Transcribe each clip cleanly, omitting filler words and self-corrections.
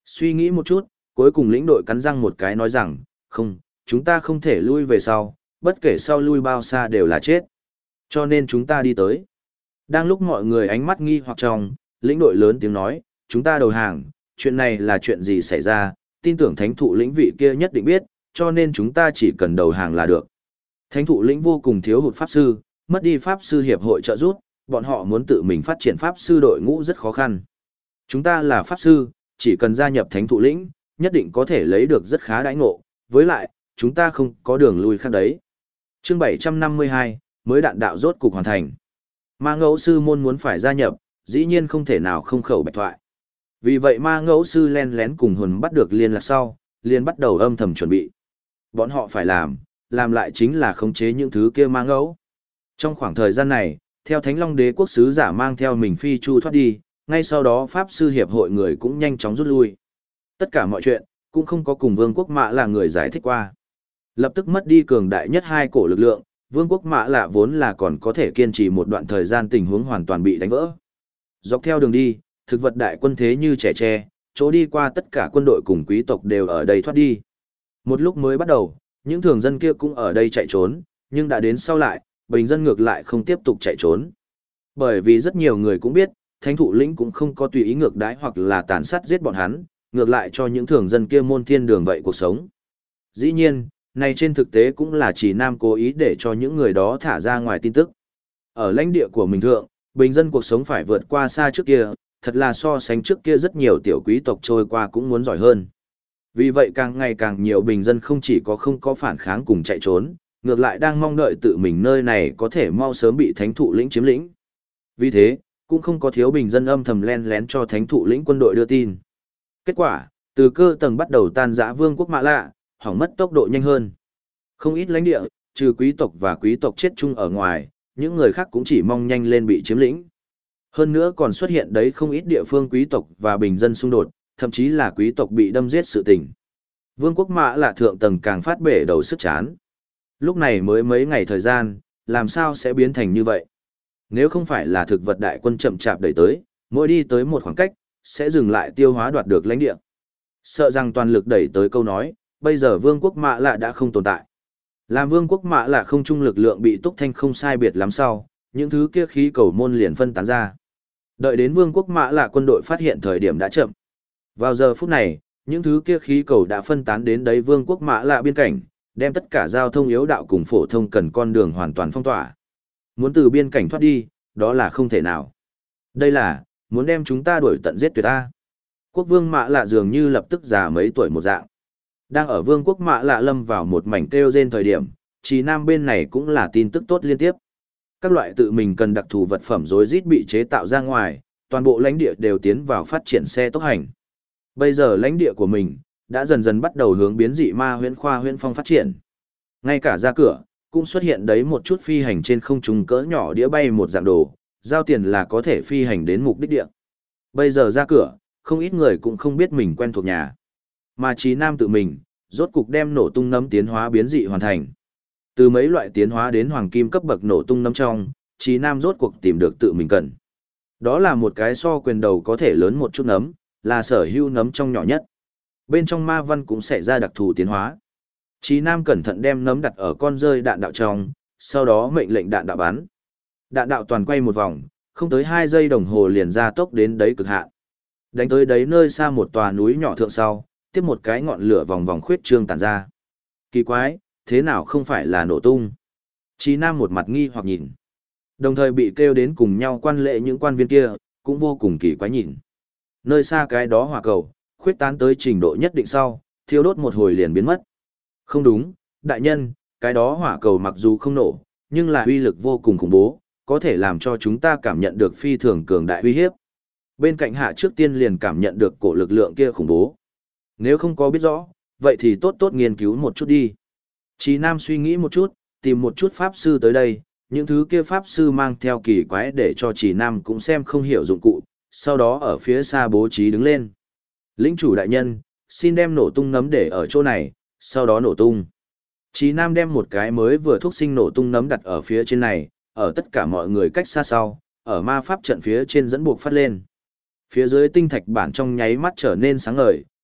Suy nghĩ một chút, cuối cùng lĩnh đội cắn răng một cái nói rằng, không, chúng ta không thể lui về sau, bất kể sau lui bao xa đều là chết. Cho nên chúng ta đi tới. Đang lúc mọi người ánh mắt nghi hoặc trong, lĩnh đội lớn tiếng nói, chúng ta đầu hàng, chuyện này là chuyện gì xảy ra, tin tưởng thánh thụ lĩnh vị kia nhất định biết, cho nên chúng ta chỉ cần đầu hàng là được. Thánh thụ lĩnh vô cùng thiếu hụt pháp sư, mất đi pháp sư hiệp hội trợ giúp, bọn họ muốn tự mình phát triển pháp sư đội ngũ rất khó khăn. Chúng ta là pháp sư, chỉ cần gia nhập thánh thụ lĩnh, nhất định có thể lấy được rất khá đãi ngộ, với lại, chúng ta không có đường lui khác đấy. Chương 752, mới đạn đạo rốt cục hoàn thành. Ma ngẫu sư môn muốn phải gia nhập, dĩ nhiên không thể nào không khẩu bạch thoại. Vì vậy ma ngẫu sư len lén cùng hồn bắt được liên lạc sau, liền bắt đầu âm thầm chuẩn bị. Bọn họ phải làm lại chính là khống chế những thứ kia ma ngẫu. Trong khoảng thời gian này, theo Thánh Long Đế quốc sứ giả mang theo mình phi chu thoát đi, ngay sau đó Pháp sư hiệp hội người cũng nhanh chóng rút lui. Tất cả mọi chuyện, cũng không có cùng Vương quốc Mạ là người giải thích qua. Lập tức mất đi cường đại nhất hai cổ lực lượng, Vương quốc Mạ Lạ vốn là còn có thể kiên trì một đoạn thời gian tình huống hoàn toàn bị đánh vỡ. Dọc theo đường đi, thực vật đại quân thế như trẻ tre, chỗ đi qua tất cả quân đội cùng quý tộc đều ở đây thoát đi. Một lúc mới bắt đầu, những thường dân kia cũng ở đây chạy trốn, nhưng đã đến sau lại, bình dân ngược lại không tiếp tục chạy trốn. Bởi vì rất nhiều người cũng biết, thánh thụ lĩnh cũng không có tùy ý ngược đãi hoặc là tàn sát giết bọn hắn, ngược lại cho những thường dân kia môn thiên đường vậy cuộc sống. Dĩ nhiên, này trên thực tế cũng là chỉ Nam cố ý để cho những người đó thả ra ngoài tin tức. Ở lãnh địa của mình thượng, bình dân cuộc sống phải vượt qua xa trước kia, thật là so sánh trước kia rất nhiều tiểu quý tộc trôi qua cũng muốn giỏi hơn. Vì vậy càng ngày càng nhiều bình dân không chỉ có không có phản kháng cùng chạy trốn, ngược lại đang mong đợi tự mình nơi này có thể mau sớm bị thánh thụ lĩnh chiếm lĩnh. Vì thế, cũng không có thiếu bình dân âm thầm len lén cho thánh thụ lĩnh quân đội đưa tin. Kết quả, từ cơ tầng bắt đầu tan rã vương quốc Mạ Lạ, hỏng mất tốc độ nhanh hơn. Không ít lãnh địa, trừ quý tộc và quý tộc chết chung ở ngoài, những người khác cũng chỉ mong nhanh lên bị chiếm lĩnh. Hơn nữa còn xuất hiện đấy không ít địa phương quý tộc và bình dân xung đột, thậm chí là quý tộc bị đâm giết sự tình. Vương quốc Mạ Lạ thượng tầng càng phát bể đầu sức chán. Lúc này mới mấy ngày thời gian, làm sao sẽ biến thành như vậy? Nếu không phải là thực vật đại quân chậm chạp đẩy tới, mỗi đi tới một khoảng cách, sẽ dừng lại tiêu hóa đoạt được lãnh địa. Sợ rằng toàn lực đẩy tới câu nói, bây giờ vương quốc Mạ Lạ đã không tồn tại. Làm vương quốc Mạ Lạ không chung lực lượng bị Túc Thanh không sai biệt lắm sau, những thứ kia khí cầu môn liền phân tán ra. Đợi đến vương quốc Mạ Lạ quân đội phát hiện thời điểm đã chậm. Vào giờ phút này, những thứ kia khí cầu đã phân tán đến đấy vương quốc Mạ Lạ biên cảnh, đem tất cả giao thông yếu đạo cùng phổ thông cần con đường hoàn toàn phong tỏa. Muốn từ biên cảnh thoát đi, đó là không thể nào. Đây là, muốn đem chúng ta đuổi tận giết tuyệt ta. Quốc vương Mạ Lạ dường như lập tức già mấy tuổi một dạng. Đang ở vương quốc Mạ Lạ lâm vào một mảnh kêu rên thời điểm, Trì Nam bên này cũng là tin tức tốt liên tiếp. Các loại tự mình cần đặc thù vật phẩm rối rít bị chế tạo ra ngoài, toàn bộ lãnh địa đều tiến vào phát triển xe tốc hành. Bây giờ lãnh địa của mình đã dần dần bắt đầu hướng biến dị ma huyễn khoa huyễn phong phát triển. Ngay cả ra cửa, cũng xuất hiện đấy một chút phi hành trên không trung cỡ nhỏ đĩa bay một dạng đồ, giao tiền là có thể phi hành đến mục đích địa. Bây giờ ra cửa, không ít người cũng không biết mình quen thuộc nhà. Mà Trí Nam tự mình, rốt cục đem nổ tung nấm tiến hóa biến dị hoàn thành. Từ mấy loại tiến hóa đến hoàng kim cấp bậc nổ tung nấm trong, Trí Nam rốt cuộc tìm được tự mình cần. Đó là một cái so quyền đầu có thể lớn một chút nấm, là sở hữu nấm trong nhỏ nhất. Bên trong ma văn cũng xảy ra đặc thù tiến hóa. Trí Nam cẩn thận đem nấm đặt ở con rơi đạn đạo trong, sau đó mệnh lệnh đạn đạo bắn. Đạn đạo toàn quay một vòng, không tới 2 giây đồng hồ liền ra tốc đến đấy cực hạn. Đánh tới đấy nơi xa một tòa núi nhỏ thượng sau, tiếp một cái ngọn lửa vòng vòng khuyết trương tản ra. Kỳ quái, thế nào không phải là nổ tung? Trí Nam một mặt nghi hoặc nhìn. Đồng thời bị kêu đến cùng nhau quan lệ những quan viên kia, cũng vô cùng kỳ quái nhìn. Nơi xa cái đó hỏa cầu, khuyết tán tới trình độ nhất định sau, thiêu đốt một hồi liền biến mất. Không đúng, đại nhân, cái đó hỏa cầu mặc dù không nổ, nhưng là uy lực vô cùng khủng bố, có thể làm cho chúng ta cảm nhận được phi thường cường đại uy hiếp. Bên cạnh hạ trước tiên liền cảm nhận được cổ lực lượng kia khủng bố. Nếu không có biết rõ, vậy thì tốt tốt nghiên cứu một chút đi. Chí Nam suy nghĩ một chút, tìm một chút pháp sư tới đây, những thứ kia pháp sư mang theo kỳ quái để cho Chí Nam cũng xem không hiểu dụng cụ, sau đó ở phía xa bố trí đứng lên. Lĩnh chủ đại nhân, xin đem nổ tung nấm để ở chỗ này, sau đó nổ tung. Chí Nam đem một cái mới vừa thúc sinh nổ tung nấm đặt ở phía trên này, ở tất cả mọi người cách xa sau, ở ma pháp trận phía trên dẫn buộc phát lên. Phía dưới tinh thạch bản trong nháy mắt trở nên sáng ngời,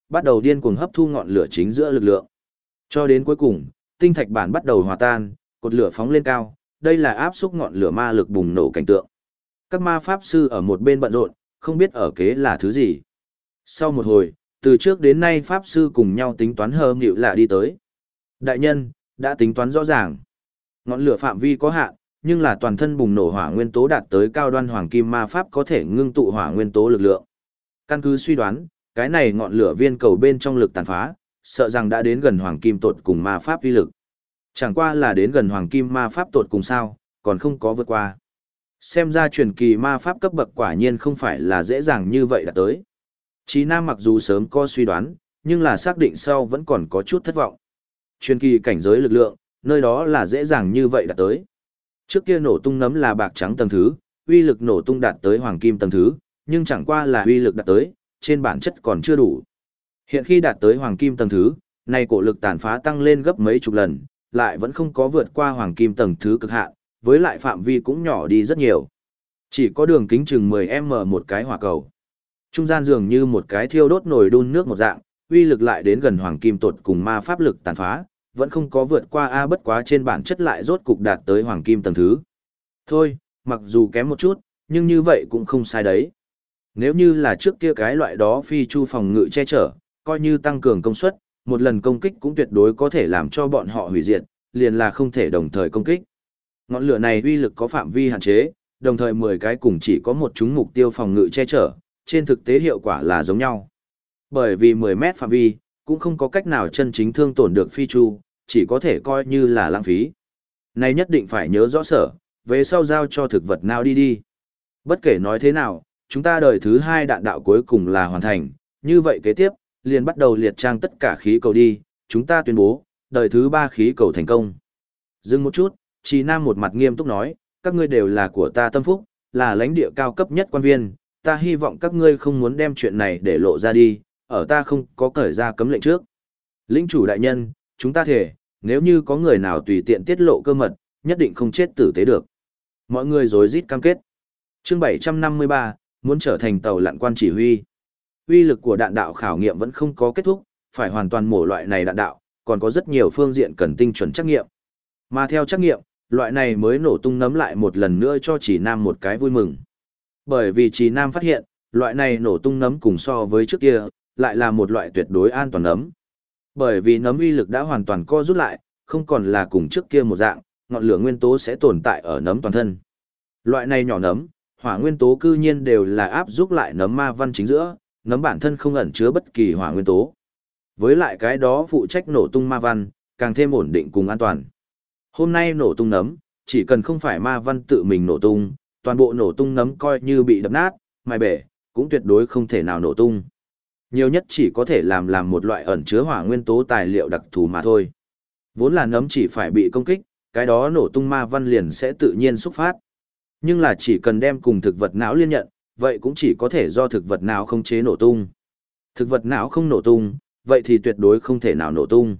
bắt đầu điên cuồng hấp thu ngọn lửa chính giữa lực lượng. Cho đến cuối cùng, tinh thạch bản bắt đầu hòa tan, cột lửa phóng lên cao, đây là áp xúc ngọn lửa ma lực bùng nổ cảnh tượng. Các ma pháp sư ở một bên bận rộn, không biết ở kế là thứ gì. Sau một hồi, từ trước đến nay pháp sư cùng nhau tính toán hơ nghịu lạ đi tới. Đại nhân, đã tính toán rõ ràng. Ngọn lửa phạm vi có hạn, nhưng là toàn thân bùng nổ hỏa nguyên tố đạt tới cao đoan hoàng kim ma pháp có thể ngưng tụ hỏa nguyên tố lực lượng. Căn cứ suy đoán, cái này ngọn lửa viên cầu bên trong lực tàn phá, sợ rằng đã đến gần hoàng kim tột cùng ma pháp uy lực. Chẳng qua là đến gần hoàng kim ma pháp tột cùng sao, còn không có vượt qua. Xem ra truyền kỳ ma pháp cấp bậc quả nhiên không phải là dễ dàng như vậy đã tới. Chí Nam mặc dù sớm có suy đoán, nhưng là xác định sau vẫn còn có chút thất vọng. Truyền kỳ cảnh giới lực lượng, nơi đó là dễ dàng như vậy đã tới. Trước kia nổ tung nấm là bạc trắng tầng thứ, uy lực nổ tung đạt tới hoàng kim tầng thứ, nhưng chẳng qua là uy lực đạt tới, trên bản chất còn chưa đủ. Hiện khi đạt tới hoàng kim tầng thứ, nay cổ lực tàn phá tăng lên gấp mấy chục lần, lại vẫn không có vượt qua hoàng kim tầng thứ cực hạn, với lại phạm vi cũng nhỏ đi rất nhiều. Chỉ có đường kính chừng 10m một cái hỏa cầu. Trung gian dường như một cái thiêu đốt nồi đun nước một dạng, uy lực lại đến gần hoàng kim tột cùng ma pháp lực tàn phá, vẫn không có vượt qua A, bất quá trên bản chất lại rốt cục đạt tới hoàng kim tầng thứ. Thôi, mặc dù kém một chút, nhưng như vậy cũng không sai đấy. Nếu như là trước kia cái loại đó phi chu phòng ngự che chở, coi như tăng cường công suất, một lần công kích cũng tuyệt đối có thể làm cho bọn họ hủy diệt, liền là không thể đồng thời công kích. Ngọn lửa này uy lực có phạm vi hạn chế, đồng thời 10 cái cùng chỉ có một chúng mục tiêu phòng ngự che chở, trên thực tế hiệu quả là giống nhau. Bởi vì 10 mét phạm vi, cũng không có cách nào chân chính thương tổn được phi chu, chỉ có thể coi như là lãng phí. Này nhất định phải nhớ rõ sở, về sau giao cho thực vật nào đi đi. Bất kể nói thế nào, chúng ta đời thứ 2 đạn đạo cuối cùng là hoàn thành, như vậy kế tiếp, liền bắt đầu liệt trang tất cả khí cầu đi, chúng ta tuyên bố, đời thứ 3 khí cầu thành công. Dừng một chút, Chí Nam một mặt nghiêm túc nói, các ngươi đều là của ta tâm phúc, là lãnh địa cao cấp nhất quan viên, ta hy vọng các ngươi không muốn đem chuyện này để lộ ra đi, ở ta không có cởi ra cấm lệnh trước. Lĩnh chủ đại nhân, chúng ta thể, nếu như có người nào tùy tiện tiết lộ cơ mật, nhất định không chết tử tế được. Mọi người rối rít cam kết. Chương 753, muốn trở thành tàu lặn quan chỉ huy. Uy lực của đạn đạo khảo nghiệm vẫn không có kết thúc, phải hoàn toàn mổ loại này đạn đạo, còn có rất nhiều phương diện cần tinh chuẩn trắc nghiệm. Mà theo trắc nghiệm, loại này mới nổ tung nấm lại một lần nữa cho Chí Nam một cái vui mừng. Bởi vì Chí Nam phát hiện, loại này nổ tung nấm cùng so với trước kia, lại là một loại tuyệt đối an toàn nấm. Bởi vì nấm uy lực đã hoàn toàn co rút lại, không còn là cùng trước kia một dạng, ngọn lửa nguyên tố sẽ tồn tại ở nấm toàn thân. Loại này nhỏ nấm, hỏa nguyên tố cư nhiên đều là áp giúp lại nấm ma văn chính giữa, nấm bản thân không ẩn chứa bất kỳ hỏa nguyên tố. Với lại cái đó phụ trách nổ tung ma văn, càng thêm ổn định cùng an toàn. Hôm nay nổ tung nấm, chỉ cần không phải ma văn tự mình nổ tung, toàn bộ nổ tung nấm coi như bị đập nát, mài bể, cũng tuyệt đối không thể nào nổ tung. Nhiều nhất chỉ có thể làm một loại ẩn chứa hỏa nguyên tố tài liệu đặc thù mà thôi. Vốn là nấm chỉ phải bị công kích, cái đó nổ tung ma văn liền sẽ tự nhiên xúc phát. Nhưng là chỉ cần đem cùng thực vật não liên nhận, vậy cũng chỉ có thể do thực vật não không chế nổ tung. Thực vật não không nổ tung, vậy thì tuyệt đối không thể nào nổ tung.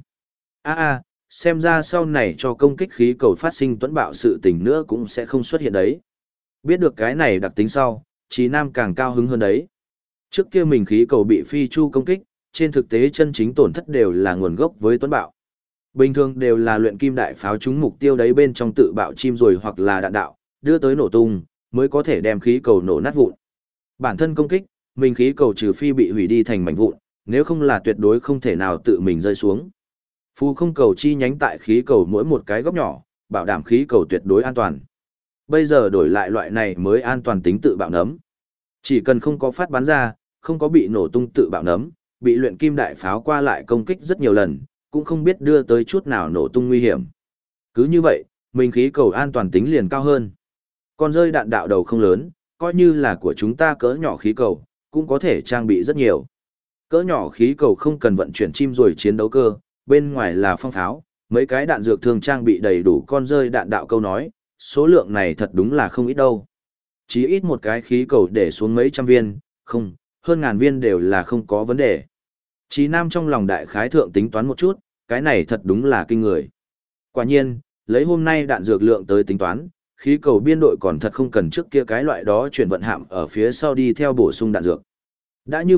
Xem ra sau này cho công kích khí cầu phát sinh tuẫn bạo sự tình nữa cũng sẽ không xuất hiện đấy. Biết được cái này đặc tính sau, Chí Nam càng cao hứng hơn đấy. Trước kia mình khí cầu bị phi chu công kích, trên thực tế chân chính tổn thất đều là nguồn gốc với tuẫn bạo. Bình thường đều là luyện kim đại pháo trúng mục tiêu đấy bên trong tự bạo chim rồi hoặc là đạn đạo, đưa tới nổ tung, mới có thể đem khí cầu nổ nát vụn. Bản thân công kích, mình khí cầu trừ phi bị hủy đi thành mảnh vụn, nếu không là tuyệt đối không thể nào tự mình rơi xuống. Phù không cầu chi nhánh tại khí cầu mỗi một cái góc nhỏ, bảo đảm khí cầu tuyệt đối an toàn. Bây giờ đổi lại loại này mới an toàn tính tự bạo nấm. Chỉ cần không có phát bắn ra, không có bị nổ tung tự bạo nấm, bị luyện kim đại pháo qua lại công kích rất nhiều lần, cũng không biết đưa tới chút nào nổ tung nguy hiểm. Cứ như vậy, mình khí cầu an toàn tính liền cao hơn. Còn rơi đạn đạo đầu không lớn, coi như là của chúng ta cỡ nhỏ khí cầu, cũng có thể trang bị rất nhiều. Cỡ nhỏ khí cầu không cần vận chuyển chim rồi chiến đấu cơ, bên ngoài là phong pháo, mấy cái đạn dược thường trang bị đầy đủ con rơi đạn đạo câu nói, số lượng này thật đúng là không ít đâu. Chỉ ít một cái khí cầu để xuống mấy trăm viên, không, hơn ngàn viên đều là không có vấn đề. Chí Nam trong lòng đại khái thượng tính toán một chút, cái này thật đúng là kinh người. Quả nhiên, lấy hôm nay đạn dược lượng tới tính toán, khí cầu biên đội còn thật không cần trước kia cái loại đó chuyển vận hạm ở phía sau đi theo bổ sung đạn dược. Đã như vậy,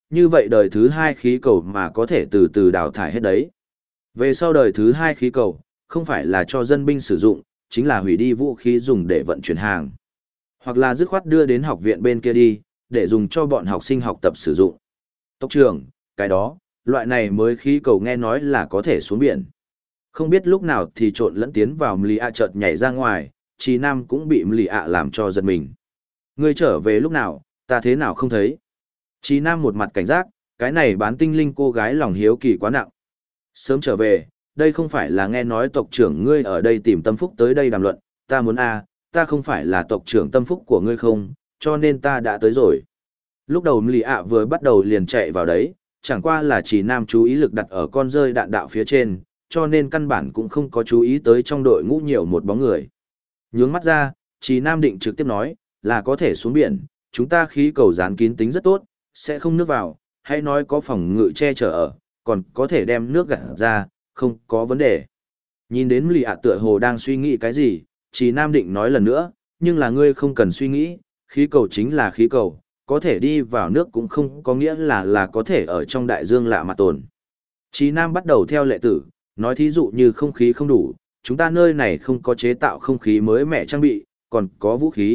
như vậy đời thứ hai khí cầu mà có thể từ từ đào thải hết đấy. Về sau đời thứ hai khí cầu, không phải là cho dân binh sử dụng, chính là hủy đi vũ khí dùng để vận chuyển hàng. Hoặc là dứt khoát đưa đến học viện bên kia đi, để dùng cho bọn học sinh học tập sử dụng. Tộc trưởng, cái đó, loại này mới khí cầu nghe nói là có thể xuống biển. Không biết lúc nào thì trộn lẫn tiến vào Mli ạ chợt nhảy ra ngoài, Chí Nam cũng bị Mli ạ làm cho giật mình. Ngươi trở về lúc nào, ta thế nào không thấy. Chí Nam một mặt cảnh giác, cái này bán tinh linh cô gái lòng hiếu kỳ quá nặng. Sớm trở về, đây không phải là nghe nói tộc trưởng ngươi ở đây tìm tâm phúc tới đây đàm luận, ta muốn ta không phải là tộc trưởng tâm phúc của ngươi không, cho nên ta đã tới rồi. Lúc đầu Mli ạ vừa bắt đầu liền chạy vào đấy, chẳng qua là Chí Nam chú ý lực đặt ở con rơi đạn đạo phía trên, cho nên căn bản cũng không có chú ý tới trong đội ngũ nhiều một bóng người. Nhướng mắt ra, Chí Nam định trực tiếp nói, là có thể xuống biển, chúng ta khí cầu dán kín tính rất tốt, sẽ không nước vào, hay nói có phòng ngự che chở ở, còn có thể đem nước gạt ra, không có vấn đề. Nhìn đến Mli ạ tựa hồ đang suy nghĩ cái gì, Chí Nam định nói lần nữa, nhưng là ngươi không cần suy nghĩ, khí cầu chính là khí cầu, có thể đi vào nước cũng không có nghĩa là có thể ở trong đại dương lạ mặt tồn. Chí Nam bắt đầu theo lệ tử, nói thí dụ như không khí không đủ, chúng ta nơi này không có chế tạo không khí mới mẻ trang bị, còn có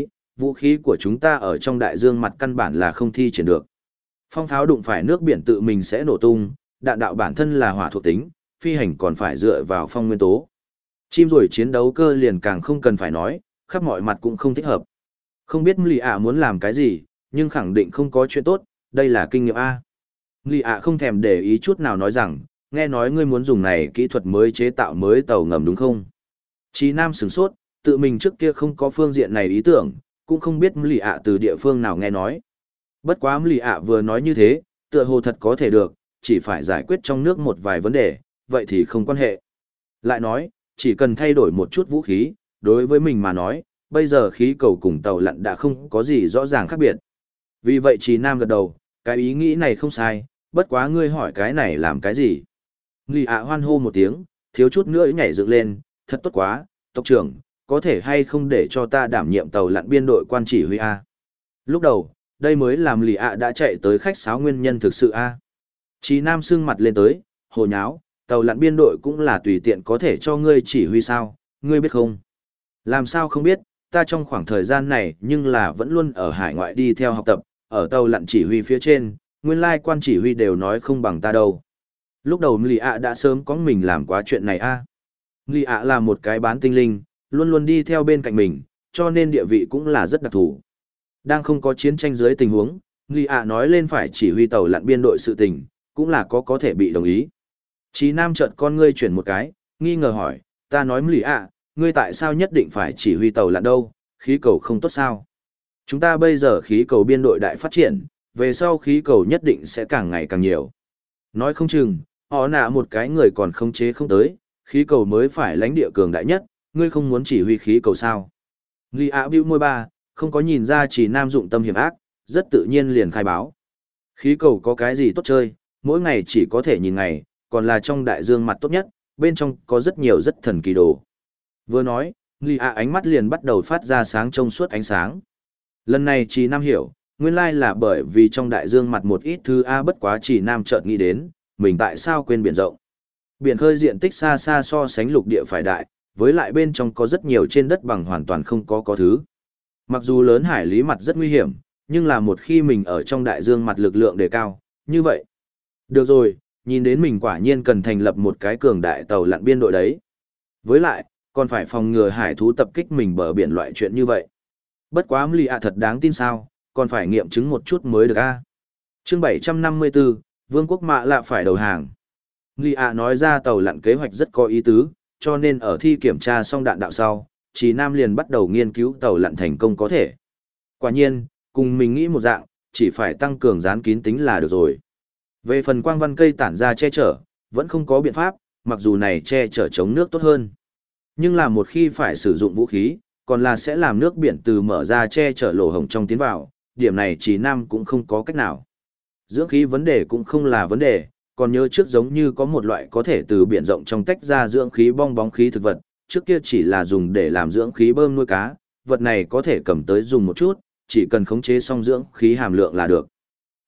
vũ khí của chúng ta ở trong đại dương mặt căn bản là không thi triển được. Phong pháo đụng phải nước biển tự mình sẽ nổ tung, đạn đạo bản thân là hỏa thuộc tính, phi hành còn phải dựa vào phong nguyên tố. Chim rồi chiến đấu cơ liền càng không cần phải nói, khắp mọi mặt cũng không thích hợp. Không biết Mli ạ muốn làm cái gì, nhưng khẳng định không có chuyện tốt, đây là kinh nghiệm A. Mli ạ không thèm để ý chút nào nói rằng, nghe nói ngươi muốn dùng này kỹ thuật mới chế tạo mới tàu ngầm đúng không? Chí Nam sửng sốt, tự mình trước kia không có phương diện này ý tưởng, cũng không biết Mli ạ từ địa phương nào nghe nói. Bất quá Mli ạ vừa nói như thế, tựa hồ thật có thể được, chỉ phải giải quyết trong nước một vài vấn đề, vậy thì không quan hệ. Lại nói, chỉ cần thay đổi một chút vũ khí, đối với mình mà nói, bây giờ khí cầu cùng tàu lặn đã không có gì rõ ràng khác biệt. Vì vậy Chí Nam gật đầu, cái ý nghĩ này không sai, bất quá ngươi hỏi cái này làm cái gì? Mli ạ hoan hô một tiếng, thiếu chút nữa nhảy dựng lên, thật tốt quá, tộc trưởng, có thể hay không để cho ta đảm nhiệm tàu lặn biên đội quan chỉ huy A. Lúc đầu, đây mới làm Mli ạ đã chạy tới khách sáo nguyên nhân thực sự A. Chí Nam sưng mặt lên tới, hồ nháo, tàu lặn biên đội cũng là tùy tiện có thể cho ngươi chỉ huy sao, ngươi biết không? Làm sao không biết, ta trong khoảng thời gian này nhưng là vẫn luôn ở hải ngoại đi theo học tập, ở tàu lặn chỉ huy phía trên, nguyên lai quan chỉ huy đều nói không bằng ta đâu. Lúc đầu Mli ạ đã sớm có mình làm quá chuyện này a. Mli ạ là một cái bán tinh linh, luôn luôn đi theo bên cạnh mình, cho nên địa vị cũng là rất đặc thù. Đang không có chiến tranh dưới tình huống, Mli ạ nói lên phải chỉ huy tàu lặn biên đội sự tình, cũng là có thể bị đồng ý. Chí Nam chợt con ngươi chuyển một cái, nghi ngờ hỏi, ta nói Mli ạ, ngươi tại sao nhất định phải chỉ huy tàu lặn đâu, khí cầu không tốt sao? Chúng ta bây giờ khí cầu biên đội đại phát triển, về sau khí cầu nhất định sẽ càng ngày càng nhiều. Nói không chừng, họ nạ một cái người còn khống chế không tới, khí cầu mới phải lãnh địa cường đại nhất, ngươi không muốn chỉ huy khí cầu sao? Mli ạ bĩu môi ba, không có nhìn ra Chí Nam dụng tâm hiểm ác, rất tự nhiên liền khai báo. Khí cầu có cái gì tốt chơi, mỗi ngày chỉ có thể nhìn ngày, còn là trong đại dương mặt tốt nhất, bên trong có rất nhiều rất thần kỳ đồ. Vừa nói, Mli ạ ánh mắt liền bắt đầu phát ra sáng trong suốt ánh sáng. Lần này Chí Nam hiểu, nguyên lai là bởi vì trong đại dương mặt một ít thứ bất quá Chí Nam chợt nghĩ đến, mình tại sao quên biển rộng. Biển khơi diện tích xa xa so sánh lục địa phải đại, với lại bên trong có rất nhiều trên đất bằng hoàn toàn không có thứ. Mặc dù lớn hải lý mặt rất nguy hiểm, nhưng là một khi mình ở trong đại dương mặt lực lượng đề cao, như vậy. Được rồi, nhìn đến mình quả nhiên cần thành lập một cái cường đại tàu lặn biên đội đấy. Với lại, còn phải phòng ngừa hải thú tập kích mình bờ biển loại chuyện như vậy. Bất quá Mli ạ thật đáng tin sao, còn phải nghiệm chứng một chút mới được a. Chương 754, Vương quốc Mạ Lạ phải đầu hàng. Mli ạ nói ra tàu lặn kế hoạch rất có ý tứ, cho nên ở thi kiểm tra xong đạn đạo sau, Chí Nam liền bắt đầu nghiên cứu tàu lặn thành công có thể. Quả nhiên, cùng mình nghĩ một dạng, chỉ phải tăng cường dán kín tính là được rồi. Về phần quang văn cây tản ra che chở, vẫn không có biện pháp, mặc dù này che chở chống nước tốt hơn. Nhưng là một khi phải sử dụng vũ khí, còn là sẽ làm nước biển từ mở ra che chở lỗ hổng trong tiến vào, điểm này Chí Nam cũng không có cách nào. Dưỡng khí vấn đề cũng không là vấn đề, còn nhớ trước giống như có một loại có thể từ biển rộng trong tách ra dưỡng khí bong bóng khí thực vật, trước kia chỉ là dùng để làm dưỡng khí bơm nuôi cá, vật này có thể cầm tới dùng một chút, chỉ cần khống chế xong dưỡng khí hàm lượng là được.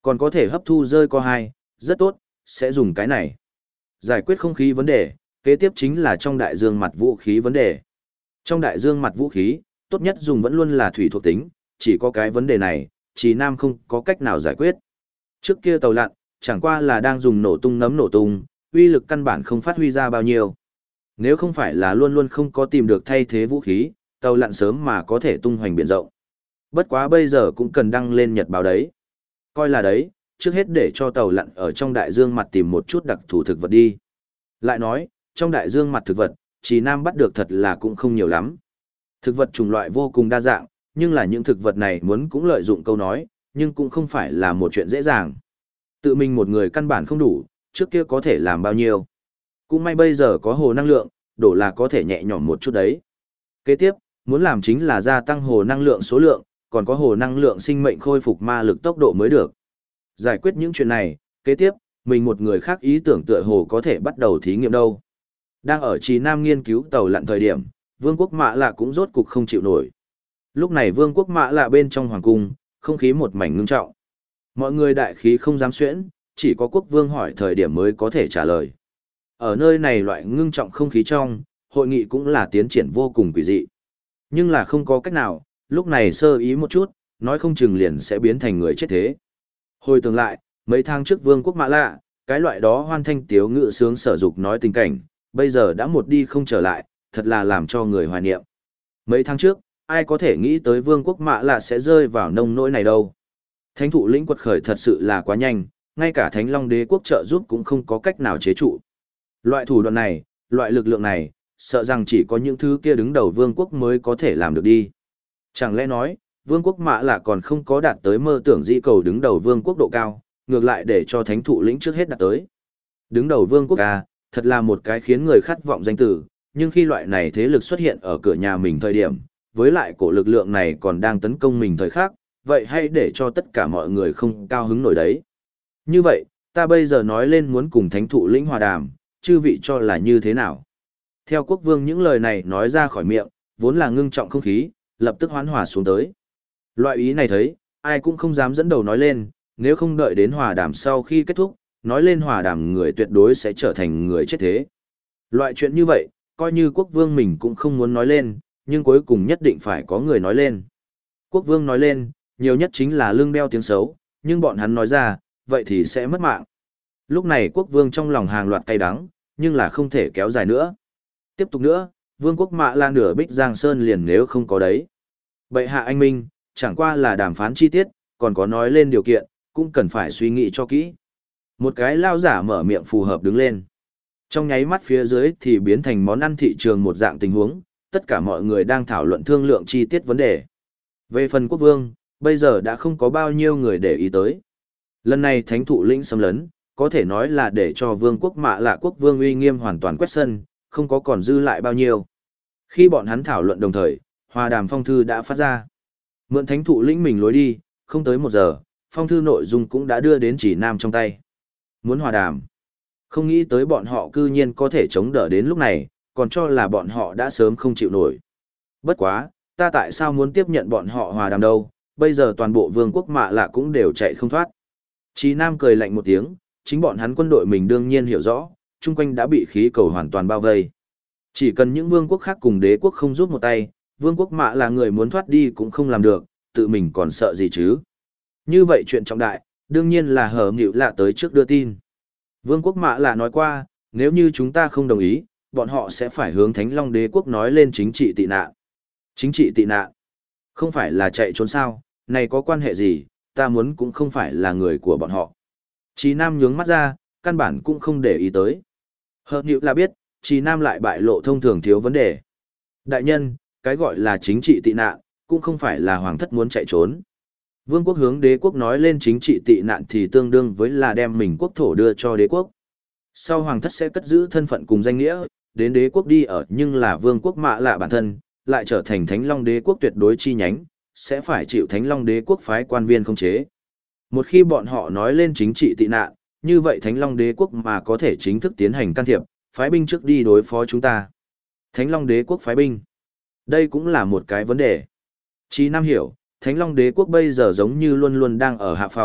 Còn có thể hấp thu rơi co hai, rất tốt, sẽ dùng cái này. Giải quyết không khí vấn đề, kế tiếp chính là trong đại dương mặt vũ khí vấn đề. Trong đại dương mặt vũ khí, tốt nhất dùng vẫn luôn là thủy thuộc tính, chỉ có cái vấn đề này, Trì Nam không có cách nào giải quyết. Trước kia tàu lặn, chẳng qua là đang dùng nổ tung nấm nổ tung, uy lực căn bản không phát huy ra bao nhiêu. Nếu không phải là luôn luôn không có tìm được thay thế vũ khí, tàu lặn sớm mà có thể tung hoành biển rộng. Bất quá bây giờ cũng cần đăng lên nhật báo đấy. Coi là đấy, trước hết để cho tàu lặn ở trong đại dương mặt tìm một chút đặc thù thực vật đi. Lại nói, trong đại dương mặt thực vật, Trì Nam bắt được thật là cũng không nhiều lắm. Thực vật chủng loại vô cùng đa dạng, nhưng là những thực vật này muốn cũng lợi dụng câu nói, nhưng cũng không phải là một chuyện dễ dàng. Tự mình một người căn bản không đủ, trước kia có thể làm bao nhiêu. Cũng may bây giờ có hồ năng lượng, đổ là có thể nhẹ nhõm một chút đấy. Kế tiếp, muốn làm chính là gia tăng hồ năng lượng số lượng, còn có hồ năng lượng sinh mệnh khôi phục ma lực tốc độ mới được. Giải quyết những chuyện này, kế tiếp, mình một người khác ý tưởng tựa hồ có thể bắt đầu thí nghiệm đâu. Đang ở Trì Nam nghiên cứu tàu lặn thời điểm, Vương quốc Mạ Lạ cũng rốt cục không chịu nổi. Lúc này Vương quốc Mạ Lạ bên trong hoàng cung, không khí một mảnh ngưng trọng. Mọi người đại khí không dám xuyễn, chỉ có quốc vương hỏi thời điểm mới có thể trả lời. Ở nơi này loại ngưng trọng không khí trong, hội nghị cũng là tiến triển vô cùng quỷ dị. Nhưng là không có cách nào, lúc này sơ ý một chút, nói không chừng liền sẽ biến thành người chết thế. Hồi tưởng lại, mấy tháng trước Vương quốc Mạ Lạ, cái loại đó hoan thanh tiếu ngự sướng sở dục nói tình cảnh, bây giờ đã một đi không trở lại, thật là làm cho người hoài niệm. Mấy tháng trước, ai có thể nghĩ tới Vương quốc Mạ Lạ sẽ rơi vào nông nỗi này đâu. Thánh thụ lĩnh quật khởi thật sự là quá nhanh, ngay cả Thánh Long Đế quốc trợ giúp cũng không có cách nào chế trụ. Loại thủ đoạn này, loại lực lượng này, sợ rằng chỉ có những thứ kia đứng đầu vương quốc mới có thể làm được đi. Chẳng lẽ nói, vương quốc Mạ Lạ còn không có đạt tới mơ tưởng dĩ cầu đứng đầu vương quốc độ cao, ngược lại để cho thánh thụ lĩnh trước hết đạt tới. Đứng đầu vương quốc à, thật là một cái khiến người khát vọng danh tử, nhưng khi loại này thế lực xuất hiện ở cửa nhà mình thời điểm, với lại cổ lực lượng này còn đang tấn công mình thời khắc, vậy hãy để cho tất cả mọi người không cao hứng nổi đấy. Như vậy, ta bây giờ nói lên muốn cùng thánh thụ lĩnh hòa đàm, chư vị cho là như thế nào? Theo quốc vương những lời này nói ra khỏi miệng, vốn là ngưng trọng không khí, lập tức hoán hòa xuống tới. Loại ý này thấy, ai cũng không dám dẫn đầu nói lên, nếu không đợi đến hòa đàm sau khi kết thúc, nói lên hòa đàm người tuyệt đối sẽ trở thành người chết thế. Loại chuyện như vậy, coi như quốc vương mình cũng không muốn nói lên, nhưng cuối cùng nhất định phải có người nói lên. Quốc vương nói lên, nhiều nhất chính là lương đeo tiếng xấu, nhưng bọn hắn nói ra, vậy thì sẽ mất mạng. Lúc này quốc vương trong lòng hàng loạt cay đắng, nhưng là không thể kéo dài nữa. Tiếp tục nữa, vương quốc Mạ Lạ nửa Bích Giang Sơn liền nếu không có đấy. Bệ hạ anh minh, chẳng qua là đàm phán chi tiết, còn có nói lên điều kiện, cũng cần phải suy nghĩ cho kỹ. Một cái lao giả mở miệng phù hợp đứng lên. Trong nháy mắt phía dưới thì biến thành món ăn thị trường một dạng tình huống, tất cả mọi người đang thảo luận thương lượng chi tiết vấn đề. Về phần quốc vương, bây giờ đã không có bao nhiêu người để ý tới. Lần này thánh thụ lĩnh xâm lấn, có thể nói là để cho vương quốc Mạ Lạ quốc vương uy nghiêm hoàn toàn quét sân, không có còn dư lại bao nhiêu. Khi bọn hắn thảo luận đồng thời, hòa đàm phong thư đã phát ra. Mượn thánh thụ lĩnh mình lối đi, không tới 1 giờ, phong thư nội dung cũng đã đưa đến Chỉ Nam trong tay. Muốn hòa đàm. Không nghĩ tới bọn họ cư nhiên có thể chống đỡ đến lúc này, còn cho là bọn họ đã sớm không chịu nổi. Bất quá, ta tại sao muốn tiếp nhận bọn họ hòa đàm đâu, bây giờ toàn bộ vương quốc Mạ Lạ cũng đều chạy không thoát. Chí Nam cười lạnh một tiếng, chính bọn hắn quân đội mình đương nhiên hiểu rõ, chung quanh đã bị khí cầu hoàn toàn bao vây. Chỉ cần những vương quốc khác cùng đế quốc không giúp một tay, vương quốc Mạ Lạ người muốn thoát đi cũng không làm được, tự mình còn sợ gì chứ. Như vậy chuyện trọng đại, đương nhiên là Hở Nghịu Lạ tới trước đưa tin. Vương quốc Mạ Lạ nói qua, nếu như chúng ta không đồng ý, bọn họ sẽ phải hướng Thánh Long đế quốc nói lên chính trị tị nạn. Chính trị tị nạn? Không phải là chạy trốn sao, này có quan hệ gì, ta muốn cũng không phải là người của bọn họ. Chí Nam nhướng mắt ra, căn bản cũng không để ý tới. Hở Nghịu Lạ biết, Chí Nam lại bại lộ thông thường thiếu vấn đề. Đại nhân, cái gọi là chính trị tị nạn, cũng không phải là hoàng thất muốn chạy trốn. Vương quốc hướng đế quốc nói lên chính trị tị nạn thì tương đương với là đem mình quốc thổ đưa cho đế quốc. Sau hoàng thất sẽ cất giữ thân phận cùng danh nghĩa, đến đế quốc đi ở nhưng là vương quốc Mạ Lạ bản thân, lại trở thành Thánh Long đế quốc tuyệt đối chi nhánh, sẽ phải chịu Thánh Long đế quốc phái quan viên khống chế. Một khi bọn họ nói lên chính trị tị nạn, như vậy Thánh Long đế quốc mà có thể chính thức tiến hành can thiệp, phái binh trước đi đối phó chúng ta. Thánh Long đế quốc phái binh. Đây cũng là một cái vấn đề. Chí Nam hiểu, Thánh Long đế quốc bây giờ giống như luôn luôn đang ở hạ phòng,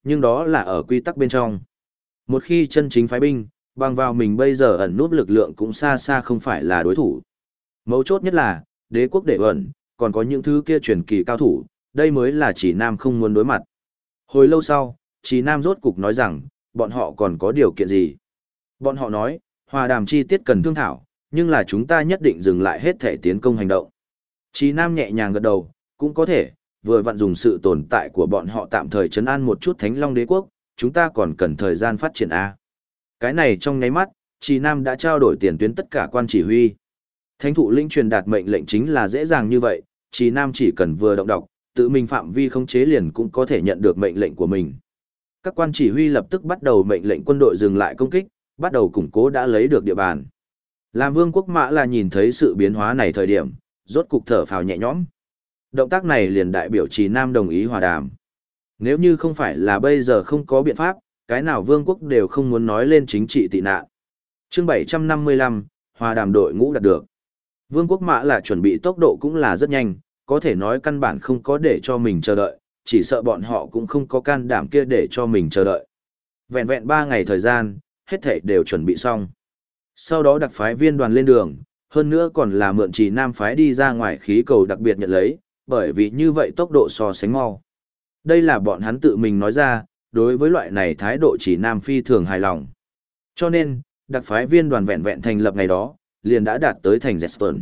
nhưng đó là ở quy tắc bên trong. Một khi chân chính phái binh, bằng vào mình bây giờ ẩn núp lực lượng cũng xa xa không phải là đối thủ. Mấu chốt nhất là, đế quốc để ẩn, còn có những thứ kia truyền kỳ cao thủ, đây mới là Chỉ Nam không muốn đối mặt. Hồi lâu sau, Chỉ Nam rốt cục nói rằng, bọn họ còn có điều kiện gì? Bọn họ nói, hòa đàm chi tiết cần thương thảo, nhưng là chúng ta nhất định dừng lại hết thể tiến công hành động. Chỉ Nam nhẹ nhàng gật đầu, cũng có thể, vừa vặn dùng sự tồn tại của bọn họ tạm thời trấn an một chút Thánh Long Đế quốc, chúng ta còn cần thời gian phát triển A. Cái này trong nháy mắt, Chỉ Nam đã trao đổi tiền tuyến tất cả quan chỉ huy. Thánh thụ lĩnh truyền đạt mệnh lệnh chính là dễ dàng như vậy, Chỉ Nam chỉ cần vừa động đọc, tự mình phạm vi khống chế liền cũng có thể nhận được mệnh lệnh của mình. Các quan chỉ huy lập tức bắt đầu mệnh lệnh quân đội dừng lại công kích, bắt đầu củng cố đã lấy được địa bàn. Làm Vương quốc Mã là nhìn thấy sự biến hóa này thời điểm, rốt cục thở phào nhẹ nhõm. Động tác này liền đại biểu Chỉ Nam đồng ý hòa đàm. Nếu như không phải là bây giờ không có biện pháp, cái nào vương quốc đều không muốn nói lên chính trị tị nạn. Chương 755, hòa đàm đội ngũ đạt được. Vương quốc Mã là chuẩn bị tốc độ cũng là rất nhanh, có thể nói căn bản không có để cho mình chờ đợi, chỉ sợ bọn họ cũng không có can đảm kia để cho mình chờ đợi. Vẹn vẹn 3 ngày thời gian, hết thảy đều chuẩn bị xong. Sau đó đặc phái viên đoàn lên đường, hơn nữa còn là mượn Chỉ Nam phái đi ra ngoài khí cầu đặc biệt nhận lấy, bởi vì như vậy tốc độ so sánh mau. Đây là bọn hắn tự mình nói ra, đối với loại này thái độ Chỉ Nam phi thường hài lòng. Cho nên, đặc phái viên đoàn vẹn vẹn thành lập ngày đó, liền đã đạt tới thành Zetton.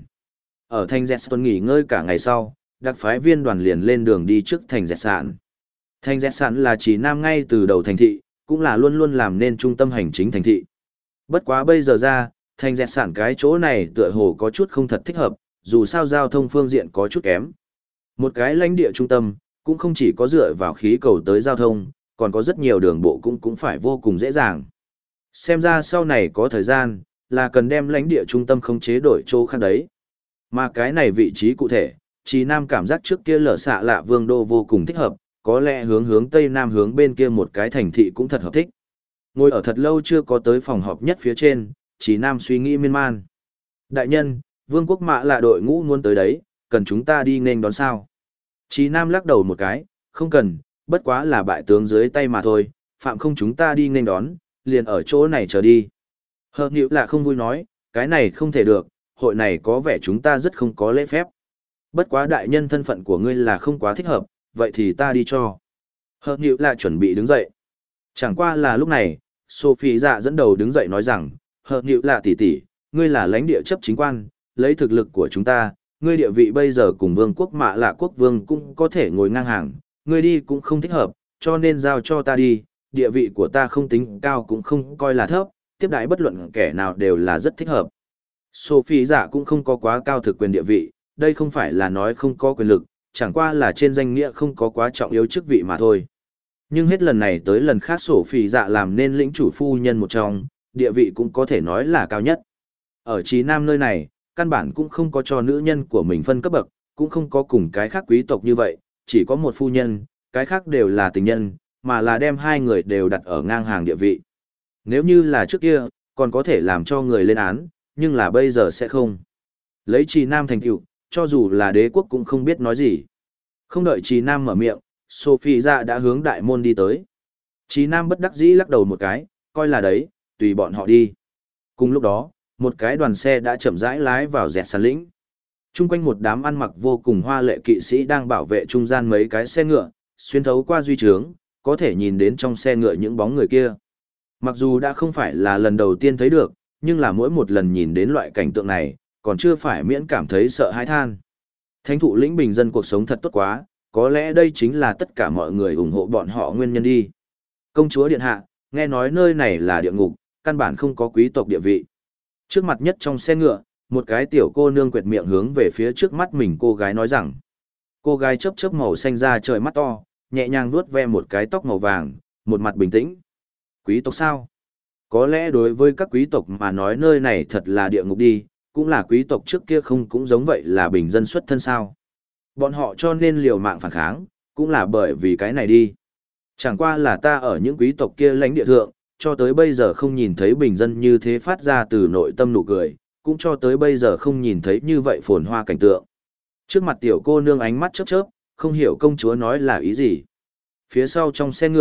Ở thành Zetton nghỉ ngơi cả ngày sau, đặc phái viên đoàn liền lên đường đi trước thành Zetsan. Thành Zetsan là Chỉ Nam ngay từ đầu thành thị, cũng là luôn luôn làm nên trung tâm hành chính thành thị. Bất quá bây giờ ra, thành Zetsan cái chỗ này tựa hồ có chút không thật thích hợp, dù sao giao thông phương diện có chút kém. Một cái lãnh địa trung tâm, cũng không chỉ có dựa vào khí cầu tới giao thông, còn có rất nhiều đường bộ cũng phải vô cùng dễ dàng. Xem ra sau này có thời gian, là cần đem lãnh địa trung tâm khống chế đổi chỗ khác đấy. Mà cái này vị trí cụ thể, Chỉ Nam cảm giác trước kia lở xạ lạ vương đô vô cùng thích hợp, có lẽ hướng tây nam hướng bên kia một cái thành thị cũng thật hợp thích. Ngồi ở thật lâu chưa có tới phòng họp nhất phía trên, Chỉ Nam suy nghĩ miên man. Đại nhân, vương quốc Mã là đội ngũ muốn tới đấy, cần chúng ta đi nghênh đón sao? Chỉ Nam lắc đầu một cái, không cần, bất quá là bại tướng dưới tay mà thôi, phạm không chúng ta đi nghênh đón, liền ở chỗ này chờ đi. Hợp Nhiễu là không vui nói, cái này không thể được, hội này có vẻ chúng ta rất không có lễ phép. Bất quá đại nhân thân phận của ngươi là không quá thích hợp, vậy thì ta đi cho. Hợp Nhiễu là chuẩn bị đứng dậy. Chẳng qua là lúc này, Sophie dạ dẫn đầu đứng dậy nói rằng, Hợp Nhiễu là tỷ tỷ, ngươi là lãnh địa chấp chính quan, lấy thực lực của chúng ta, ngươi địa vị bây giờ cùng vương quốc Mã Lạ quốc vương cũng có thể ngồi ngang hàng, ngươi đi cũng không thích hợp, cho nên giao cho ta đi, địa vị của ta không tính cao cũng không coi là thấp, tiếp đãi bất luận kẻ nào đều là rất thích hợp. Sophie giả cũng không có quá cao thực quyền địa vị, đây không phải là nói không có quyền lực, chẳng qua là trên danh nghĩa không có quá trọng yếu chức vị mà thôi. Nhưng hết lần này tới lần khác Sophie dạ làm nên lĩnh chủ phu nhân một trong, địa vị cũng có thể nói là cao nhất. Ở Chí Nam nơi này, căn bản cũng không có cho nữ nhân của mình phân cấp bậc, cũng không có cùng cái khác quý tộc như vậy, chỉ có một phu nhân, cái khác đều là tình nhân, mà là đem hai người đều đặt ở ngang hàng địa vị. Nếu như là trước kia, còn có thể làm cho người lên án, nhưng là bây giờ sẽ không. Lấy Trì Nam thành tựu, cho dù là đế quốc cũng không biết nói gì. Không đợi Trì Nam mở miệng, Sophie dạ đã hướng đại môn đi tới. Trì Nam bất đắc dĩ lắc đầu một cái, coi là đấy, tùy bọn họ đi. Cùng lúc đó, một cái đoàn xe đã chậm rãi lái vào dẹt sàn lĩnh. Trung quanh một đám ăn mặc vô cùng hoa lệ kỵ sĩ đang bảo vệ trung gian mấy cái xe ngựa, xuyên thấu qua duy trướng, có thể nhìn đến trong xe ngựa những bóng người kia. Mặc dù đã không phải là lần đầu tiên thấy được, nhưng là mỗi một lần nhìn đến loại cảnh tượng này, còn chưa phải miễn cảm thấy sợ hãi than. Thánh thụ lĩnh bình dân cuộc sống thật tốt quá, có lẽ đây chính là tất cả mọi người ủng hộ bọn họ nguyên nhân đi. Công chúa điện hạ, nghe nói nơi này là địa ngục, căn bản không có quý tộc địa vị. Trước mặt nhất trong xe ngựa, một cái tiểu cô nương quệt miệng hướng về phía trước mắt mình cô gái nói rằng. Cô gái chớp chớp màu xanh ra trời mắt to, nhẹ nhàng vuốt ve một cái tóc màu vàng, một mặt bình tĩnh. Quý tộc sao? Có lẽ đối với các quý tộc mà nói nơi này thật là địa ngục đi, cũng là quý tộc trước kia không cũng giống vậy là bình dân xuất thân sao. Bọn họ cho nên liều mạng phản kháng, cũng là bởi vì cái này đi. Chẳng qua là ta ở những quý tộc kia lãnh địa thượng, cho tới bây giờ không nhìn thấy bình dân như thế phát ra từ nội tâm nụ cười, cũng cho tới bây giờ không nhìn thấy như vậy phồn hoa cảnh tượng. Trước mặt tiểu cô nương ánh mắt chớp chớp, không hiểu công chúa nói là ý gì. Phía sau trong xe ngựa,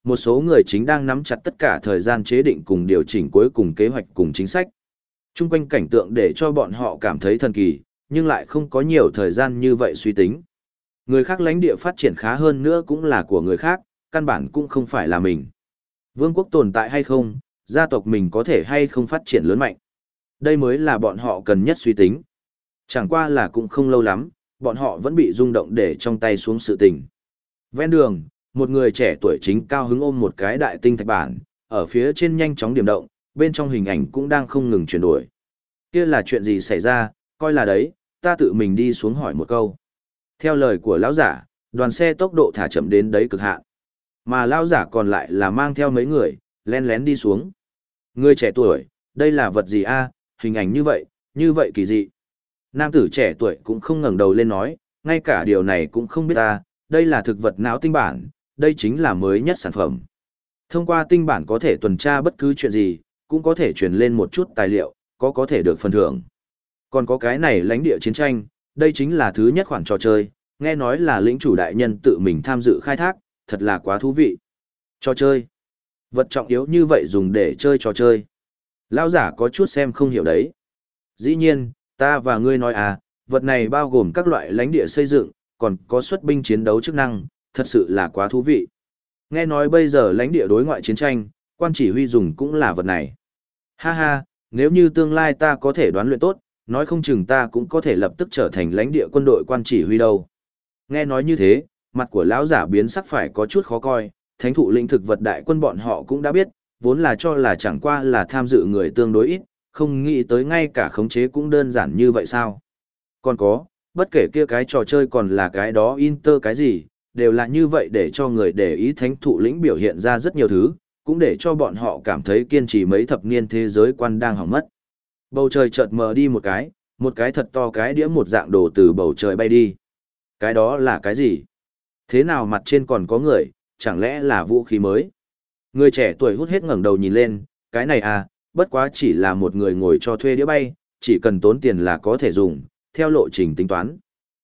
một số người chính đang nắm chặt tất cả thời gian chế định cùng điều chỉnh cuối cùng kế hoạch cùng chính sách. Trung quanh cảnh tượng để cho bọn họ cảm thấy thần kỳ, nhưng lại không có nhiều thời gian như vậy suy tính. Người khác lãnh địa phát triển khá hơn nữa cũng là của người khác, căn bản cũng không phải là mình. Vương quốc tồn tại hay không, gia tộc mình có thể hay không phát triển lớn mạnh. Đây mới là bọn họ cần nhất suy tính. Chẳng qua là cũng không lâu lắm, bọn họ vẫn bị rung động để trong tay xuống sự tình. Ven đường, một người trẻ tuổi chính cao hứng ôm một cái đại tinh thạch bản, ở phía trên nhanh chóng điểm động, bên trong hình ảnh cũng đang không ngừng chuyển đổi. Kia là chuyện gì xảy ra, coi là đấy, ta tự mình đi xuống hỏi một câu. Theo lời của lão giả, đoàn xe tốc độ thả chậm đến đấy cực hạn. Mà lão giả còn lại là mang theo mấy người, len lén đi xuống. Người trẻ tuổi, đây là vật gì a? Hình ảnh như vậy kỳ dị. Nam tử trẻ tuổi cũng không ngẩng đầu lên nói, ngay cả điều này cũng không biết ta, đây là thực vật não tinh bản, đây chính là mới nhất sản phẩm. Thông qua tinh bản có thể tuần tra bất cứ chuyện gì, cũng có thể truyền lên một chút tài liệu, có thể được phần thưởng. Còn có cái này lãnh địa chiến tranh, đây chính là thứ nhất khoản trò chơi, nghe nói là lĩnh chủ đại nhân tự mình tham dự khai thác, thật là quá thú vị. Trò chơi. Vật trọng yếu như vậy dùng để chơi trò chơi. Lão giả có chút xem không hiểu đấy. Dĩ nhiên, ta và ngươi nói à, vật này bao gồm các loại lãnh địa xây dựng, còn có xuất binh chiến đấu chức năng, thật sự là quá thú vị. Nghe nói bây giờ lãnh địa đối ngoại chiến tranh, quan chỉ huy dùng cũng là vật này. Ha ha, nếu như tương lai ta có thể đoán luyện tốt, nói không chừng ta cũng có thể lập tức trở thành lãnh địa quân đội quan chỉ huy đâu. Nghe nói như thế, mặt của lão giả biến sắc phải có chút khó coi, thánh thụ lĩnh thực vật đại quân bọn họ cũng đã biết, vốn là cho là chẳng qua là tham dự người tương đối ít, không nghĩ tới ngay cả khống chế cũng đơn giản như vậy sao. Còn có, bất kể kia cái trò chơi còn là cái đó Inter cái gì, đều là như vậy để cho người để ý thánh thụ lĩnh biểu hiện ra rất nhiều thứ, cũng để cho bọn họ cảm thấy kiên trì mấy thập niên thế giới quan đang hỏng mất. Bầu trời chợt mờ đi một cái thật to cái đĩa một dạng đồ từ bầu trời bay đi. Cái đó là cái gì? Thế nào mặt trên còn có người, chẳng lẽ là vũ khí mới? Người trẻ tuổi hút hết ngẩng đầu nhìn lên, cái này à, bất quá chỉ là một người ngồi cho thuê đĩa bay, chỉ cần tốn tiền là có thể dùng, theo lộ trình tính toán.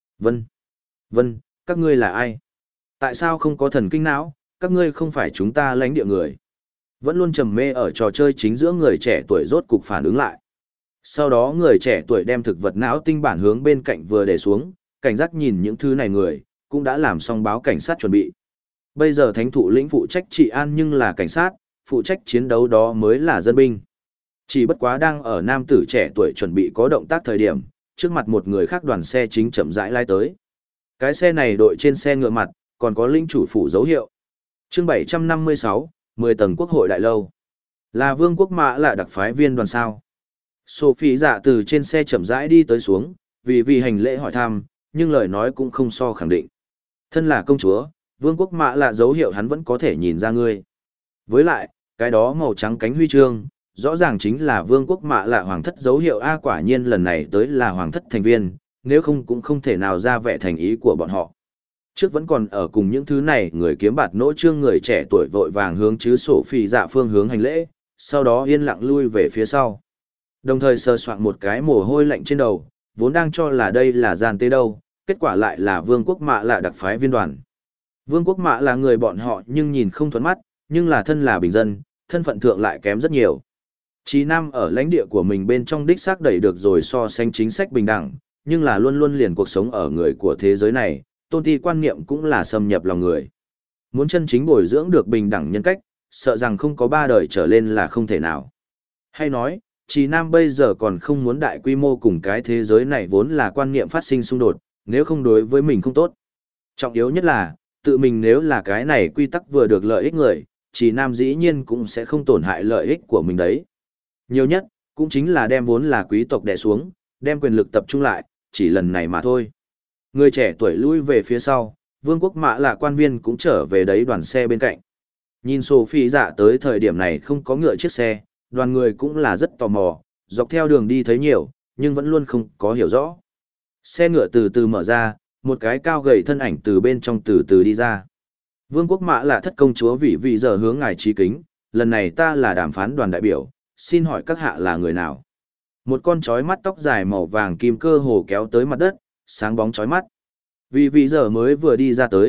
Vân, các ngươi là ai? Tại sao không có thần kinh não, các ngươi không phải chúng ta lãnh địa người? Vẫn luôn trầm mê ở trò chơi chính giữa người trẻ tuổi rốt cục phản ứng lại. Sau đó người trẻ tuổi đem thực vật não tinh bản hướng bên cạnh vừa để xuống, cảnh giác nhìn những thứ này người, cũng đã làm xong báo cảnh sát chuẩn bị. Bây giờ thánh thụ lĩnh phụ trách trị an nhưng là cảnh sát, phụ trách chiến đấu đó mới là dân binh. Chỉ bất quá đang ở nam tử trẻ tuổi chuẩn bị có động tác thời điểm, trước mặt một người khác đoàn xe chính chậm rãi lai tới. Cái xe này đội trên xe ngựa mặt, còn có linh chủ phủ dấu hiệu. Chương 756, 10 tầng quốc hội đại lâu. Là vương quốc mã là đặc phái viên đoàn sao. Sophie dạ từ trên xe chậm rãi đi tới xuống, vì hành lễ hỏi thăm, nhưng lời nói cũng không so khẳng định. Thân là công chúa, vương quốc mã là dấu hiệu hắn vẫn có thể nhìn ra ngươi. Với lại, cái đó màu trắng cánh huy chương, rõ ràng chính là vương quốc mã là hoàng thất dấu hiệu A, quả nhiên lần này tới là hoàng thất thành viên, nếu không cũng không thể nào ra vẻ thành ý của bọn họ. Trước vẫn còn ở cùng những thứ này người kiếm bạt nỗ trương người trẻ tuổi vội vàng hướng chứ Sophie dạ phương hướng hành lễ, sau đó yên lặng lui về phía sau. Đồng thời sờ soạn một cái mồ hôi lạnh trên đầu, vốn đang cho là đây là gian tế đâu, kết quả lại là vương quốc mạ là đặc phái viên đoàn. Vương quốc mạ là người bọn họ nhưng nhìn không thuẫn mắt, nhưng là thân là bình dân, thân phận thượng lại kém rất nhiều. Chí Nam ở lãnh địa của mình bên trong đích xác đẩy được rồi so sánh chính sách bình đẳng, nhưng là luôn luôn liền cuộc sống ở người của thế giới này, tôn ti quan niệm cũng là xâm nhập lòng người. Muốn chân chính bồi dưỡng được bình đẳng nhân cách, sợ rằng không có 3 đời trở lên là không thể nào. Hay nói, Chí Nam bây giờ còn không muốn đại quy mô cùng cái thế giới này vốn là quan niệm phát sinh xung đột, nếu không đối với mình không tốt. Trọng yếu nhất là, tự mình nếu là cái này quy tắc vừa được lợi ích người, Chí Nam dĩ nhiên cũng sẽ không tổn hại lợi ích của mình đấy. Nhiều nhất, cũng chính là đem vốn là quý tộc đè xuống, đem quyền lực tập trung lại, chỉ lần này mà thôi. Người trẻ tuổi lui về phía sau, vương quốc mã là quan viên cũng trở về đấy đoàn xe bên cạnh. Nhìn Sophie dạ tới thời điểm này không có ngựa chiếc xe, đoàn người cũng là rất tò mò, dọc theo đường đi thấy nhiều, nhưng vẫn luôn không có hiểu rõ. Xe ngựa từ từ mở ra, một cái cao gầy thân ảnh từ bên trong từ từ đi ra. Vương quốc mã là thất công chúa vị giờ hướng ngài trí kính, lần này ta là đàm phán đoàn đại biểu, xin hỏi các hạ là người nào? Một con chói mắt tóc dài màu vàng kim cơ hồ kéo tới mặt đất, sáng bóng chói mắt. Vì giờ mới vừa đi ra tới,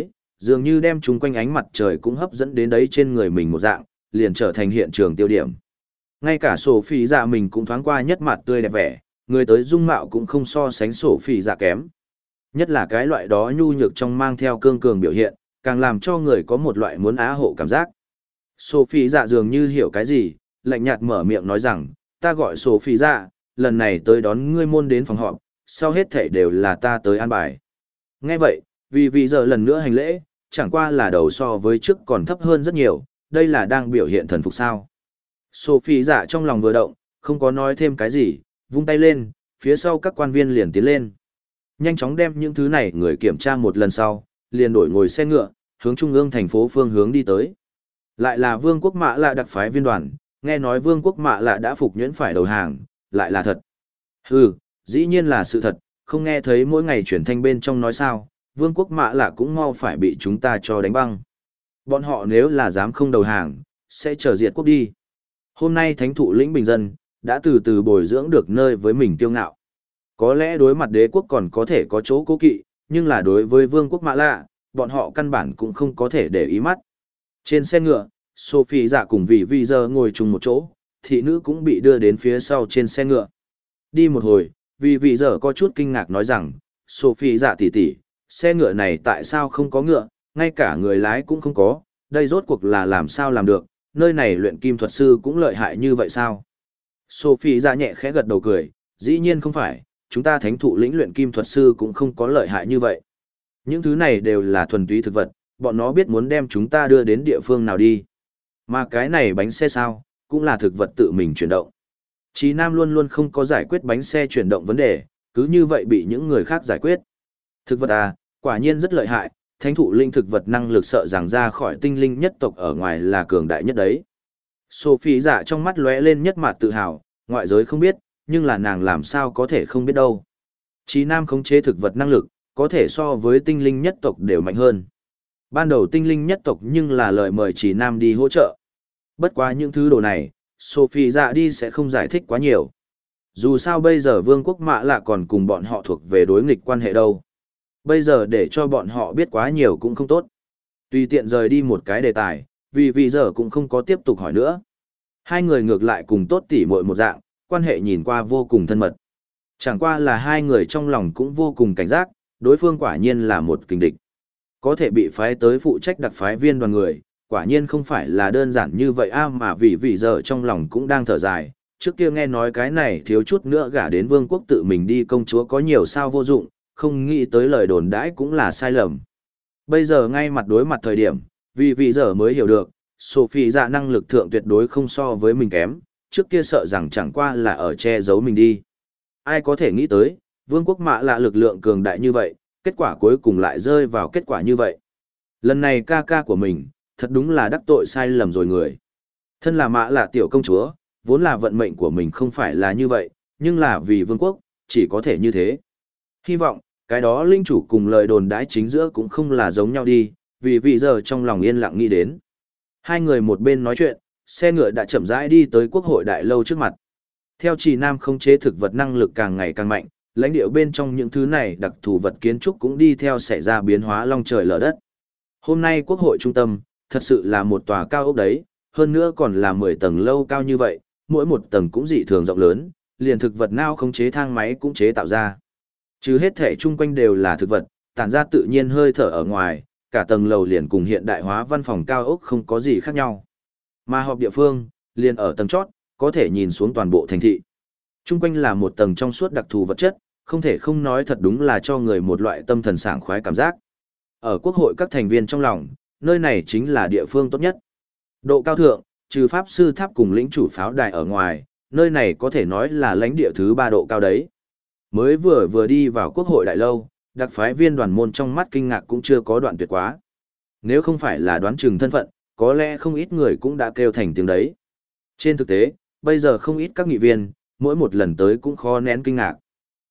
dường như đem chúng quanh ánh mặt trời cũng hấp dẫn đến đấy trên người mình một dạng, liền trở thành hiện trường tiêu điểm. Ngay cả Sophie dạ mình cũng thoáng qua nhất mặt tươi đẹp vẻ, người tới dung mạo cũng không so sánh Sophie dạ kém. Nhất là cái loại đó nhu nhược trong mang theo cương cường biểu hiện, càng làm cho người có một loại muốn á hộ cảm giác. Sophie dạ dường như hiểu cái gì, lạnh nhạt mở miệng nói rằng, ta gọi Sophie dạ, lần này tới đón ngươi môn đến phòng họp, sau hết thảy đều là ta tới an bài. Nghe vậy, vì giờ lần nữa hành lễ, chẳng qua là đầu so với trước còn thấp hơn rất nhiều, đây là đang biểu hiện thần phục sao. Sophie dạ trong lòng vừa động, không có nói thêm cái gì, vung tay lên, phía sau các quan viên liền tiến lên. Nhanh chóng đem những thứ này người kiểm tra một lần sau, liền đổi ngồi xe ngựa, hướng trung ương thành phố phương hướng đi tới. Lại là Vương quốc Mạ Lạ đặc phái viên đoàn, nghe nói Vương quốc Mạ Lạ đã phục nhuyễn phải đầu hàng, lại là thật. Hừ, dĩ nhiên là sự thật, không nghe thấy mỗi ngày truyền thanh bên trong nói sao, Vương quốc Mạ Lạ cũng mau phải bị chúng ta cho đánh băng. Bọn họ nếu là dám không đầu hàng, sẽ trở diệt quốc đi. Hôm nay thánh thụ lĩnh bình dân, đã từ từ bồi dưỡng được nơi với mình kiêu ngạo. Có lẽ đối mặt đế quốc còn có thể có chỗ cố kỵ, nhưng là đối với Vương quốc Mạ Lạ, bọn họ căn bản cũng không có thể để ý mắt. Trên xe ngựa, Sophie dạ cùng vì giờ ngồi chung một chỗ, thị nữ cũng bị đưa đến phía sau trên xe ngựa. Đi một hồi, vì giờ có chút kinh ngạc nói rằng, Sophie dạ tỷ tỷ, xe ngựa này tại sao không có ngựa, ngay cả người lái cũng không có, đây rốt cuộc là làm sao làm được, nơi này luyện kim thuật sư cũng lợi hại như vậy sao? Sophie dạ nhẹ khẽ gật đầu cười, dĩ nhiên không phải, chúng ta thánh thụ lĩnh luyện kim thuật sư cũng không có lợi hại như vậy. Những thứ này đều là thuần túy thực vật, bọn nó biết muốn đem chúng ta đưa đến địa phương nào đi. Mà cái này bánh xe sao, cũng là thực vật tự mình chuyển động. Chí Nam luôn luôn không có giải quyết bánh xe chuyển động vấn đề, cứ như vậy bị những người khác giải quyết. Thực vật à, quả nhiên rất lợi hại, thánh thụ linh thực vật năng lực sợ rằng ra khỏi tinh linh nhất tộc ở ngoài là cường đại nhất đấy. Sophie dạ trong mắt lóe lên nhất mặt tự hào, ngoại giới không biết, nhưng là nàng làm sao có thể không biết đâu. Chí Nam khống chế thực vật năng lực, có thể so với tinh linh nhất tộc đều mạnh hơn. Ban đầu tinh linh nhất tộc nhưng là lời mời Chí Nam đi hỗ trợ. Bất quá những thứ đồ này, Sophie dạ đi sẽ không giải thích quá nhiều. Dù sao bây giờ Vương quốc Mạ Lạ còn cùng bọn họ thuộc về đối nghịch quan hệ đâu. Bây giờ để cho bọn họ biết quá nhiều cũng không tốt. Tùy tiện rời đi một cái đề tài, vì giờ cũng không có tiếp tục hỏi nữa. Hai người ngược lại cùng tốt tỉ muội một dạng, quan hệ nhìn qua vô cùng thân mật. Chẳng qua là hai người trong lòng cũng vô cùng cảnh giác, đối phương quả nhiên là một kình địch. Có thể bị phái tới phụ trách đặc phái viên đoàn người, quả nhiên không phải là đơn giản như vậy mà vì giờ trong lòng cũng đang thở dài. Trước kia nghe nói cái này thiếu chút nữa gả đến vương quốc tự mình đi công chúa có nhiều sao vô dụng, không nghĩ tới lời đồn đãi cũng là sai lầm. Bây giờ ngay mặt đối mặt thời điểm, vì giờ mới hiểu được, Sophie dạ năng lực thượng tuyệt đối không so với mình kém, trước kia sợ rằng chẳng qua là ở che giấu mình đi. Ai có thể nghĩ tới, vương quốc Mạ Lạ lực lượng cường đại như vậy, kết quả cuối cùng lại rơi vào kết quả như vậy. Lần này ca ca của mình, thật đúng là đắc tội sai lầm rồi người. Thân là Mạ Lạ tiểu công chúa, vốn là vận mệnh của mình không phải là như vậy, nhưng là vì vương quốc, chỉ có thể như thế. Hy vọng, cái đó linh chủ cùng lời đồn đãi chính giữa cũng không là giống nhau đi, vì giờ trong lòng yên lặng nghĩ đến. Hai người một bên nói chuyện, xe ngựa đã chậm rãi đi tới quốc hội đại lâu trước mặt. Theo Trì Nam khống chế thực vật năng lực càng ngày càng mạnh, lãnh địa bên trong những thứ này đặc thù vật kiến trúc cũng đi theo xảy ra biến hóa long trời lở đất. Hôm nay quốc hội trung tâm, thật sự là một tòa cao ốc đấy, hơn nữa còn là 10 tầng lâu cao như vậy, mỗi một tầng cũng dị thường rộng lớn, liền thực vật nào khống chế thang máy cũng chế tạo ra. Chứ hết thể chung quanh đều là thực vật, tản ra tự nhiên hơi thở ở ngoài, cả tầng lầu liền cùng hiện đại hóa văn phòng cao ốc không có gì khác nhau. Mà họp địa phương, liền ở tầng chót, có thể nhìn xuống toàn bộ thành thị. Chung quanh là một tầng trong suốt đặc thù vật chất, không thể không nói thật đúng là cho người một loại tâm thần sảng khoái cảm giác. Ở quốc hội các thành viên trong lòng, nơi này chính là địa phương tốt nhất. Độ cao thượng, trừ pháp sư tháp cùng lĩnh chủ pháo đài ở ngoài, nơi này có thể nói là lãnh địa thứ 3 độ cao đấy. Mới vừa đi vào quốc hội đại lâu, đặc phái viên đoàn môn trong mắt kinh ngạc cũng chưa có đoạn tuyệt quá. Nếu không phải là đoán chừng thân phận, có lẽ không ít người cũng đã kêu thành tiếng đấy. Trên thực tế, bây giờ không ít các nghị viên, mỗi một lần tới cũng khó nén kinh ngạc.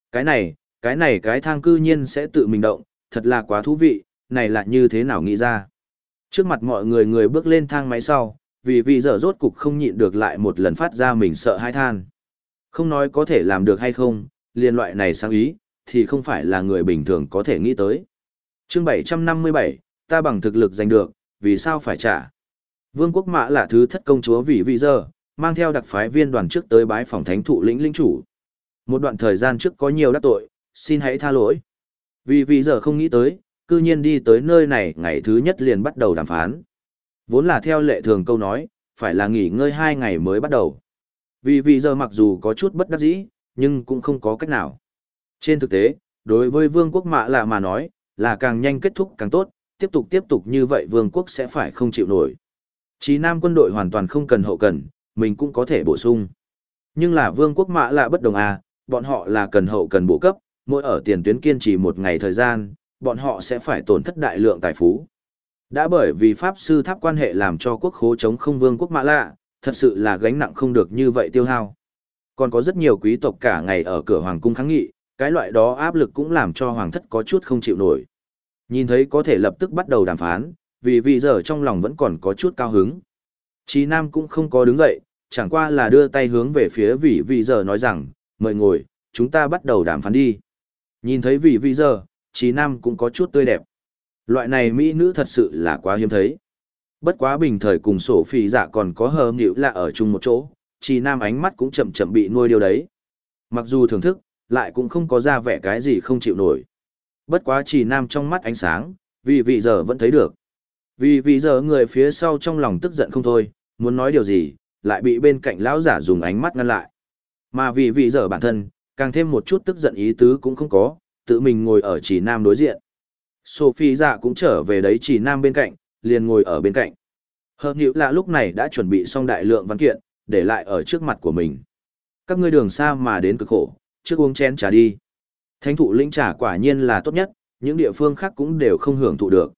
Cái thang cư nhiên sẽ tự mình động, thật là quá thú vị, này là như thế nào nghĩ ra. Trước mặt mọi người bước lên thang máy sau, vì giờ rốt cục không nhịn được lại một lần phát ra mình sợ hãi than. Không nói có thể làm được hay không, liên loại này sáng ý, thì không phải là người bình thường có thể nghĩ tới. Chương 757, ta bằng thực lực giành được, vì sao phải trả? Vương quốc Mạ là thứ thất công chúa vì giờ, mang theo đặc phái viên đoàn trước tới bái phòng thánh thụ lĩnh lĩnh chủ. Một đoạn thời gian trước có nhiều đắc tội, xin hãy tha lỗi. Vì giờ không nghĩ tới, cư nhiên đi tới nơi này ngày thứ nhất liền bắt đầu đàm phán. Vốn là theo lệ thường câu nói, phải là nghỉ ngơi 2 ngày mới bắt đầu. Vì giờ mặc dù có chút bất đắc dĩ, nhưng cũng không có cách nào. Trên thực tế, đối với vương quốc Mạ lạ mà nói, là càng nhanh kết thúc càng tốt, tiếp tục như vậy vương quốc sẽ phải không chịu nổi. Chí Nam quân đội hoàn toàn không cần hậu cần, mình cũng có thể bổ sung. Nhưng là vương quốc Mạ lạ bất đồng à, bọn họ là cần hậu cần bổ cấp, mỗi ở tiền tuyến kiên trì 1 ngày thời gian, bọn họ sẽ phải tổn thất đại lượng tài phú. Đã bởi vì Pháp Sư Tháp quan hệ làm cho quốc khố chống không vương quốc Mạ lạ, thật sự là gánh nặng không được như vậy tiêu hao. Còn có rất nhiều quý tộc cả ngày ở cửa hoàng cung kháng nghị, cái loại đó áp lực cũng làm cho hoàng thất có chút không chịu nổi. Nhìn thấy có thể lập tức bắt đầu đàm phán, vì giờ trong lòng vẫn còn có chút cao hứng. Chí Nam cũng không có đứng dậy, chẳng qua là đưa tay hướng về phía vì giờ nói rằng, mời ngồi, chúng ta bắt đầu đàm phán đi. Nhìn thấy vì giờ, Chí Nam cũng có chút tươi đẹp. Loại này mỹ nữ thật sự là quá hiếm thấy. Bất quá bình thời cùng sổ phì dạ còn có hờ nghịu lạ ở chung một chỗ, Chí Nam ánh mắt cũng chậm chậm bị nuôi điều đấy. Mặc dù thưởng thức, lại cũng không có ra vẻ cái gì không chịu nổi. Bất quá Chí Nam trong mắt ánh sáng, vì giờ vẫn thấy được. Vì giờ người phía sau trong lòng tức giận không thôi, muốn nói điều gì, lại bị bên cạnh lão giả dùng ánh mắt ngăn lại. Mà vì giờ bản thân, càng thêm một chút tức giận ý tứ cũng không có, tự mình ngồi ở Chí Nam đối diện. Sophie dạ cũng trở về đấy Chí Nam bên cạnh, liền ngồi ở bên cạnh. Hợp nhữ là lúc này đã chuẩn bị xong đại lượng văn kiện, để lại ở trước mặt của mình. Các ngươi đường xa mà đến cực khổ, trước uống chén trà đi. Thánh thụ lĩnh trà quả nhiên là tốt nhất, những địa phương khác cũng đều không hưởng thụ được.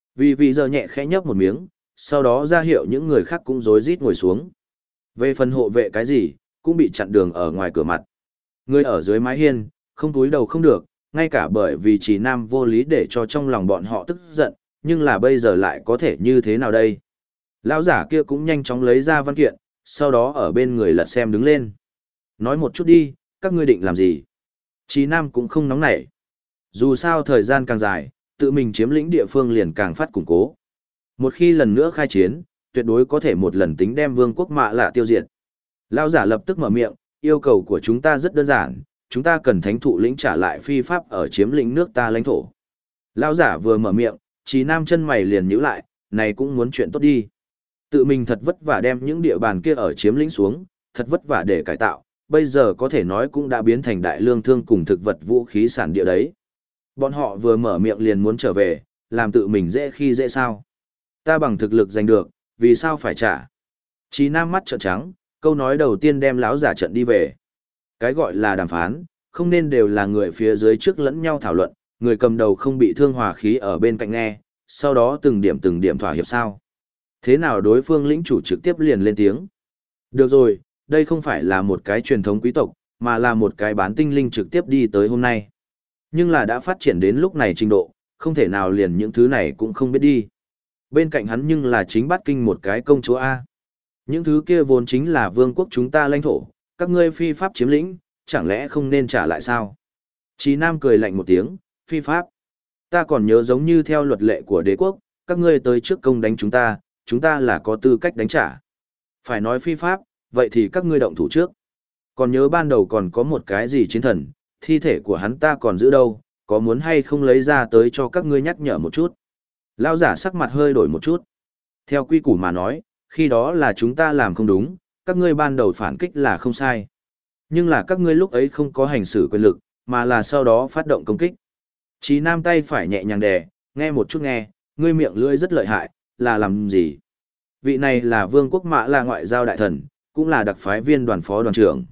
Vì giờ nhẹ khẽ nhấp một miếng, sau đó ra hiệu những người khác cũng rối rít ngồi xuống. Về phần hộ vệ cái gì, cũng bị chặn đường ở ngoài cửa mặt. Người ở dưới mái hiên, không túi đầu không được, ngay cả bởi vì Chí Nam vô lý để cho trong lòng bọn họ tức giận, nhưng là bây giờ lại có thể như thế nào đây? Lão giả kia cũng nhanh chóng lấy ra văn kiện, sau đó ở bên người lật xem đứng lên. Nói một chút đi, các ngươi định làm gì? Chí Nam cũng không nóng nảy. Dù sao thời gian càng dài, tự mình chiếm lĩnh địa phương liền càng phát củng cố. Một khi lần nữa khai chiến, tuyệt đối có thể một lần tính đem vương quốc Mạ lạ tiêu diệt. Lão giả lập tức mở miệng, yêu cầu của chúng ta rất đơn giản, chúng ta cần thánh thụ lĩnh trả lại phi pháp ở chiếm lĩnh nước ta lãnh thổ. Lão giả vừa mở miệng, Chí Nam chân mày liền nhíu lại, này cũng muốn chuyện tốt đi. Tự mình thật vất vả đem những địa bàn kia ở chiếm lĩnh xuống, thật vất vả để cải tạo, bây giờ có thể nói cũng đã biến thành đại lương thương cùng thực vật vũ khí sản địa đấy. Bọn họ vừa mở miệng liền muốn trở về, làm tự mình dễ khi dễ sao. Ta bằng thực lực giành được, vì sao phải trả? Chí Nam mắt trợn trắng, câu nói đầu tiên đem lão giả trận đi về. Cái gọi là đàm phán, không nên đều là người phía dưới trước lẫn nhau thảo luận, người cầm đầu không bị thương hòa khí ở bên cạnh nghe, sau đó từng điểm thỏa hiệp sao. Thế nào đối phương lĩnh chủ trực tiếp liền lên tiếng? Được rồi, đây không phải là một cái truyền thống quý tộc, mà là một cái bán tinh linh trực tiếp đi tới hôm nay. Nhưng là đã phát triển đến lúc này trình độ, không thể nào liền những thứ này cũng không biết đi. Bên cạnh hắn nhưng là chính Bát Kinh một cái công chúa A. Những thứ kia vốn chính là vương quốc chúng ta lãnh thổ, các ngươi phi pháp chiếm lĩnh, chẳng lẽ không nên trả lại sao? Chí Nam cười lạnh một tiếng, phi pháp. Ta còn nhớ giống như theo luật lệ của đế quốc, các ngươi tới trước công đánh chúng ta là có tư cách đánh trả. Phải nói phi pháp, vậy thì các ngươi động thủ trước. Còn nhớ ban đầu còn có một cái gì chiến thần, thi thể của hắn ta còn giữ đâu, có muốn hay không lấy ra tới cho các ngươi nhắc nhở một chút. Lão giả sắc mặt hơi đổi một chút. Theo quy củ mà nói, khi đó là chúng ta làm không đúng, các ngươi ban đầu phản kích là không sai. Nhưng là các ngươi lúc ấy không có hành xử quyền lực, mà là sau đó phát động công kích. Chí Nam tay phải nhẹ nhàng đè, nghe một chút nghe, ngươi miệng lưỡi rất lợi hại, là làm gì? Vị này là vương quốc Mạ là ngoại giao đại thần, cũng là đặc phái viên đoàn phó đoàn trưởng.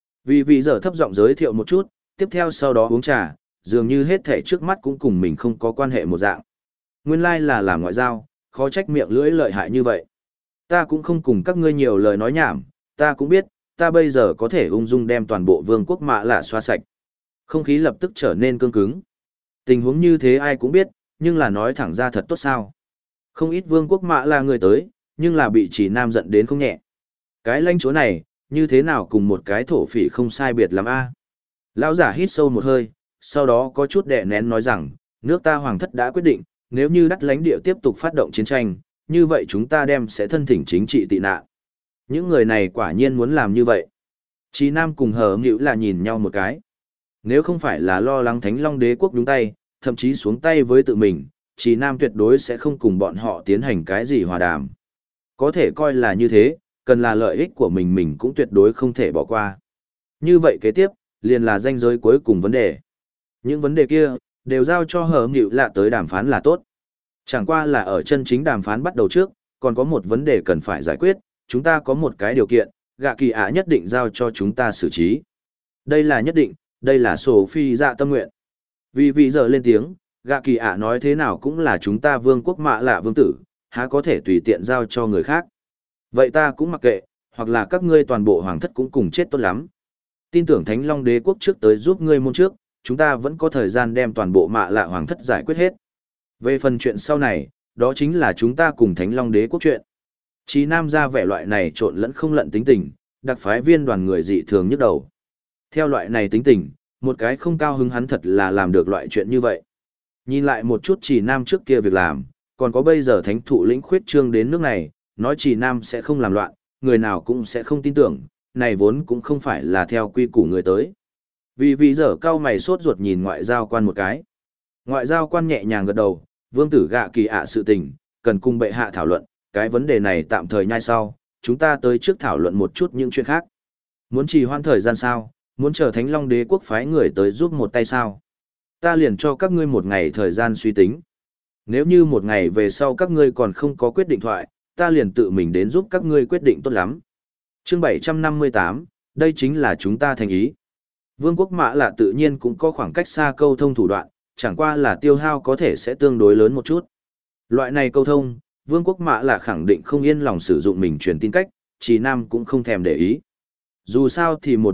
Vì giờ thấp giọng giới thiệu một chút, tiếp theo sau đó uống trà, dường như hết thể trước mắt cũng cùng mình không có quan hệ một dạng. Nguyên lai là làm ngoại giao, khó trách miệng lưỡi lợi hại như vậy. Ta cũng không cùng các ngươi nhiều lời nói nhảm, ta cũng biết, ta bây giờ có thể ung dung đem toàn bộ vương quốc Mạ lạ xóa sạch. Không khí lập tức trở nên cương cứng. Tình huống như thế ai cũng biết, nhưng là nói thẳng ra thật tốt sao. Không ít vương quốc Mạ là người tới, nhưng là bị Chí Nam giận đến không nhẹ. Cái lãnh chúa này, như thế nào cùng một cái thổ phỉ không sai biệt lắm a? Lão giả hít sâu một hơi, sau đó có chút đè nén nói rằng, nước ta hoàng thất đã quyết định, nếu như đắt lãnh địa tiếp tục phát động chiến tranh, như vậy chúng ta đem sẽ thân thỉnh chính trị tị nạn. Những người này quả nhiên muốn làm như vậy. Chí Nam cùng Hờ Nghịu là nhìn nhau một cái. Nếu không phải là lo lắng Thánh Long Đế quốc đúng tay, thậm chí xuống tay với tự mình, Chí Nam tuyệt đối sẽ không cùng bọn họ tiến hành cái gì hòa đàm. Có thể coi là như thế, cần là lợi ích của mình cũng tuyệt đối không thể bỏ qua. Như vậy kế tiếp, liền là ranh giới cuối cùng vấn đề. Những vấn đề kia, đều giao cho Hờ Nghịu lạ tới đàm phán là tốt. Chẳng qua là ở chân chính đàm phán bắt đầu trước, còn có một vấn đề cần phải giải quyết, chúng ta có một cái điều kiện, gạ kỳ ả nhất định giao cho chúng ta xử trí. Đây là nhất định, đây là Sophie dạ tâm nguyện. Vì giờ lên tiếng, gạ kỳ ả nói thế nào cũng là chúng ta vương quốc mạ lạ vương tử, há có thể tùy tiện giao cho người khác. Vậy ta cũng mặc kệ, hoặc là các ngươi toàn bộ hoàng thất cũng cùng chết tốt lắm. Tin tưởng Thánh Long Đế quốc trước tới giúp ngươi môn trước, chúng ta vẫn có thời gian đem toàn bộ mạ lạ hoàng thất giải quyết hết. Về phần chuyện sau này, đó chính là chúng ta cùng Thánh Long Đế quốc chuyện. Chí Nam ra vẻ loại này trộn lẫn không lận tính tình, đặc phái viên đoàn người dị thường nhức đầu. Theo loại này tính tình, một cái không cao hứng hắn thật là làm được loại chuyện như vậy. Nhìn lại một chút Chí Nam trước kia việc làm, còn có bây giờ thánh thụ lĩnh khuyết trương đến nước này, nói Chí Nam sẽ không làm loạn, người nào cũng sẽ không tin tưởng, này vốn cũng không phải là theo quy củ người tới. Vì giờ cao mày sốt ruột nhìn ngoại giao quan một cái. Ngoại giao quan nhẹ nhàng gật đầu, vương tử gạ kỳ ạ sự tình, cần cùng bệ hạ thảo luận, cái vấn đề này tạm thời nhai sau, chúng ta tới trước thảo luận một chút những chuyện khác. Muốn trì hoãn thời gian sao, muốn chờ Thánh Long Đế quốc phái người tới giúp một tay sao. Ta liền cho các ngươi một ngày thời gian suy tính. Nếu như một ngày về sau các ngươi còn không có quyết định thoại, ta liền tự mình đến giúp các ngươi quyết định tốt lắm. Chương 758, đây chính là chúng ta thành ý. Vương quốc Mã Lạ tự nhiên cũng có khoảng cách xa câu thông thủ đoạn, chẳng qua là tiêu hao có thể sẽ tương đối lớn một chút. Loại này câu thông, Vương quốc Mã Lạ khẳng định không yên lòng sử dụng mình truyền tin cách, Chí Nam cũng không thèm để ý. Dù sao thì một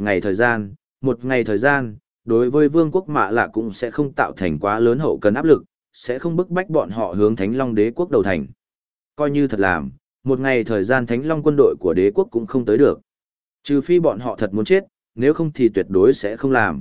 ngày thời gian, đối với Vương quốc Mã Lạ cũng sẽ không tạo thành quá lớn hậu cần áp lực, sẽ không bức bách bọn họ hướng Thánh Long Đế quốc đầu thành. Coi như thật làm, một ngày thời gian Thánh Long quân đội của đế quốc cũng không tới được. Trừ phi bọn họ thật muốn chết, nếu không thì tuyệt đối sẽ không làm.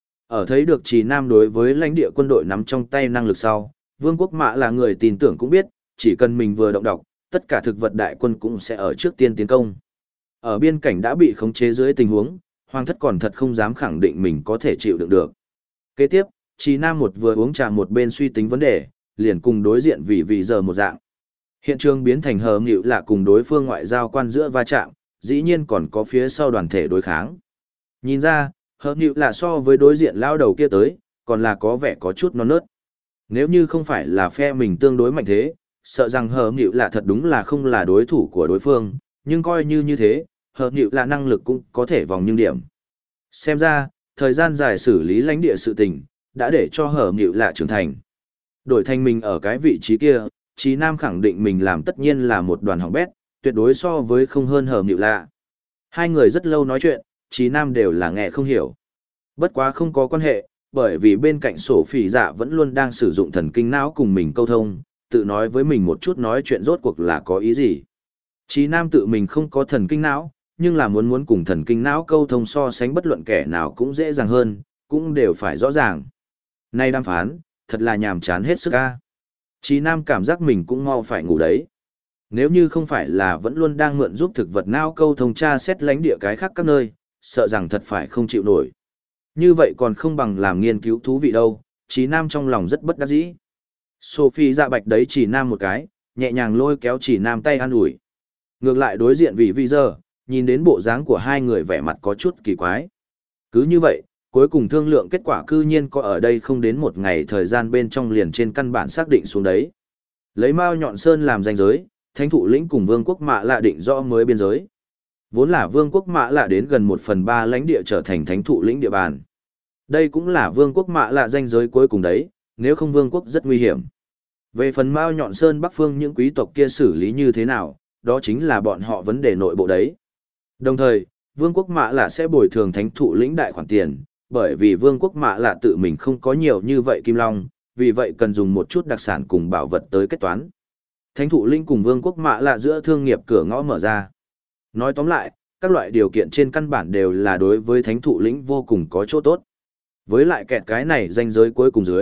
Ở thấy được Chí Nam đối với lãnh địa quân đội nắm trong tay năng lực sau, Vương quốc Mã là người tin tưởng cũng biết, chỉ cần mình vừa động đọc, tất cả thực vật đại quân cũng sẽ ở trước tiên tiến công. Ở biên cảnh đã bị khống chế dưới tình huống, Hoàng thất còn thật không dám khẳng định mình có thể chịu đựng được. Kế tiếp, Chí Nam một vừa uống trà một bên suy tính vấn đề, liền cùng đối diện vì giờ một dạng. Hiện trường biến thành Hờ Nghịu Lạ cùng đối phương ngoại giao quan giữa va chạm, dĩ nhiên còn có phía sau đoàn thể đối kháng. Nhìn ra, Hờ Nghịu Lạ so với đối diện lao đầu kia tới, còn là có vẻ có chút non nớt. Nếu như không phải là phe mình tương đối mạnh thế, sợ rằng Hờ Nghịu Lạ thật đúng là không là đối thủ của đối phương, nhưng coi như thế, Hờ Nghịu Lạ năng lực cũng có thể vòng nhưng điểm. Xem ra, thời gian dài xử lý lãnh địa sự tình, đã để cho Hờ Nghịu Lạ trưởng thành. Đổi thành mình ở cái vị trí kia, Chí Nam khẳng định mình làm tất nhiên là một đoàn hỏng bét, tuyệt đối so với không hơn Hờ Nghịu Lạ. Hai người rất lâu nói chuyện, Chí Nam đều là nghe không hiểu. Bất quá không có quan hệ, bởi vì bên cạnh sổ phỉ dạ vẫn luôn đang sử dụng thần kinh não cùng mình câu thông, tự nói với mình một chút nói chuyện rốt cuộc là có ý gì. Chí Nam tự mình không có thần kinh não, nhưng là muốn cùng thần kinh não câu thông so sánh bất luận kẻ nào cũng dễ dàng hơn, cũng đều phải rõ ràng. Nay đàm phán, thật là nhàm chán hết sức ca. Chí Nam cảm giác mình cũng mau phải ngủ đấy. Nếu như không phải là vẫn luôn đang mượn giúp thực vật não câu thông tra xét lãnh địa cái khác các nơi, sợ rằng thật phải không chịu nổi. Như vậy còn không bằng làm nghiên cứu thú vị đâu, Chí Nam trong lòng rất bất đắc dĩ. Sophie dạ bạch đấy Chí Nam một cái, nhẹ nhàng lôi kéo Chí Nam tay an ủi. Ngược lại đối diện vì giờ, nhìn đến bộ dáng của hai người vẻ mặt có chút kỳ quái. Cứ như vậy, cuối cùng thương lượng kết quả cư nhiên có ở đây không đến một ngày thời gian bên trong liền trên căn bản xác định xuống đấy. Lấy Mao Nhọn Sơn làm ranh giới, Thánh Thụ Lĩnh cùng Vương quốc Mạ Lạ định rõ mới biên giới. Vốn là Vương quốc Mạ Lạ đến gần 1/3 lãnh địa trở thành Thánh Thụ Lĩnh địa bàn. Đây cũng là Vương quốc Mạ Lạ ranh giới cuối cùng đấy, nếu không Vương quốc rất nguy hiểm. Về phần Mao Nhọn Sơn Bắc Phương những quý tộc kia xử lý như thế nào, đó chính là bọn họ vấn đề nội bộ đấy. Đồng thời, Vương quốc Mạ Lạ sẽ bồi thường Thánh Thụ Lĩnh đại khoản tiền, bởi vì Vương quốc Mạ Lạ tự mình không có nhiều như vậy kim long, vì vậy cần dùng một chút đặc sản cùng bảo vật tới kết toán. Thánh Thụ Lĩnh cùng Vương quốc Mạ Lạ giữa thương nghiệp cửa ngõ mở ra. Nói tóm lại, các loại điều kiện trên căn bản đều là đối với Thánh Thụ Lĩnh vô cùng có chỗ tốt. Với lại kẹt cái này ranh giới cuối cùng dưới,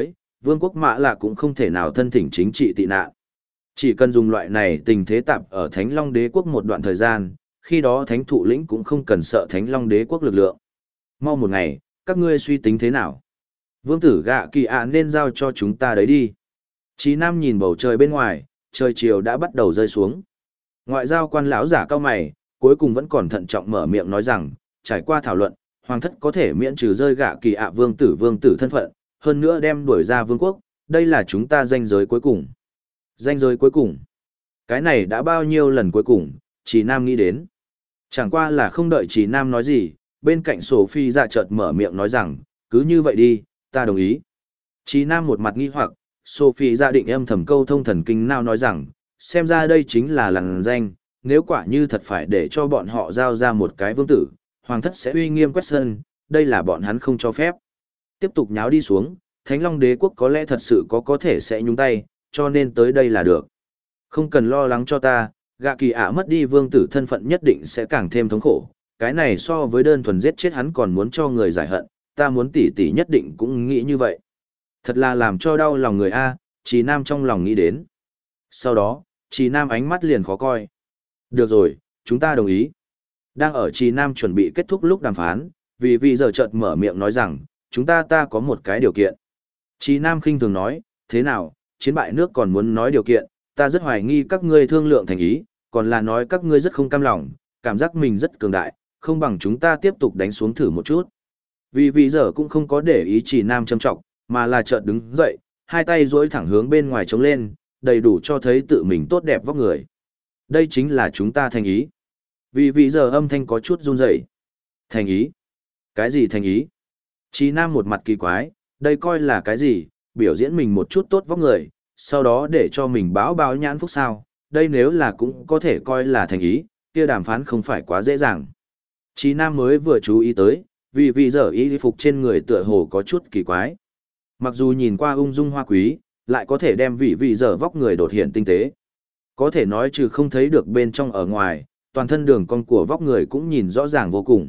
vương quốc mạ lạ cũng không thể nào thân thỉnh chính trị tị nạn. Chỉ cần dùng loại này tình thế tạp ở Thánh Long Đế quốc một đoạn thời gian, khi đó thánh thụ lĩnh cũng không cần sợ Thánh Long Đế quốc lực lượng. Mau một ngày, các ngươi suy tính thế nào? Vương tử Gạ Kỳ ạ nên giao cho chúng ta đấy đi. Chí Nam nhìn bầu trời bên ngoài, trời chiều đã bắt đầu rơi xuống. Ngoại giao quan lão giả cao mày, cuối cùng vẫn còn thận trọng mở miệng nói rằng, trải qua thảo luận, hoàng thất có thể miễn trừ rơi Gạ Kỳ ạ vương tử thân phận, hơn nữa đem đuổi ra vương quốc, đây là chúng ta ranh giới cuối cùng. Ranh giới cuối cùng? Cái này đã bao nhiêu lần cuối cùng, Chí Nam nghĩ đến. Chẳng qua là không đợi Chí Nam nói gì, bên cạnh Sophie dạ chợt mở miệng nói rằng, cứ như vậy đi, ta đồng ý. Chí Nam một mặt nghi hoặc, Sophie dạ định âm thầm câu thông thần kinh nào nói rằng, xem ra đây chính là lằn danh, nếu quả như thật phải để cho bọn họ giao ra một cái vương tử, hoàng thất sẽ uy nghiêm quét sân, đây là bọn hắn không cho phép. Tiếp tục nháo đi xuống, Thánh Long Đế quốc có lẽ thật sự có thể sẽ nhúng tay, cho nên tới đây là được. Không cần lo lắng cho ta, Gạ Kỳ ạ mất đi vương tử thân phận nhất định sẽ càng thêm thống khổ, cái này so với đơn thuần giết chết hắn còn muốn cho người giải hận, ta muốn tỷ tỷ nhất định cũng nghĩ như vậy. Thật là làm cho đau lòng người A, Chí Nam trong lòng nghĩ đến. Sau đó, Chí Nam ánh mắt liền khó coi. Được rồi, chúng ta đồng ý. Đang ở Chí Nam chuẩn bị kết thúc lúc đàm phán, vì giờ chợt mở miệng nói rằng, chúng ta có một cái điều kiện. Chí Nam khinh thường nói, thế nào, chiến bại nước còn muốn nói điều kiện, ta rất hoài nghi các ngươi thương lượng thành ý, còn là nói các ngươi rất không cam lòng, cảm giác mình rất cường đại, không bằng chúng ta tiếp tục đánh xuống thử một chút. Vì giờ cũng không có để ý Chí Nam châm trọng, mà là chợt đứng dậy, hai tay duỗi thẳng hướng bên ngoài trống lên, đầy đủ cho thấy tự mình tốt đẹp vóc người. Đây chính là chúng ta thành ý. Vì giờ âm thanh có chút run rẩy. Thành ý? Cái gì thành ý? Chí Nam một mặt kỳ quái, đây coi là cái gì, biểu diễn mình một chút tốt vóc người, sau đó để cho mình báo nhãn phúc sao, đây nếu là cũng có thể coi là thành ý, kia đàm phán không phải quá dễ dàng. Chí Nam mới vừa chú ý tới, vì giờ y phục trên người tựa hồ có chút kỳ quái. Mặc dù nhìn qua ung dung hoa quý, lại có thể đem vì giờ vóc người đột hiện tinh tế. Có thể nói trừ không thấy được bên trong ở ngoài, toàn thân đường cong của vóc người cũng nhìn rõ ràng vô cùng.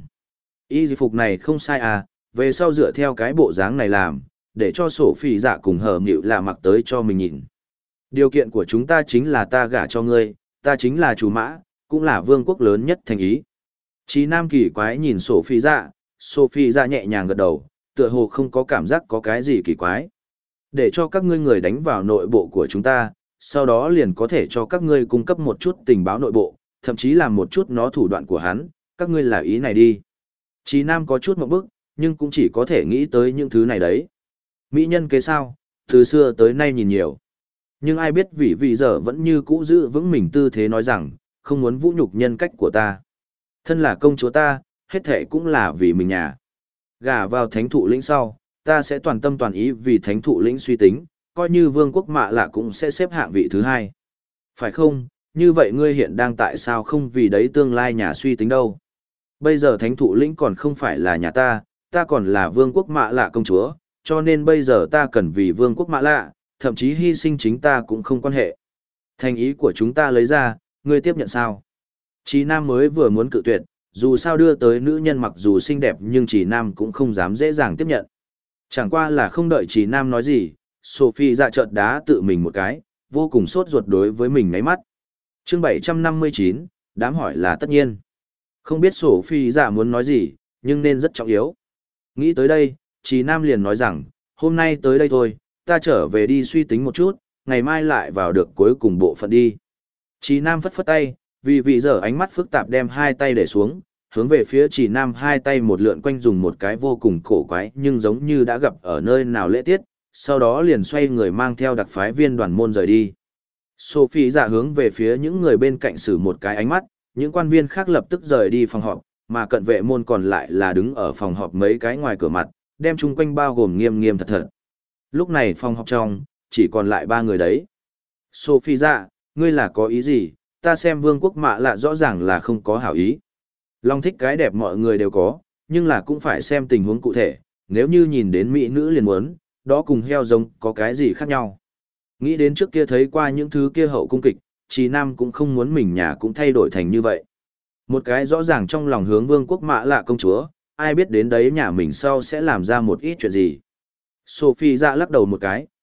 Y phục này không sai à, về sau dựa theo cái bộ dáng này làm, để cho sổ phỉ dạ cùng hờ nghịu là mặc tới cho mình nhìn. Điều kiện của chúng ta chính là ta gả cho ngươi, ta chính là chủ mã, cũng là vương quốc lớn nhất thành ý. Chí Nam kỳ quái nhìn sổ phỉ dạ nhẹ nhàng gật đầu, tựa hồ không có cảm giác có cái gì kỳ quái. Để cho các ngươi người đánh vào nội bộ của chúng ta, sau đó liền có thể cho các ngươi cung cấp một chút tình báo nội bộ, thậm chí làm một chút nó thủ đoạn của hắn, các ngươi là ý này đi. Chí Nam có chút một bức, nhưng cũng chỉ có thể nghĩ tới những thứ này đấy. Mỹ nhân kế sao, từ xưa tới nay nhìn nhiều. Nhưng ai biết vì giờ vẫn như cũ giữ vững mình tư thế nói rằng, không muốn vũ nhục nhân cách của ta. Thân là công chúa ta, hết thệ cũng là vì mình nhà. Gả vào thánh thụ lĩnh sau, ta sẽ toàn tâm toàn ý vì thánh thụ lĩnh suy tính, coi như vương quốc mạ lạ cũng sẽ xếp hạng vị thứ hai. Phải không, như vậy ngươi hiện đang tại sao không vì đấy tương lai nhà suy tính đâu. Bây giờ thánh thụ lĩnh còn không phải là nhà ta còn là vương quốc mạ lạ công chúa, cho nên bây giờ ta cần vì vương quốc mạ lạ, thậm chí hy sinh chính ta cũng không quan hệ. Thành ý của chúng ta lấy ra, ngươi tiếp nhận sao? Chí Nam mới vừa muốn cự tuyệt, dù sao đưa tới nữ nhân mặc dù xinh đẹp nhưng Chí Nam cũng không dám dễ dàng tiếp nhận. Chẳng qua là không đợi Chí Nam nói gì, Sophie dạ chợt đá tự mình một cái, vô cùng sốt ruột đối với mình ngáy mắt. Chương 759, đám hỏi là tất nhiên. Không biết Sophie dạ muốn nói gì, nhưng nên rất trọng yếu. Nghĩ tới đây, Chí Nam liền nói rằng, hôm nay tới đây thôi, ta trở về đi suy tính một chút, ngày mai lại vào được cuối cùng bộ phận đi. Chí Nam phất phất tay, vì giờ ánh mắt phức tạp đem hai tay để xuống, hướng về phía Chí Nam hai tay một lượn quanh dùng một cái vô cùng cổ quái nhưng giống như đã gặp ở nơi nào lễ tiết, sau đó liền xoay người mang theo đặc phái viên đoàn môn rời đi. Sophie dạ hướng về phía những người bên cạnh sử một cái ánh mắt, những quan viên khác lập tức rời đi phòng họp, mà cận vệ môn còn lại là đứng ở phòng họp mấy cái ngoài cửa mặt, đem chung quanh bao gồm nghiêm nghiêm thật thật. Lúc này phòng họp trong, chỉ còn lại 3 người đấy. Sophie dạ, ngươi là có ý gì, ta xem vương quốc mạ lạ rõ ràng là không có hảo ý. Long thích cái đẹp mọi người đều có, nhưng là cũng phải xem tình huống cụ thể, nếu như nhìn đến mỹ nữ liền muốn, đó cùng heo giống có cái gì khác nhau. Nghĩ đến trước kia thấy qua những thứ kia hậu cung kịch, Chí Nam cũng không muốn mình nhà cũng thay đổi thành như vậy. Một cái rõ ràng trong lòng hướng vương quốc mạ lạ công chúa, ai biết đến đấy nhà mình sau sẽ làm ra một ít chuyện gì. Sophie dạ lắc đầu một cái,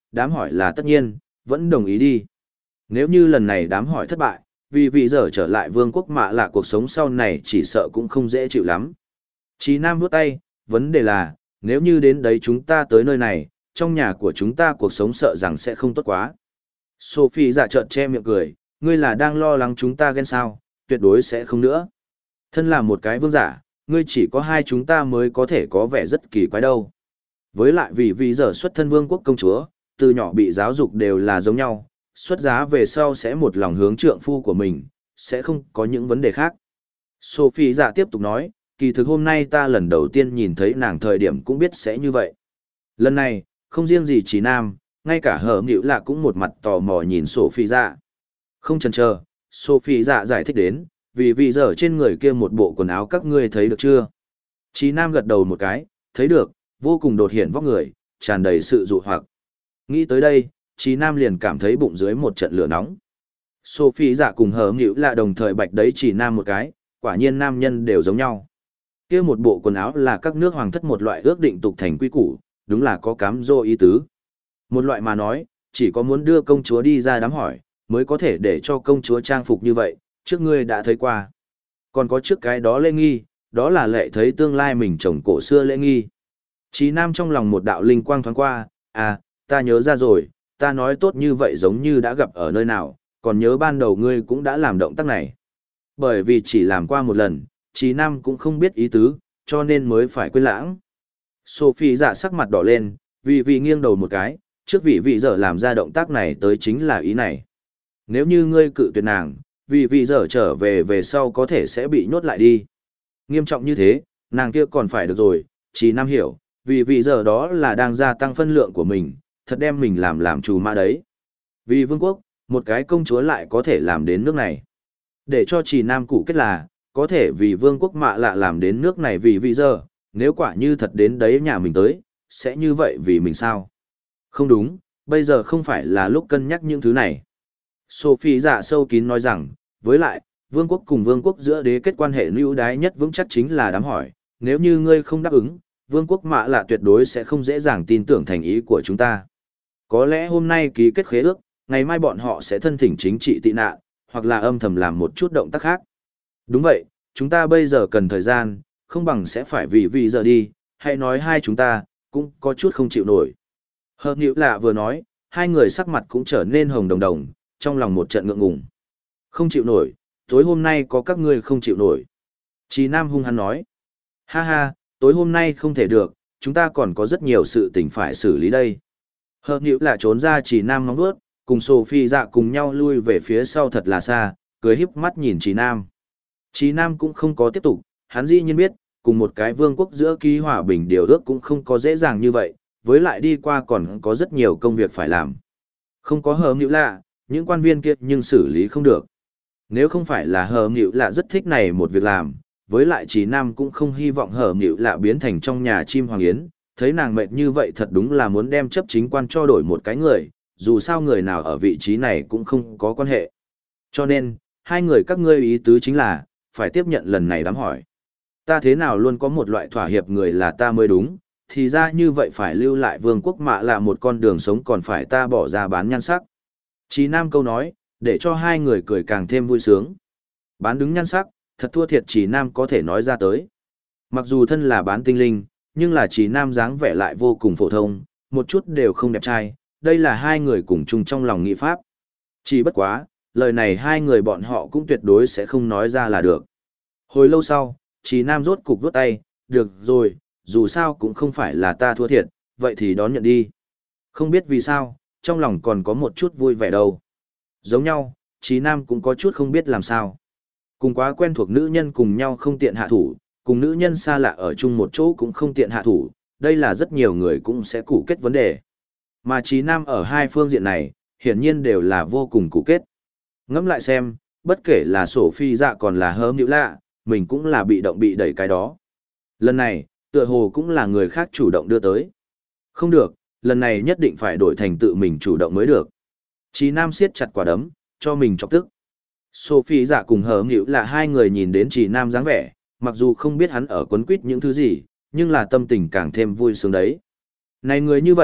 đám hỏi là tất nhiên, vẫn đồng ý đi. Nếu như lần này đám hỏi thất bại, vì vị giờ trở lại vương quốc mạ lạ cuộc sống sau này chỉ sợ cũng không dễ chịu lắm. Chí Nam vuốt tay, vấn đề là, nếu như đến đấy chúng ta tới nơi này, trong nhà của chúng ta cuộc sống sợ rằng sẽ không tốt quá. Sophie dạ trợn che miệng cười, ngươi là đang lo lắng chúng ta ghen sao, tuyệt đối sẽ không nữa. Thân là một cái vương giả, ngươi chỉ có hai chúng ta mới có thể có vẻ rất kỳ quái đâu. Với lại vì giờ xuất thân vương quốc công chúa, từ nhỏ bị giáo dục đều là giống nhau, xuất giá về sau sẽ một lòng hướng trượng phu của mình, sẽ không có những vấn đề khác. Sophie dạ tiếp tục nói, kỳ thực hôm nay ta lần đầu tiên nhìn thấy nàng thời điểm cũng biết sẽ như vậy. Lần này, không riêng gì chỉ nam, ngay cả hở nghịu lạ cũng một mặt tò mò nhìn Sophie dạ. Không chần chờ, Sophie dạ giải thích đến, vì giờ trên người kia một bộ quần áo các ngươi thấy được chưa? Chí Nam gật đầu một cái, thấy được, vô cùng đột hiện vóc người, tràn đầy sự dụ hoặc. Nghĩ tới đây, Chí Nam liền cảm thấy bụng dưới một trận lửa nóng. Sophie dạ cùng hở nghịu lạ đồng thời bạch đấy Chí Nam một cái, quả nhiên nam nhân đều giống nhau. Kia một bộ quần áo là các nước hoàng thất một loại ước định tục thành quy củ, đúng là có cám dỗ ý tứ. Một loại mà nói, chỉ có muốn đưa công chúa đi ra đám hỏi, mới có thể để cho công chúa trang phục như vậy, trước ngươi đã thấy qua. Còn có trước cái đó lễ nghi, đó là lệ thấy tương lai mình chồng cổ xưa lễ nghi. Chí Nam trong lòng một đạo linh quang thoáng qua, à, ta nhớ ra rồi, ta nói tốt như vậy giống như đã gặp ở nơi nào, còn nhớ ban đầu ngươi cũng đã làm động tác này. Bởi vì chỉ làm qua một lần, Chí Nam cũng không biết ý tứ, cho nên mới phải quên lãng. Sophie dạ sắc mặt đỏ lên, vì nghiêng đầu một cái, trước vị giờ làm ra động tác này tới chính là ý này. Nếu như ngươi cự tuyệt nàng, vì giờ trở về sau có thể sẽ bị nhốt lại đi. Nghiêm trọng như thế, nàng kia còn phải được rồi, Chí Nam hiểu, vì giờ đó là đang gia tăng phân lượng của mình, thật đem mình làm chủ ma đấy. Vì vương quốc, một cái công chúa lại có thể làm đến nước này. Để cho Chí Nam cụ kết là, có thể vì vương quốc mạ lạ làm đến nước này vì giờ, nếu quả như thật đến đấy nhà mình tới, sẽ như vậy vì mình sao? Không đúng, bây giờ không phải là lúc cân nhắc những thứ này. Sophie dạ sâu kín nói rằng, với lại, vương quốc cùng vương quốc giữa đế kết quan hệ lưu đái nhất vững chắc chính là đám hỏi, nếu như ngươi không đáp ứng, vương quốc mạ lạ tuyệt đối sẽ không dễ dàng tin tưởng thành ý của chúng ta. Có lẽ hôm nay ký kết khế ước, ngày mai bọn họ sẽ thân thỉnh chính trị tị nạn, hoặc là âm thầm làm một chút động tác khác. Đúng vậy, chúng ta bây giờ cần thời gian, không bằng sẽ phải vì giờ đi, hãy nói hai chúng ta, cũng có chút không chịu nổi. Hợp nhữ lạ vừa nói, hai người sắc mặt cũng trở nên hồng đồng đồng, trong lòng một trận ngượng ngùng. Không chịu nổi, tối hôm nay có các ngươi không chịu nổi. Chí Nam hung hăng nói. Ha ha, tối hôm nay không thể được, chúng ta còn có rất nhiều sự tình phải xử lý đây. Hợp nhữ lạ trốn ra Chí Nam mong vuốt, cùng Sophie dạ cùng nhau lui về phía sau thật là xa, cười híp mắt nhìn Chí Nam. Chí Nam cũng không có tiếp tục, hắn dĩ nhiên biết, cùng một cái vương quốc giữa ký hòa bình điều ước cũng không có dễ dàng như vậy, với lại đi qua còn có rất nhiều công việc phải làm. Không có hờ nghịu lạ, những quan viên kia nhưng xử lý không được. Nếu không phải là hờ nghịu lạ rất thích này một việc làm, với lại Chí Nam cũng không hy vọng hờ nghịu lạ biến thành trong nhà chim hoàng yến, thấy nàng mệt như vậy thật đúng là muốn đem chấp chính quan cho đổi một cái người, dù sao người nào ở vị trí này cũng không có quan hệ. Cho nên, hai người các ngươi ý tứ chính là, phải tiếp nhận lần này đám hỏi. Ta thế nào luôn có một loại thỏa hiệp người là ta mới đúng, thì ra như vậy phải lưu lại vương quốc mạ là một con đường sống còn phải ta bỏ ra bán nhan sắc. Chí Nam câu nói, để cho hai người cười càng thêm vui sướng. Bán đứng nhan sắc, thật thua thiệt Chí Nam có thể nói ra tới. Mặc dù thân là bán tinh linh, nhưng là Chí Nam dáng vẻ lại vô cùng phổ thông, một chút đều không đẹp trai, đây là hai người cùng chung trong lòng nghị pháp. Chỉ bất quá, lời này hai người bọn họ cũng tuyệt đối sẽ không nói ra là được. Hồi lâu sau, Chí Nam rốt cục vuốt tay, được rồi, dù sao cũng không phải là ta thua thiệt, vậy thì đón nhận đi. Không biết vì sao, trong lòng còn có một chút vui vẻ đâu. Giống nhau, Chí Nam cũng có chút không biết làm sao. Cùng quá quen thuộc nữ nhân cùng nhau không tiện hạ thủ, cùng nữ nhân xa lạ ở chung một chỗ cũng không tiện hạ thủ, đây là rất nhiều người cũng sẽ cụ kết vấn đề. Mà Chí Nam ở hai phương diện này, hiển nhiên đều là vô cùng cụ kết. Ngẫm lại xem, bất kể là Sophie dạ còn là hớm nhữ lạ, mình cũng là bị động bị đẩy cái đó. Lần này, tựa hồ cũng là người khác chủ động đưa tới. Không được, lần này nhất định phải đổi thành tự mình chủ động mới được. Chí Nam siết chặt quả đấm, cho mình chọc tức. Sophie dạ cùng hớm nhữ là hai người nhìn đến Chí Nam dáng vẻ, mặc dù không biết hắn ở quấn quýt những thứ gì, nhưng là tâm tình càng thêm vui sướng đấy. Này người như vậy,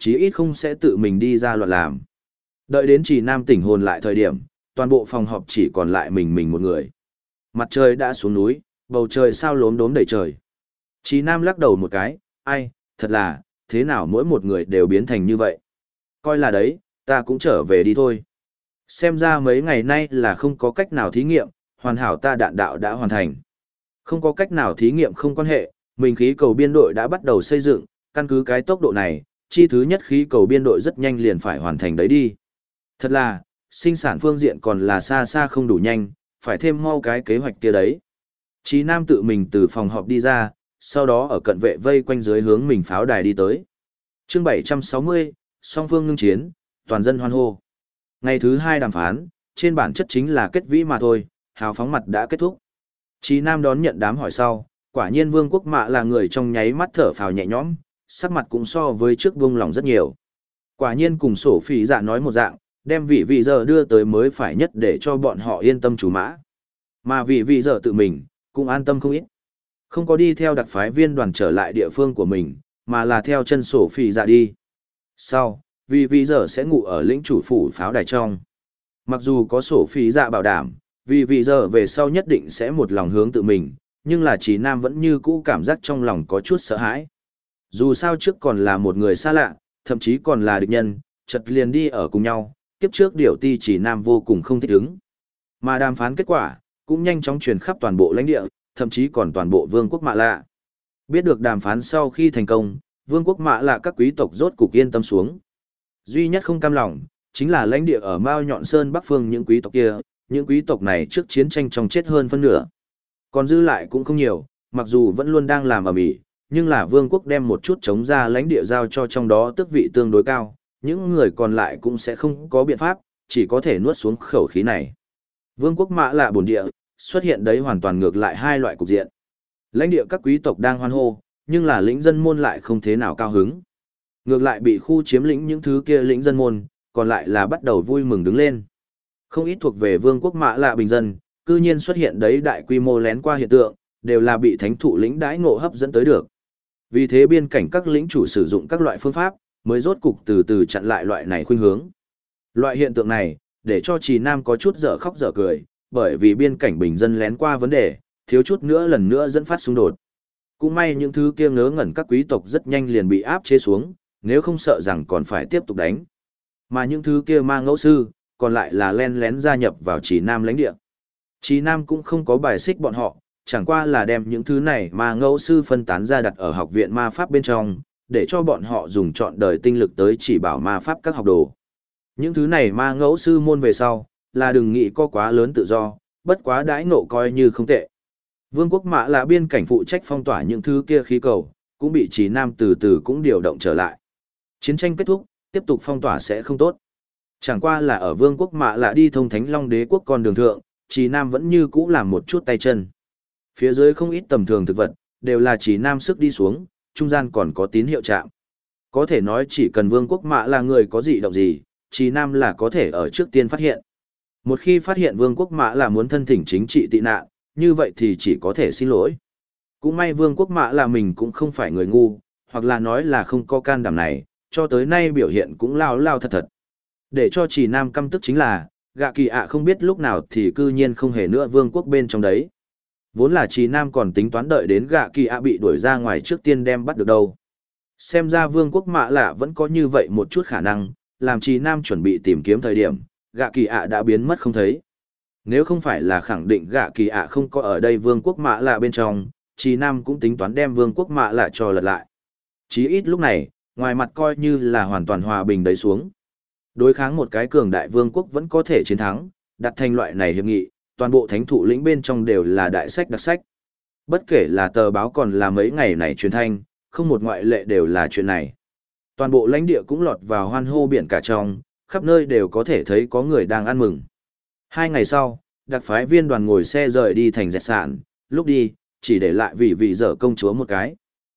chí ít không sẽ tự mình đi ra loạn làm. Đợi đến Trì Nam tỉnh hồn lại thời điểm, toàn bộ phòng họp chỉ còn lại mình một người. Mặt trời đã xuống núi, bầu trời sao lốm đốm đầy trời. Trì Nam lắc đầu một cái, ai, thật là, thế nào mỗi một người đều biến thành như vậy. Coi là đấy, ta cũng trở về đi thôi. Xem ra mấy ngày nay là không có cách nào thí nghiệm, hoàn hảo ta đạn đạo đã hoàn thành. Không có cách nào thí nghiệm không quan hệ, mình khí cầu biên đội đã bắt đầu xây dựng, căn cứ cái tốc độ này, chi thứ nhất khí cầu biên đội rất nhanh liền phải hoàn thành đấy đi. Thật là, sinh sản phương diện còn là xa xa không đủ nhanh, phải thêm mau cái kế hoạch kia đấy. Chí Nam tự mình từ phòng họp đi ra, sau đó ở cận vệ vây quanh dưới hướng mình pháo đài đi tới. Chương 760, song phương ngưng chiến, toàn dân hoan hô. Ngày thứ 2 đàm phán, trên bản chất chính là kết vĩ mà thôi, hào phóng mặt đã kết thúc. Chí Nam đón nhận đám hỏi sau, quả nhiên Vương quốc Mạ là người trong nháy mắt thở phào nhẹ nhõm, sắc mặt cũng so với trước buông lòng rất nhiều. Quả nhiên cùng sổ phỉ dạ nói một dạng, đem vị giờ đưa tới mới phải nhất để cho bọn họ yên tâm chủ mã. Mà vị giờ tự mình, cũng an tâm không ít. Không có đi theo đặc phái viên đoàn trở lại địa phương của mình, mà là theo chân sổ phỉ dạ đi. Sau, vị giờ sẽ ngủ ở lĩnh chủ phủ pháo đài trong. Mặc dù có sổ phỉ dạ bảo đảm, vị giờ về sau nhất định sẽ một lòng hướng tự mình, nhưng là Chí Nam vẫn như cũ cảm giác trong lòng có chút sợ hãi. Dù sao trước còn là một người xa lạ, thậm chí còn là địch nhân, chợt liền đi ở cùng nhau, kiếp trước điều ti Chí Nam vô cùng không thích ứng. Mà đàm phán kết quả, cũng nhanh chóng truyền khắp toàn bộ lãnh địa, thậm chí còn toàn bộ vương quốc Mạ Lạ. Biết được đàm phán sau khi thành công, vương quốc Mạ Lạ các quý tộc rốt cục yên tâm xuống. Duy nhất không cam lòng, chính là lãnh địa ở Mao Nhọn Sơn Bắc Phương những quý tộc kia, những quý tộc này trước chiến tranh trong chết hơn phân nửa. Còn dư lại cũng không nhiều, mặc dù vẫn luôn đang làm ầm ĩ, nhưng là vương quốc đem một chút chống ra lãnh địa giao cho trong đó tước vị tương đối cao, những người còn lại cũng sẽ không có biện pháp, chỉ có thể nuốt xuống khẩu khí này. Vương quốc Mạ Lạ bổn địa, xuất hiện đấy hoàn toàn ngược lại hai loại cục diện. Lãnh địa các quý tộc đang hoan hô, nhưng là lĩnh dân môn lại không thế nào cao hứng. Ngược lại bị khu chiếm lĩnh những thứ kia lĩnh dân môn, còn lại là bắt đầu vui mừng đứng lên. Không ít thuộc về vương quốc Mạ Lạ bình dân, cư nhiên xuất hiện đấy đại quy mô lén qua hiện tượng, đều là bị thánh thụ lĩnh đãi ngộ hấp dẫn tới được. Vì thế biên cảnh các lĩnh chủ sử dụng các loại phương pháp, mới rốt cục từ từ chặn lại loại này khuynh hướng. Loại hiện tượng này, để cho Trì Nam có chút dở khóc dở cười, bởi vì biên cảnh bình dân lén qua vấn đề, thiếu chút nữa lần nữa dẫn phát xung đột. Cũng may những thứ kia ngớ ngẩn các quý tộc rất nhanh liền bị áp chế xuống, nếu không sợ rằng còn phải tiếp tục đánh. Mà những thứ kia ma ngẫu sư, còn lại là len lén gia nhập vào Trì Nam lãnh địa. Trì Nam cũng không có bài xích bọn họ, chẳng qua là đem những thứ này ma ngẫu sư phân tán ra đặt ở học viện ma pháp bên trong, để cho bọn họ dùng trọn đời tinh lực tới chỉ bảo ma pháp các học đồ. Những thứ này ma ngẫu sư môn về sau, là đừng nghĩ có quá lớn tự do, bất quá đãi nộ coi như không tệ. Vương quốc Mạ là biên cảnh phụ trách phong tỏa những thứ kia khí cầu, cũng bị Trì Nam từ từ cũng điều động trở lại. Chiến tranh kết thúc, tiếp tục phong tỏa sẽ không tốt. Chẳng qua là ở Vương quốc Mạ là đi thông Thánh Long Đế quốc con đường thượng, Trì Nam vẫn như cũ làm một chút tay chân. Phía dưới không ít tầm thường thực vật, đều là Trì Nam sức đi xuống, trung gian còn có tín hiệu chạm. Có thể nói chỉ cần Vương quốc Mạ là người có dị động gì, Trì Nam là có thể ở trước tiên phát hiện. Một khi phát hiện Vương quốc Mạ là muốn thân thỉnh chính trị tị nạn, như vậy thì chỉ có thể xin lỗi. Cũng may Vương quốc Mạ là mình cũng không phải người ngu, hoặc là nói là không có can đảm này, cho tới nay biểu hiện cũng lao lao thật thật. Để cho Trì Nam căm tức chính là, Gạ Kỳ ạ không biết lúc nào thì cư nhiên không hề nữa vương quốc bên trong đấy. Vốn là Trì Nam còn tính toán đợi đến Gạ Kỳ ạ bị đuổi ra ngoài trước tiên đem bắt được đâu. Xem ra vương quốc Mạ Lạ vẫn có như vậy một chút khả năng, làm Trì Nam chuẩn bị tìm kiếm thời điểm, Gạ Kỳ ạ đã biến mất không thấy. Nếu không phải là khẳng định Gạ Kỳ ạ không có ở đây vương quốc Mạ Lạ bên trong, Trì Nam cũng tính toán đem vương quốc Mạ Lạ cho lật lại. Chí ít lúc này, ngoài mặt coi như là hoàn toàn hòa bình đấy xuống. Đối kháng một cái cường đại vương quốc vẫn có thể chiến thắng, đặt thành loại này hiệp nghị, toàn bộ thánh thụ lĩnh bên trong đều là đại sách đặc sách. Bất kể là tờ báo còn là mấy ngày này truyền thanh, không một ngoại lệ đều là chuyện này. Toàn bộ lãnh địa cũng lọt vào hoan hô biển cả trong, khắp nơi đều có thể thấy có người đang ăn mừng. 2 ngày sau, đặc phái viên đoàn ngồi xe rời đi thành dẹt sạn, lúc đi, chỉ để lại vị dở công chúa một cái.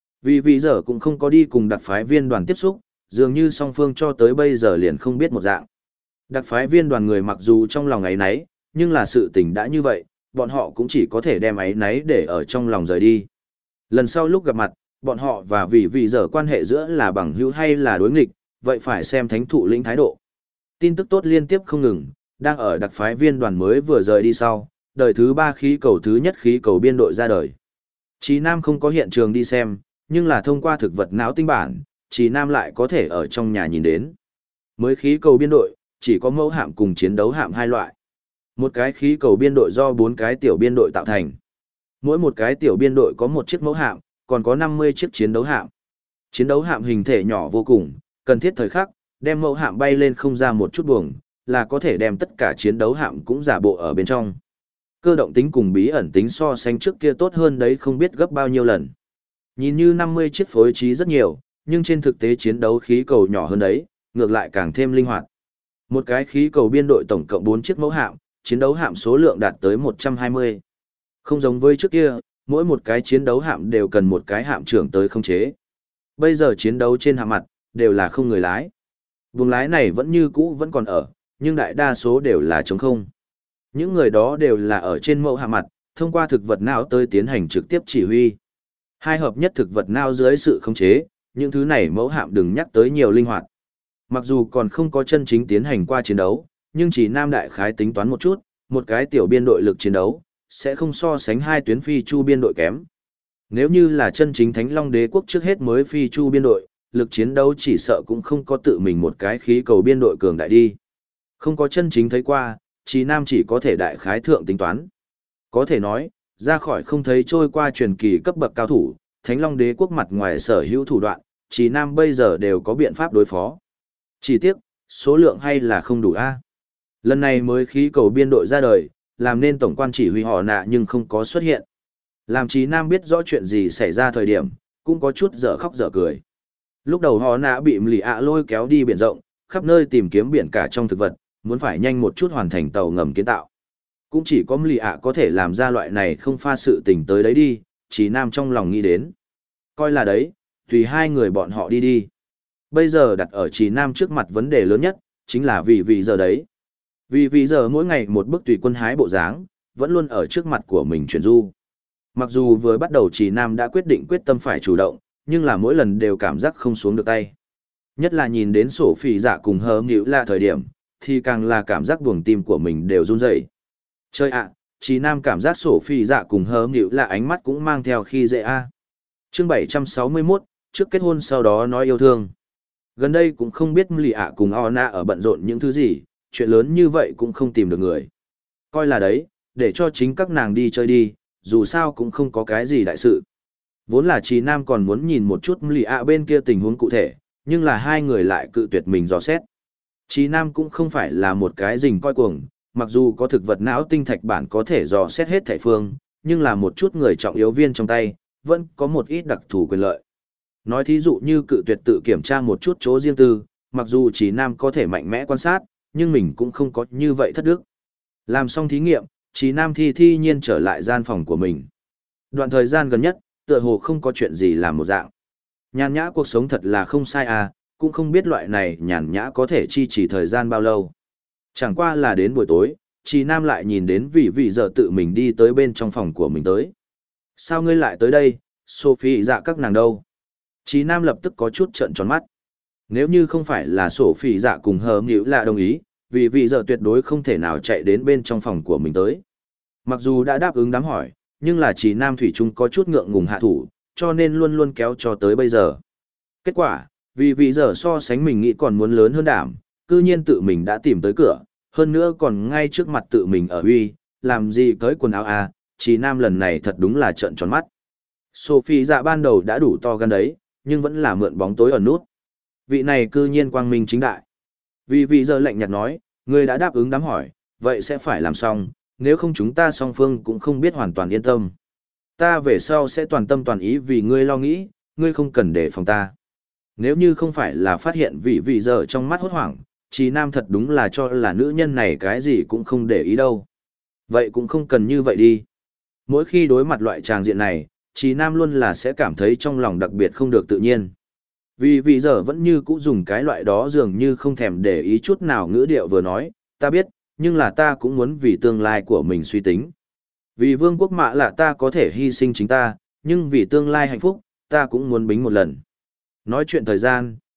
Vị dở cũng không có đi cùng đặc phái viên đoàn tiếp xúc, dường như song phương cho tới bây giờ liền không biết một dạng. Đặc phái viên đoàn người mặc dù trong lòng áy náy, nhưng là sự tình đã như vậy, bọn họ cũng chỉ có thể đem áy náy để ở trong lòng rời đi. Lần sau lúc gặp mặt, bọn họ và vị dở quan hệ giữa là bằng hữu hay là đối nghịch, vậy phải xem thánh thụ lĩnh thái độ. Tin tức tốt liên tiếp không ngừng, đang ở đặc phái viên đoàn mới vừa rời đi sau, đời thứ 3 khí cầu thứ nhất khí cầu biên đội ra đời. Chí Nam không có hiện trường đi xem, nhưng là thông qua thực vật não tinh bản, Chí Nam lại có thể ở trong nhà nhìn đến. Mới khí cầu biên đội, chỉ có mẫu hạm cùng chiến đấu hạm hai loại. Một cái khí cầu biên đội do 4 cái tiểu biên đội tạo thành. Mỗi một cái tiểu biên đội có một chiếc mẫu hạm, còn có 50 chiếc chiến đấu hạm. Chiến đấu hạm hình thể nhỏ vô cùng, cần thiết thời khắc, đem mẫu hạm bay lên không ra một chút buồng, là có thể đem tất cả chiến đấu hạm cũng giả bộ ở bên trong. Cơ động tính cùng bí ẩn tính so sánh trước kia tốt hơn đấy không biết gấp bao nhiêu lần. Nhìn như 50 chiếc phối trí rất nhiều, nhưng trên thực tế chiến đấu khí cầu nhỏ hơn đấy, ngược lại càng thêm linh hoạt. Một cái khí cầu biên đội tổng cộng 4 chiếc mẫu hạm, chiến đấu hạm số lượng đạt tới 120. Không giống với trước kia, mỗi một cái chiến đấu hạm đều cần một cái hạm trưởng tới khống chế. Bây giờ chiến đấu trên hạm mặt, đều là không người lái. Vùng lái này vẫn như cũ vẫn còn ở, nhưng đại đa số đều là trống không. Những người đó đều là ở trên mẫu hạm mặt, thông qua thực vật não tới tiến hành trực tiếp chỉ huy. Hai hợp nhất thực vật não dưới sự khống chế, những thứ này mẫu hạm đừng nhắc tới nhiều linh hoạt. Mặc dù còn không có chân chính tiến hành qua chiến đấu, nhưng chỉ Nam đại khái tính toán một chút, một cái tiểu biên đội lực chiến đấu, sẽ không so sánh hai tuyến phi chu biên đội kém. Nếu như là chân chính Thánh Long Đế quốc trước hết mới phi chu biên đội, lực chiến đấu chỉ sợ cũng không có tự mình một cái khí cầu biên đội cường đại đi. Không có chân chính thấy qua, Chí Nam chỉ có thể đại khái thượng tính toán. Có thể nói, ra khỏi không thấy trôi qua truyền kỳ cấp bậc cao thủ, Thánh Long Đế quốc mặt ngoài sở hữu thủ đoạn, Chí Nam bây giờ đều có biện pháp đối phó. Chỉ tiếc, số lượng hay là không đủ a. Lần này mới khí cầu biên đội ra đời, làm nên tổng quan chỉ huy họ nạ nhưng không có xuất hiện. Làm Chí Nam biết rõ chuyện gì xảy ra thời điểm, cũng có chút dở khóc dở cười. Lúc đầu họ nạ bị Mlì ạ lôi kéo đi biển rộng, khắp nơi tìm kiếm biển cả trong thực vật, muốn phải nhanh một chút hoàn thành tàu ngầm kiến tạo. Cũng chỉ có Mlì ạ có thể làm ra loại này không pha sự tình tới đấy đi, Chí Nam trong lòng nghĩ đến. Coi là đấy, tùy hai người bọn họ đi đi. Bây giờ đặt ở Chí Nam trước mặt vấn đề lớn nhất, chính là vì giờ đấy. Vì giờ mỗi ngày một bức tùy quân hái bộ dáng, vẫn luôn ở trước mặt của mình chuyển du. Mặc dù vừa bắt đầu Chí Nam đã quyết định quyết tâm phải chủ động, nhưng là mỗi lần đều cảm giác không xuống được tay. Nhất là nhìn đến sổ phỉ dạ cùng hớ nghịu là thời điểm, thì càng là cảm giác buồng tim của mình đều run rẩy. Chơi ạ, Chí Nam cảm giác sổ phỉ dạ cùng hớ nghịu là ánh mắt cũng mang theo khi dễ a. Chương 761, trước kết hôn sau đó nói yêu thương. Gần đây cũng không biết Mlì ạ cùng Ona ở bận rộn những thứ gì, chuyện lớn như vậy cũng không tìm được người. Coi là đấy, để cho chính các nàng đi chơi đi, dù sao cũng không có cái gì đại sự. Vốn là Chí Nam còn muốn nhìn một chút Mlì ạ bên kia tình huống cụ thể, nhưng là hai người lại cự tuyệt mình dò xét. Chí Nam cũng không phải là một cái rình coi cuồng, mặc dù có thực vật não tinh thạch bản có thể dò xét hết thảy phương, nhưng là một chút người trọng yếu viên trong tay, vẫn có một ít đặc thù quyền lợi. Nói thí dụ như cự tuyệt tự kiểm tra một chút chỗ riêng tư, mặc dù Chí Nam có thể mạnh mẽ quan sát, nhưng mình cũng không có như vậy thất đức. Làm xong thí nghiệm, Chí Nam thi nhiên trở lại gian phòng của mình. Đoạn thời gian gần nhất, tựa hồ không có chuyện gì làm một dạng. Nhàn nhã cuộc sống thật là không sai à, cũng không biết loại này nhàn nhã có thể chi trì thời gian bao lâu. Chẳng qua là đến buổi tối, Chí Nam lại nhìn đến vì giờ tự mình đi tới bên trong phòng của mình tới. Sao ngươi lại tới đây, Sophie dạ các nàng đâu? Chí Nam lập tức có chút trợn tròn mắt. Nếu như không phải là Sophie dạ cùng hờ nghịu là đồng ý, vì giờ tuyệt đối không thể nào chạy đến bên trong phòng của mình tới. Mặc dù đã đáp ứng đám hỏi, nhưng là Chí Nam thủy chung có chút ngượng ngùng hạ thủ, cho nên luôn luôn kéo cho tới bây giờ. Kết quả, vì giờ so sánh mình nghĩ còn muốn lớn hơn đảm, cư nhiên tự mình đã tìm tới cửa, hơn nữa còn ngay trước mặt tự mình ở huy, làm gì cởi quần áo à, Chí Nam lần này thật đúng là trợn tròn mắt. Sophie dạ ban đầu đã đủ to gan đấy, nhưng vẫn là mượn bóng tối ở nút. Vị này cư nhiên quang minh chính đại. Vì giờ lạnh nhạt nói, ngươi đã đáp ứng đám hỏi, vậy sẽ phải làm xong, nếu không chúng ta song phương cũng không biết hoàn toàn yên tâm. Ta về sau sẽ toàn tâm toàn ý vì ngươi lo nghĩ, ngươi không cần để phòng ta. Nếu như không phải là phát hiện vì giờ trong mắt hốt hoảng, Chí Nam thật đúng là cho là nữ nhân này cái gì cũng không để ý đâu. Vậy cũng không cần như vậy đi. Mỗi khi đối mặt loại tràng diện này, Chí Nam luôn là sẽ cảm thấy trong lòng đặc biệt không được tự nhiên. Vì giờ vẫn như cũ dùng cái loại đó dường như không thèm để ý chút nào ngữ điệu vừa nói, ta biết, nhưng là ta cũng muốn vì tương lai của mình suy tính. Vì vương quốc mạ là ta có thể hy sinh chính ta, nhưng vì tương lai hạnh phúc, ta cũng muốn bính một lần. Nói chuyện thời gian,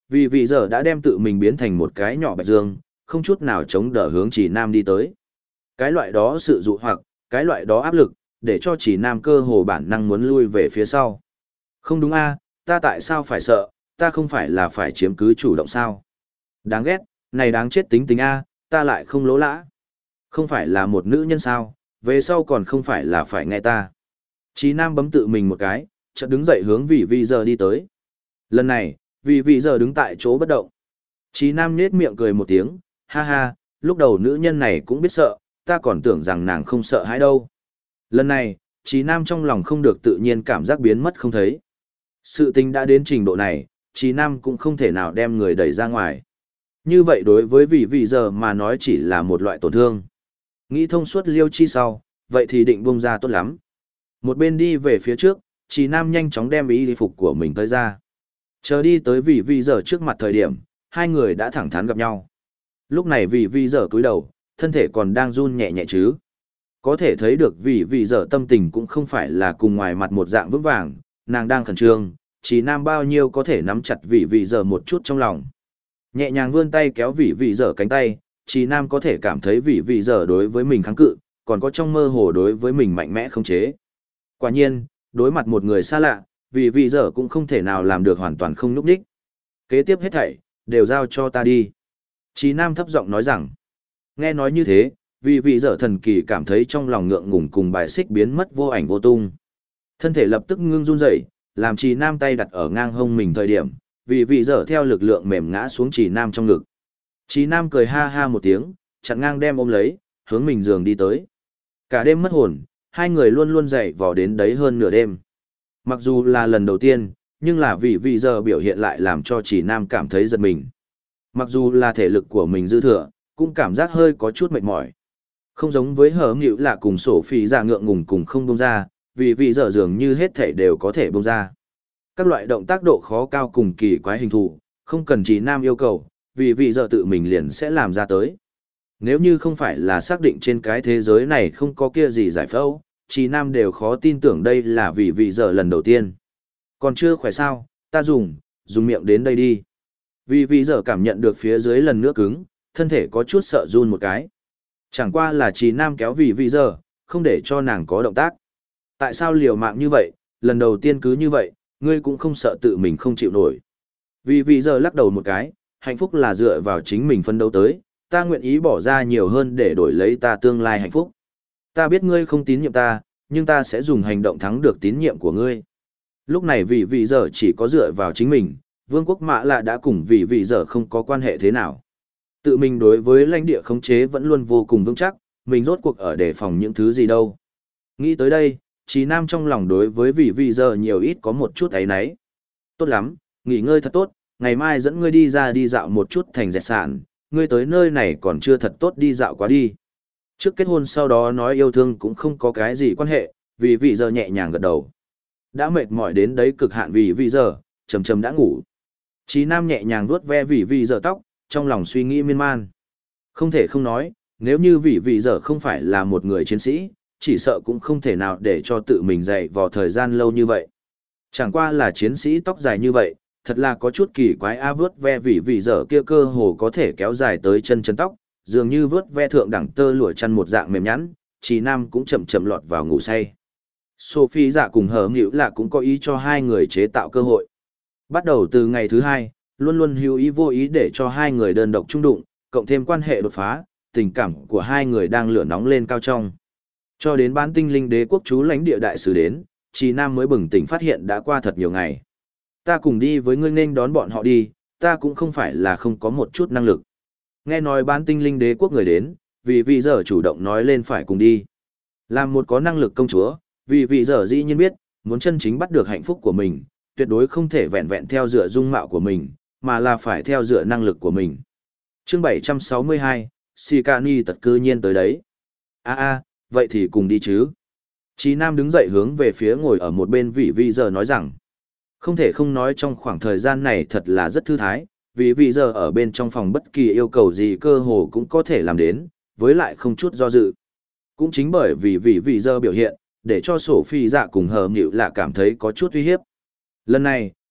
Vì vị giờ đã đem tự mình biến thành một cái nhỏ bạch dương, không chút nào chống đỡ hướng chỉ nam đi tới. Cái loại đó sự dụ hoặc, cái loại đó áp lực, để cho chỉ nam cơ hồ bản năng muốn lui về phía sau. Không đúng a, ta tại sao phải sợ, ta không phải là phải chiếm cứ chủ động sao? Đáng ghét, này đáng chết tính tình a, ta lại không lỗ lã. Không phải là một nữ nhân sao, về sau còn không phải là phải nghe ta. Chí nam bấm tự mình một cái, chợt đứng dậy hướng vị vị giờ đi tới. Lần này, vị vị giờ đứng tại chỗ bất động. Chí nam nhếch miệng cười một tiếng, ha ha, lúc đầu nữ nhân này cũng biết sợ, ta còn tưởng rằng nàng không sợ hãi đâu. Lần này, Chí nam trong lòng không được tự nhiên cảm giác biến mất không thấy. Sự tình đã đến trình độ này, Chí nam cũng không thể nào đem người đẩy ra ngoài. Như vậy đối với vị vị giờ mà nói chỉ là một loại tổn thương. Nghĩ thông suốt liêu chi sau, vậy thì định buông ra tốt lắm. Một bên đi về phía trước, Chí nam nhanh chóng đem y phục của mình tới ra. Chờ đi tới vị vị giờ trước mặt thời điểm, hai người đã thẳng thắn gặp nhau. Lúc này vị vị giờ cúi đầu, thân thể còn đang run nhẹ nhẹ chứ. Có thể thấy được vị vị giờ tâm tình cũng không phải là cùng ngoài mặt một dạng vững vàng, nàng đang khẩn trương, Chí nam bao nhiêu có thể nắm chặt vị vị giờ một chút trong lòng. Nhẹ nhàng vươn tay kéo vị vị giờ cánh tay, Chí nam có thể cảm thấy vị vị giờ đối với mình kháng cự, còn có trong mơ hồ đối với mình mạnh mẽ khống chế. Quả nhiên, đối mặt một người xa lạ, vị vị giờ cũng không thể nào làm được hoàn toàn không núp đích. Kế tiếp hết thảy, đều giao cho ta đi. Chí nam thấp giọng nói rằng, nghe nói như thế, vị vị giờ thần kỳ cảm thấy trong lòng ngượng ngùng cùng bài xích biến mất vô ảnh vô tung. Thân thể lập tức ngưng run rẩy, làm Chí nam tay đặt ở ngang hông mình thời điểm, vị vị giờ theo lực lượng mềm ngã xuống Chí nam trong ngực. Chí nam cười ha ha một tiếng, chặn ngang đem ôm lấy, hướng mình giường đi tới. Cả đêm mất hồn, hai người luôn luôn dậy vò đến đấy hơn nửa đêm. Mặc dù là lần đầu tiên, nhưng là vị vị giờ biểu hiện lại làm cho Chí nam cảm thấy giật mình. Mặc dù là thể lực của mình dư thừa, cũng cảm giác hơi có chút mệt mỏi. Không giống với hở nghịu là cùng sổ phì ra ngượng ngùng cùng không bông ra, vì vị giờ dường như hết thể đều có thể bông ra. Các loại động tác độ khó cao cùng kỳ quái hình thù, không cần Chí nam yêu cầu, vì vị giờ tự mình liền sẽ làm ra tới. Nếu như không phải là xác định trên cái thế giới này không có kia gì giải phẫu, Chí nam đều khó tin tưởng đây là vì vị giờ lần đầu tiên. Còn chưa khỏe sao, ta dùng miệng đến đây đi. Vì vị giờ cảm nhận được phía dưới lần nữa cứng, thân thể có chút sợ run một cái. Chẳng qua là Chí nam kéo vì vị giờ, không để cho nàng có động tác. Tại sao liều mạng như vậy, lần đầu tiên cứ như vậy, ngươi cũng không sợ tự mình không chịu nổi. Vì vị giờ lắc đầu một cái, hạnh phúc là dựa vào chính mình phấn đấu tới, ta nguyện ý bỏ ra nhiều hơn để đổi lấy ta tương lai hạnh phúc. Ta biết ngươi không tín nhiệm ta, nhưng ta sẽ dùng hành động thắng được tín nhiệm của ngươi. Lúc này vì vị giờ chỉ có dựa vào chính mình, vương quốc Mạ Lạ đã cùng vì vị giờ không có quan hệ thế nào. Tự mình đối với lãnh địa khống chế vẫn luôn vô cùng vững chắc, mình rốt cuộc ở đề phòng những thứ gì đâu. Nghĩ tới đây, Chí nam trong lòng đối với vị vị giờ nhiều ít có một chút ấy nấy. Tốt lắm, nghỉ ngơi thật tốt, ngày mai dẫn ngươi đi ra đi dạo một chút thành dẹt sản, ngươi tới nơi này còn chưa thật tốt đi dạo quá đi. Trước kết hôn sau đó nói yêu thương cũng không có cái gì quan hệ, vì vị giờ nhẹ nhàng gật đầu. Đã mệt mỏi đến đấy cực hạn vì vị giờ, chầm chầm đã ngủ. Chí nam nhẹ nhàng vuốt ve vì vị giờ tóc, trong lòng suy nghĩ miên man. Không thể không nói, nếu như vị vị giờ không phải là một người chiến sĩ, chỉ sợ cũng không thể nào để cho tự mình dạy vào thời gian lâu như vậy. Chẳng qua là chiến sĩ tóc dài như vậy, thật là có chút kỳ quái a, vớt ve vì vị giờ kia cơ hồ có thể kéo dài tới chân tóc, dường như vớt ve thượng đẳng tơ lụa chăn một dạng mềm nhẵn, Chí nam cũng chậm chậm lọt vào ngủ say. Sophie dạ cùng hở nghịu là cũng có ý cho hai người chế tạo cơ hội. Bắt đầu từ ngày thứ hai, luôn luôn hữu ý vô ý để cho hai người đơn độc chung đụng, cộng thêm quan hệ đột phá, tình cảm của hai người đang lửa nóng lên cao trong. Cho đến bán tinh linh đế quốc chú lãnh địa đại sứ đến, Chí nam mới bừng tỉnh phát hiện đã qua thật nhiều ngày. Ta cùng đi với ngươi nên đón bọn họ đi, ta cũng không phải là không có một chút năng lực. Nghe nói bán tinh linh đế quốc người đến, vì vị giờ chủ động nói lên phải cùng đi. Làm một có năng lực công chúa, vì vị giờ dĩ nhiên biết, muốn chân chính bắt được hạnh phúc của mình, tuyệt đối không thể vẹn vẹn theo dựa dung mạo của mình, mà là phải theo dựa năng lực của mình. Chương 762, Sikani tật cư nhiên tới đấy. Vậy thì cùng đi chứ. Chí nam đứng dậy hướng về phía ngồi ở một bên vị vị giờ nói rằng, không thể không nói trong khoảng thời gian này thật là rất thư thái, vì vị giờ ở bên trong phòng bất kỳ yêu cầu gì cơ hồ cũng có thể làm đến, với lại không chút do dự. Cũng chính bởi vì vị giờ biểu hiện, để cho Sophie dạ cùng hờ nghịu là cảm thấy có chút uy hiếp. Lần này,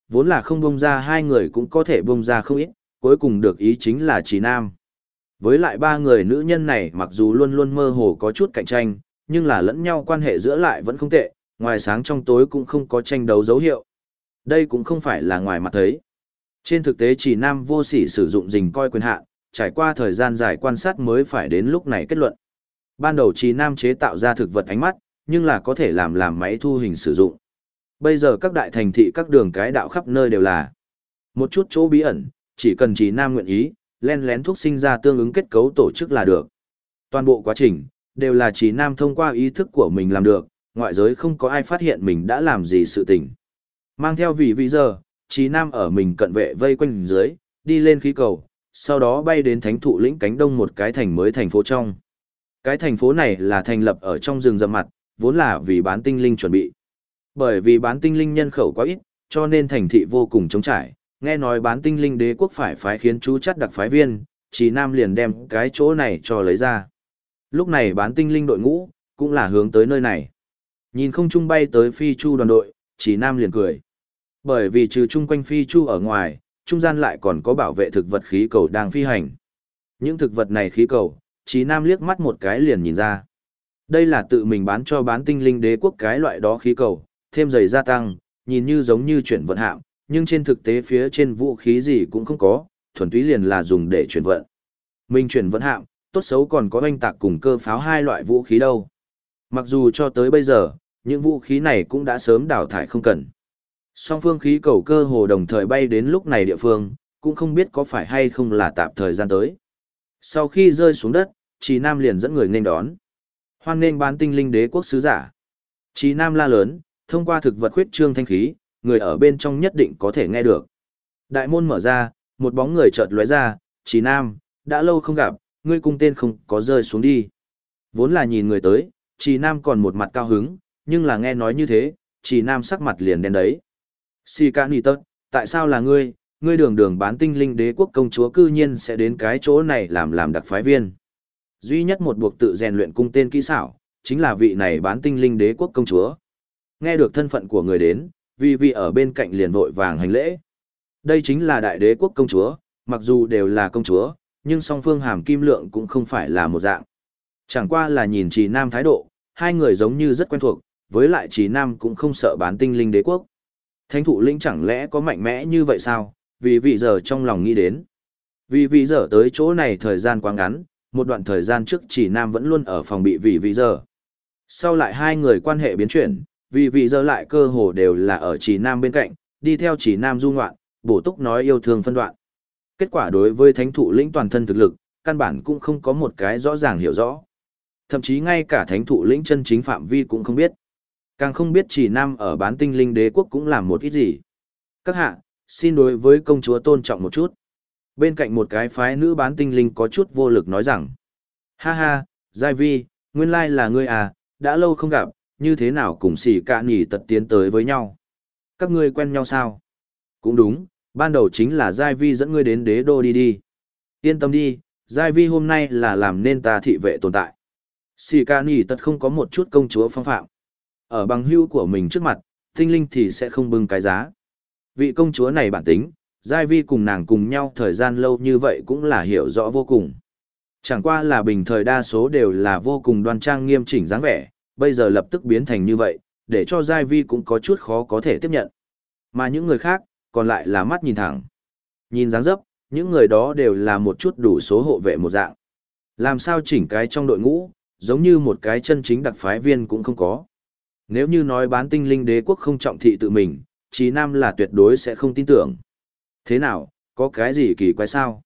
vốn là không bông ra hai người cũng có thể bông ra không ít, cuối cùng được ý chính là Trí Nam. Với lại ba người nữ nhân này mặc dù luôn luôn mơ hồ có chút cạnh tranh, nhưng là lẫn nhau quan hệ giữa lại vẫn không tệ, ngoài sáng trong tối cũng không có tranh đấu dấu hiệu. Đây cũng không phải là ngoài mặt thấy. Trên thực tế Trí Nam vô sỉ sử dụng dình coi quyền hạn, trải qua thời gian dài quan sát mới phải đến lúc này kết luận. Ban đầu Trí Nam chế tạo ra thực vật ánh mắt, nhưng là có thể làm máy thu hình sử dụng. Bây giờ các đại thành thị các đường cái đạo khắp nơi đều là một chút chỗ bí ẩn, chỉ cần Trí Nam nguyện ý, len lén thúc sinh ra tương ứng kết cấu tổ chức là được. Toàn bộ quá trình, đều là Trí Nam thông qua ý thức của mình làm được, ngoại giới không có ai phát hiện mình đã làm gì sự tình. Mang theo vị giờ, Trí Nam ở mình cận vệ vây quanh dưới, đi lên khí cầu, sau đó bay đến thánh thụ lĩnh cánh đông một cái thành mới thành phố trong. Cái thành phố này là thành lập ở trong rừng rậm mặt, vốn là vì bán tinh linh chuẩn bị. Bởi vì bán tinh linh nhân khẩu quá ít, cho nên thành thị vô cùng trống trải, nghe nói bán tinh linh đế quốc phải phái khiến chú chắt đặc phái viên, Trí Nam liền đem cái chỗ này cho lấy ra. Lúc này bán tinh linh đội ngũ, cũng là hướng tới nơi này. Nhìn không trung bay tới phi chu đoàn đội, Trí Nam liền cười. Bởi vì trừ chung quanh phi chu ở ngoài, trung gian lại còn có bảo vệ thực vật khí cầu đang phi hành. Những thực vật này khí cầu, Trí Nam liếc mắt một cái liền nhìn ra. Đây là tự mình bán cho bán tinh linh đế quốc cái loại đó khí cầu, thêm dày gia tăng, nhìn như giống như chuyển vận hạm, nhưng trên thực tế phía trên vũ khí gì cũng không có, thuần túy liền là dùng để chuyển vận. Mình chuyển vận hạm, tốt xấu còn có oanh tạc cùng cơ pháo hai loại vũ khí đâu. Mặc dù cho tới bây giờ, những vũ khí này cũng đã sớm đào thải không cần. Song phương khí cầu cơ hồ đồng thời bay đến lúc này địa phương, cũng không biết có phải hay không là tạm thời gian tới. Sau khi rơi xuống đất, Trí Nam liền dẫn người nên đón. Hoan nên bán tinh linh đế quốc sứ giả. Trí Nam la lớn, thông qua thực vật khuyết trương thanh khí, người ở bên trong nhất định có thể nghe được. Đại môn mở ra, một bóng người chợt lóe ra, Trí Nam, đã lâu không gặp, ngươi cung tên không có rơi xuống đi. Vốn là nhìn người tới, Trí Nam còn một mặt cao hứng, nhưng là nghe nói như thế, Trí Nam sắc mặt liền đen đấy. Si ca nì tớt, tại sao là ngươi, ngươi đường đường bán tinh linh đế quốc công chúa cư nhiên sẽ đến cái chỗ này làm đặc phái viên. Duy nhất một buộc tự rèn luyện cung tên kỹ xảo, chính là vị này bán tinh linh đế quốc công chúa. Nghe được thân phận của người đến, vị ở bên cạnh liền vội vàng hành lễ. Đây chính là đại đế quốc công chúa, mặc dù đều là công chúa, nhưng song phương hàm kim lượng cũng không phải là một dạng. Chẳng qua là nhìn Trí Nam thái độ, hai người giống như rất quen thuộc, với lại Trí Nam cũng không sợ bán tinh linh đế quốc. Thánh thụ linh chẳng lẽ có mạnh mẽ như vậy sao? Vì vị giờ trong lòng nghĩ đến. Vì vị giờ tới chỗ này thời gian quá ngắn, một đoạn thời gian trước Trí Nam vẫn luôn ở phòng bị vị giờ. Sau lại hai người quan hệ biến chuyển, vì vị giờ lại cơ hồ đều là ở Trí Nam bên cạnh, đi theo Trí Nam du ngoạn, bổ túc nói yêu thương phân đoạn. Kết quả đối với thánh thụ lĩnh toàn thân thực lực, căn bản cũng không có một cái rõ ràng hiểu rõ. Thậm chí ngay cả thánh thụ lĩnh chân chính phạm vi cũng không biết. Càng không biết Trí Nam ở bán tinh linh đế quốc cũng làm một ít gì. Các hạ, xin đối với công chúa tôn trọng một chút. Bên cạnh một cái phái nữ bán tinh linh có chút vô lực nói rằng. Ha ha, Giai Vi, nguyên lai là ngươi à, đã lâu không gặp, như thế nào cùng xỉ cả nhỉ tật tiến tới với nhau. Các ngươi quen nhau sao? Cũng đúng, ban đầu chính là Giai Vi dẫn ngươi đến đế đô đi. Yên tâm đi, Giai Vi hôm nay là làm nên ta thị vệ tồn tại. Xỉ cả nhỉ tật không có một chút công chúa phong phạm. Ở bằng hữu của mình trước mặt, tinh linh thì sẽ không bưng cái giá. Vị công chúa này bản tính, Giai Vi cùng nàng cùng nhau thời gian lâu như vậy cũng là hiểu rõ vô cùng. Chẳng qua là bình thời đa số đều là vô cùng đoan trang nghiêm chỉnh dáng vẻ, bây giờ lập tức biến thành như vậy, để cho Giai Vi cũng có chút khó có thể tiếp nhận. Mà những người khác, còn lại là mắt nhìn thẳng. Nhìn dáng dấp, những người đó đều là một chút đủ số hộ vệ một dạng. Làm sao chỉnh cái trong đội ngũ, giống như một cái chân chính đặc phái viên cũng không có. Nếu như nói bán tinh linh đế quốc không trọng thị tự mình, Trí Nam là tuyệt đối sẽ không tin tưởng. Thế nào, có cái gì kỳ quái sao?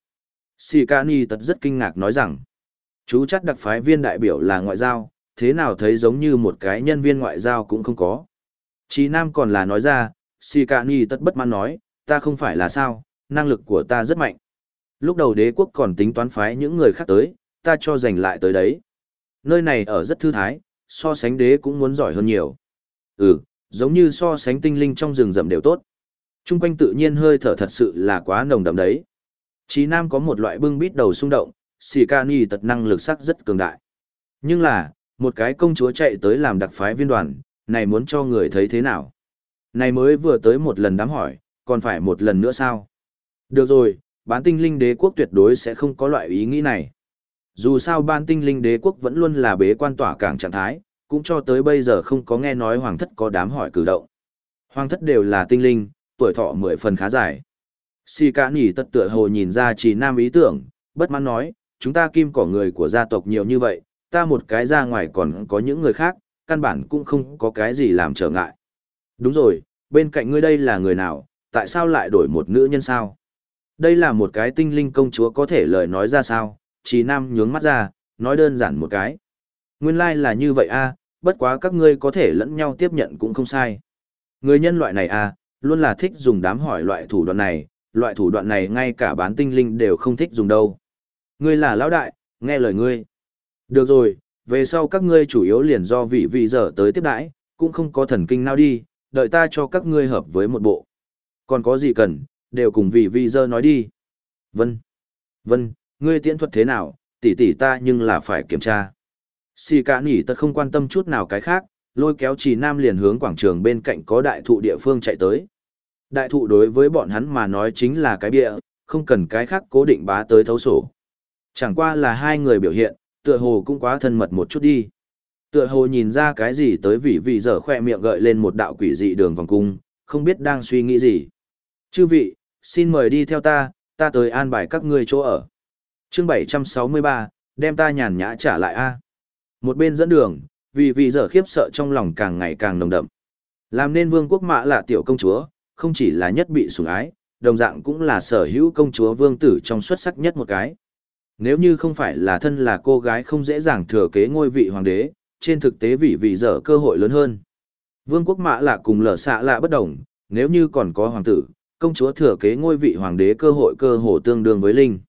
Sikani tật rất kinh ngạc nói rằng, chú chắc đặc phái viên đại biểu là ngoại giao, thế nào thấy giống như một cái nhân viên ngoại giao cũng không có. Trí Nam còn là nói ra, Sikani tật bất mãn nói, ta không phải là sao, năng lực của ta rất mạnh. Lúc đầu đế quốc còn tính toán phái những người khác tới, ta cho giành lại tới đấy. Nơi này ở rất thư thái, so sánh đế cũng muốn giỏi hơn nhiều. Giống như so sánh tinh linh trong rừng rậm đều tốt. Trung quanh tự nhiên hơi thở thật sự là quá nồng đậm đấy. Trí Nam có một loại bưng bít đầu xung động, Sikani tật năng lực sắc rất cường đại. Nhưng là, một cái công chúa chạy tới làm đặc phái viên đoàn, này muốn cho người thấy thế nào? Này mới vừa tới một lần đám hỏi, còn phải một lần nữa sao? Được rồi, bán tinh linh đế quốc tuyệt đối sẽ không có loại ý nghĩ này. Dù sao bán tinh linh đế quốc vẫn luôn là bế quan tỏa cảng trạng thái, cũng cho tới bây giờ không có nghe nói hoàng thất có đám hỏi cử động. Hoàng thất đều là tinh linh, tuổi thọ 10 phần khá dài. Si Cả Nhỉ Tật tựa hồ nhìn ra Chỉ Nam ý tưởng, bất mãn nói, chúng ta kim cỏ người của gia tộc nhiều như vậy, ta một cái ra ngoài còn có những người khác, căn bản cũng không có cái gì làm trở ngại. Đúng rồi, bên cạnh ngươi đây là người nào, tại sao lại đổi một nữ nhân sao? Đây là một cái tinh linh công chúa có thể lời nói ra sao? Chỉ Nam nhướng mắt ra, nói đơn giản một cái. Nguyên lai là như vậy a, bất quá các ngươi có thể lẫn nhau tiếp nhận cũng không sai. Người nhân loại này a, luôn là thích dùng đám hỏi loại thủ đoạn này ngay cả bán tinh linh đều không thích dùng đâu. Ngươi là lão đại, nghe lời ngươi. Được rồi, về sau các ngươi chủ yếu liền do vị giờ tới tiếp đãi, cũng không có thần kinh nào đi, đợi ta cho các ngươi hợp với một bộ. Còn có gì cần, đều cùng vị giờ nói đi. Vân, ngươi tiễn thuật thế nào, tỷ tỷ ta nhưng là phải kiểm tra. Si Cả Nhỉ Tật không quan tâm chút nào cái khác, lôi kéo Chỉ Nam liền hướng quảng trường bên cạnh có đại thụ địa phương chạy tới. Đại thụ đối với bọn hắn mà nói chính là cái bịa, không cần cái khác cố định bá tới thấu sổ. Chẳng qua là hai người biểu hiện, tựa hồ cũng quá thân mật một chút đi. Tựa hồ nhìn ra cái gì tới vị giờ khoe miệng gợi lên một đạo quỷ dị đường vòng cung, không biết đang suy nghĩ gì. Chư vị, xin mời đi theo ta tới an bài các ngươi chỗ ở. Chương 763, đem ta nhàn nhã trả lại a. Một bên dẫn đường, vị giờ khiếp sợ trong lòng càng ngày càng nồng đậm. Làm nên vương quốc Mạ Lạ tiểu công chúa, không chỉ là nhất bị sủng ái, đồng dạng cũng là sở hữu công chúa vương tử trong xuất sắc nhất một cái. Nếu như không phải là thân là cô gái không dễ dàng thừa kế ngôi vị hoàng đế, trên thực tế vị giờ cơ hội lớn hơn. Vương quốc Mạ Lạ cùng Lở Xạ Lạ bất đồng, nếu như còn có hoàng tử, công chúa thừa kế ngôi vị hoàng đế cơ hồ tương đương với linh.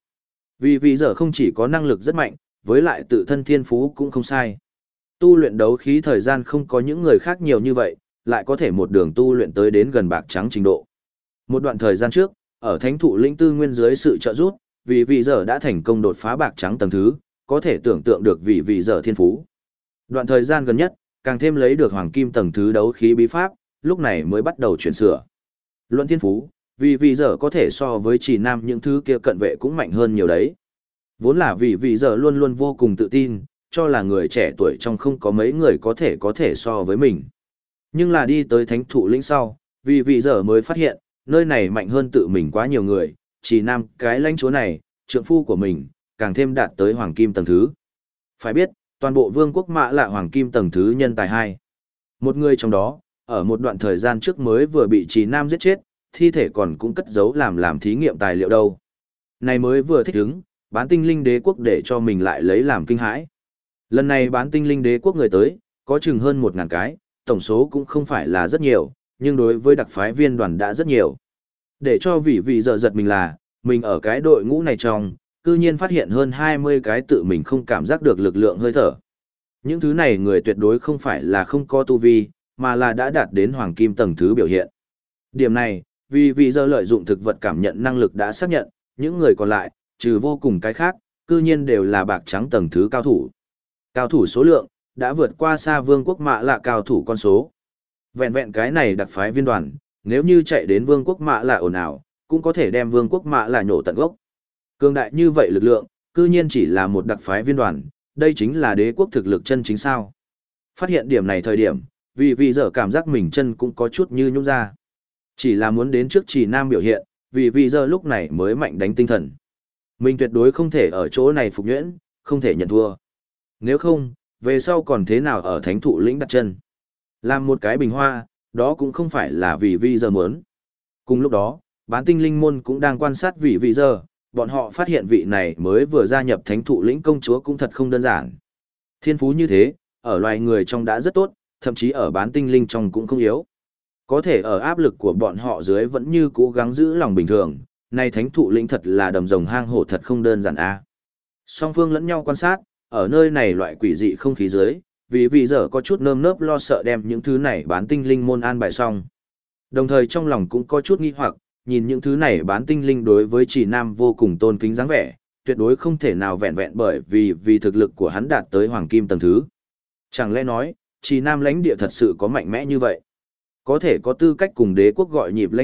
Vị giờ không chỉ có năng lực rất mạnh, với lại tự thân thiên phú cũng không sai. Tu luyện đấu khí thời gian không có những người khác nhiều như vậy, lại có thể một đường tu luyện tới đến gần bạc trắng trình độ. Một đoạn thời gian trước, ở thánh thụ lĩnh tư nguyên dưới sự trợ giúp, vị giờ đã thành công đột phá bạc trắng tầng thứ, có thể tưởng tượng được vị giờ thiên phú. Đoạn thời gian gần nhất, càng thêm lấy được hoàng kim tầng thứ đấu khí bí pháp, lúc này mới bắt đầu chuyển sửa. Luận thiên phú, vị giờ có thể so với Chỉ Nam những thứ kia cận vệ cũng mạnh hơn nhiều đấy. Vốn là vị giờ luôn luôn vô cùng tự tin, cho là người trẻ tuổi trong không có mấy người có thể so với mình. Nhưng là đi tới thánh thụ lĩnh sau, vị giờ mới phát hiện, nơi này mạnh hơn tự mình quá nhiều người, Chỉ Nam cái lãnh chúa này, trượng phu của mình, càng thêm đạt tới hoàng kim tầng thứ. Phải biết, toàn bộ vương quốc Mạ Lạ hoàng kim tầng thứ nhân tài 2. Một người trong đó, ở một đoạn thời gian trước mới vừa bị Chỉ Nam giết chết, thi thể còn cũng cất giấu làm thí nghiệm tài liệu đâu. Này mới vừa thích ứng, bán tinh linh đế quốc để cho mình lại lấy làm kinh hãi. Lần này bán tinh linh đế quốc người tới, có chừng hơn 1.000 cái, tổng số cũng không phải là rất nhiều, nhưng đối với đặc phái viên đoàn đã rất nhiều. Để cho vị giờ giật mình là, mình ở cái đội ngũ này trong, cư nhiên phát hiện hơn 20 cái tự mình không cảm giác được lực lượng hơi thở. Những thứ này người tuyệt đối không phải là không có tu vi, mà là đã đạt đến hoàng kim tầng thứ biểu hiện. Điểm này, vị giờ lợi dụng thực vật cảm nhận năng lực đã xác nhận, những người còn lại, trừ vô cùng cái khác, cư nhiên đều là bạc trắng tầng thứ cao thủ. Cao thủ số lượng, đã vượt qua xa vương quốc Mạ Lạ cao thủ con số. Vẹn vẹn cái này đặc phái viên đoàn, nếu như chạy đến vương quốc Mạ Lạ ồn ào, cũng có thể đem vương quốc Mạ Lạ nhổ tận gốc. Cường đại như vậy lực lượng, cư nhiên chỉ là một đặc phái viên đoàn, đây chính là đế quốc thực lực chân chính sao. Phát hiện điểm này thời điểm, vị giờ cảm giác mình chân cũng có chút như nhũn ra. Chỉ là muốn đến trước Chỉ Nam biểu hiện, vị giờ lúc này mới mạnh đánh tinh thần. Mình tuyệt đối không thể ở chỗ này phục nhuyễn, không thể nhận thua. Nếu không, về sau còn thế nào ở thánh thụ lĩnh đặt chân. Làm một cái bình hoa, đó cũng không phải là vị giờ muốn. Cùng lúc đó, bán tinh linh môn cũng đang quan sát vị giờ, bọn họ phát hiện vị này mới vừa gia nhập thánh thụ lĩnh công chúa cũng thật không đơn giản. Thiên phú như thế, ở loài người trong đã rất tốt, thậm chí ở bán tinh linh trong cũng không yếu. Có thể ở áp lực của bọn họ dưới vẫn như cố gắng giữ lòng bình thường, này thánh thụ lĩnh thật là đầm rồng hang hổ thật không đơn giản a. Song phương lẫn nhau quan sát, ở nơi này loại quỷ dị không khí dưới, vị giờ có chút nơm nớp lo sợ đem những thứ này bán tinh linh môn an bài xong. Đồng thời trong lòng cũng có chút nghi hoặc, nhìn những thứ này bán tinh linh đối với Chỉ Nam vô cùng tôn kính dáng vẻ, tuyệt đối không thể nào vẹn vẹn bởi vì thực lực của hắn đạt tới hoàng kim tầng thứ. Chẳng lẽ nói, Chỉ Nam lãnh địa thật sự có mạnh mẽ như vậy? Có thể có tư cách cùng đế quốc gọi nhịp lãnh địa,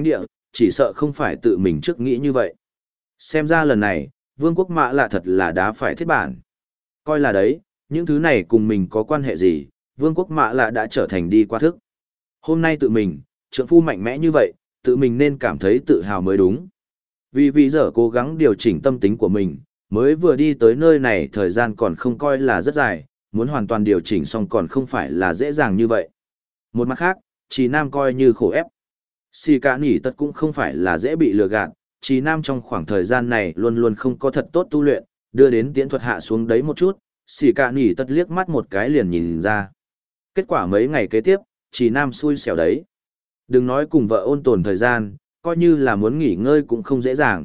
chỉ sợ không phải tự mình trước nghĩ như vậy. Xem ra lần này, vương quốc mạ lạ thật là đá phải thiết bản. Coi là đấy, những thứ này cùng mình có quan hệ gì, vương quốc mạ lạ đã trở thành đi qua thức. Hôm nay tự mình, trượng phu mạnh mẽ như vậy, tự mình nên cảm thấy tự hào mới đúng. Vì giờ cố gắng điều chỉnh tâm tính của mình, mới vừa đi tới nơi này thời gian còn không coi là rất dài, muốn hoàn toàn điều chỉnh xong còn không phải là dễ dàng như vậy. Một mặt khác, Trì Nam coi như khổ ép. Xì Cả Nỉ Tật cũng không phải là dễ bị lừa gạt, Trì Nam trong khoảng thời gian này luôn luôn không có thật tốt tu luyện, đưa đến tiễn thuật hạ xuống đấy một chút, Xì Cả Nỉ Tật liếc mắt một cái liền nhìn ra. Kết quả mấy ngày kế tiếp, Trì Nam xui xẻo đấy. Đừng nói cùng vợ ôn tồn thời gian, coi như là muốn nghỉ ngơi cũng không dễ dàng.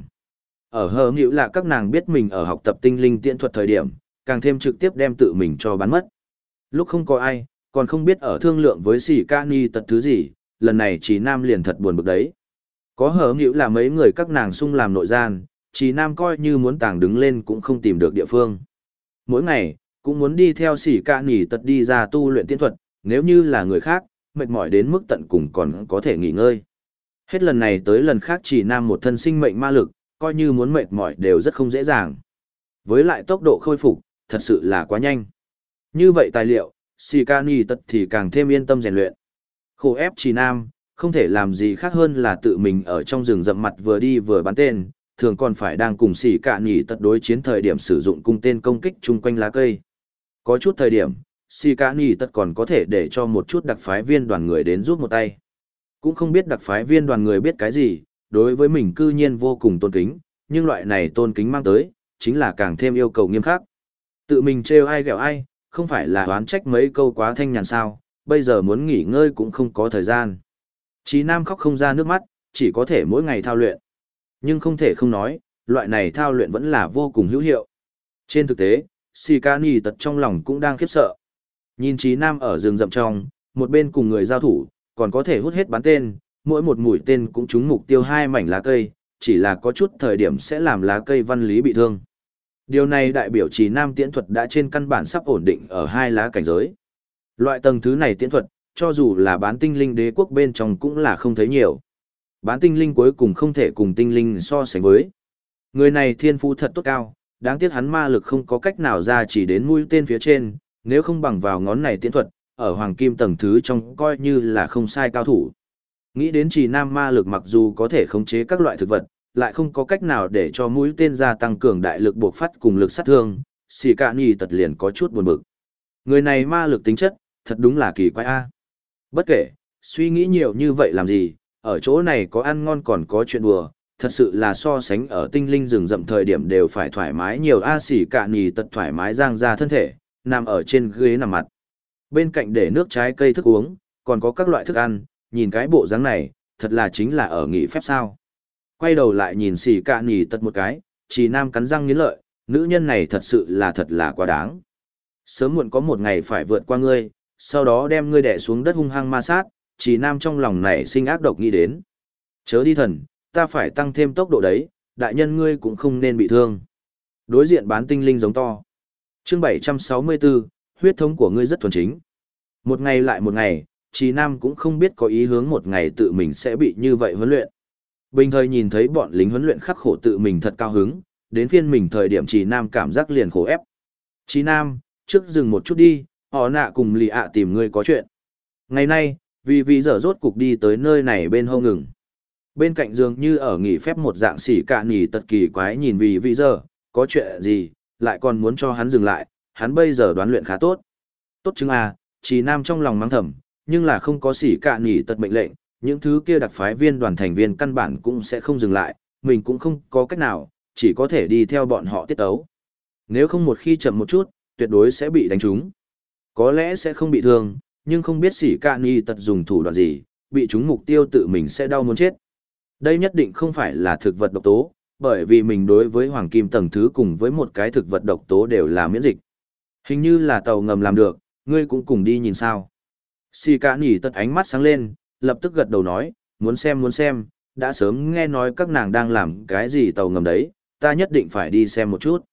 Ở hờ nghịu là các nàng biết mình ở học tập tinh linh tiễn thuật thời điểm, càng thêm trực tiếp đem tự mình cho bán mất. Lúc không có ai, còn không biết ở thương lượng với Sĩ Ca Ni tật thứ gì, lần này Trí Nam liền thật buồn bực đấy. Có hờ nghịu là mấy người các nàng sung làm nội gian, Trí Nam coi như muốn tàng đứng lên cũng không tìm được địa phương. Mỗi ngày, cũng muốn đi theo Sĩ Ca Ni tật đi ra tu luyện tiễn thuật, nếu như là người khác, mệt mỏi đến mức tận cùng còn có thể nghỉ ngơi. Hết lần này tới lần khác Trí Nam một thân sinh mệnh ma lực, coi như muốn mệt mỏi đều rất không dễ dàng. Với lại tốc độ khôi phục, thật sự là quá nhanh. Như vậy tài liệu, Sikani tật thì càng thêm yên tâm rèn luyện. Khổ ép Trì Nam, không thể làm gì khác hơn là tự mình ở trong rừng rậm mặt vừa đi vừa bắn tên, thường còn phải đang cùng Sikani tật đối chiến thời điểm sử dụng cung tên công kích chung quanh lá cây. Có chút thời điểm, Sikani tật còn có thể để cho một chút đặc phái viên đoàn người đến giúp một tay. Cũng không biết đặc phái viên đoàn người biết cái gì, đối với mình cư nhiên vô cùng tôn kính, nhưng loại này tôn kính mang tới, chính là càng thêm yêu cầu nghiêm khắc. Tự mình trêu ai ghẹo ai, không phải là oán trách mấy câu quá thanh nhàn sao, bây giờ muốn nghỉ ngơi cũng không có thời gian. Chí Nam khóc không ra nước mắt, chỉ có thể mỗi ngày thao luyện. Nhưng không thể không nói, loại này thao luyện vẫn là vô cùng hữu hiệu. Trên thực tế, Sikani tật trong lòng cũng đang khiếp sợ. Nhìn Chí Nam ở rừng rậm trong, một bên cùng người giao thủ, còn có thể hút hết bắn tên, mỗi một mũi tên cũng trúng mục tiêu 2 mảnh lá cây, chỉ là có chút thời điểm sẽ làm lá cây văn lý bị thương. Điều này đại biểu Trì Nam tiễn thuật đã trên căn bản sắp ổn định ở 2 lá cảnh giới. Loại tầng thứ này tiễn thuật, cho dù là bán tinh linh đế quốc bên trong cũng là không thấy nhiều. Bán tinh linh cuối cùng không thể cùng tinh linh so sánh với. Người này thiên phú thật tốt cao, đáng tiếc hắn ma lực không có cách nào ra chỉ đến mũi tên phía trên, nếu không bằng vào ngón này tiễn thuật, ở hoàng kim tầng thứ trong coi như là không sai cao thủ. Nghĩ đến Trì Nam ma lực mặc dù có thể khống chế các loại thực vật, lại không có cách nào để cho mũi tên gia tăng cường đại lực bộc phát cùng lực sát thương, Sĩ Cạ Nhi tật liền có chút buồn bực. Người này ma lực tính chất, thật đúng là kỳ quái a. Bất kể, suy nghĩ nhiều như vậy làm gì, ở chỗ này có ăn ngon còn có chuyện đùa, thật sự là so sánh ở tinh linh rừng rậm thời điểm đều phải thoải mái nhiều a. Sĩ Cạ Nhi tật thoải mái giang ra thân thể, nằm ở trên ghế nằm mặt. Bên cạnh để nước trái cây thức uống, còn có các loại thức ăn, nhìn cái bộ dáng này, thật là chính là ở nghỉ phép sao. Quay đầu lại nhìn Sĩ Cạ Nỉ tật một cái, Trì Nam cắn răng nghiến lợi, nữ nhân này thật sự là quá đáng. Sớm muộn có một ngày phải vượt qua ngươi, sau đó đem ngươi đè xuống đất hung hăng ma sát, Trì Nam trong lòng này sinh ác độc nghĩ đến. Chớ đi thần, ta phải tăng thêm tốc độ đấy, đại nhân ngươi cũng không nên bị thương. Đối diện bán tinh linh giống to. Chương 764, huyết thống của ngươi rất thuần chính. Một ngày lại một ngày, Trì Nam cũng không biết có ý hướng một ngày tự mình sẽ bị như vậy huấn luyện. Bình thời nhìn thấy bọn lính huấn luyện khắc khổ tự mình thật cao hứng, đến phiên mình thời điểm Trì Nam cảm giác liền khổ ép. Trì Nam, trước dừng một chút đi, họ nạ cùng lì ạ tìm ngươi có chuyện. Ngày nay, vì giờ rốt cục đi tới nơi này bên hông ngừng. Bên cạnh giường như ở nghỉ phép một dạng Sĩ Cạ Nỉ tật kỳ quái nhìn vì giờ, có chuyện gì, lại còn muốn cho hắn dừng lại, hắn bây giờ đoán luyện khá tốt. Tốt chứng à, Trì Nam trong lòng mắng thầm, nhưng là không có Sĩ Cạ Nỉ tật mệnh lệnh, những thứ kia đặc phái viên đoàn thành viên căn bản cũng sẽ không dừng lại, mình cũng không có cách nào, chỉ có thể đi theo bọn họ tiết ấu. Nếu không một khi chậm một chút, tuyệt đối sẽ bị đánh trúng. Có lẽ sẽ không bị thương, nhưng không biết Sĩ Cạ Nỉ tật dùng thủ đoạn gì, bị trúng mục tiêu tự mình sẽ đau muốn chết. Đây nhất định không phải là thực vật độc tố, bởi vì mình đối với hoàng kim tầng thứ cùng với một cái thực vật độc tố đều là miễn dịch. Hình như là tàu ngầm làm được, ngươi cũng cùng đi nhìn sao. Sĩ Cạ Nỉ tật ánh mắt sáng lên, lập tức gật đầu nói, muốn xem, đã sớm nghe nói các nàng đang làm cái gì tàu ngầm đấy, ta nhất định phải đi xem một chút.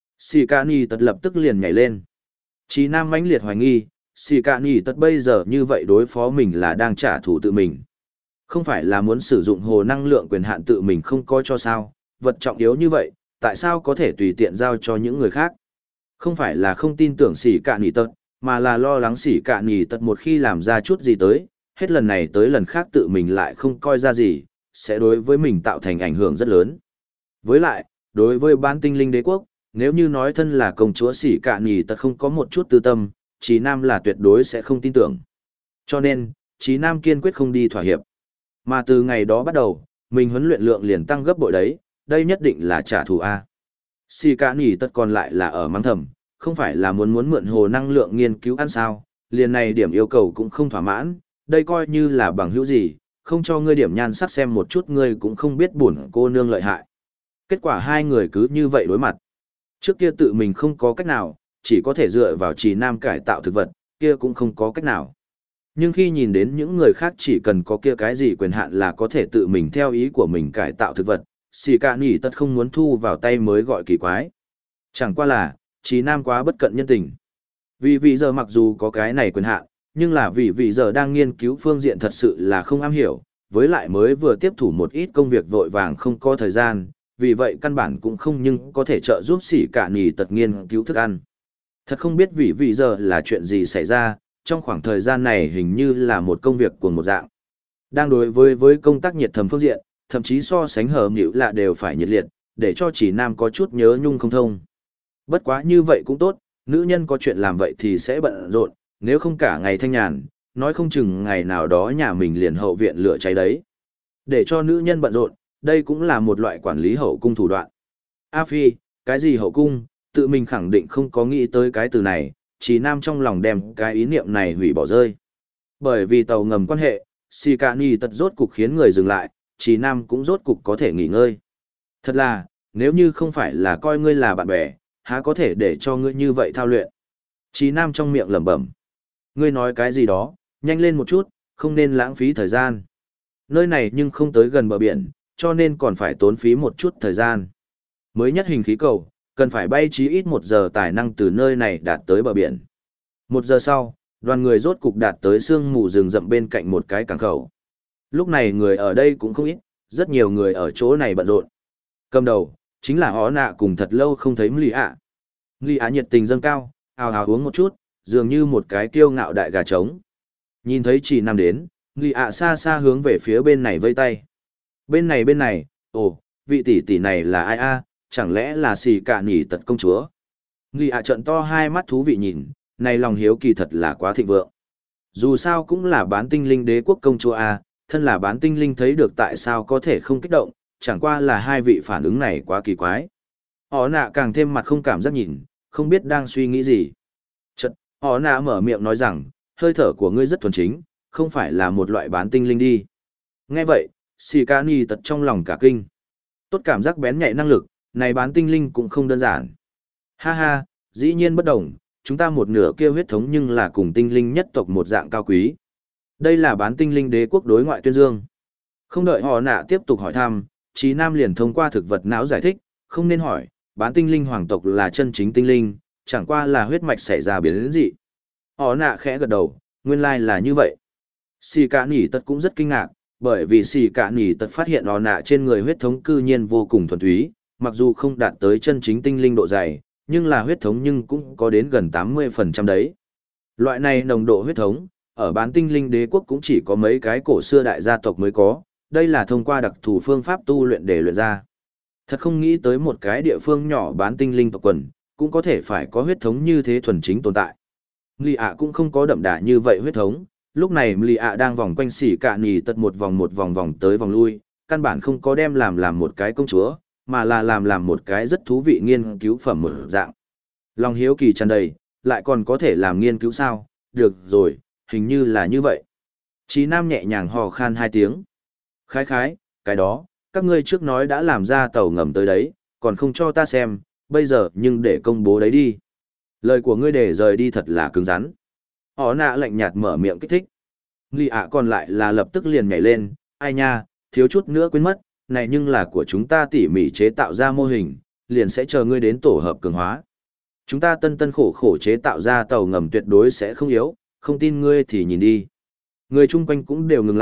Sikani tật lập tức liền nhảy lên. Chí Nam mãnh liệt hoài nghi, Sikani tật bây giờ như vậy đối phó mình là đang trả thù tự mình. Không phải là muốn sử dụng hồ năng lượng quyền hạn tự mình không coi cho sao, vật trọng yếu như vậy, tại sao có thể tùy tiện giao cho những người khác? Không phải là không tin tưởng sỉ cạn nhỉ tật, mà là lo lắng sỉ cạn nhỉ tật một khi làm ra chút gì tới, hết lần này tới lần khác tự mình lại không coi ra gì, sẽ đối với mình tạo thành ảnh hưởng rất lớn. Với lại, đối với bán tinh linh đế quốc, nếu như nói thân là công chúa sỉ cạn nhỉ tật không có một chút tư tâm, Chí Nam là tuyệt đối sẽ không tin tưởng. Cho nên, Chí Nam kiên quyết không đi thỏa hiệp. Mà từ ngày đó bắt đầu, mình huấn luyện lượng liền tăng gấp bội đấy, đây nhất định là trả thù A. Xì cả nỉ tất còn lại là ở mắng thầm, không phải là muốn mượn hồ năng lượng nghiên cứu ăn sao, liền này điểm yêu cầu cũng không thỏa mãn, đây coi như là bằng hữu gì, không cho ngươi điểm nhan sắc xem một chút ngươi cũng không biết buồn cô nương lợi hại. Kết quả hai người cứ như vậy đối mặt. Trước kia tự mình không có cách nào, chỉ có thể dựa vào Trì Nam cải tạo thực vật, kia cũng không có cách nào. Nhưng khi nhìn đến những người khác chỉ cần có kia cái gì quyền hạn là có thể tự mình theo ý của mình cải tạo thực vật, xì cả nỉ tất không muốn thu vào tay mới gọi kỳ quái. Chẳng qua là, Trí Nam quá bất cận nhân tình. Vì giờ mặc dù có cái này quyền hạn, nhưng là vì giờ đang nghiên cứu phương diện thật sự là không am hiểu, với lại mới vừa tiếp thủ một ít công việc vội vàng không có thời gian, vì vậy căn bản cũng không nhưng có thể trợ giúp xì cả nỉ tật nghiên cứu thức ăn. Thật không biết vì giờ là chuyện gì xảy ra, trong khoảng thời gian này hình như là một công việc của một dạng. Đang đối với công tác nhiệt thầm phương diện, thậm chí so sánh hờ nghịu lạ đều phải nhiệt liệt, để cho chỉ nam có chút nhớ nhung không thông. Bất quá như vậy cũng tốt, nữ nhân có chuyện làm vậy thì sẽ bận rộn, nếu không cả ngày thanh nhàn, nói không chừng ngày nào đó nhà mình liền hậu viện lửa cháy đấy. Để cho nữ nhân bận rộn, đây cũng là một loại quản lý hậu cung thủ đoạn. A Phi, cái gì hậu cung, tự mình khẳng định không có nghĩ tới cái từ này, chỉ nam trong lòng đem cái ý niệm này hủy bỏ rơi. Bởi vì tàu ngầm quan hệ, Shikani tật rốt cục khiến người dừng lại, chỉ nam cũng rốt cục có thể nghỉ ngơi. Thật là, nếu như không phải là coi ngươi là bạn bè, há có thể để cho ngươi như vậy thao luyện. Chí nam trong miệng lẩm bẩm. Ngươi nói cái gì đó, nhanh lên một chút, không nên lãng phí thời gian. Nơi này nhưng không tới gần bờ biển, cho nên còn phải tốn phí một chút thời gian. Mới nhất hình khí cầu, cần phải bay chí ít 1 giờ tài năng từ nơi này đạt tới bờ biển. 1 giờ sau, đoàn người rốt cục đạt tới sương mù rừng rậm bên cạnh một cái cảng khẩu. Lúc này người ở đây cũng không ít, rất nhiều người ở chỗ này bận rộn. Cầm đầu, chính là Hó Nạ cùng thật lâu không thấy Mli ạ. Mli ạ nhiệt tình dâng cao, ào ào uống một chút, dường như một cái kiêu ngạo đại gà trống. Nhìn thấy chỉ nam đến, Mli ạ xa xa hướng về phía bên này vây tay. Bên này, ồ, vị tỷ tỷ này là ai a? Chẳng lẽ là xì cả nỉ tật công chúa? Mli ạ trợn to hai mắt thú vị nhìn, này lòng hiếu kỳ thật là quá thịnh vượng. Dù sao cũng là bán tinh linh đế quốc công chúa a, thân là bán tinh linh thấy được tại sao có thể không kích động, chẳng qua là hai vị phản ứng này quá kỳ quái. Họ nạ càng thêm mặt không cảm giác nhìn, không biết đang suy nghĩ gì. Chật, họ nạ mở miệng nói rằng, hơi thở của ngươi rất thuần chính, không phải là một loại bán tinh linh đi. Nghe vậy, Shikani tật trong lòng cả kinh. Tốt cảm giác bén nhạy năng lực, này bán tinh linh cũng không đơn giản. Ha ha, dĩ nhiên bất đồng, chúng ta một nửa kia huyết thống nhưng là cùng tinh linh nhất tộc một dạng cao quý. Đây là bán tinh linh đế quốc đối ngoại tuyên dương. Không đợi họ nạ tiếp tục hỏi thăm, Chí Nam liền thông qua thực vật não giải thích, không nên hỏi, bán tinh linh hoàng tộc là chân chính tinh linh, chẳng qua là huyết mạch xảy ra biến dị. Họ nạ khẽ gật đầu, nguyên lai là như vậy. Xì cả nỉ tật cũng rất kinh ngạc, bởi vì xì cả nỉ tật phát hiện họ nạ trên người huyết thống cư nhiên vô cùng thuần túy, mặc dù không đạt tới chân chính tinh linh độ dày, nhưng là huyết thống nhưng cũng có đến gần 80% đấy. Loại này nồng độ huyết thống, ở bán tinh linh đế quốc cũng chỉ có mấy cái cổ xưa đại gia tộc mới có, đây là thông qua đặc thù phương pháp tu luyện để luyện ra. Thật không nghĩ tới một cái địa phương nhỏ bán tinh linh tộc quần, cũng có thể phải có huyết thống như thế thuần chính tồn tại. Mli ạ cũng không có đậm đà như vậy huyết thống, lúc này Mli ạ đang vòng quanh xỉ cạn nhì tật một vòng vòng tới vòng lui, căn bản không có đem làm một cái công chúa, mà là làm một cái rất thú vị nghiên cứu phẩm một dạng. Lòng hiếu kỳ tràn đầy, lại còn có thể làm nghiên cứu sao, được rồi, hình như là như vậy. Chí Nam nhẹ nhàng hò khan 2 tiếng. Khái, cái đó, các ngươi trước nói đã làm ra tàu ngầm tới đấy, còn không cho ta xem, bây giờ nhưng để công bố đấy đi. Lời của ngươi để rời đi thật là cứng rắn. Họ nạ lạnh nhạt mở miệng kích thích. Nghi ạ còn lại là lập tức liền nhảy lên, ai nha, thiếu chút nữa quên mất, này nhưng là của chúng ta tỉ mỉ chế tạo ra mô hình, liền sẽ chờ ngươi đến tổ hợp cường hóa. Chúng ta tân khổ chế tạo ra tàu ngầm tuyệt đối sẽ không yếu, không tin ngươi thì nhìn đi. Người chung quanh cũng đều ngừng lại,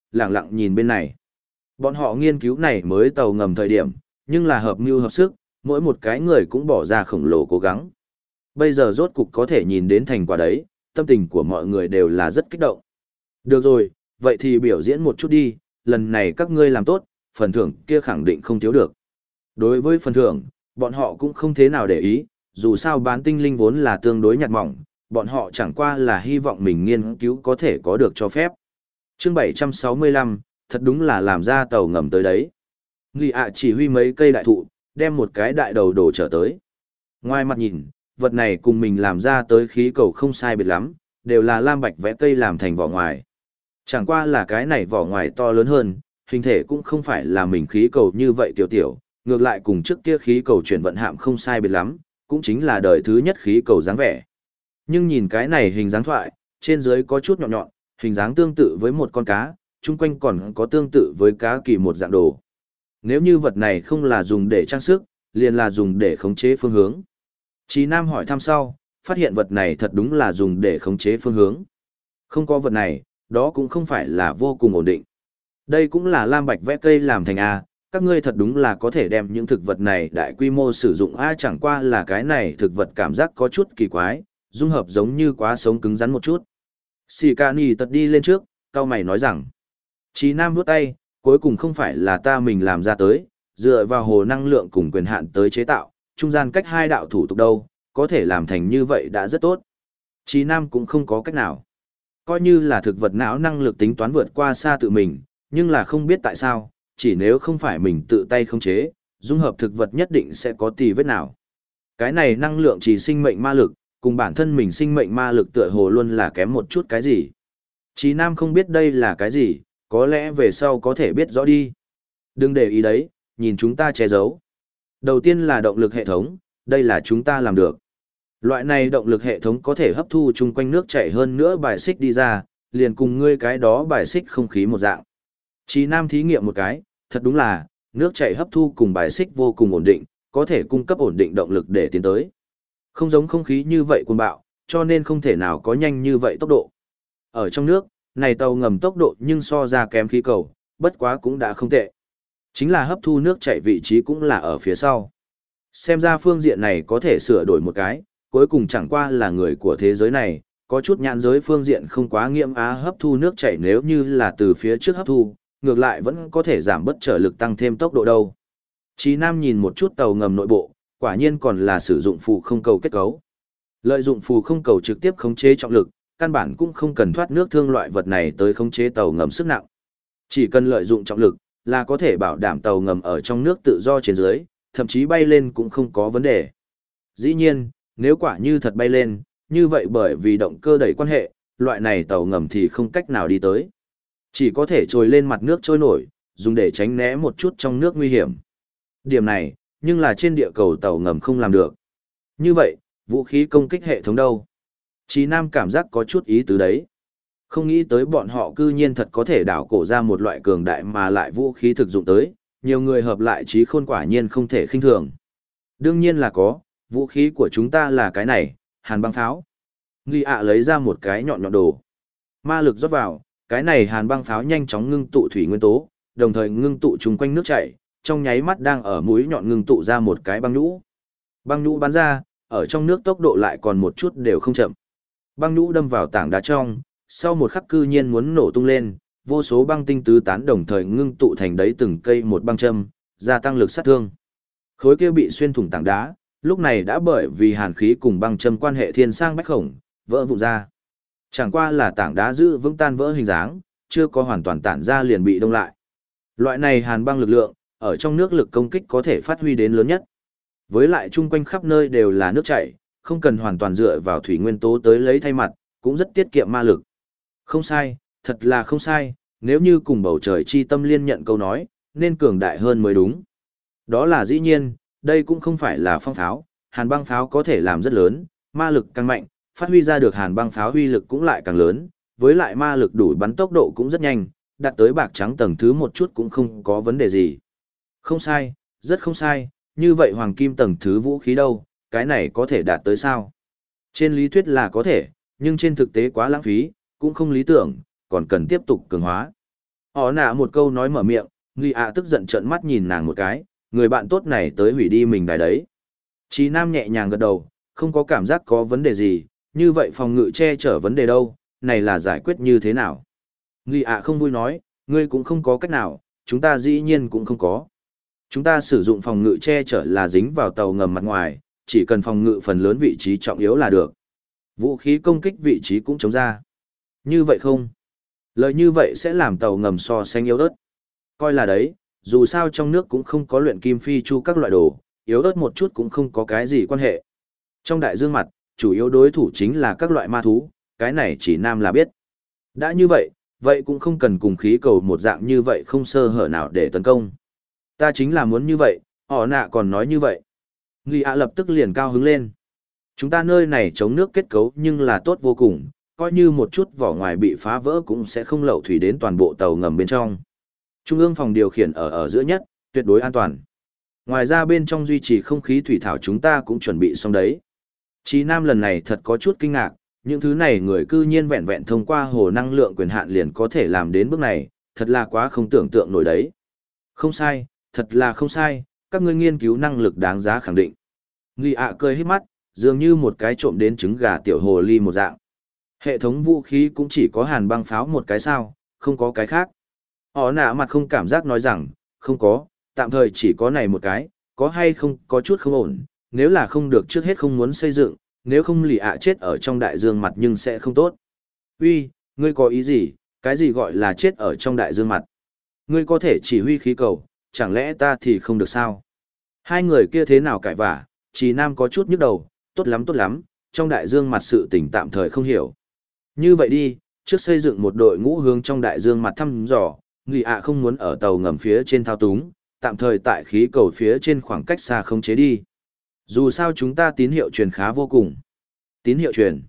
lặng lặng nhìn bên này. Bọn họ nghiên cứu này mới tàu ngầm thời điểm, nhưng là hợp mưu hợp sức, mỗi một cái người cũng bỏ ra khổng lồ cố gắng. Bây giờ rốt cục có thể nhìn đến thành quả đấy, tâm tình của mọi người đều là rất kích động. Được rồi, vậy thì biểu diễn một chút đi, lần này các ngươi làm tốt, phần thưởng kia khẳng định không thiếu được. Đối với phần thưởng, bọn họ cũng không thế nào để ý, dù sao bán tinh linh vốn là tương đối nhạt mỏng, bọn họ chẳng qua là hy vọng mình nghiên cứu có thể có được cho phép. Chương 765, thật đúng là làm ra tàu ngầm tới đấy. Nghị ạ chỉ huy mấy cây đại thụ, đem một cái đại đầu đổ trở tới. Ngoài mặt nhìn, vật này cùng mình làm ra tới khí cầu không sai biệt lắm, đều là lam bạch vẽ cây làm thành vỏ ngoài. Chẳng qua là cái này vỏ ngoài to lớn hơn, hình thể cũng không phải là mình khí cầu như vậy tiểu tiểu, ngược lại cùng trước kia khí cầu chuyển vận hạm không sai biệt lắm, cũng chính là đời thứ nhất khí cầu dáng vẻ. Nhưng nhìn cái này hình dáng thoại, trên dưới có chút nhọn nhọn, hình dáng tương tự với một con cá, chung quanh còn có tương tự với cá kỳ một dạng đồ. Nếu như vật này không là dùng để trang sức, liền là dùng để khống chế phương hướng. Chí Nam hỏi thăm sau, phát hiện vật này thật đúng là dùng để khống chế phương hướng. Không có vật này, đó cũng không phải là vô cùng ổn định. Đây cũng là lam bạch vẽ cây làm thành A, các ngươi thật đúng là có thể đem những thực vật này đại quy mô sử dụng A, chẳng qua là cái này thực vật cảm giác có chút kỳ quái, dung hợp giống như quá sống cứng rắn một chút. Sì ca nì tật đi lên trước, cao mày nói rằng, Chí Nam vuốt tay, cuối cùng không phải là ta mình làm ra tới, dựa vào hồ năng lượng cùng quyền hạn tới chế tạo, trung gian cách hai đạo thủ tục đâu, có thể làm thành như vậy đã rất tốt. Chí Nam cũng không có cách nào. Coi như là thực vật não năng lực tính toán vượt qua xa tự mình, nhưng là không biết tại sao, chỉ nếu không phải mình tự tay khống chế, dung hợp thực vật nhất định sẽ có tì vết nào. Cái này năng lượng chỉ sinh mệnh ma lực, cùng bản thân mình sinh mệnh ma lực tựa hồ luôn là kém một chút cái gì. Chí Nam không biết đây là cái gì, có lẽ về sau có thể biết rõ đi. Đừng để ý đấy, nhìn chúng ta che giấu. Đầu tiên là động lực hệ thống, đây là chúng ta làm được. Loại này động lực hệ thống có thể hấp thu chung quanh nước chảy hơn nữa bài xích đi ra, liền cùng ngươi cái đó bài xích không khí một dạng. Chí Nam thí nghiệm một cái, thật đúng là, nước chảy hấp thu cùng bài xích vô cùng ổn định, có thể cung cấp ổn định động lực để tiến tới. Không giống không khí như vậy cuồng bạo, cho nên không thể nào có nhanh như vậy tốc độ. Ở trong nước, này tàu ngầm tốc độ nhưng so ra kém khí cầu, bất quá cũng đã không tệ. Chính là hấp thu nước chảy vị trí cũng là ở phía sau. Xem ra phương diện này có thể sửa đổi một cái, cuối cùng chẳng qua là người của thế giới này, có chút nhãn giới phương diện không quá nghiêm á hấp thu nước chảy nếu như là từ phía trước hấp thu, ngược lại vẫn có thể giảm bất trở lực tăng thêm tốc độ đâu. Chí Nam nhìn một chút tàu ngầm nội bộ, quả nhiên còn là sử dụng phù không cầu kết cấu. Lợi dụng phù không cầu trực tiếp khống chế trọng lực, căn bản cũng không cần thoát nước thương loại vật này tới khống chế tàu ngầm sức nặng. Chỉ cần lợi dụng trọng lực, là có thể bảo đảm tàu ngầm ở trong nước tự do trên dưới, thậm chí bay lên cũng không có vấn đề. Dĩ nhiên, nếu quả như thật bay lên, như vậy bởi vì động cơ đẩy quan hệ, loại này tàu ngầm thì không cách nào đi tới. Chỉ có thể trồi lên mặt nước trôi nổi, dùng để tránh né một chút trong nước nguy hiểm. Điểm này, nhưng là trên địa cầu tàu ngầm không làm được. Như vậy, vũ khí công kích hệ thống đâu? Chí Nam cảm giác có chút ý tứ đấy. Không nghĩ tới bọn họ cư nhiên thật có thể đảo cổ ra một loại cường đại mà lại vũ khí thực dụng tới, nhiều người hợp lại trí khôn quả nhiên không thể khinh thường. Đương nhiên là có, vũ khí của chúng ta là cái này, hàn băng pháo. Nghi ạ lấy ra một cái nhọn nhọn đồ. Ma lực rót vào, cái này hàn băng pháo nhanh chóng ngưng tụ thủy nguyên tố, đồng thời ngưng tụ chung quanh nước chảy, trong nháy mắt đang ở mũi nhọn ngưng tụ ra một cái băng nhũ. Băng nhũ bắn ra, ở trong nước tốc độ lại còn một chút đều không chậm. Băng nhũ đâm vào tảng đá trong, sau một khắc cư nhiên muốn nổ tung lên, vô số băng tinh tứ tán đồng thời ngưng tụ thành đấy từng cây một băng châm, gia tăng lực sát thương. Khối kia bị xuyên thủng tảng đá, lúc này đã bởi vì hàn khí cùng băng châm quan hệ thiên sang bách khổng, vỡ vụn ra. Chẳng qua là tảng đá giữ vững tan vỡ hình dáng, chưa có hoàn toàn tản ra liền bị đông lại. Loại này hàn băng lực lượng, ở trong nước lực công kích có thể phát huy đến lớn nhất. Với lại chung quanh khắp nơi đều là nước chảy, không cần hoàn toàn dựa vào thủy nguyên tố tới lấy thay mặt, cũng rất tiết kiệm ma lực. Không sai, thật là không sai, nếu như cùng bầu trời chi tâm liên nhận câu nói, nên cường đại hơn mới đúng. Đó là dĩ nhiên, đây cũng không phải là phong pháo, hàn băng pháo có thể làm rất lớn, ma lực càng mạnh, phát huy ra được hàn băng pháo huy lực cũng lại càng lớn, với lại ma lực đủ bắn tốc độ cũng rất nhanh, đạt tới bạc trắng tầng thứ một chút cũng không có vấn đề gì. Không sai, rất không sai, như vậy hoàng kim tầng thứ vũ khí đâu, cái này có thể đạt tới sao? Trên lý thuyết là có thể, nhưng trên thực tế quá lãng phí, cũng không lý tưởng, còn cần tiếp tục cường hóa. Họ nạ một câu nói mở miệng, Ngụy ạ tức giận trợn mắt nhìn nàng một cái, người bạn tốt này tới hủy đi mình đài đấy. Chí Nam nhẹ nhàng gật đầu, không có cảm giác có vấn đề gì, như vậy phòng ngự che chở vấn đề đâu, này là giải quyết như thế nào? Ngụy ạ không vui nói, ngươi cũng không có cách nào, chúng ta dĩ nhiên cũng không có. Chúng ta sử dụng phòng ngự che chở là dính vào tàu ngầm mặt ngoài, chỉ cần phòng ngự phần lớn vị trí trọng yếu là được. Vũ khí công kích vị trí cũng chống ra. Như vậy không? Lời như vậy sẽ làm tàu ngầm so sánh yếu ớt. Coi là đấy, dù sao trong nước cũng không có luyện kim phi chu các loại đồ, yếu ớt một chút cũng không có cái gì quan hệ. Trong đại dương mặt, chủ yếu đối thủ chính là các loại ma thú, cái này chỉ Nam là biết. Đã như vậy, vậy cũng không cần cùng khí cầu một dạng như vậy không sơ hở nào để tấn công. Ta chính là muốn như vậy, họ nạ còn nói như vậy. Nghi ạ lập tức liền cao hứng lên. Chúng ta nơi này chống nước kết cấu nhưng là tốt vô cùng, coi như một chút vỏ ngoài bị phá vỡ cũng sẽ không lậu thủy đến toàn bộ tàu ngầm bên trong. Trung ương phòng điều khiển ở giữa nhất, tuyệt đối an toàn. Ngoài ra bên trong duy trì không khí thủy thảo chúng ta cũng chuẩn bị xong đấy. Chí Nam lần này thật có chút kinh ngạc, những thứ này người cư nhiên vẹn vẹn thông qua hồ năng lượng quyền hạn liền có thể làm đến bước này, thật là quá không tưởng tượng nổi đấy. Không sai, thật là không sai, các ngươi nghiên cứu năng lực đáng giá khẳng định. Nghi ạ cười hết mắt, dường như một cái trộm đến trứng gà tiểu hồ ly một dạng. Hệ thống vũ khí cũng chỉ có hàn băng pháo một cái sao, không có cái khác. Họ nạ mặt không cảm giác nói rằng, không có, tạm thời chỉ có này một cái, có hay không có chút không ổn, nếu là không được trước hết không muốn xây dựng, nếu không lì ạ chết ở trong đại dương mặt nhưng sẽ không tốt. Uy, ngươi có ý gì, cái gì gọi là chết ở trong đại dương mặt? Ngươi có thể chỉ huy khí cầu, chẳng lẽ ta thì không được sao? Hai người kia thế nào cãi vả, Chí Nam có chút nhức đầu, tốt lắm, trong đại dương mặt sự tình tạm thời không hiểu. Như vậy đi, trước xây dựng một đội ngũ hướng trong đại dương mặt thăm dò, Ngụy ạ không muốn ở tàu ngầm phía trên thao túng, tạm thời tại khí cầu phía trên khoảng cách xa không chế đi. Dù sao chúng ta tín hiệu truyền khá vô cùng. Tín hiệu truyền.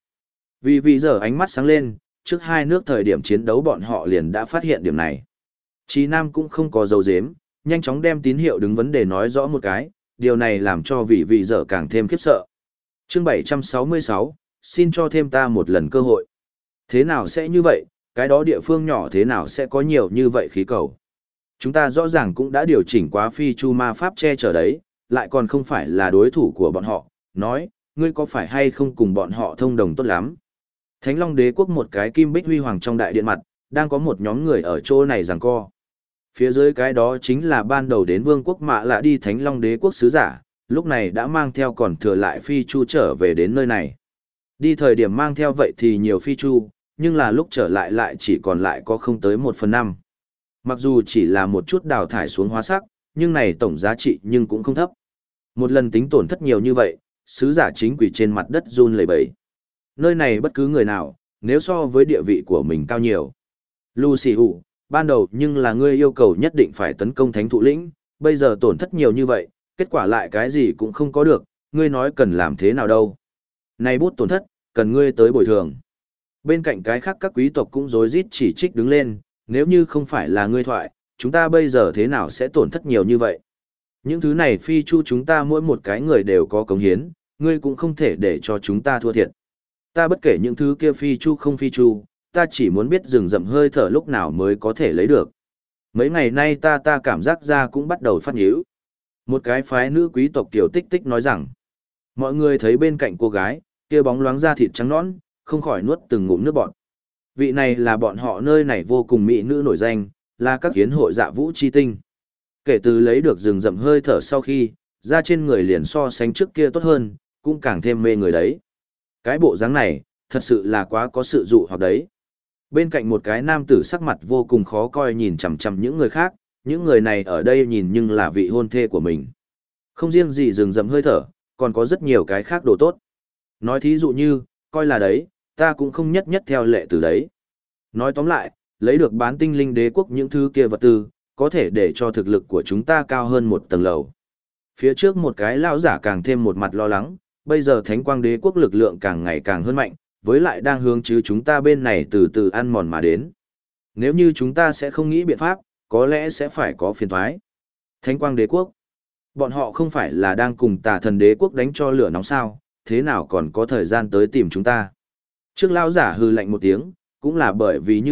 Vì giờ ánh mắt sáng lên, trước hai nước thời điểm chiến đấu bọn họ liền đã phát hiện điểm này. Chí Nam cũng không có dấu dếm, nhanh chóng đem tín hiệu đứng vấn đề nói rõ một cái, điều này làm cho vì giờ càng thêm khiếp sợ. Chương 766, xin cho thêm ta một lần cơ hội. Thế nào sẽ như vậy, cái đó địa phương nhỏ thế nào sẽ có nhiều như vậy khí cầu? Chúng ta rõ ràng cũng đã điều chỉnh quá phi chu ma pháp che chở đấy, lại còn không phải là đối thủ của bọn họ, nói, ngươi có phải hay không cùng bọn họ thông đồng tốt lắm? Thánh Long Đế quốc một cái kim bích huy hoàng trong đại điện mặt, đang có một nhóm người ở chỗ này giằng co. Phía dưới cái đó chính là ban đầu đến vương quốc Mạ Lạ đi Thánh Long Đế quốc sứ giả, lúc này đã mang theo còn thừa lại phi chu trở về đến nơi này. Đi thời điểm mang theo vậy thì nhiều phi chu, nhưng là lúc trở lại lại chỉ còn lại có không tới 1/5. Mặc dù chỉ là một chút đào thải xuống hóa sắc, nhưng này tổng giá trị nhưng cũng không thấp. Một lần tính tổn thất nhiều như vậy, sứ giả chính quỷ trên mặt đất run lẩy bẩy. Nơi này bất cứ người nào, nếu so với địa vị của mình cao nhiều. Lucy Hủ, ban đầu nhưng là ngươi yêu cầu nhất định phải tấn công thánh thụ lĩnh, bây giờ tổn thất nhiều như vậy, kết quả lại cái gì cũng không có được, ngươi nói cần làm thế nào đâu. Này bút tổn thất, cần ngươi tới bồi thường. Bên cạnh cái khác các quý tộc cũng rối rít chỉ trích đứng lên, nếu như không phải là ngươi thoại, chúng ta bây giờ thế nào sẽ tổn thất nhiều như vậy. Những thứ này phi chu chúng ta mỗi một cái người đều có cống hiến, ngươi cũng không thể để cho chúng ta thua thiệt. Ta bất kể những thứ kia phi chu không phi chu, ta chỉ muốn biết rừng rậm hơi thở lúc nào mới có thể lấy được. Mấy ngày nay ta cảm giác ra cũng bắt đầu phát nhíu. Một cái phái nữ quý tộc tiểu tích tích nói rằng, mọi người thấy bên cạnh cô gái, kia bóng loáng da thịt trắng nõn, không khỏi nuốt từng ngụm nước bọt. Vị này là bọn họ nơi này vô cùng mỹ nữ nổi danh, là các hiến hội dạ vũ chi tinh. Kể từ lấy được rừng rậm hơi thở sau khi, da trên người liền so sánh trước kia tốt hơn, cũng càng thêm mê người đấy. Cái bộ dáng này, thật sự là quá có sự dụ hoặc đấy. Bên cạnh một cái nam tử sắc mặt vô cùng khó coi nhìn chằm chằm những người khác, những người này ở đây nhìn nhưng là vị hôn thê của mình. Không riêng gì rừng rậm hơi thở, còn có rất nhiều cái khác đồ tốt. Nói thí dụ như, coi là đấy, ta cũng không nhất nhất theo lệ từ đấy. Nói tóm lại, lấy được bán tinh linh đế quốc những thứ kia vật tư, có thể để cho thực lực của chúng ta cao hơn một tầng lầu. Phía trước một cái lão giả càng thêm một mặt lo lắng, bây giờ thánh quang đế quốc lực lượng càng ngày càng hơn mạnh, với lại đang hướng chứ chúng ta bên này từ từ ăn mòn mà đến. Nếu như chúng ta sẽ không nghĩ biện pháp, có lẽ sẽ phải có phiền toái. Thánh quang đế quốc, bọn họ không phải là đang cùng tà thần đế quốc đánh cho lửa nóng sao, thế nào còn có thời gian tới tìm chúng ta. Trước lão giả hừ lạnh một tiếng, cũng là bởi vì như vậy,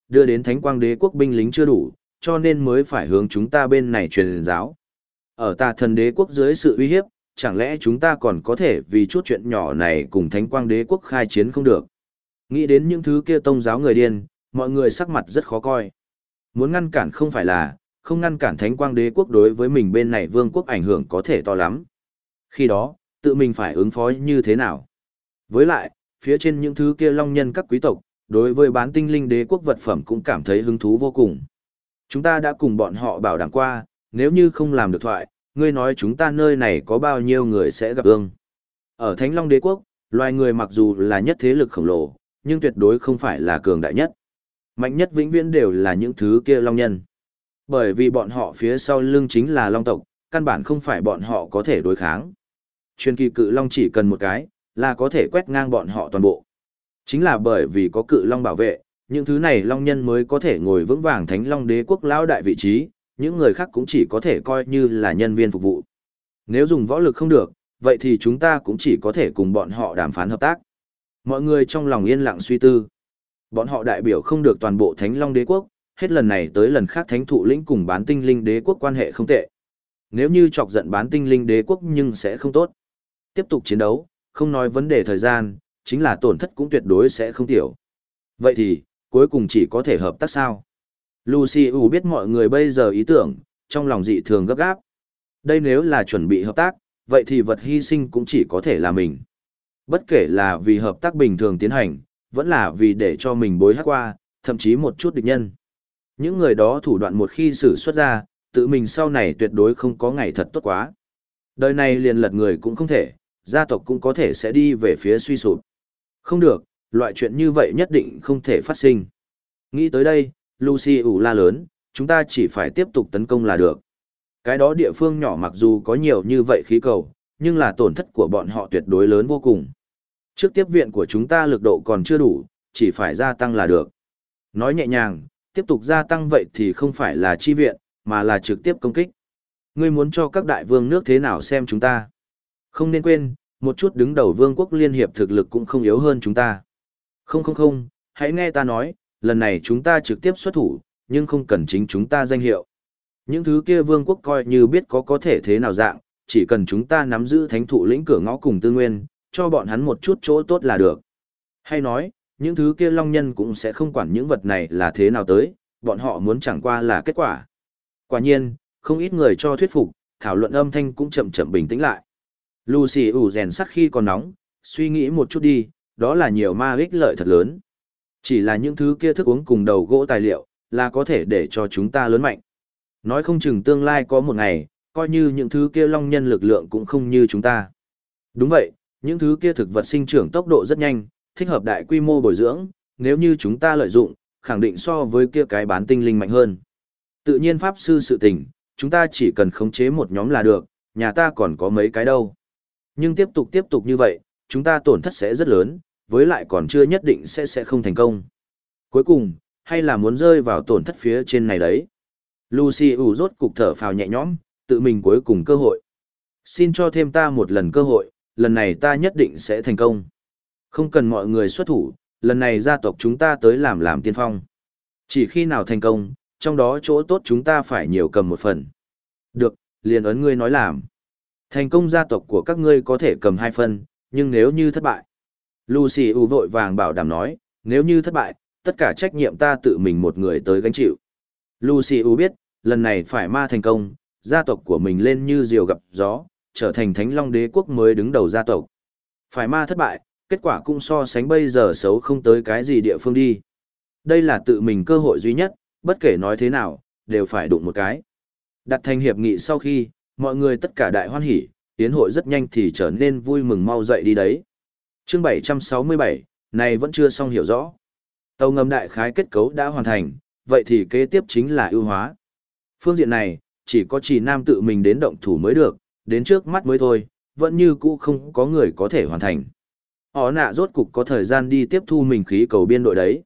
đưa đến Thánh Quang Đế quốc binh lính chưa đủ, cho nên mới phải hướng chúng ta bên này truyền giáo. Ở Tà Thần Đế quốc dưới sự uy hiếp, chẳng lẽ chúng ta còn có thể vì chút chuyện nhỏ này cùng Thánh Quang Đế quốc khai chiến không được? Nghĩ đến những thứ kia tông giáo người điên, mọi người sắc mặt rất khó coi. Muốn ngăn cản không phải là, không ngăn cản Thánh Quang Đế quốc đối với mình bên này vương quốc ảnh hưởng có thể to lắm. Khi đó, tự mình phải ứng phó như thế nào? Với lại, phía trên những thứ kia long nhân các quý tộc, đối với bán tinh linh đế quốc vật phẩm cũng cảm thấy hứng thú vô cùng. Chúng ta đã cùng bọn họ bảo đảm qua, nếu như không làm được thoại, ngươi nói chúng ta nơi này có bao nhiêu người sẽ gặp ương. Ở Thánh Long Đế quốc, loài người mặc dù là nhất thế lực khổng lồ, nhưng tuyệt đối không phải là cường đại nhất. Mạnh nhất vĩnh viễn đều là những thứ kia long nhân. Bởi vì bọn họ phía sau lưng chính là long tộc, căn bản không phải bọn họ có thể đối kháng. Truyền kỳ cự long chỉ cần một cái, là có thể quét ngang bọn họ toàn bộ. Chính là bởi vì có cự long bảo vệ, những thứ này long nhân mới có thể ngồi vững vàng Thánh Long Đế quốc lão đại vị trí, những người khác cũng chỉ có thể coi như là nhân viên phục vụ. Nếu dùng võ lực không được, vậy thì chúng ta cũng chỉ có thể cùng bọn họ đàm phán hợp tác. Mọi người trong lòng yên lặng suy tư. Bọn họ đại biểu không được toàn bộ Thánh Long Đế quốc, hết lần này tới lần khác Thánh Thụ Lĩnh cùng Bán Tinh Linh Đế quốc quan hệ không tệ. Nếu như chọc giận Bán Tinh Linh Đế quốc nhưng sẽ không tốt. Tiếp tục chiến đấu, không nói vấn đề thời gian, chính là tổn thất cũng tuyệt đối sẽ không tiểu. Vậy thì, cuối cùng chỉ có thể hợp tác sao? Lucy biết mọi người bây giờ ý tưởng, trong lòng dị thường gấp gáp. Đây nếu là chuẩn bị hợp tác, vậy thì vật hy sinh cũng chỉ có thể là mình. Bất kể là vì hợp tác bình thường tiến hành, vẫn là vì để cho mình bối hắc qua, thậm chí một chút địch nhân. Những người đó thủ đoạn một khi sử xuất ra, tự mình sau này tuyệt đối không có ngày thật tốt quá. Đời này liền lật người cũng không thể, gia tộc cũng có thể sẽ đi về phía suy sụp. Không được, loại chuyện như vậy nhất định không thể phát sinh. Nghĩ tới đây, Lucy la lớn, chúng ta chỉ phải tiếp tục tấn công là được. Cái đó địa phương nhỏ mặc dù có nhiều như vậy khí cầu, nhưng là tổn thất của bọn họ tuyệt đối lớn vô cùng. Trước tiếp viện của chúng ta lực độ còn chưa đủ, chỉ phải gia tăng là được. Nói nhẹ nhàng, tiếp tục gia tăng vậy thì không phải là chi viện, mà là trực tiếp công kích. Ngươi muốn cho các đại vương nước thế nào xem chúng ta? Không nên quên, một chút đứng đầu vương quốc liên hiệp thực lực cũng không yếu hơn chúng ta. Không, hãy nghe ta nói, lần này chúng ta trực tiếp xuất thủ, nhưng không cần chính chúng ta danh hiệu. Những thứ kia vương quốc coi như biết có thể thế nào dạng, chỉ cần chúng ta nắm giữ Thánh Thụ Lĩnh cửa ngõ cùng tư nguyên, cho bọn hắn một chút chỗ tốt là được. Hay nói, những thứ kia long nhân cũng sẽ không quản những vật này là thế nào tới, bọn họ muốn chẳng qua là kết quả. Quả nhiên, không ít người cho thuyết phục, thảo luận âm thanh cũng chậm chậm bình tĩnh lại. Lucy rèn sắt khi còn nóng, suy nghĩ một chút đi, đó là nhiều ma ích lợi thật lớn. Chỉ là những thứ kia thức uống cùng đầu gỗ tài liệu, là có thể để cho chúng ta lớn mạnh. Nói không chừng tương lai có một ngày, coi như những thứ kia long nhân lực lượng cũng không như chúng ta. Đúng vậy, những thứ kia thực vật sinh trưởng tốc độ rất nhanh, thích hợp đại quy mô bồi dưỡng, nếu như chúng ta lợi dụng, khẳng định so với kia cái bán tinh linh mạnh hơn. Tự nhiên pháp sư sự tình, chúng ta chỉ cần khống chế một nhóm là được, nhà ta còn có mấy cái đâu. Nhưng tiếp tục như vậy, chúng ta tổn thất sẽ rất lớn, với lại còn chưa nhất định sẽ không thành công. Cuối cùng, hay là muốn rơi vào tổn thất phía trên này đấy. Lucy rốt cục thở phào nhẹ nhõm, tự mình cuối cùng cơ hội. Xin cho thêm ta một lần cơ hội, lần này ta nhất định sẽ thành công. Không cần mọi người xuất thủ, lần này gia tộc chúng ta tới làm tiên phong. Chỉ khi nào thành công, trong đó chỗ tốt chúng ta phải nhiều cầm một phần. Được, liền ấn ngươi nói làm. Thành công gia tộc của các ngươi có thể cầm 2 phần, nhưng nếu như thất bại. Lucy vội vàng bảo đảm nói, nếu như thất bại, tất cả trách nhiệm ta tự mình một người tới gánh chịu. Lucy biết, lần này phải ma thành công, gia tộc của mình lên như diều gặp gió, trở thành Thánh Long Đế quốc mới đứng đầu gia tộc. Phải ma thất bại, kết quả cũng so sánh bây giờ xấu không tới cái gì địa phương đi. Đây là tự mình cơ hội duy nhất, bất kể nói thế nào, đều phải đụng một cái. Đặt thành hiệp nghị sau khi, mọi người tất cả đại hoan hỉ, tiến hội rất nhanh thì trở nên vui mừng mau dậy đi đấy. Chương 767, này vẫn chưa xong hiểu rõ. Tàu ngầm đại khái kết cấu đã hoàn thành, vậy thì kế tiếp chính là ưu hóa. Phương diện này, chỉ có Trì Nam tự mình đến động thủ mới được, đến trước mắt mới thôi, vẫn như cũ không có người có thể hoàn thành. Họ nạ rốt cục có thời gian đi tiếp thu mình khí cầu biên đội đấy.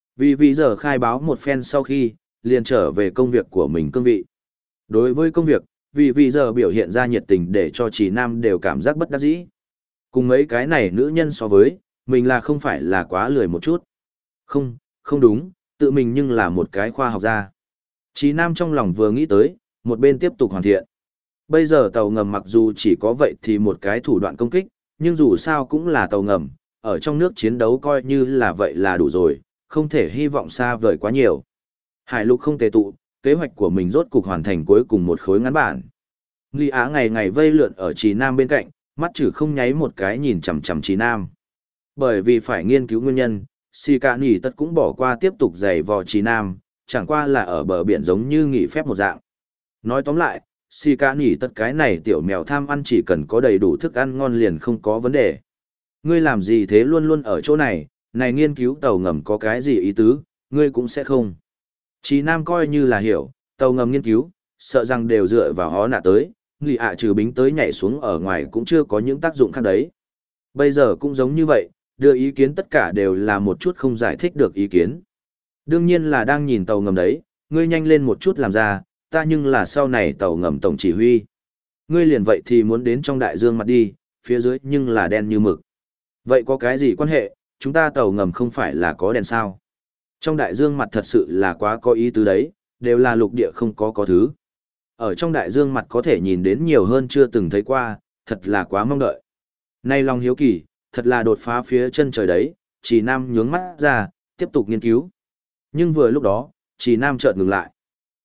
Vì giờ khai báo một phen sau khi, liền trở về công việc của mình cương vị. Đối với công việc, vì giờ biểu hiện ra nhiệt tình để cho Trì Nam đều cảm giác bất đắc dĩ. Cùng mấy cái này nữ nhân so với, mình là không phải là quá lười một chút. Không đúng, tự mình nhưng là một cái khoa học gia. Chí Nam trong lòng vừa nghĩ tới, một bên tiếp tục hoàn thiện. Bây giờ tàu ngầm mặc dù chỉ có vậy thì một cái thủ đoạn công kích, nhưng dù sao cũng là tàu ngầm, ở trong nước chiến đấu coi như là vậy là đủ rồi, không thể hy vọng xa vời quá nhiều. Hải lục không tề tụ, kế hoạch của mình rốt cục hoàn thành cuối cùng một khối ngắn bản. Nghi Á ngày ngày vây lượn ở Chí Nam bên cạnh, mắt chử không nháy một cái nhìn chằm chằm Chí Nam. Bởi vì phải nghiên cứu nguyên nhân, Sì Cả Nhỉ Tất cũng bỏ qua tiếp tục giày vò Chí Nam, chẳng qua là ở bờ biển giống như nghỉ phép một dạng. Nói tóm lại, Sì Cả Nhỉ Tất cái này tiểu mèo tham ăn chỉ cần có đầy đủ thức ăn ngon liền không có vấn đề. Ngươi làm gì thế luôn luôn ở chỗ này, này nghiên cứu tàu ngầm có cái gì ý tứ, ngươi cũng sẽ không. Chí Nam coi như là hiểu, tàu ngầm nghiên cứu, sợ rằng đều dựa vào hó nạ tới, người ạ trừ bính tới nhảy xuống ở ngoài cũng chưa có những tác dụng khác đấy. Bây giờ cũng giống như vậy, đưa ý kiến tất cả đều là một chút không giải thích được ý kiến. Đương nhiên là đang nhìn tàu ngầm đấy, ngươi nhanh lên một chút làm ra, ta nhưng là sau này tàu ngầm tổng chỉ huy. Ngươi liền vậy thì muốn đến trong đại dương mặt đi, phía dưới nhưng là đen như mực. Vậy có cái gì quan hệ, chúng ta tàu ngầm không phải là có đèn sao? Trong đại dương mặt thật sự là quá có ý tứ đấy, đều là lục địa không có thứ. Ở trong đại dương mặt có thể nhìn đến nhiều hơn chưa từng thấy qua, thật là quá mong đợi. Nay lòng hiếu kỳ, thật là đột phá phía chân trời đấy, Chỉ Nam nhướng mắt ra, tiếp tục nghiên cứu. Nhưng vừa lúc đó, Chỉ Nam chợt ngừng lại.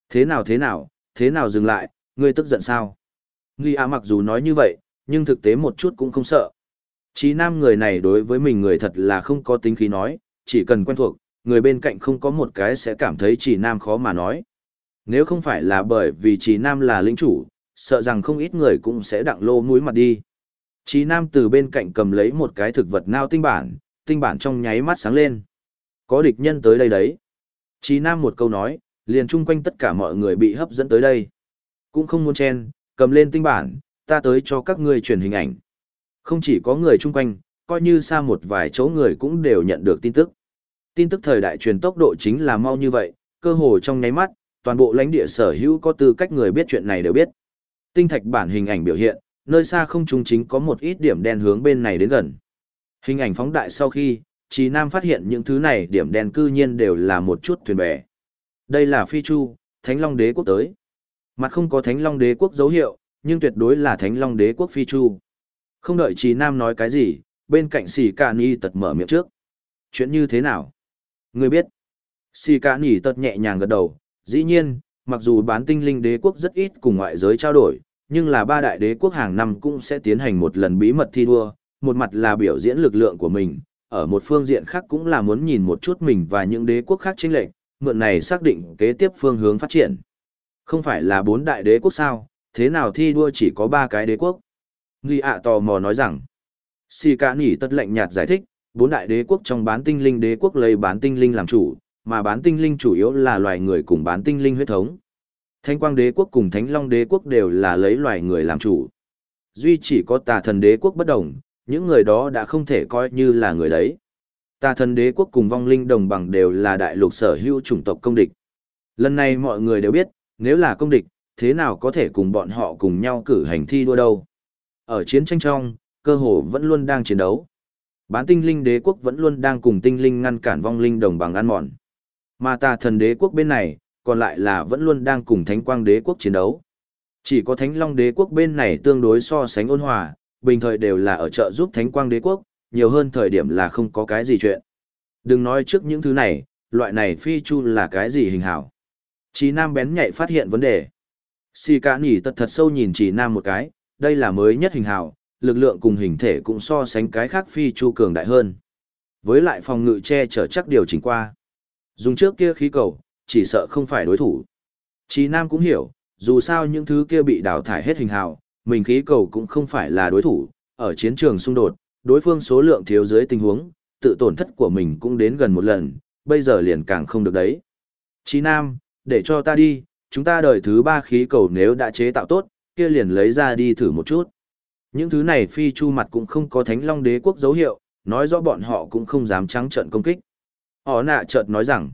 Thế nào dừng lại, ngươi tức giận sao? Nghi Á mặc dù nói như vậy, nhưng thực tế một chút cũng không sợ. Chỉ Nam người này đối với mình người thật là không có tính khí nói, chỉ cần quen thuộc, người bên cạnh không có một cái sẽ cảm thấy Chỉ Nam khó mà nói. Nếu không phải là bởi vì Chỉ Nam là lĩnh chủ, sợ rằng không ít người cũng sẽ đặng lô mũi mặt đi. Chỉ Nam từ bên cạnh cầm lấy một cái thực vật nao tinh bản trong nháy mắt sáng lên. Có địch nhân tới đây đấy. Chỉ Nam một câu nói, liền chung quanh tất cả mọi người bị hấp dẫn tới đây. Cũng không muốn chen, cầm lên tinh bản, ta tới cho các ngươi truyền hình ảnh. Không chỉ có người chung quanh, coi như xa một vài chỗ người cũng đều nhận được tin tức. Tin tức thời đại truyền tốc độ chính là mau như vậy, cơ hồ trong nháy mắt, toàn bộ lãnh địa sở hữu có tư cách người biết chuyện này đều biết. Tinh thạch bản hình ảnh biểu hiện, nơi xa không trung chính có một ít điểm đen hướng bên này đến gần. Hình ảnh phóng đại sau khi, Chí Nam phát hiện những thứ này điểm đen cư nhiên đều là một chút thuyền bè. Đây là Phi Chu, Thánh Long Đế quốc tới. Mặt không có Thánh Long Đế quốc dấu hiệu, nhưng tuyệt đối là Thánh Long Đế quốc Phi Chu. Không đợi Chí Nam nói cái gì, bên cạnh Sì Cả Nhỉ Tất mở miệng trước. Chuyện như thế nào? Ngươi biết. Sì Cả Nhỉ Tất nhẹ nhàng gật đầu, dĩ nhiên, mặc dù bán tinh linh đế quốc rất ít cùng ngoại giới trao đổi, nhưng là ba đại đế quốc hàng năm cũng sẽ tiến hành một lần bí mật thi đua, một mặt là biểu diễn lực lượng của mình, ở một phương diện khác cũng là muốn nhìn một chút mình và những đế quốc khác chênh lệch, mượn này xác định kế tiếp phương hướng phát triển. Không phải là 4 đại đế quốc sao, thế nào thi đua chỉ có 3 cái đế quốc? Nghi ạ tò mò nói rằng, Sì Cả Nhỉ Tất lạnh nhạt giải thích, 4 đại đế quốc trong bán tinh linh đế quốc lấy bán tinh linh làm chủ, mà bán tinh linh chủ yếu là loài người cùng bán tinh linh huyết thống. Thánh Quang Đế quốc cùng Thánh Long Đế quốc đều là lấy loài người làm chủ. Duy chỉ có Tà Thần Đế quốc bất đồng, những người đó đã không thể coi như là người đấy. Tà Thần Đế quốc cùng Vong Linh đồng bằng đều là đại lục sở hữu chủng tộc công địch. Lần này mọi người đều biết, nếu là công địch, thế nào có thể cùng bọn họ cùng nhau cử hành thi đua đâu. Ở chiến tranh trong, cơ hồ vẫn luôn đang chiến đấu. Bán tinh linh đế quốc vẫn luôn đang cùng tinh linh ngăn cản Vong Linh đồng bằng ăn mòn. Mà Tà Thần Đế quốc bên này, còn lại là vẫn luôn đang cùng Thánh Quang Đế quốc chiến đấu. Chỉ có Thánh Long Đế quốc bên này tương đối so sánh ôn hòa, bình thời đều là ở trợ giúp Thánh Quang Đế quốc, nhiều hơn thời điểm là không có cái gì chuyện. Đừng nói trước những thứ này, loại này Phi Chu là cái gì hình hảo. Chí Nam bén nhạy phát hiện vấn đề. Sì Cả Nhỉ Tất thật sâu nhìn Chí Nam một cái, đây là mới nhất hình hảo, lực lượng cùng hình thể cũng so sánh cái khác Phi Chu cường đại hơn. Với lại phòng ngự che chở chắc điều chỉnh qua. Dùng trước kia khí cầu, chỉ sợ không phải đối thủ. Chí Nam cũng hiểu, dù sao những thứ kia bị đào thải hết hình hào, mình khí cầu cũng không phải là đối thủ, ở chiến trường xung đột, đối phương số lượng thiếu dưới tình huống, tự tổn thất của mình cũng đến gần một lần, bây giờ liền càng không được đấy. Chí Nam, để cho ta đi, chúng ta đợi thứ 3 khí cầu nếu đã chế tạo tốt, kia liền lấy ra đi thử một chút. Những thứ này Phi Chu mặt cũng không có Thánh Long Đế quốc dấu hiệu, nói rõ bọn họ cũng không dám trắng trợn công kích. Họ nạ chợt nói rằng,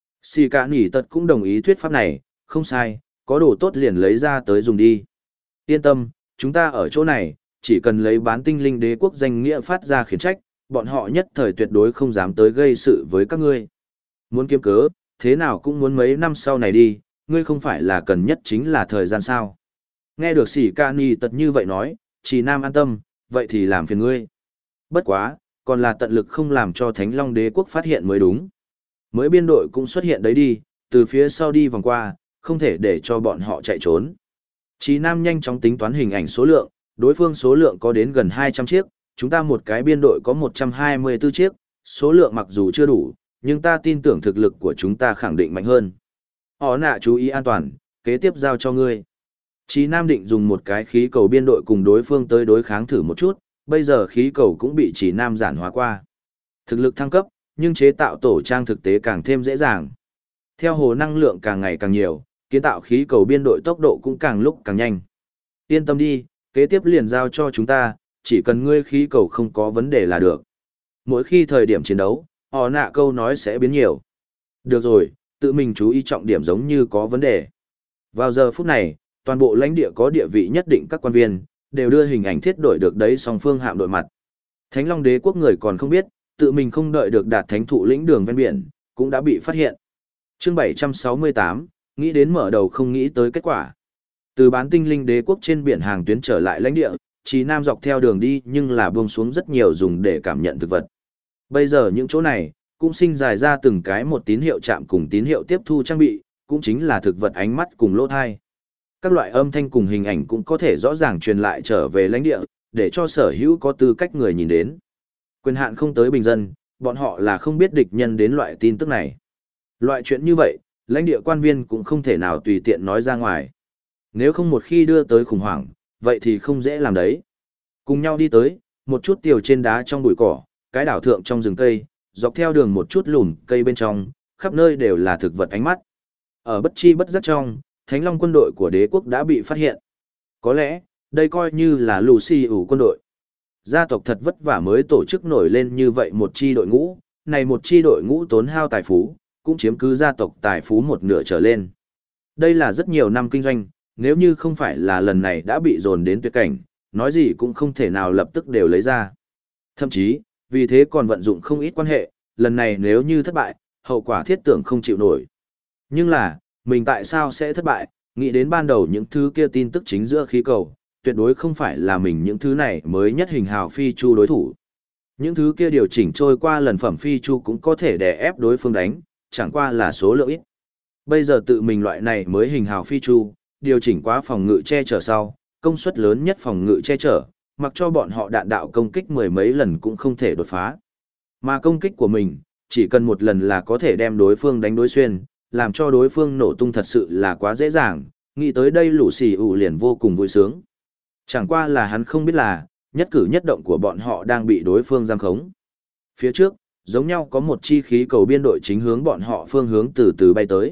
Sì Cả Nhỉ Tất cũng đồng ý thuyết pháp này, không sai, có đồ tốt liền lấy ra tới dùng đi. Yên tâm, chúng ta ở chỗ này, chỉ cần lấy bán tinh linh đế quốc danh nghĩa phát ra khiển trách, bọn họ nhất thời tuyệt đối không dám tới gây sự với các ngươi. Muốn kiếm cớ, thế nào cũng muốn mấy năm sau này đi, ngươi không phải là cần nhất chính là thời gian sao. Nghe được Sĩ Ca Ni tật như vậy nói, Trì Nam an tâm, vậy thì làm phiền ngươi. Bất quá, còn là tận lực không làm cho Thánh Long Đế quốc phát hiện mới đúng. Mới biên đội cũng xuất hiện đấy đi, từ phía sau đi vòng qua, không thể để cho bọn họ chạy trốn. Trì Nam nhanh chóng tính toán hình ảnh số lượng, đối phương số lượng có đến gần 200 chiếc, chúng ta một cái biên đội có 124 chiếc, số lượng mặc dù chưa đủ, nhưng ta tin tưởng thực lực của chúng ta khẳng định mạnh hơn. Họ nạ chú ý an toàn, kế tiếp giao cho ngươi. Chí Nam định dùng một cái khí cầu biên đội cùng đối phương tới đối kháng thử một chút, bây giờ khí cầu cũng bị Chí Nam giản hóa qua. Thực lực thăng cấp, nhưng chế tạo tổ trang thực tế càng thêm dễ dàng. Theo hồ năng lượng càng ngày càng nhiều, kiến tạo khí cầu biên đội tốc độ cũng càng lúc càng nhanh. Yên tâm đi, kế tiếp liền giao cho chúng ta, chỉ cần ngươi khí cầu không có vấn đề là được. Mỗi khi thời điểm chiến đấu, họ nạ câu nói sẽ biến nhiều. Được rồi, tự mình chú ý trọng điểm giống như có vấn đề. Vào giờ phút này, toàn bộ lãnh địa có địa vị nhất định các quan viên, đều đưa hình ảnh thiết đổi được đấy song phương hạm đội mặt. Thánh Long Đế quốc người còn không biết, tự mình không đợi được đạt thánh thụ lĩnh đường ven biển, cũng đã bị phát hiện. Chương 768, nghĩ đến mở đầu không nghĩ tới kết quả. Từ bán tinh linh đế quốc trên biển hàng tuyến trở lại lãnh địa, Chí Nam dọc theo đường đi nhưng là buông xuống rất nhiều dùng để cảm nhận thực vật. Bây giờ những chỗ này, cũng sinh dài ra từng cái một tín hiệu chạm cùng tín hiệu tiếp thu trang bị, cũng chính là thực vật ánh mắt cùng lỗ thai. Các loại âm thanh cùng hình ảnh cũng có thể rõ ràng truyền lại trở về lãnh địa, để cho sở hữu có tư cách người nhìn đến. Quyền hạn không tới bình dân, bọn họ là không biết địch nhân đến loại tin tức này. Loại chuyện như vậy, lãnh địa quan viên cũng không thể nào tùy tiện nói ra ngoài. Nếu không một khi đưa tới khủng hoảng, vậy thì không dễ làm đấy. Cùng nhau đi tới, một chút tiều trên đá trong bụi cỏ, cái đảo thượng trong rừng cây, dọc theo đường một chút lùn cây bên trong, khắp nơi đều là thực vật ánh mắt. Ở bất chi bất giác trong, Thánh Long quân đội của đế quốc đã bị phát hiện. Có lẽ, đây coi như là Lucy ủ quân đội. Gia tộc thật vất vả mới tổ chức nổi lên như vậy một chi đội ngũ, này một chi đội ngũ tốn hao tài phú, cũng chiếm cứ gia tộc tài phú một nửa trở lên. Đây là rất nhiều năm kinh doanh, nếu như không phải là lần này đã bị dồn đến tuyệt cảnh, nói gì cũng không thể nào lập tức đều lấy ra. Thậm chí, vì thế còn vận dụng không ít quan hệ, lần này nếu như thất bại, hậu quả thiết tưởng không chịu nổi. Nhưng là, mình tại sao sẽ thất bại, nghĩ đến ban đầu những thứ kia tin tức chính giữa khí cầu, tuyệt đối không phải là mình những thứ này mới nhất hình hào phi chu đối thủ. Những thứ kia điều chỉnh trôi qua lần phẩm phi chu cũng có thể đè ép đối phương đánh, chẳng qua là số lượng ít. Bây giờ tự mình loại này mới hình hào phi chu, điều chỉnh quá phòng ngự che chở sau, công suất lớn nhất phòng ngự che chở, mặc cho bọn họ đạn đạo công kích mười mấy lần cũng không thể đột phá. Mà công kích của mình, chỉ cần một lần là có thể đem đối phương đánh đối xuyên, làm cho đối phương nổ tung thật sự là quá dễ dàng, nghĩ tới đây lũ xì ủ liền vô cùng vui sướng. Chẳng qua là hắn không biết là, nhất cử nhất động của bọn họ đang bị đối phương giam khống. Phía trước, giống nhau có một chi khí cầu biên đội chính hướng bọn họ phương hướng từ từ bay tới.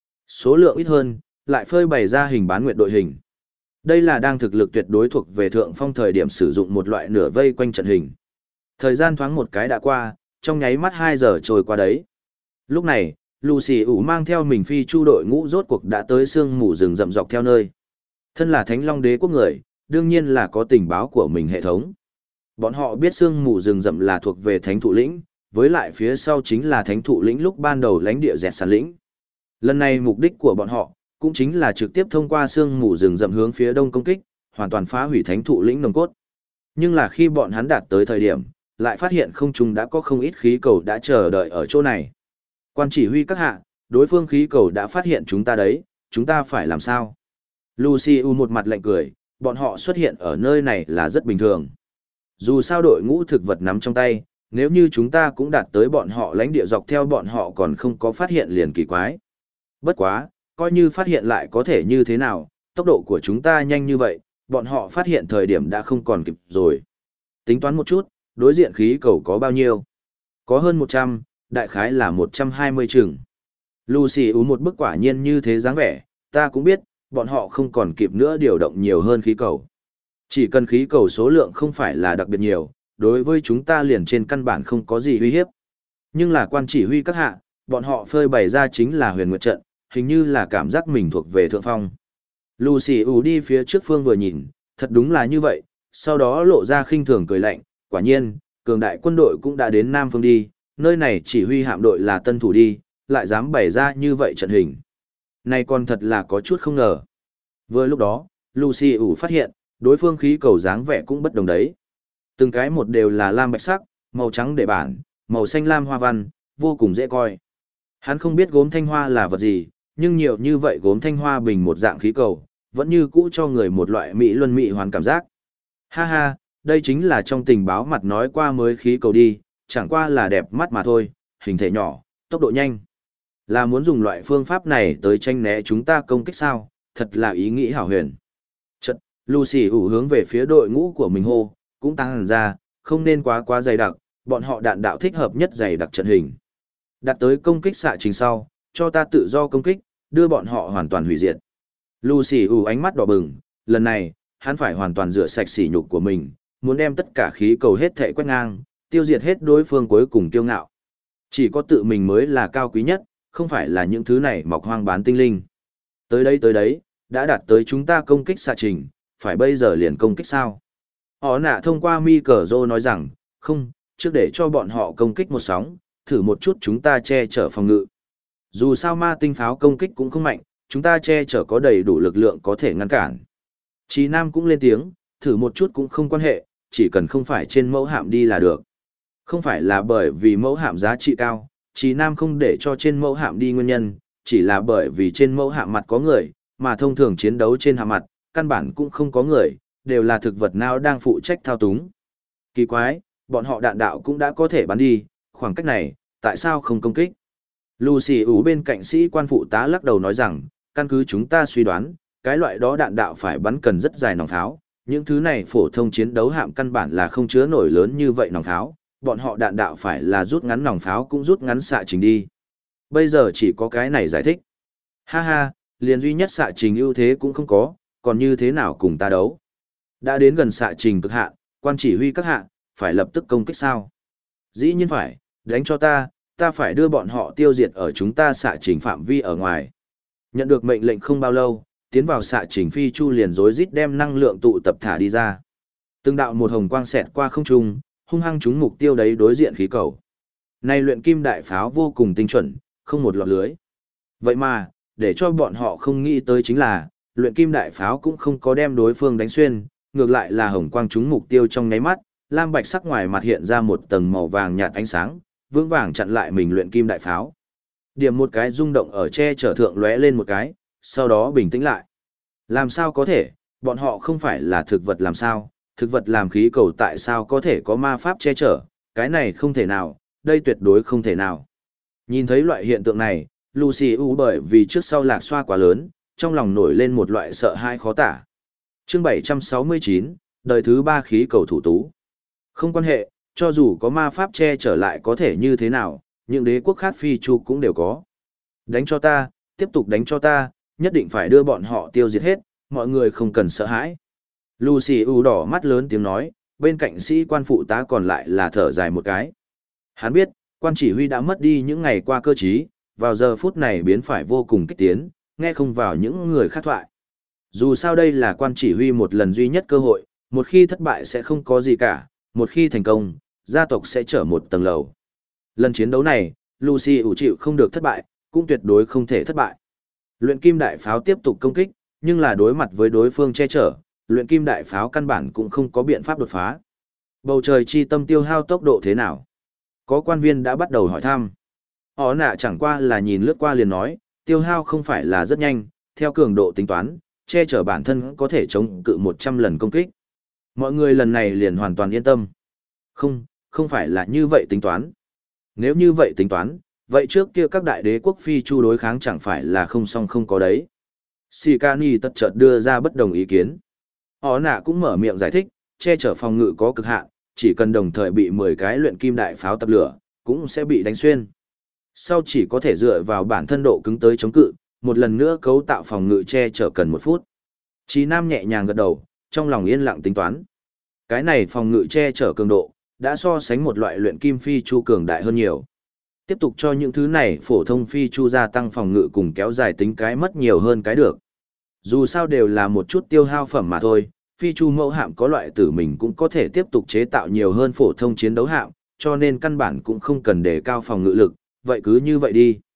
Số lượng ít hơn, lại phơi bày ra hình bán nguyệt đội hình. Đây là đang thực lực tuyệt đối thuộc về thượng phong thời điểm sử dụng một loại nửa vây quanh trận hình. Thời gian thoáng một cái đã qua, trong nháy mắt 2 giờ trôi qua đấy. Lúc này, Lucy ủ mang theo mình phi chu đội ngũ rốt cuộc đã tới sương mù rừng rậm dọc theo nơi. Thân là Thánh Long Đế quốc người, đương nhiên là có tình báo của mình hệ thống. Bọn họ biết sương mù rừng rậm là thuộc về Thánh Thụ lĩnh, với lại phía sau chính là Thánh Thụ lĩnh lúc ban đầu lãnh địa dẹt sàn lĩnh. Lần này mục đích của bọn họ, cũng chính là trực tiếp thông qua sương mù rừng rậm hướng phía đông công kích, hoàn toàn phá hủy Thánh Thụ lĩnh nòng cốt. Nhưng là khi bọn hắn đạt tới thời điểm, lại phát hiện không trung đã có không ít khí cầu đã chờ đợi ở chỗ này. Quan chỉ huy các hạ, đối phương khí cầu đã phát hiện chúng ta đấy, chúng ta phải làm sao? Lucy U một mặt lạnh cười, bọn họ xuất hiện ở nơi này là rất bình thường. Dù sao đội ngũ thực vật nắm trong tay, nếu như chúng ta cũng đạt tới bọn họ lãnh địa dọc theo bọn họ còn không có phát hiện liền kỳ quái. Bất quá, coi như phát hiện lại có thể như thế nào, tốc độ của chúng ta nhanh như vậy, bọn họ phát hiện thời điểm đã không còn kịp rồi. Tính toán một chút, đối diện khí cầu có bao nhiêu? Có hơn 100, đại khái là 120 chừng. Lucy ú một bức quả nhiên như thế dáng vẻ, ta cũng biết, bọn họ không còn kịp nữa điều động nhiều hơn khí cầu. Chỉ cần khí cầu số lượng không phải là đặc biệt nhiều, đối với chúng ta liền trên căn bản không có gì uy hiếp. Nhưng là quan chỉ huy các hạ, bọn họ phơi bày ra chính là huyền nguyệt trận, hình như là cảm giác mình thuộc về thượng phong. Lucy ú đi phía trước phương vừa nhìn, thật đúng là như vậy, sau đó lộ ra khinh thường cười lạnh, quả nhiên, cường đại quân đội cũng đã đến Nam Phương đi, nơi này chỉ huy hạm đội là tân thủ đi, lại dám bày ra như vậy trận hình. Này còn thật là có chút không ngờ. Vừa lúc đó, Lucy ủ phát hiện, đối phương khí cầu dáng vẻ cũng bất đồng đấy. Từng cái một đều là lam bạch sắc, màu trắng để bản, màu xanh lam hoa văn, vô cùng dễ coi. Hắn không biết gốm thanh hoa là vật gì, nhưng nhiều như vậy gốm thanh hoa bình một dạng khí cầu, vẫn như cũ cho người một loại mỹ luân mỹ hoàn cảm giác. Ha ha, đây chính là trong tình báo mặt nói qua mới khí cầu đi, chẳng qua là đẹp mắt mà thôi, hình thể nhỏ, tốc độ nhanh. Là muốn dùng loại phương pháp này tới tranh né chúng ta công kích sao, thật là ý nghĩ hảo huyền. Chật, Lucy ủ hướng về phía đội ngũ của mình hô, cũng tăng hẳn ra, không nên quá dày đặc, bọn họ đạn đạo thích hợp nhất dày đặc trận hình. Đặt tới công kích xạ trình sau, cho ta tự do công kích, đưa bọn họ hoàn toàn hủy diệt. Lucy ủ ánh mắt đỏ bừng, lần này, hắn phải hoàn toàn rửa sạch sỉ nhục của mình, muốn đem tất cả khí cầu hết thệ quét ngang, tiêu diệt hết đối phương cuối cùng kiêu ngạo. Chỉ có tự mình mới là cao quý nhất, không phải là những thứ này mọc hoang bán tinh linh. Tới đấy, đã đạt tới chúng ta công kích xạ trình, phải bây giờ liền công kích sao? Họ nạ thông qua mi cờ rô nói rằng, không, trước để cho bọn họ công kích một sóng, thử một chút chúng ta che chở phòng ngự. Dù sao ma tinh pháo công kích cũng không mạnh, chúng ta che chở có đầy đủ lực lượng có thể ngăn cản. Chí Nam cũng lên tiếng, thử một chút cũng không quan hệ, chỉ cần không phải trên mẫu hạm đi là được. Không phải là bởi vì mẫu hạm giá trị cao, Chí Nam không để cho trên mẫu hạm đi nguyên nhân, chỉ là bởi vì trên mẫu hạm mặt có người, mà thông thường chiến đấu trên hạm mặt, căn bản cũng không có người, đều là thực vật nào đang phụ trách thao túng. Kỳ quái, bọn họ đạn đạo cũng đã có thể bắn đi, khoảng cách này, tại sao không công kích? Lucy ủ bên cạnh sĩ quan phụ tá lắc đầu nói rằng, căn cứ chúng ta suy đoán, cái loại đó đạn đạo phải bắn cần rất dài nòng pháo, những thứ này phổ thông chiến đấu hạm căn bản là không chứa nổi lớn như vậy nòng pháo, bọn họ đạn đạo phải là rút ngắn nòng pháo cũng rút ngắn xạ trình đi. Bây giờ chỉ có cái này giải thích. Ha ha, liền duy nhất xạ trình ưu thế cũng không có, còn như thế nào cùng ta đấu? Đã đến gần xạ trình cực hạn, quan chỉ huy các hạ, phải lập tức công kích sao? Dĩ nhiên phải, đánh cho ta phải đưa bọn họ tiêu diệt ở chúng ta xạ trình phạm vi ở ngoài. Nhận được mệnh lệnh không bao lâu, tiến vào xạ trình phi chu liền rối rít đem năng lượng tụ tập thả đi ra. Từng đạo một hồng quang xẹt qua không trung, hung hăng trúng mục tiêu đấy đối diện khí cầu. Này luyện kim đại pháo vô cùng tinh chuẩn, không một lọt lưới. Vậy mà, để cho bọn họ không nghĩ tới chính là, luyện kim đại pháo cũng không có đem đối phương đánh xuyên, ngược lại là hồng quang trúng mục tiêu trong nháy mắt, lam bạch sắc ngoài mặt hiện ra một tầng màu vàng nhạt ánh sáng, vững vàng chặn lại mình luyện kim đại pháo. Điểm một cái rung động ở che chở thượng lóe lên một cái, sau đó bình tĩnh lại. Làm sao có thể, bọn họ không phải là thực vật làm sao, thực vật làm khí cầu tại sao có thể có ma pháp che chở, cái này không thể nào, đây tuyệt đối không thể nào. Nhìn thấy loại hiện tượng này, Lucy U bởi vì trước sau lạc xoa quá lớn, trong lòng nổi lên một loại sợ hãi khó tả. Chương 769, đời thứ 3 khí cầu thủ tú. Không quan hệ, cho dù có ma pháp che trở lại có thể như thế nào, những đế quốc khác phi chu cũng đều có. Đánh cho ta, tiếp tục đánh cho ta, nhất định phải đưa bọn họ tiêu diệt hết, mọi người không cần sợ hãi. Lucy U đỏ mắt lớn tiếng nói, bên cạnh sĩ quan phụ tá còn lại là thở dài một cái. Hắn biết, quan chỉ huy đã mất đi những ngày qua cơ trí, vào giờ phút này biến phải vô cùng kích tiến, nghe không vào những người khác thoại. Dù sao đây là quan chỉ huy một lần duy nhất cơ hội, một khi thất bại sẽ không có gì cả, một khi thành công, gia tộc sẽ trở một tầng lầu. Lần chiến đấu này, Lucy ủ chịu không được thất bại, cũng tuyệt đối không thể thất bại. Luyện kim đại pháo tiếp tục công kích, nhưng là đối mặt với đối phương che chở, luyện kim đại pháo căn bản cũng không có biện pháp đột phá. Bầu trời chi tâm tiêu hao tốc độ thế nào? Có quan viên đã bắt đầu hỏi thăm. Họ nạ chẳng qua là nhìn lướt qua liền nói, tiêu hao không phải là rất nhanh, theo cường độ tính toán, che chở bản thân có thể chống cự 100 lần công kích. Mọi người lần này liền hoàn toàn yên tâm. Không phải là như vậy tính toán. Nếu như vậy tính toán, vậy trước kia các đại đế quốc phi chu đối kháng chẳng phải là không song không có đấy. Sikani tất chợt đưa ra bất đồng ý kiến. Họ nạ cũng mở miệng giải thích, che chở phòng ngự có cực hạn, chỉ cần đồng thời bị 10 cái luyện kim đại pháo tập lửa, cũng sẽ bị đánh xuyên. Sau chỉ có thể dựa vào bản thân độ cứng tới chống cự, một lần nữa cấu tạo phòng ngự che chở cần 1 phút. Chí Nam nhẹ nhàng gật đầu, trong lòng yên lặng tính toán. Cái này phòng ngự che chở cường độ, đã so sánh một loại luyện kim phi chu cường đại hơn nhiều. Tiếp tục cho những thứ này phổ thông phi chu gia tăng phòng ngự cùng kéo dài tính cái mất nhiều hơn cái được. Dù sao đều là một chút tiêu hao phẩm mà thôi, phi chu mẫu hạm có loại tử mình cũng có thể tiếp tục chế tạo nhiều hơn phổ thông chiến đấu hạm, cho nên căn bản cũng không cần đề cao phòng ngự lực, vậy cứ như vậy đi.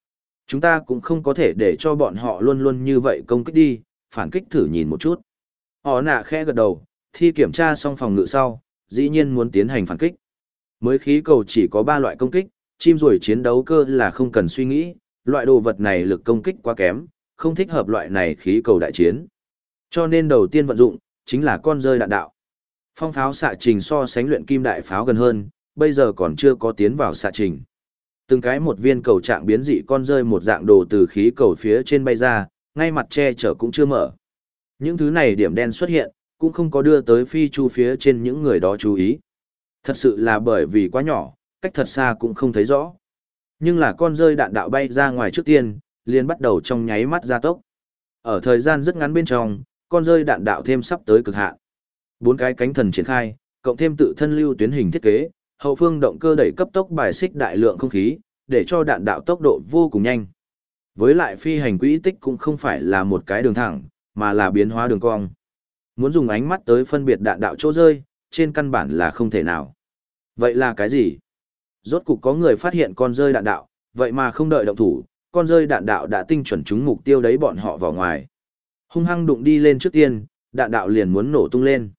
Chúng ta cũng không có thể để cho bọn họ luôn luôn như vậy công kích đi, phản kích thử nhìn một chút. Họ nạ khẽ gật đầu, thi kiểm tra xong phòng ngự sau, dĩ nhiên muốn tiến hành phản kích. Mới khí cầu chỉ có 3 loại công kích, chim ruồi chiến đấu cơ là không cần suy nghĩ, loại đồ vật này lực công kích quá kém, không thích hợp loại này khí cầu đại chiến. Cho nên đầu tiên vận dụng, chính là con rơi đạn đạo. Phong pháo xạ trình so sánh luyện kim đại pháo gần hơn, bây giờ còn chưa có tiến vào xạ trình. Từng cái một viên cầu trạng biến dị con rơi một dạng đồ từ khí cầu phía trên bay ra, ngay mặt che chở cũng chưa mở. Những thứ này điểm đen xuất hiện, cũng không có đưa tới phi chu phía trên những người đó chú ý. Thật sự là bởi vì quá nhỏ, cách thật xa cũng không thấy rõ. Nhưng là con rơi đạn đạo bay ra ngoài trước tiên, liền bắt đầu trong nháy mắt gia tốc. Ở thời gian rất ngắn bên trong, con rơi đạn đạo thêm sắp tới cực hạn. 4 cái cánh thần triển khai, cộng thêm tự thân lưu tuyến hình thiết kế, hậu phương động cơ đẩy cấp tốc bài xích đại lượng không khí, để cho đạn đạo tốc độ vô cùng nhanh. Với lại phi hành quỹ tích cũng không phải là một cái đường thẳng, mà là biến hóa đường cong. Muốn dùng ánh mắt tới phân biệt đạn đạo chỗ rơi, trên căn bản là không thể nào. Vậy là cái gì? Rốt cục có người phát hiện con rơi đạn đạo, vậy mà không đợi động thủ, con rơi đạn đạo đã tinh chuẩn trúng mục tiêu đấy bọn họ vào ngoài. Hung hăng đụng đi lên trước tiên, đạn đạo liền muốn nổ tung lên.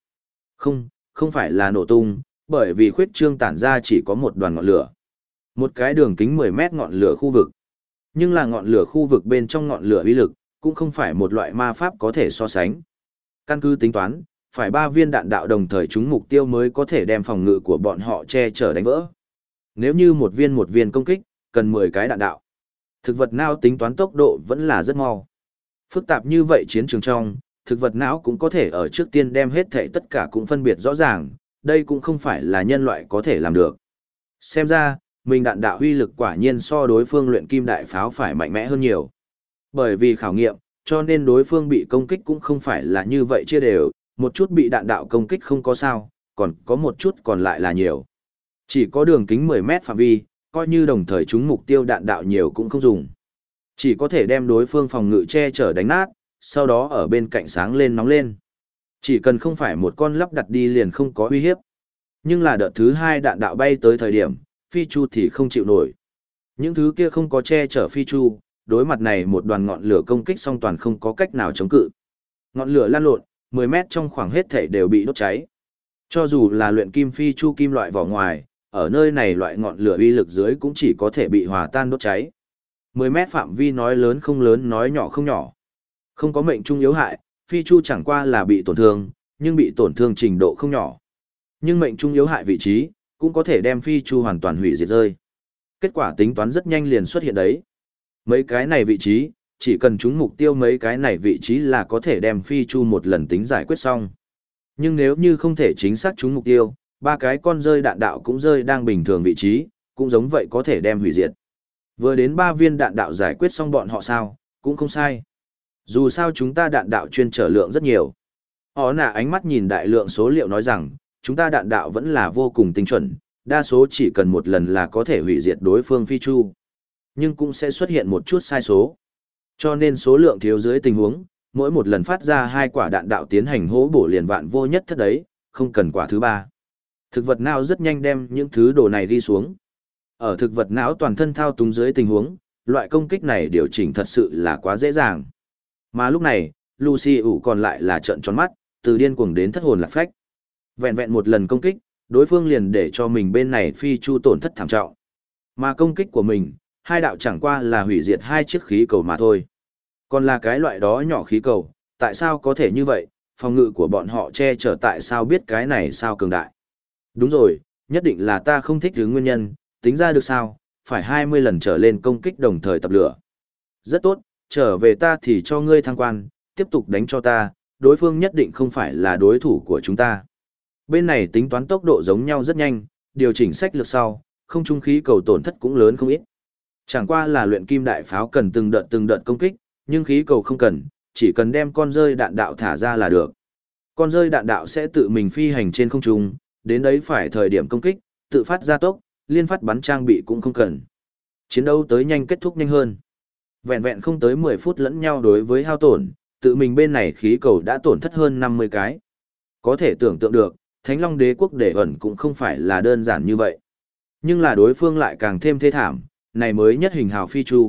Không phải là nổ tung, bởi vì khuyết trương tản ra chỉ có một đoàn ngọn lửa. Một cái đường kính 10 mét ngọn lửa khu vực. Nhưng là ngọn lửa khu vực bên trong ngọn lửa uy lực, cũng không phải một loại ma pháp có thể so sánh. Căn cứ tính toán, phải 3 viên đạn đạo đồng thời trúng mục tiêu mới có thể đem phòng ngự của bọn họ che chở đánh vỡ. Nếu như một viên công kích, cần 10 cái đạn đạo. Thực vật não tính toán tốc độ vẫn là rất mau. Phức tạp như vậy chiến trường trong, thực vật não cũng có thể ở trước tiên đem hết thảy tất cả cũng phân biệt rõ ràng, đây cũng không phải là nhân loại có thể làm được. Xem ra, mình đạn đạo uy lực quả nhiên so đối phương luyện kim đại pháo phải mạnh mẽ hơn nhiều. Bởi vì khảo nghiệm, cho nên đối phương bị công kích cũng không phải là như vậy chia đều, một chút bị đạn đạo công kích không có sao, còn có một chút còn lại là nhiều. Chỉ có đường kính 10 mét phạm vi, coi như đồng thời chúng mục tiêu đạn đạo nhiều cũng không dùng. Chỉ có thể đem đối phương phòng ngự che chở đánh nát, sau đó ở bên cạnh sáng lên nóng lên. Chỉ cần không phải một con lắp đặt đi liền không có uy hiếp. Nhưng là đợt thứ 2 đạn đạo bay tới thời điểm, phi chu thì không chịu nổi. Những thứ kia không có che chở phi chu, đối mặt này một đoàn ngọn lửa công kích song toàn không có cách nào chống cự. Ngọn lửa lan lộn, 10 mét trong khoảng hết thảy đều bị đốt cháy. Cho dù là luyện kim phi chu kim loại vỏ ngoài, ở nơi này loại ngọn lửa uy lực dưới cũng chỉ có thể bị hòa tan đốt cháy. 10 mét phạm vi nói lớn không lớn nói nhỏ không nhỏ. Không có mệnh trung yếu hại, phi chu chẳng qua là bị tổn thương, nhưng bị tổn thương trình độ không nhỏ. Nhưng mệnh trung yếu hại vị trí, cũng có thể đem phi chu hoàn toàn hủy diệt rơi. Kết quả tính toán rất nhanh liền xuất hiện đấy. Mấy cái này vị trí, chỉ cần trúng mục tiêu mấy cái này vị trí là có thể đem phi chu một lần tính giải quyết xong. Nhưng nếu như không thể chính xác trúng mục tiêu, 3 cái con rơi đạn đạo cũng rơi đang bình thường vị trí, cũng giống vậy có thể đem hủy diệt. Vừa đến 3 viên đạn đạo giải quyết xong bọn họ sao, cũng không sai. Dù sao chúng ta đạn đạo chuyên trở lượng rất nhiều. Họ nả ánh mắt nhìn đại lượng số liệu nói rằng, chúng ta đạn đạo vẫn là vô cùng tinh chuẩn, đa số chỉ cần một lần là có thể hủy diệt đối phương phi chu. Nhưng cũng sẽ xuất hiện một chút sai số. Cho nên số lượng thiếu dưới tình huống, mỗi một lần phát ra 2 quả đạn đạo tiến hành hố bổ liền vạn vô nhất thất đấy, không cần quả thứ 3. Thực vật não rất nhanh đem những thứ đồ này đi xuống. Ở thực vật não toàn thân thao túng dưới tình huống, loại công kích này điều chỉnh thật sự là quá dễ dàng. Mà lúc này, Lucy ủ còn lại là trợn tròn mắt, từ điên cuồng đến thất hồn lạc phách. Vẹn vẹn một lần công kích, đối phương liền để cho mình bên này phi chu tổn thất thảm trọng. Mà công kích của mình, 2 đạo chẳng qua là hủy diệt 2 chiếc khí cầu mà thôi. Còn là cái loại đó nhỏ khí cầu, tại sao có thể như vậy, phòng ngự của bọn họ che chở tại sao biết cái này sao cường đại. Đúng rồi, nhất định là ta không thích thứ nguyên nhân, tính ra được sao, phải 20 lần trở lên công kích đồng thời tập lửa. Rất tốt, trở về ta thì cho ngươi thăng quan, tiếp tục đánh cho ta, đối phương nhất định không phải là đối thủ của chúng ta. Bên này tính toán tốc độ giống nhau rất nhanh, điều chỉnh sách lược sau, không trung khí cầu tổn thất cũng lớn không ít. Chẳng qua là luyện kim đại pháo cần từng đợt công kích, nhưng khí cầu không cần, chỉ cần đem con rơi đạn đạo thả ra là được. Con rơi đạn đạo sẽ tự mình phi hành trên không trung, đến đấy phải thời điểm công kích, tự phát gia tốc, liên phát bắn trang bị cũng không cần. Chiến đấu tới nhanh kết thúc nhanh hơn. Vẹn vẹn không tới 10 phút lẫn nhau đối với hao tổn, tự mình bên này khí cầu đã tổn thất hơn 50 cái. Có thể tưởng tượng được, Thánh Long Đế quốc để ẩn cũng không phải là đơn giản như vậy. Nhưng là đối phương lại càng thêm thê thảm, này mới nhất hình hào phi chu,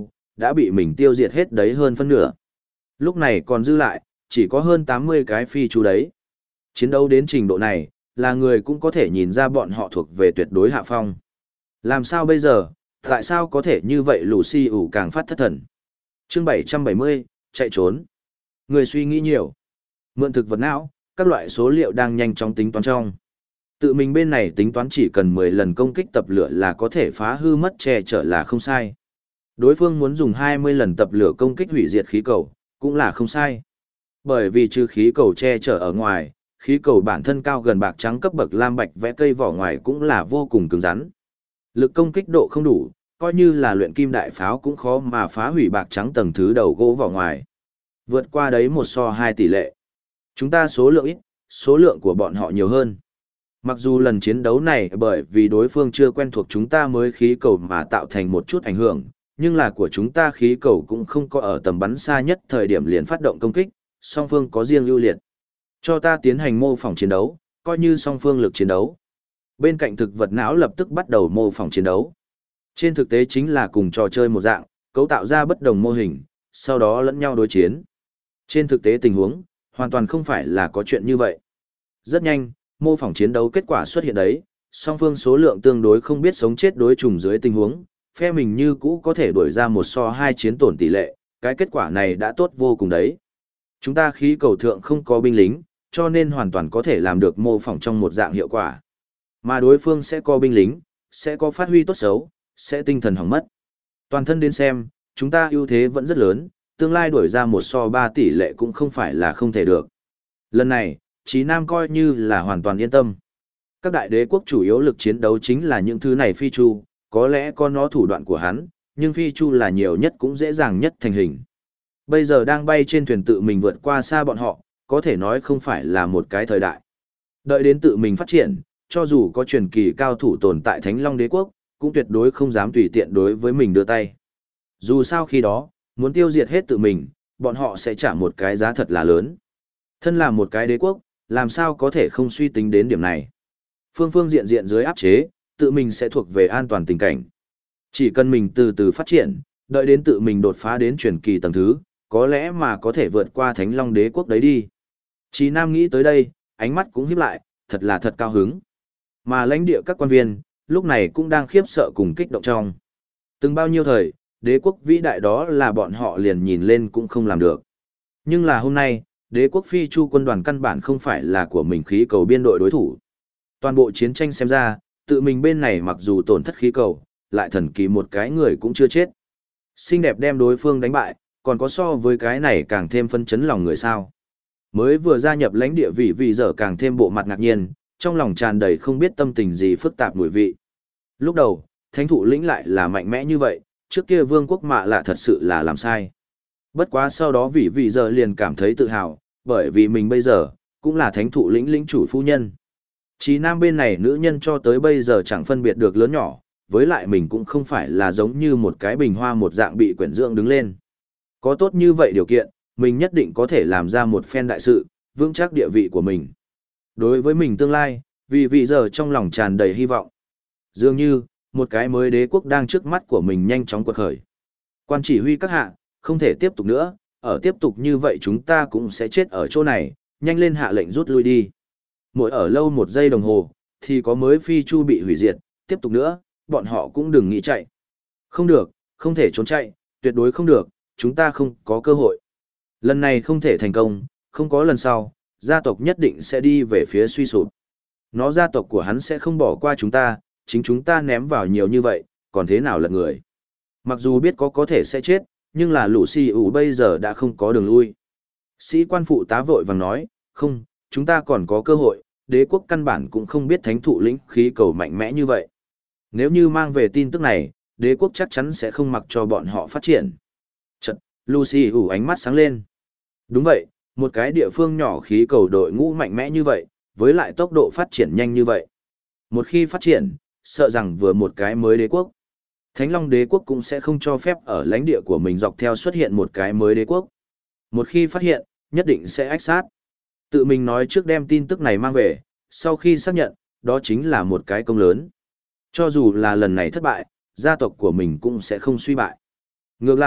đã bị mình tiêu diệt hết đấy hơn phân nửa. Lúc này còn dư lại, chỉ có hơn 80 cái phi chu đấy. Chiến đấu đến trình độ này, là người cũng có thể nhìn ra bọn họ thuộc về tuyệt đối hạ phong. Làm sao bây giờ, tại sao có thể như vậy Lucy ủ càng phát thất thần. Chương 770, chạy trốn. Người suy nghĩ nhiều. Mượn thực vật não, các loại số liệu đang nhanh chóng tính toán trong. Tự mình bên này tính toán chỉ cần 10 lần công kích tập lửa là có thể phá hư mất che chở là không sai. Đối phương muốn dùng 20 lần tập lửa công kích hủy diệt khí cầu, cũng là không sai. Bởi vì trừ khí cầu che chở ở ngoài, khí cầu bản thân cao gần bạc trắng cấp bậc lam bạch vẽ cây vỏ ngoài cũng là vô cùng cứng rắn. Lực công kích độ không đủ, coi như là luyện kim đại pháo cũng khó mà phá hủy bạc trắng tầng thứ đầu gỗ vỏ ngoài. Vượt qua đấy 1:2 tỷ lệ. Chúng ta số lượng ít, số lượng của bọn họ nhiều hơn. Mặc dù lần chiến đấu này bởi vì đối phương chưa quen thuộc chúng ta mới khí cầu mà tạo thành một chút ảnh hưởng, nhưng là của chúng ta khí cầu cũng không có ở tầm bắn xa nhất thời điểm liền phát động công kích, song phương có riêng ưu liệt. Cho ta tiến hành mô phỏng chiến đấu, coi như song phương lực chiến đấu. Bên cạnh thực vật não lập tức bắt đầu mô phỏng chiến đấu. Trên thực tế chính là cùng trò chơi một dạng, cấu tạo ra bất đồng mô hình, sau đó lẫn nhau đối chiến. Trên thực tế tình huống, hoàn toàn không phải là có chuyện như vậy. Rất nhanh, mô phỏng chiến đấu kết quả xuất hiện đấy, song phương số lượng tương đối không biết sống chết đối trùng dưới tình huống, phe mình như cũ có thể đuổi ra 1:2 chiến tổn tỷ lệ, cái kết quả này đã tốt vô cùng đấy. Chúng ta khí cầu thượng không có binh lính, cho nên hoàn toàn có thể làm được mô phỏng trong một dạng hiệu quả. Mà đối phương sẽ có binh lính, sẽ có phát huy tốt xấu, sẽ tinh thần hỏng mất. Toàn thân đến xem, chúng ta ưu thế vẫn rất lớn, tương lai đuổi ra 1:3 tỷ lệ cũng không phải là không thể được. Lần này, Chí Nam coi như là hoàn toàn yên tâm. Các đại đế quốc chủ yếu lực chiến đấu chính là những thứ này phi chu, có lẽ có nó thủ đoạn của hắn, nhưng phi chu là nhiều nhất cũng dễ dàng nhất thành hình. Bây giờ đang bay trên thuyền tự mình vượt qua xa bọn họ, có thể nói không phải là một cái thời đại. Đợi đến tự mình phát triển, cho dù có truyền kỳ cao thủ tồn tại Thánh Long Đế quốc, cũng tuyệt đối không dám tùy tiện đối với mình đưa tay. Dù sao khi đó, muốn tiêu diệt hết tự mình, bọn họ sẽ trả một cái giá thật là lớn. Thân là một cái đế quốc, làm sao có thể không suy tính đến điểm này. Phương phương diện diện dưới áp chế, tự mình sẽ thuộc về an toàn tình cảnh. Chỉ cần mình từ từ phát triển, đợi đến tự mình đột phá đến truyền kỳ tầng thứ, có lẽ mà có thể vượt qua Thánh Long Đế quốc đấy đi. Chí Nam nghĩ tới đây, ánh mắt cũng híp lại, thật là thật cao hứng. Mà lãnh địa các quan viên, lúc này cũng đang khiếp sợ cùng kích động trong. Từng bao nhiêu thời, đế quốc vĩ đại đó là bọn họ liền nhìn lên cũng không làm được. Nhưng là hôm nay, đế quốc phi chu quân đoàn căn bản không phải là của mình khí cầu biên đội đối thủ. Toàn bộ chiến tranh xem ra, tự mình bên này mặc dù tổn thất khí cầu, lại thần kỳ một cái người cũng chưa chết. Xinh đẹp đem đối phương đánh bại, còn có so với cái này càng thêm phân chấn lòng người sao. Mới vừa gia nhập lãnh địa vì giờ càng thêm bộ mặt ngạc nhiên, trong lòng tràn đầy không biết tâm tình gì phức tạp mùi vị. Lúc đầu, thánh thụ lĩnh lại là mạnh mẽ như vậy, trước kia vương quốc mạ lạ thật sự là làm sai. Bất quá sau đó vì giờ liền cảm thấy tự hào, bởi vì mình bây giờ, cũng là thánh thụ lĩnh lĩnh chủ phu nhân. Chí Nam bên này nữ nhân cho tới bây giờ chẳng phân biệt được lớn nhỏ, với lại mình cũng không phải là giống như một cái bình hoa một dạng bị quyển dưỡng đứng lên. Có tốt như vậy điều kiện, mình nhất định có thể làm ra một phen đại sự, vững chắc địa vị của mình. Đối với mình tương lai, vì giờ trong lòng tràn đầy hy vọng. Dường như, một cái mới đế quốc đang trước mắt của mình nhanh chóng quật khởi. Quan chỉ huy các hạ, không thể tiếp tục nữa, ở tiếp tục như vậy chúng ta cũng sẽ chết ở chỗ này, nhanh lên hạ lệnh rút lui đi. Mỗi ở lâu 1 giây đồng hồ, thì có mới phi chu bị hủy diệt, tiếp tục nữa, bọn họ cũng đừng nghĩ chạy. Không được, không thể trốn chạy, tuyệt đối không được, chúng ta không có cơ hội. Lần này không thể thành công, không có lần sau, gia tộc nhất định sẽ đi về phía suy sụp. Nó gia tộc của hắn sẽ không bỏ qua chúng ta, chính chúng ta ném vào nhiều như vậy, còn thế nào lật người. Mặc dù biết có thể sẽ chết, nhưng là Lucy ủ bây giờ đã không có đường lui. Sĩ quan phụ tá vội vàng nói, không, chúng ta còn có cơ hội, đế quốc căn bản cũng không biết thánh thụ lĩnh khí cầu mạnh mẽ như vậy. Nếu như mang về tin tức này, đế quốc chắc chắn sẽ không mặc cho bọn họ phát triển. Chật, Lucy ủ ánh mắt sáng lên. Đúng vậy, một cái địa phương nhỏ khí cầu đội ngũ mạnh mẽ như vậy, với lại tốc độ phát triển nhanh như vậy. Một khi phát triển, sợ rằng vừa một cái mới đế quốc. Thánh Long đế quốc cũng sẽ không cho phép ở lãnh địa của mình dọc theo xuất hiện một cái mới đế quốc. Một khi phát hiện, nhất định sẽ ách sát. Tự mình nói trước đem tin tức này mang về, sau khi xác nhận, đó chính là một cái công lớn. Cho dù là lần này thất bại, gia tộc của mình cũng sẽ không suy bại. Ngược lại,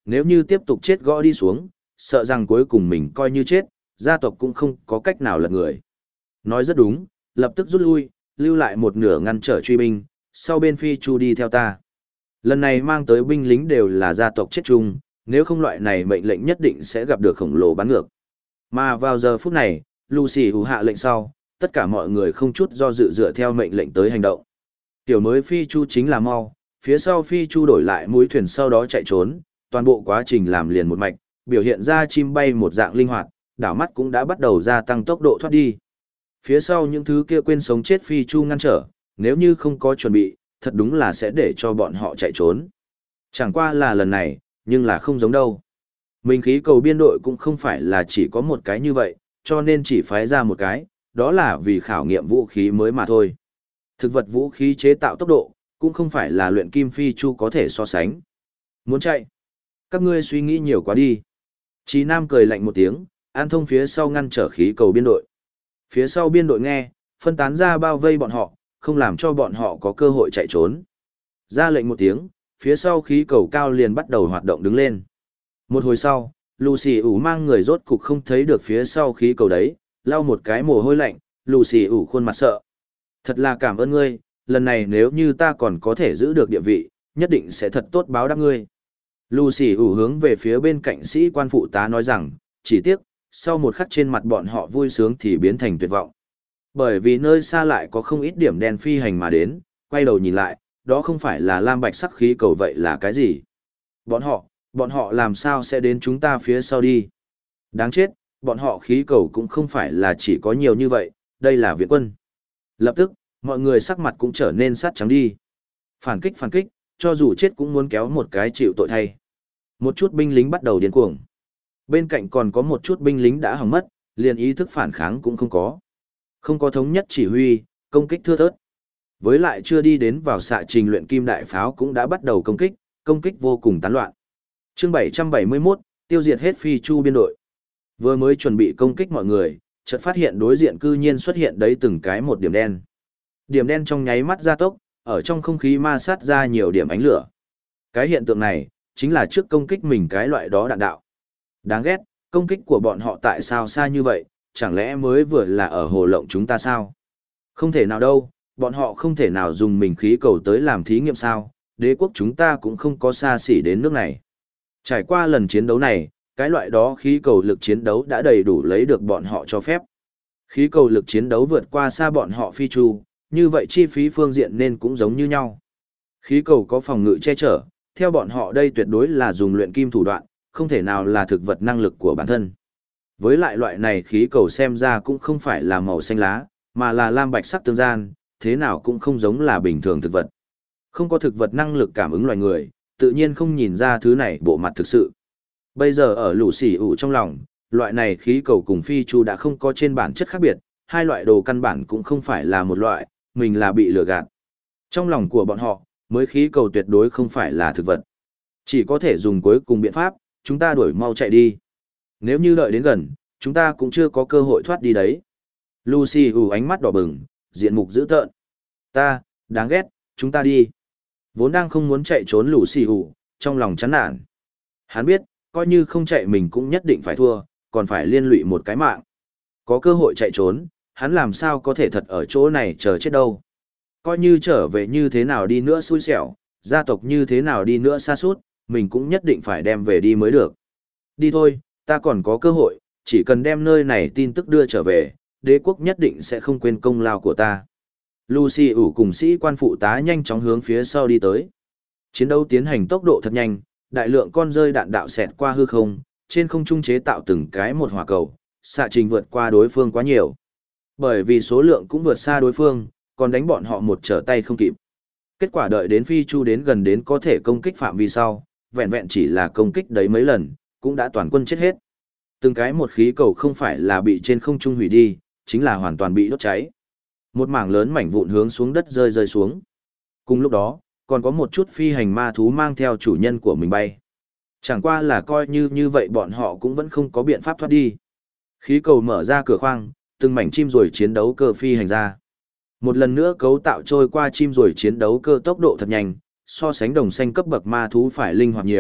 Nếu như tiếp tục chết gõ đi xuống, sợ rằng cuối cùng mình coi như chết, gia tộc cũng không có cách nào lật người. Nói rất đúng, lập tức rút lui, lưu lại một nửa ngăn trở truy binh, sau bên Phi Chu đi theo ta. Lần này mang tới binh lính đều là gia tộc chết chung, nếu không loại này mệnh lệnh nhất định sẽ gặp được khổng lồ bắn ngược. Mà vào giờ phút này, Lucy hù hạ lệnh sau, tất cả mọi người không chút do dự dựa theo mệnh lệnh tới hành động. Tiểu mới Phi Chu chính là mau, phía sau Phi Chu đổi lại mũi thuyền sau đó chạy trốn, toàn bộ quá trình làm liền một mạch, biểu hiện ra chim bay một dạng linh hoạt, đảo mắt cũng đã bắt đầu gia tăng tốc độ thoát đi. Phía sau những thứ kia quên sống chết Phi Chu ngăn trở, nếu như không có chuẩn bị, thật đúng là sẽ để cho bọn họ chạy trốn. Chẳng qua là lần này, nhưng là không giống đâu. Mình khí cầu biên đội cũng không phải là chỉ có một cái như vậy, cho nên chỉ phái ra một cái, đó là vì khảo nghiệm vũ khí mới mà thôi. Thực vật vũ khí chế tạo tốc độ, cũng không phải là luyện kim Phi Chu có thể so sánh. Muốn chạy? Các ngươi suy nghĩ nhiều quá đi. Chí Nam cười lạnh một tiếng, an thông phía sau ngăn trở khí cầu biên đội. Phía sau biên đội nghe, phân tán ra bao vây bọn họ, không làm cho bọn họ có cơ hội chạy trốn. Ra lệnh một tiếng, phía sau khí cầu cao liền bắt đầu hoạt động đứng lên. Một hồi sau, Lucy ủ mang người rốt cục không thấy được phía sau khí cầu đấy, lau một cái mồ hôi lạnh, Lucy ủ khuôn mặt sợ. Thật là cảm ơn ngươi, lần này nếu như ta còn có thể giữ được địa vị, nhất định sẽ thật tốt báo đáp ngươi. Lucy ủ hướng về phía bên cạnh sĩ quan phụ tá nói rằng, chỉ tiếc, sau một khắc trên mặt bọn họ vui sướng thì biến thành tuyệt vọng. Bởi vì nơi xa lại có không ít điểm đen phi hành mà đến, quay đầu nhìn lại, đó không phải là lam bạch sắc khí cầu vậy là cái gì? Bọn họ làm sao sẽ đến chúng ta phía sau đi? Đáng chết, bọn họ khí cầu cũng không phải là chỉ có nhiều như vậy, đây là viện quân. Lập tức, mọi người sắc mặt cũng trở nên sát trắng đi. Phản kích, cho dù chết cũng muốn kéo một cái chịu tội thay. Một chút binh lính bắt đầu điên cuồng. Bên cạnh còn có một chút binh lính đã hỏng mất, liền ý thức phản kháng cũng không có. Không có thống nhất chỉ huy, công kích thưa thớt. Với lại chưa đi đến vào xạ trình luyện kim đại pháo cũng đã bắt đầu công kích vô cùng tán loạn. Chương 771, tiêu diệt hết Phi Chu biên đội. Vừa mới chuẩn bị công kích mọi người, chợt phát hiện đối diện cư nhiên xuất hiện đấy từng cái một điểm đen. Điểm đen trong nháy mắt gia tốc, ở trong không khí ma sát ra nhiều điểm ánh lửa. Cái hiện tượng này, chính là trước công kích mình cái loại đó đạn đạo. Đáng ghét, công kích của bọn họ tại sao xa như vậy, chẳng lẽ mới vừa là ở hồ lộng chúng ta sao? Không thể nào đâu, bọn họ không thể nào dùng mình khí cầu tới làm thí nghiệm sao, đế quốc chúng ta cũng không có xa xỉ đến nước này. Trải qua lần chiến đấu này, cái loại đó khí cầu lực chiến đấu đã đầy đủ lấy được bọn họ cho phép. Khí cầu lực chiến đấu vượt qua xa bọn họ Phi Chu, như vậy chi phí phương diện nên cũng giống như nhau. Khí cầu có phòng ngự che chở, theo bọn họ đây tuyệt đối là dùng luyện kim thủ đoạn, không thể nào là thực vật năng lực của bản thân. Với lại loại này khí cầu xem ra cũng không phải là màu xanh lá, mà là lam bạch sắc tương gian, thế nào cũng không giống là bình thường thực vật. Không có thực vật năng lực cảm ứng loài người, tự nhiên không nhìn ra thứ này bộ mặt thực sự. Bây giờ ở lũ xỉ ủ trong lòng, loại này khí cầu cùng Phi Chu đã không có trên bản chất khác biệt, hai loại đồ căn bản cũng không phải là một loại, mình là bị lừa gạt. Trong lòng của bọn họ, mới khí cầu tuyệt đối không phải là thực vật. Chỉ có thể dùng cuối cùng biện pháp, chúng ta đuổi mau chạy đi. Nếu như đợi đến gần, chúng ta cũng chưa có cơ hội thoát đi đấy. Lucy ủ ánh mắt đỏ bừng, diện mục dữ tợn. Đáng ghét, chúng ta đi. Vốn đang không muốn chạy trốn Lucy ủ, trong lòng chán nản. Hắn biết, coi như không chạy mình cũng nhất định phải thua, còn phải liên lụy một cái mạng. Có cơ hội chạy trốn, hắn làm sao có thể thật ở chỗ này chờ chết đâu. Coi như trở về như thế nào đi nữa xui xẻo, gia tộc như thế nào đi nữa xa suốt, mình cũng nhất định phải đem về đi mới được. Đi thôi, ta còn có cơ hội, chỉ cần đem nơi này tin tức đưa trở về, đế quốc nhất định sẽ không quên công lao của ta. Lucy ủ cùng sĩ quan phụ tá nhanh chóng hướng phía sau đi tới. Chiến đấu tiến hành tốc độ thật nhanh, đại lượng con rơi đạn đạo xẹt qua hư không, trên không trung chế tạo từng cái một hỏa cầu, xạ trình vượt qua đối phương quá nhiều. Bởi vì số lượng cũng vượt xa đối phương, còn đánh bọn họ một trở tay không kịp. Kết quả đợi đến Phi Chu đến gần đến có thể công kích phạm vi sau, vẹn vẹn chỉ là công kích đấy mấy lần, cũng đã toàn quân chết hết. Từng cái một khí cầu không phải là bị trên không trung hủy đi, chính là hoàn toàn bị đốt cháy. Một mảng lớn mảnh vụn hướng xuống đất rơi xuống. Cùng lúc đó, còn có một chút phi hành ma thú mang theo chủ nhân của mình bay. Chẳng qua là coi như vậy bọn họ cũng vẫn không có biện pháp thoát đi. Khí cầu mở ra cửa khoang, từng mảnh chim rồi chiến đấu cơ phi hành ra. Một lần nữa cấu tạo trôi qua chim rồi chiến đấu cơ tốc độ thật nhanh, so sánh đồng xanh cấp bậc ma thú phải linh hoạt nhiều,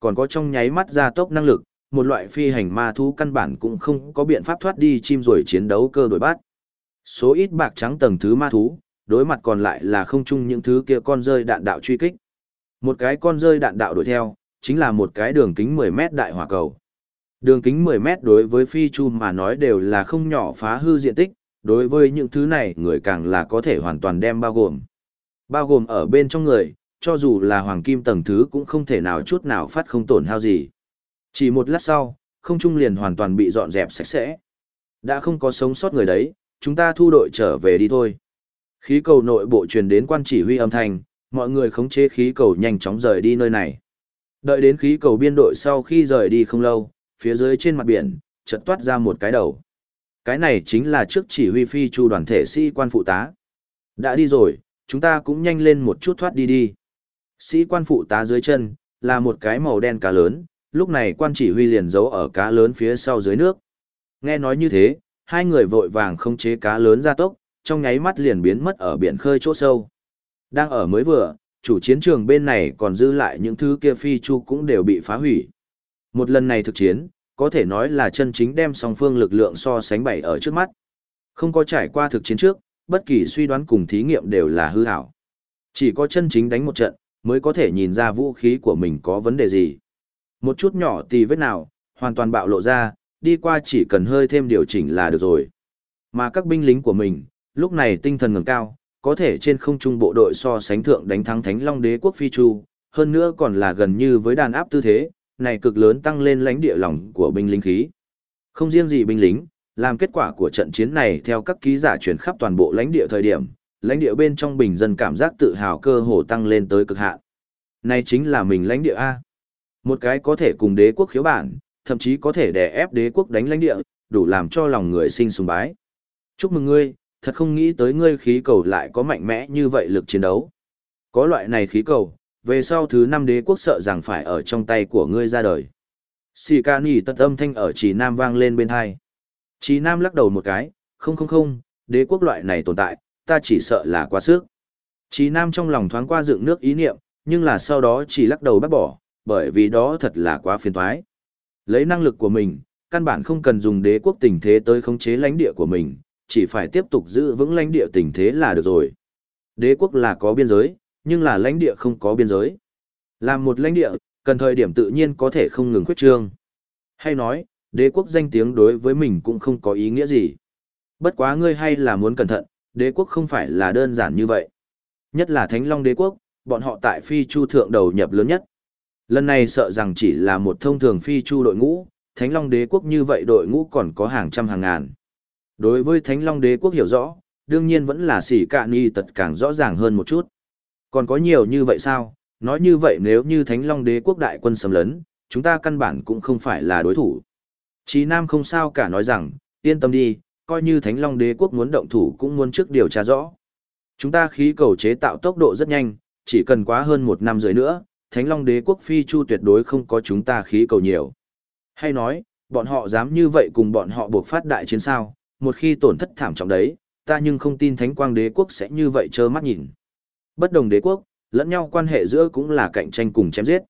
còn có trong nháy mắt gia tốc năng lực, một loại phi hành ma thú căn bản cũng không có biện pháp thoát đi chim rồi chiến đấu cơ đổi bắt. Số ít bạc trắng tầng thứ ma thú, đối mặt còn lại là không chung những thứ kia con rơi đạn đạo truy kích. Một cái con rơi đạn đạo đuổi theo, chính là một cái đường kính 10 mét đại hỏa cầu. Đường kính 10 mét đối với phi chu mà nói đều là không nhỏ phá hư diện tích, đối với những thứ này người càng là có thể hoàn toàn đem bao gồm. Bao gồm ở bên trong người, cho dù là hoàng kim tầng thứ cũng không thể nào chút nào phát không tổn hao gì. Chỉ một lát sau, không trung liền hoàn toàn bị dọn dẹp sạch sẽ. Đã không có sống sót người đấy, chúng ta thu đội trở về đi thôi. Khí cầu nội bộ truyền đến quan chỉ huy âm thanh, mọi người khống chế khí cầu nhanh chóng rời đi nơi này. Đợi đến khí cầu biên đội sau khi rời đi không lâu, phía dưới trên mặt biển, chợt toát ra một cái đầu. Cái này chính là trước chỉ huy phi chu đoàn thể sĩ quan phụ tá. Đã đi rồi, chúng ta cũng nhanh lên một chút thoát đi đi. Sĩ quan phụ tá dưới chân, là một cái màu đen cá lớn, lúc này quan chỉ huy liền giấu ở cá lớn phía sau dưới nước. Nghe nói như thế, hai người vội vàng khống chế cá lớn ra tốc, trong nháy mắt liền biến mất ở biển khơi chỗ sâu. Đang ở mới vừa, chủ chiến trường bên này còn dư lại những thứ kia phi chu cũng đều bị phá hủy. Một lần này thực chiến, có thể nói là chân chính đem song phương lực lượng so sánh bày ở trước mắt. Không có trải qua thực chiến trước, bất kỳ suy đoán cùng thí nghiệm đều là hư ảo. Chỉ có chân chính đánh một trận, mới có thể nhìn ra vũ khí của mình có vấn đề gì. Một chút nhỏ tì vết nào, hoàn toàn bạo lộ ra, đi qua chỉ cần hơi thêm điều chỉnh là được rồi. Mà các binh lính của mình, lúc này tinh thần ngẩng cao, có thể trên không trung bộ đội so sánh thượng đánh thắng Thánh Long Đế quốc Phi Chu, hơn nữa còn là gần như với đàn áp tư thế, này cực lớn tăng lên lãnh địa lòng của binh lính khí. Không riêng gì binh lính, làm kết quả của trận chiến này theo các ký giả truyền khắp toàn bộ lãnh địa thời điểm, lãnh địa bên trong bình dân cảm giác tự hào cơ hồ tăng lên tới cực hạn. Này chính là mình lãnh địa A. Một cái có thể cùng đế quốc khiếu bản, thậm chí có thể đè ép đế quốc đánh lãnh địa, đủ làm cho lòng người sinh sùng bái. Chúc mừng ngươi, thật không nghĩ tới ngươi khí cầu lại có mạnh mẽ như vậy lực chiến đấu. Có loại này khí cầu, về sau thứ 5 đế quốc sợ rằng phải ở trong tay của ngươi ra đời. Xì ca nỉ tật âm thanh ở Trì Nam vang lên bên hai. Trì Nam lắc đầu một cái, không, đế quốc loại này tồn tại, ta chỉ sợ là quá sức. Trì Nam trong lòng thoáng qua dựng nước ý niệm, nhưng là sau đó chỉ lắc đầu bác bỏ, bởi vì đó thật là quá phiền toái. Lấy năng lực của mình, căn bản không cần dùng đế quốc tình thế tới khống chế lãnh địa của mình, chỉ phải tiếp tục giữ vững lãnh địa tình thế là được rồi. Đế quốc là có biên giới, nhưng là lãnh địa không có biên giới. Làm một lãnh địa, cần thời điểm tự nhiên có thể không ngừng khuyết trương. Hay nói, đế quốc danh tiếng đối với mình cũng không có ý nghĩa gì. Bất quá ngươi hay là muốn cẩn thận, đế quốc không phải là đơn giản như vậy. Nhất là Thánh Long đế quốc, bọn họ tại Phi Chu thượng đầu nhập lớn nhất. Lần này sợ rằng chỉ là một thông thường Phi Chu đội ngũ, Thánh Long đế quốc như vậy đội ngũ còn có hàng trăm hàng ngàn. Đối với Thánh Long đế quốc hiểu rõ, đương nhiên vẫn là Sĩ Cạn Nhi tật càng rõ ràng hơn một chút. Còn có nhiều như vậy sao? Nói như vậy nếu như Thánh Long đế quốc đại quân xâm lấn, chúng ta căn bản cũng không phải là đối thủ. Chí Nam không sao cả nói rằng, yên tâm đi, coi như Thánh Long đế quốc muốn động thủ cũng muốn trước điều tra rõ. Chúng ta khí cầu chế tạo tốc độ rất nhanh, chỉ cần quá hơn 1 năm rưỡi nữa, Thánh Long đế quốc Phi Chu tuyệt đối không có chúng ta khí cầu nhiều. Hay nói, bọn họ dám như vậy cùng bọn họ buộc phát đại chiến sao, một khi tổn thất thảm trọng đấy, ta nhưng không tin Thánh Quang đế quốc sẽ như vậy trơ mắt nhìn. Bất đồng đế quốc, lẫn nhau quan hệ giữa cũng là cạnh tranh cùng chém giết.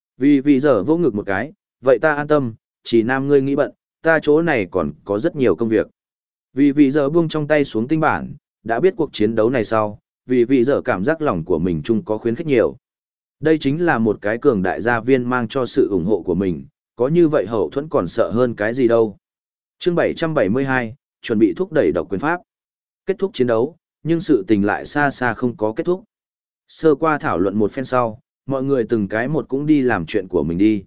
Vì giờ vô ngực một cái, vậy ta an tâm, chỉ Nam ngươi nghĩ bận, ta chỗ này còn có rất nhiều công việc. Vì giờ buông trong tay xuống tinh bản, đã biết cuộc chiến đấu này sau, vì giờ cảm giác lòng của mình chung có khuyến khích nhiều. Đây chính là một cái cường đại gia viên mang cho sự ủng hộ của mình, có như vậy hậu thuẫn còn sợ hơn cái gì đâu. Chương 772, chuẩn bị thúc đẩy độc quyền pháp. Kết thúc chiến đấu, nhưng sự tình lại xa xa không có kết thúc. Sơ qua thảo luận một phen sau, mọi người từng cái một cũng đi làm chuyện của mình đi.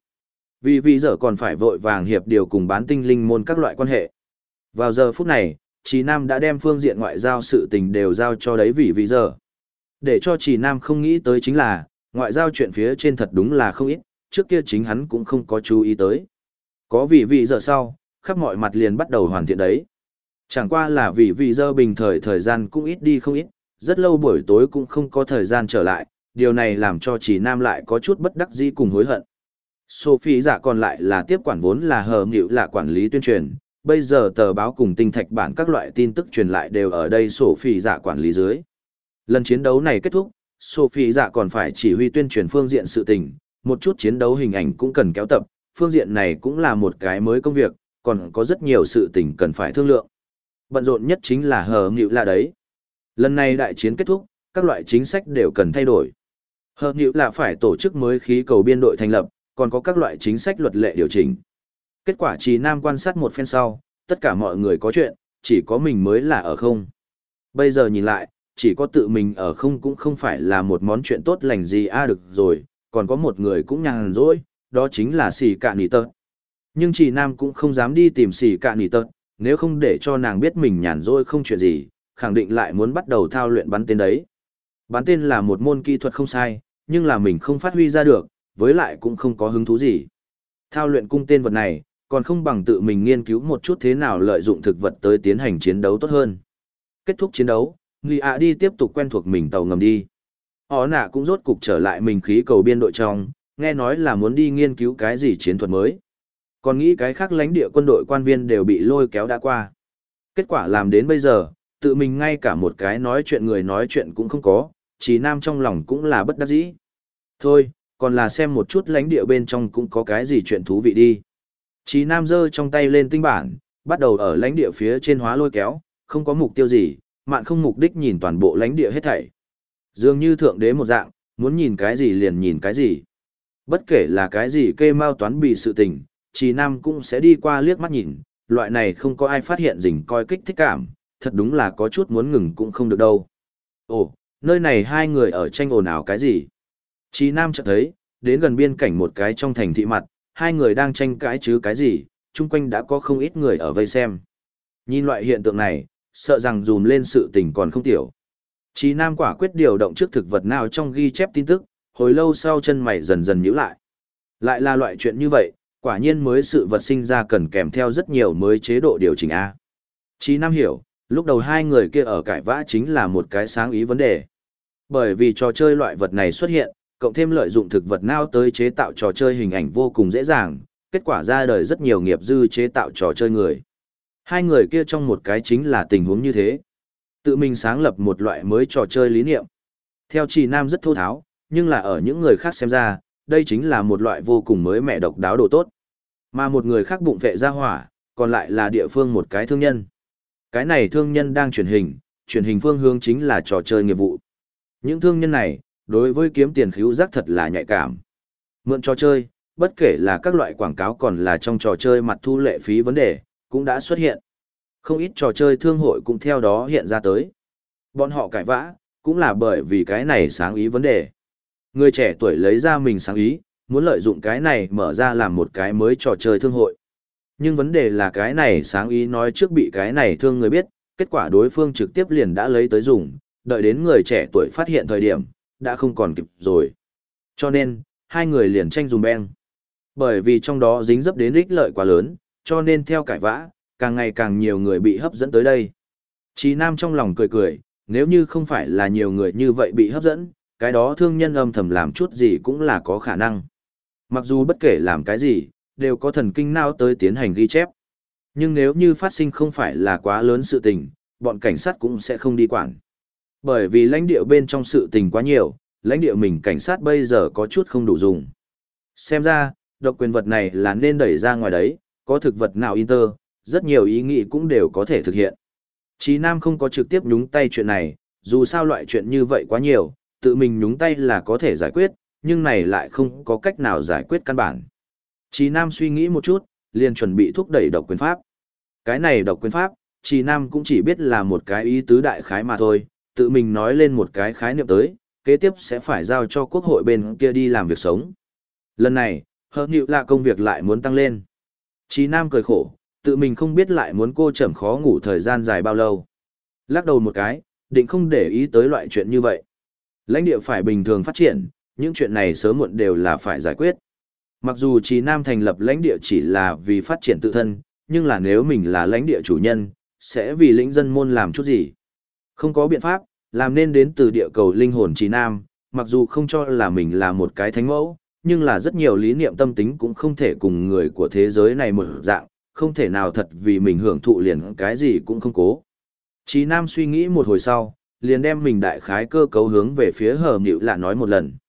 Vì giờ còn phải vội vàng hiệp điều cùng bán tinh linh môn các loại quan hệ. Vào giờ phút này, Trì Nam đã đem phương diện ngoại giao sự tình đều giao cho đấy vì giờ. Để cho Trì Nam không nghĩ tới chính là, ngoại giao chuyện phía trên thật đúng là không ít, trước kia chính hắn cũng không có chú ý tới. Có vì giờ sau, khắp mọi mặt liền bắt đầu hoàn thiện đấy. Chẳng qua là vì giờ bình thời gian cũng ít đi không ít, rất lâu buổi tối cũng không có thời gian trở lại, điều này làm cho Trì Nam lại có chút bất đắc dĩ cùng hối hận. Sophie dạ còn lại là tiếp quản vốn là hờ nghịu là quản lý tuyên truyền, bây giờ tờ báo cùng tinh thạch bản các loại tin tức truyền lại đều ở đây Sophie dạ quản lý dưới. Lần chiến đấu này kết thúc, Sophie dạ còn phải chỉ huy tuyên truyền phương diện sự tình, Một chút chiến đấu hình ảnh cũng cần kéo tập, phương diện này cũng là một cái mới công việc, còn có rất nhiều sự tình cần phải thương lượng. Bận rộn nhất chính là hờ nghịu là đấy. Lần này đại chiến kết thúc, các loại chính sách đều cần thay đổi. Hờ nghịu là phải tổ chức mới khí cầu biên đội thành lập, còn có các loại chính sách luật lệ điều chỉnh. Kết quả Trì Nam quan sát một phen sau, tất cả mọi người có chuyện, chỉ có mình mới là ở không. Bây giờ nhìn lại, chỉ có tự mình ở không cũng không phải là một món chuyện tốt lành gì được rồi, còn có một người cũng nhàn rỗi, đó chính là Sĩ Cạ Nỉ Tật. Nhưng Trì Nam cũng không dám đi tìm Sĩ Cạ Nỉ Tật, nếu không để cho nàng biết mình nhàn rỗi không chuyện gì, khẳng định lại muốn bắt đầu thao luyện bắn tên đấy. Bắn tên là một môn kỹ thuật không sai, nhưng là mình không phát huy ra được, với lại cũng không có hứng thú gì. Thao luyện cung tên vật này, còn không bằng tự mình nghiên cứu một chút thế nào lợi dụng thực vật tới tiến hành chiến đấu tốt hơn. Kết thúc chiến đấu, Lý ạ đi tiếp tục quen thuộc mình tàu ngầm đi. Họ nạ cũng rốt cục trở lại mình khí cầu biên đội trong, nghe nói là muốn đi nghiên cứu cái gì chiến thuật mới. Còn nghĩ cái khác lãnh địa quân đội quan viên đều bị lôi kéo đã qua. Kết quả làm đến bây giờ, tự mình ngay cả một cái nói chuyện người nói chuyện cũng không có, Trì Nam trong lòng cũng là bất đắc dĩ. Thôi, còn là xem một chút lãnh địa bên trong cũng có cái gì chuyện thú vị đi. Trì Nam giơ trong tay lên tinh bản, bắt đầu ở lãnh địa phía trên hóa lôi kéo, không có mục tiêu gì, mạn không mục đích nhìn toàn bộ lãnh địa hết thảy. Dường như thượng đế một dạng, muốn nhìn cái gì liền nhìn cái gì. Bất kể là cái gì kê mau toán bị sự tình, Trì Nam cũng sẽ đi qua liếc mắt nhìn, loại này không có ai phát hiện rình coi kích thích cảm, thật đúng là có chút muốn ngừng cũng không được đâu. Ồ, nơi này hai người ở tranh ồn ào cái gì? Trì Nam chợt thấy, đến gần biên cảnh một cái trong thành thị mặt, hai người đang tranh cãi chứ cái gì, chung quanh đã có không ít người ở vây xem. Nhìn loại hiện tượng này, sợ rằng dùm lên sự tình còn không tiểu. Trì Nam quả quyết điều động trước thực vật nào trong ghi chép tin tức, hồi lâu sau chân mày dần dần nhíu lại. Lại là loại chuyện như vậy, quả nhiên mới sự vật sinh ra cần kèm theo rất nhiều mới chế độ điều chỉnh A. Trì Nam hiểu, lúc đầu hai người kia ở cãi vã chính là một cái sáng ý vấn đề. Bởi vì trò chơi loại vật này xuất hiện, cộng thêm lợi dụng thực vật nào tới chế tạo trò chơi hình ảnh vô cùng dễ dàng, kết quả ra đời rất nhiều nghiệp dư chế tạo trò chơi người. Hai người kia trong một cái chính là tình huống như thế. Tự mình sáng lập một loại mới trò chơi lý niệm. Theo Trì Nam rất thô tháo, nhưng là ở những người khác xem ra, đây chính là một loại vô cùng mới mẻ độc đáo đồ tốt. Mà một người khác bụng vệ ra hỏa, còn lại là địa phương một cái thương nhân. Cái này thương nhân đang truyền hình phương hướng chính là trò chơi nghiệp vụ. Những thương nhân này, đối với kiếm tiền khíu giác thật là nhạy cảm. Mượn trò chơi, bất kể là các loại quảng cáo còn là trong trò chơi mặt thu lệ phí vấn đề, cũng đã xuất hiện. Không ít trò chơi thương hội cũng theo đó hiện ra tới. Bọn họ cãi vã, cũng là bởi vì cái này sáng ý vấn đề. Người trẻ tuổi lấy ra mình sáng ý, muốn lợi dụng cái này mở ra làm một cái mới trò chơi thương hội. Nhưng vấn đề là cái này sáng ý nói trước bị cái này thương người biết, kết quả đối phương trực tiếp liền đã lấy tới dùng, đợi đến người trẻ tuổi phát hiện thời điểm, đã không còn kịp rồi. Cho nên, hai người liền tranh dùng beng. Bởi vì trong đó dính dấp đến ích lợi quá lớn, cho nên theo cãi vã, càng ngày càng nhiều người bị hấp dẫn tới đây. Trì Nam trong lòng cười cười, nếu như không phải là nhiều người như vậy bị hấp dẫn, cái đó thương nhân âm thầm làm chút gì cũng là có khả năng. Mặc dù bất kể làm cái gì, đều có thần kinh não tới tiến hành ghi chép. Nhưng nếu như phát sinh không phải là quá lớn sự tình, bọn cảnh sát cũng sẽ không đi quản. Bởi vì lãnh địa bên trong sự tình quá nhiều, lãnh địa mình cảnh sát bây giờ có chút không đủ dùng. Xem ra, độc quyền vật này là nên đẩy ra ngoài đấy, có thực vật nào inter, rất nhiều ý nghĩ cũng đều có thể thực hiện. Chí Nam không có trực tiếp nhúng tay chuyện này, dù sao loại chuyện như vậy quá nhiều, tự mình nhúng tay là có thể giải quyết, nhưng này lại không có cách nào giải quyết căn bản. Chí Nam suy nghĩ một chút, liền chuẩn bị thúc đẩy độc quyền pháp. Cái này độc quyền pháp, Chí Nam cũng chỉ biết là một cái ý tứ đại khái mà thôi, tự mình nói lên một cái khái niệm tới, kế tiếp sẽ phải giao cho quốc hội bên kia đi làm việc sống. Lần này, hơn nhịu là công việc lại muốn tăng lên. Chí Nam cười khổ, tự mình không biết lại muốn cô chẩm khó ngủ thời gian dài bao lâu. Lắc đầu một cái, định không để ý tới loại chuyện như vậy. Lãnh địa phải bình thường phát triển, những chuyện này sớm muộn đều là phải giải quyết. Mặc dù Chí Nam thành lập lãnh địa chỉ là vì phát triển tự thân, nhưng là nếu mình là lãnh địa chủ nhân, sẽ vì lĩnh dân môn làm chút gì. Không có biện pháp, làm nên đến từ địa cầu linh hồn Chí Nam, mặc dù không cho là mình là một cái thánh mẫu, nhưng là rất nhiều lý niệm tâm tính cũng không thể cùng người của thế giới này một dạng, không thể nào thật vì mình hưởng thụ liền cái gì cũng không cố. Chí Nam suy nghĩ một hồi sau, liền đem mình đại khái cơ cấu hướng về phía Hờ Nhịu Lạ nói một lần.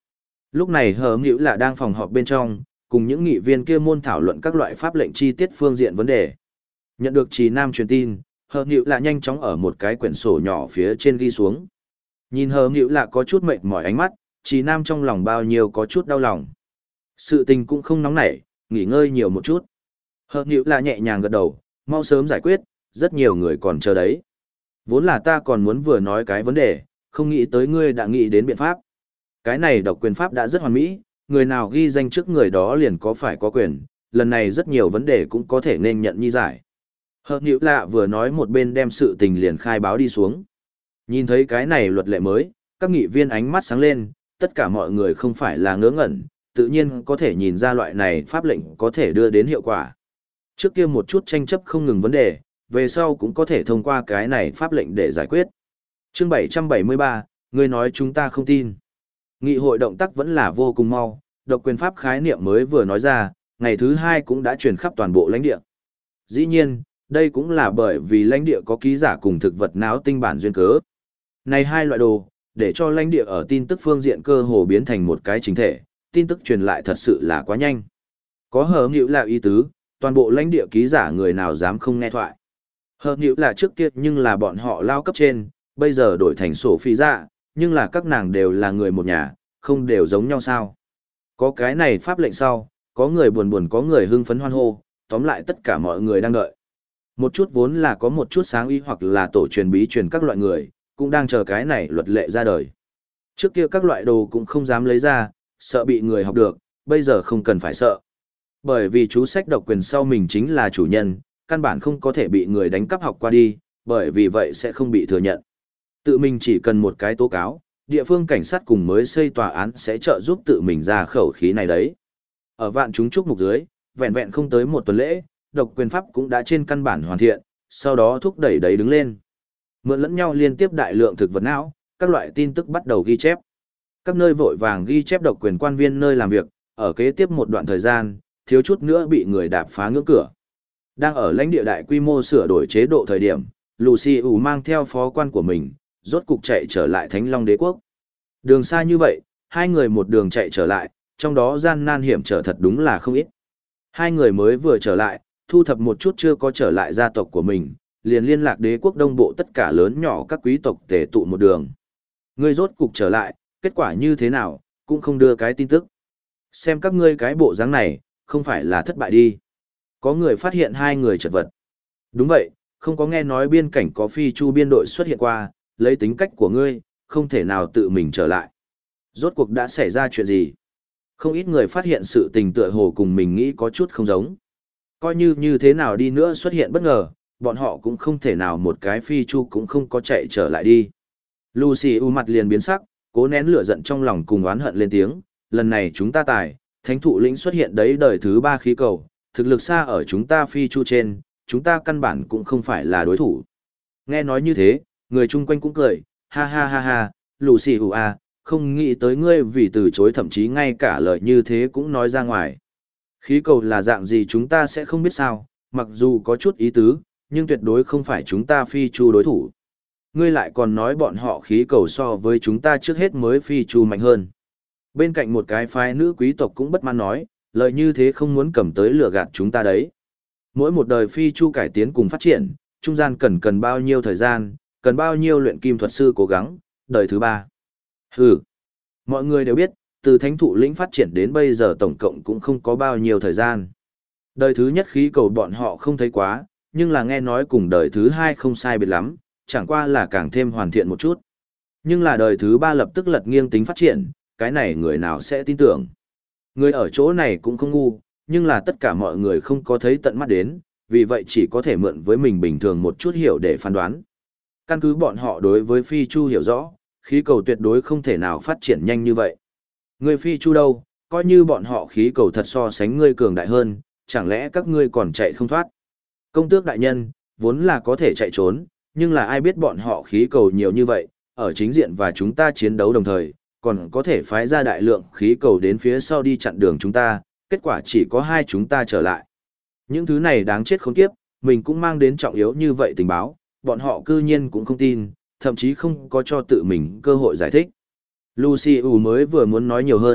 Lúc này Hờ Hữu là đang phòng họp bên trong, cùng những nghị viên kia môn thảo luận các loại pháp lệnh chi tiết phương diện vấn đề. Nhận được Trì Nam truyền tin, Hờ Hữu là nhanh chóng ở một cái quyển sổ nhỏ phía trên ghi xuống. Nhìn Hờ Hữu là có chút mệt mỏi ánh mắt, Trì Nam trong lòng bao nhiêu có chút đau lòng. Sự tình cũng không nóng nảy, nghỉ ngơi nhiều một chút. Hờ Hữu là nhẹ nhàng gật đầu, mau sớm giải quyết, rất nhiều người còn chờ đấy. Vốn là ta còn muốn vừa nói cái vấn đề, không nghĩ tới ngươi đã nghĩ đến biện pháp. Cái này độc quyền pháp đã rất hoàn mỹ, người nào ghi danh trước người đó liền có phải có quyền, lần này rất nhiều vấn đề cũng có thể nên nhận nhi giải. Hợp Nhữ Lạ vừa nói một bên đem sự tình liền khai báo đi xuống. Nhìn thấy cái này luật lệ mới, các nghị viên ánh mắt sáng lên, tất cả mọi người không phải là ngớ ngẩn, tự nhiên có thể nhìn ra loại này pháp lệnh có thể đưa đến hiệu quả. Trước kia một chút tranh chấp không ngừng vấn đề, về sau cũng có thể thông qua cái này pháp lệnh để giải quyết. Chương 773, người nói chúng ta không tin. Nghị hội động tác vẫn là vô cùng mau, độc quyền pháp khái niệm mới vừa nói ra, ngày thứ hai cũng đã truyền khắp toàn bộ lãnh địa. Dĩ nhiên, đây cũng là bởi vì lãnh địa có ký giả cùng thực vật não tinh bản duyên cớ. Này hai loại đồ, để cho lãnh địa ở tin tức phương diện cơ hồ biến thành một cái chính thể, tin tức truyền lại thật sự là quá nhanh. Có Hờ Hữu là ý tứ, toàn bộ lãnh địa ký giả người nào dám không nghe thoại. Hờ Hữu là trước kia nhưng là bọn họ lao cấp trên, bây giờ đổi thành sổ phi dạ, nhưng là các nàng đều là người một nhà, không đều giống nhau sao. Có cái này pháp lệnh sau, có người buồn buồn có người hưng phấn hoan hô, tóm lại tất cả mọi người đang đợi. Một chút vốn là có một chút sáng ý hoặc là tổ truyền bí truyền các loại người, cũng đang chờ cái này luật lệ ra đời. Trước kia các loại đồ cũng không dám lấy ra, sợ bị người học được, bây giờ không cần phải sợ. Bởi vì chú sách độc quyền sau mình chính là chủ nhân, căn bản không có thể bị người đánh cắp học qua đi, bởi vì vậy sẽ không bị thừa nhận. Tự mình chỉ cần một cái tố cáo, địa phương cảnh sát cùng mới xây tòa án sẽ trợ giúp tự mình ra khẩu khí này đấy. Ở vạn chúng chúc mục dưới, vẹn vẹn không tới một tuần lễ, độc quyền pháp cũng đã trên căn bản hoàn thiện, sau đó thúc đẩy đấy đứng lên. Mượn lẫn nhau liên tiếp đại lượng thực vật não, các loại tin tức bắt đầu ghi chép. Các nơi vội vàng ghi chép độc quyền quan viên nơi làm việc, ở kế tiếp một đoạn thời gian, thiếu chút nữa bị người đạp phá ngưỡng cửa. Đang ở lãnh địa đại quy mô sửa đổi chế độ thời điểm, Lucy ủ mang theo phó quan của mình, rốt cục chạy trở lại Thánh Long Đế quốc. Đường xa như vậy, hai người một đường chạy trở lại, trong đó gian nan hiểm trở thật đúng là không ít. Hai người mới vừa trở lại, thu thập một chút chưa có trở lại gia tộc của mình, liền liên lạc đế quốc đông bộ tất cả lớn nhỏ các quý tộc tề tụ một đường. Ngươi rốt cục trở lại, kết quả như thế nào, cũng không đưa cái tin tức. Xem các ngươi cái bộ dáng này, không phải là thất bại đi. Có người phát hiện hai người chật vật. Đúng vậy, không có nghe nói biên cảnh có phi chu biên đội xuất hiện qua, lấy tính cách của ngươi, không thể nào tự mình trở lại. Rốt cuộc đã xảy ra chuyện gì? Không ít người phát hiện sự tình tựa hồ cùng mình nghĩ có chút không giống. Coi như như thế nào đi nữa xuất hiện bất ngờ, bọn họ cũng không thể nào một cái phi chu cũng không có chạy trở lại đi. Lucy mặt liền biến sắc, cố nén lửa giận trong lòng cùng oán hận lên tiếng, lần này chúng ta tài, thánh thụ lĩnh xuất hiện đấy đời thứ 3 khí cầu, thực lực xa ở chúng ta phi chu trên, chúng ta căn bản cũng không phải là đối thủ. Nghe nói như thế, người chung quanh cũng cười, ha ha ha ha, Lucy không nghĩ tới ngươi vì từ chối thậm chí ngay cả lời như thế cũng nói ra ngoài. Khí cầu là dạng gì chúng ta sẽ không biết sao, mặc dù có chút ý tứ, nhưng tuyệt đối không phải chúng ta phi chu đối thủ. Ngươi lại còn nói bọn họ khí cầu so với chúng ta trước hết mới phi chu mạnh hơn. Bên cạnh một cái phái nữ quý tộc cũng bất mãn nói, lời như thế không muốn cầm tới lừa gạt chúng ta đấy. Mỗi một đời phi chu cải tiến cùng phát triển, trung gian cần bao nhiêu thời gian, cần bao nhiêu luyện kim thuật sư cố gắng, đời thứ 3. Hừ, mọi người đều biết, từ thánh thụ lĩnh phát triển đến bây giờ tổng cộng cũng không có bao nhiêu thời gian. Đời thứ nhất khí cầu bọn họ không thấy quá, nhưng là nghe nói cùng đời thứ 2 không sai biệt lắm, chẳng qua là càng thêm hoàn thiện một chút. Nhưng là đời thứ 3 lập tức lật nghiêng tính phát triển, cái này người nào sẽ tin tưởng. Người ở chỗ này cũng không ngu, nhưng là tất cả mọi người không có thấy tận mắt đến, vì vậy chỉ có thể mượn với mình bình thường một chút hiểu để phán đoán. Căn cứ bọn họ đối với phi chu hiểu rõ, khí cầu tuyệt đối không thể nào phát triển nhanh như vậy. Người phi chu đâu, coi như bọn họ khí cầu thật so sánh ngươi cường đại hơn, chẳng lẽ các ngươi còn chạy không thoát. Công tước đại nhân, vốn là có thể chạy trốn, nhưng là ai biết bọn họ khí cầu nhiều như vậy, ở chính diện và chúng ta chiến đấu đồng thời, còn có thể phái ra đại lượng khí cầu đến phía sau đi chặn đường chúng ta, kết quả chỉ có hai chúng ta trở lại. Những thứ này đáng chết khốn kiếp, mình cũng mang đến trọng yếu như vậy tình báo, bọn họ cư nhiên cũng không tin, thậm chí không có cho tự mình cơ hội giải thích. Lucy mới vừa muốn nói nhiều hơn,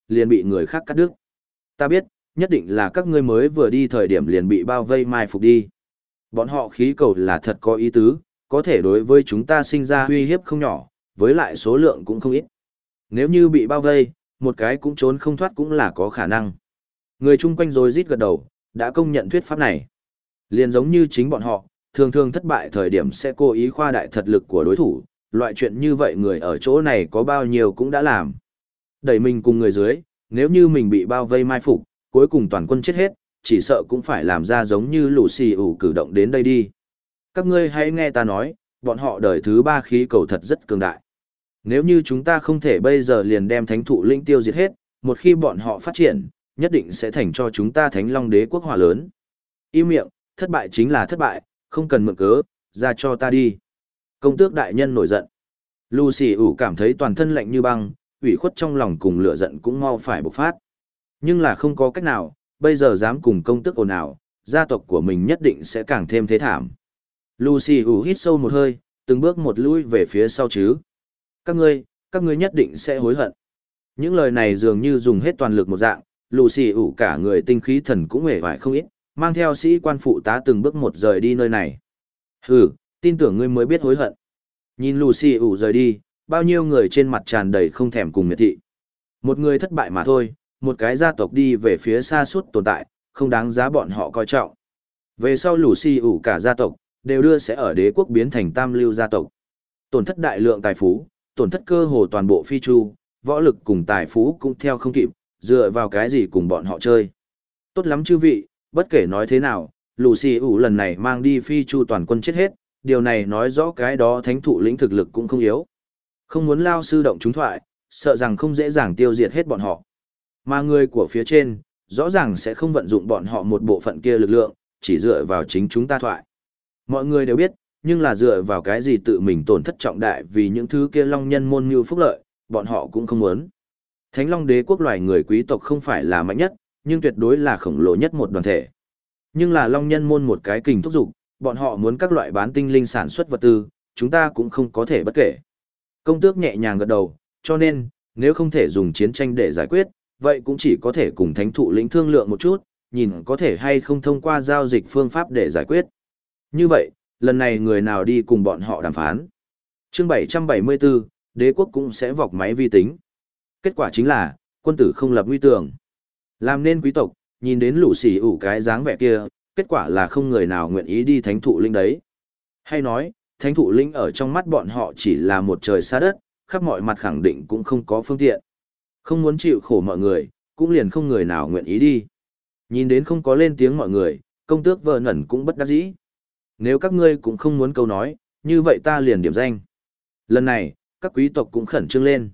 liền bị người khác cắt đứt. Ta biết, nhất định là các ngươi mới vừa đi thời điểm liền bị bao vây mai phục đi. Bọn họ khí cầu là thật có ý tứ, có thể đối với chúng ta sinh ra uy hiếp không nhỏ, với lại số lượng cũng không ít. Nếu như bị bao vây, một cái cũng trốn không thoát cũng là có khả năng. Người chung quanh rối rít gật đầu, đã công nhận thuyết pháp này. Liền giống như chính bọn họ, thường thường thất bại thời điểm sẽ cố ý khoa đại thật lực của đối thủ, loại chuyện như vậy người ở chỗ này có bao nhiêu cũng đã làm. Đẩy mình cùng người dưới, nếu như mình bị bao vây mai phục, cuối cùng toàn quân chết hết, chỉ sợ cũng phải làm ra giống như lũ xì ủ cử động đến đây đi. Các ngươi hãy nghe ta nói, bọn họ đời thứ 3 khí cầu thật rất cường đại. Nếu như chúng ta không thể bây giờ liền đem thánh thụ linh tiêu diệt hết, một khi bọn họ phát triển, nhất định sẽ thành cho chúng ta Thánh Long Đế quốc hỏa lớn. Im miệng, thất bại chính là thất bại, không cần mượn cớ, ra cho ta đi. Công tước đại nhân nổi giận. Lucy ủ cảm thấy toàn thân lạnh như băng, ủy khuất trong lòng cùng lửa giận cũng mau phải bộc phát. Nhưng là không có cách nào, bây giờ dám cùng công tước ồn ào, gia tộc của mình nhất định sẽ càng thêm thế thảm. Lucy ủ hít sâu một hơi, từng bước một lui về phía sau chứ. Các ngươi nhất định sẽ hối hận. Những lời này dường như dùng hết toàn lực một dạng, Lucy ủ cả người tinh khí thần cũng hề vải không ít, mang theo sĩ quan phụ tá từng bước một rời đi nơi này. Hừ, tin tưởng ngươi mới biết hối hận. Nhìn Lucy ủ rời đi, bao nhiêu người trên mặt tràn đầy không thèm cùng miệt thị. Một người thất bại mà thôi, một cái gia tộc đi về phía xa suốt tồn tại, không đáng giá bọn họ coi trọng. Về sau Lucy ủ cả gia tộc, đều đưa sẽ ở đế quốc biến thành tam lưu gia tộc. Tổn thất đại lượng tài phú, tổn thất cơ hồ toàn bộ phi chu, võ lực cùng tài phú cũng theo không kịp, dựa vào cái gì cùng bọn họ chơi. Tốt lắm chư vị, bất kể nói thế nào, Lucy ủ lần này mang đi phi chu toàn quân chết hết, điều này nói rõ cái đó thánh thụ lĩnh thực lực cũng không yếu. Không muốn lao sư động chúng thoại, sợ rằng không dễ dàng tiêu diệt hết bọn họ. Mà người của phía trên, rõ ràng sẽ không vận dụng bọn họ một bộ phận kia lực lượng, chỉ dựa vào chính chúng ta thoại. Mọi người đều biết, nhưng là dựa vào cái gì tự mình tổn thất trọng đại vì những thứ kia long nhân môn mưu phúc lợi, bọn họ cũng không muốn. Thánh Long Đế quốc loài người quý tộc không phải là mạnh nhất, nhưng tuyệt đối là khổng lồ nhất một đoàn thể. Nhưng là long nhân môn một cái kình thúc dục, bọn họ muốn các loại bán tinh linh sản xuất vật tư, chúng ta cũng không có thể bất kể. Công tước nhẹ nhàng gật đầu, cho nên, nếu không thể dùng chiến tranh để giải quyết, vậy cũng chỉ có thể cùng thánh thụ lĩnh thương lượng một chút, nhìn có thể hay không thông qua giao dịch phương pháp để giải quyết. Như vậy, lần này người nào đi cùng bọn họ đàm phán? Chương 774, đế quốc cũng sẽ vọc máy vi tính. Kết quả chính là, quân tử không lập nguy tường. Làm nên quý tộc, nhìn đến lũ xỉ ủ cái dáng vẻ kia, kết quả là không người nào nguyện ý đi thánh thụ lĩnh đấy. Hay nói, thánh thụ lĩnh ở trong mắt bọn họ chỉ là một trời xa đất, khắp mọi mặt khẳng định cũng không có phương tiện. Không muốn chịu khổ mọi người, cũng liền không người nào nguyện ý đi. Nhìn đến không có lên tiếng mọi người, công tước vợ nẩn cũng bất đắc dĩ. Nếu các ngươi cũng không muốn câu nói, như vậy ta liền điểm danh. Lần này, các quý tộc cũng khẩn trương lên.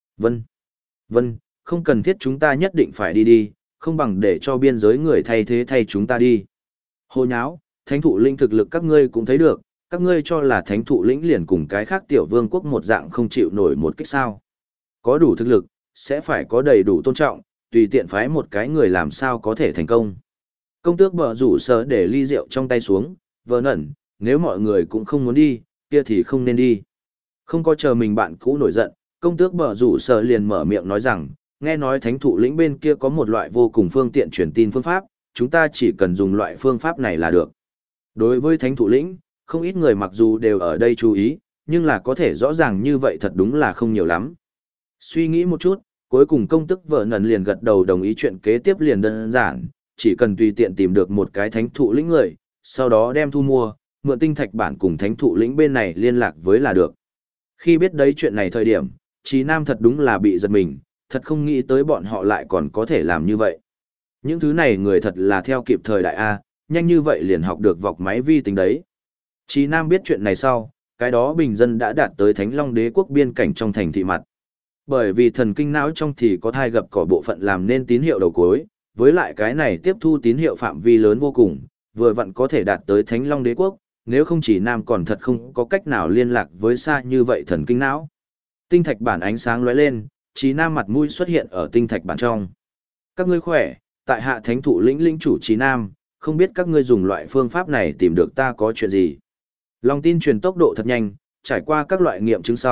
Vâng, không cần thiết chúng ta nhất định phải đi, không bằng để cho biên giới người thay chúng ta đi. Hồ nháo, thánh thụ lĩnh thực lực các ngươi cũng thấy được, các ngươi cho là thánh thụ lĩnh liền cùng cái khác tiểu vương quốc một dạng không chịu nổi một kích sao. Có đủ thực lực, sẽ phải có đầy đủ tôn trọng, tùy tiện phái một cái người làm sao có thể thành công. Công tước bờ rủ sở để ly rượu trong tay xuống, vờ nẩn, nếu mọi người cũng không muốn đi, kia thì không nên đi. Không có chờ mình bạn cũ nổi giận, công tước bờ rủ sở liền mở miệng nói rằng, nghe nói thánh thụ lĩnh bên kia có một loại vô cùng phương tiện truyền tin phương pháp, chúng ta chỉ cần dùng loại phương pháp này là được. Đối với thánh thụ lĩnh, không ít người mặc dù đều ở đây chú ý, nhưng là có thể rõ ràng như vậy thật đúng là không nhiều lắm. Suy nghĩ một chút, cuối cùng công tức vợ nần liền gật đầu đồng ý chuyện kế tiếp liền đơn giản, chỉ cần tùy tiện tìm được một cái thánh thụ lĩnh người, sau đó đem thu mua, mượn tinh thạch bản cùng thánh thụ lĩnh bên này liên lạc với là được. Khi biết đấy chuyện này thời điểm, Trí Nam thật đúng là bị giật mình, thật không nghĩ tới bọn họ lại còn có thể làm như vậy. Những thứ này người thật là theo kịp thời đại A, nhanh như vậy liền học được vọc máy vi tính đấy. Trí Nam biết chuyện này sau, cái đó bình dân đã đạt tới Thánh Long Đế quốc biên cảnh trong thành thị mặt. Bởi vì thần kinh não trong thì có thai gập cỏ bộ phận làm nên tín hiệu đầu cuối, với lại cái này tiếp thu tín hiệu phạm vi lớn vô cùng, vừa vặn có thể đạt tới Thánh Long Đế quốc, nếu không chỉ Nam còn thật không có cách nào liên lạc với xa như vậy thần kinh não. Tinh thạch bản ánh sáng lóe lên, Trí Nam mặt mũi xuất hiện ở tinh thạch bản trong. Các ngươi khỏe, tại hạ thánh thụ lĩnh lĩnh chủ Trí Nam, không biết các ngươi dùng loại phương pháp này tìm được ta có chuyện gì. Lòng tin truyền tốc độ thật nhanh, trải qua các loại nghiệm chứng sau,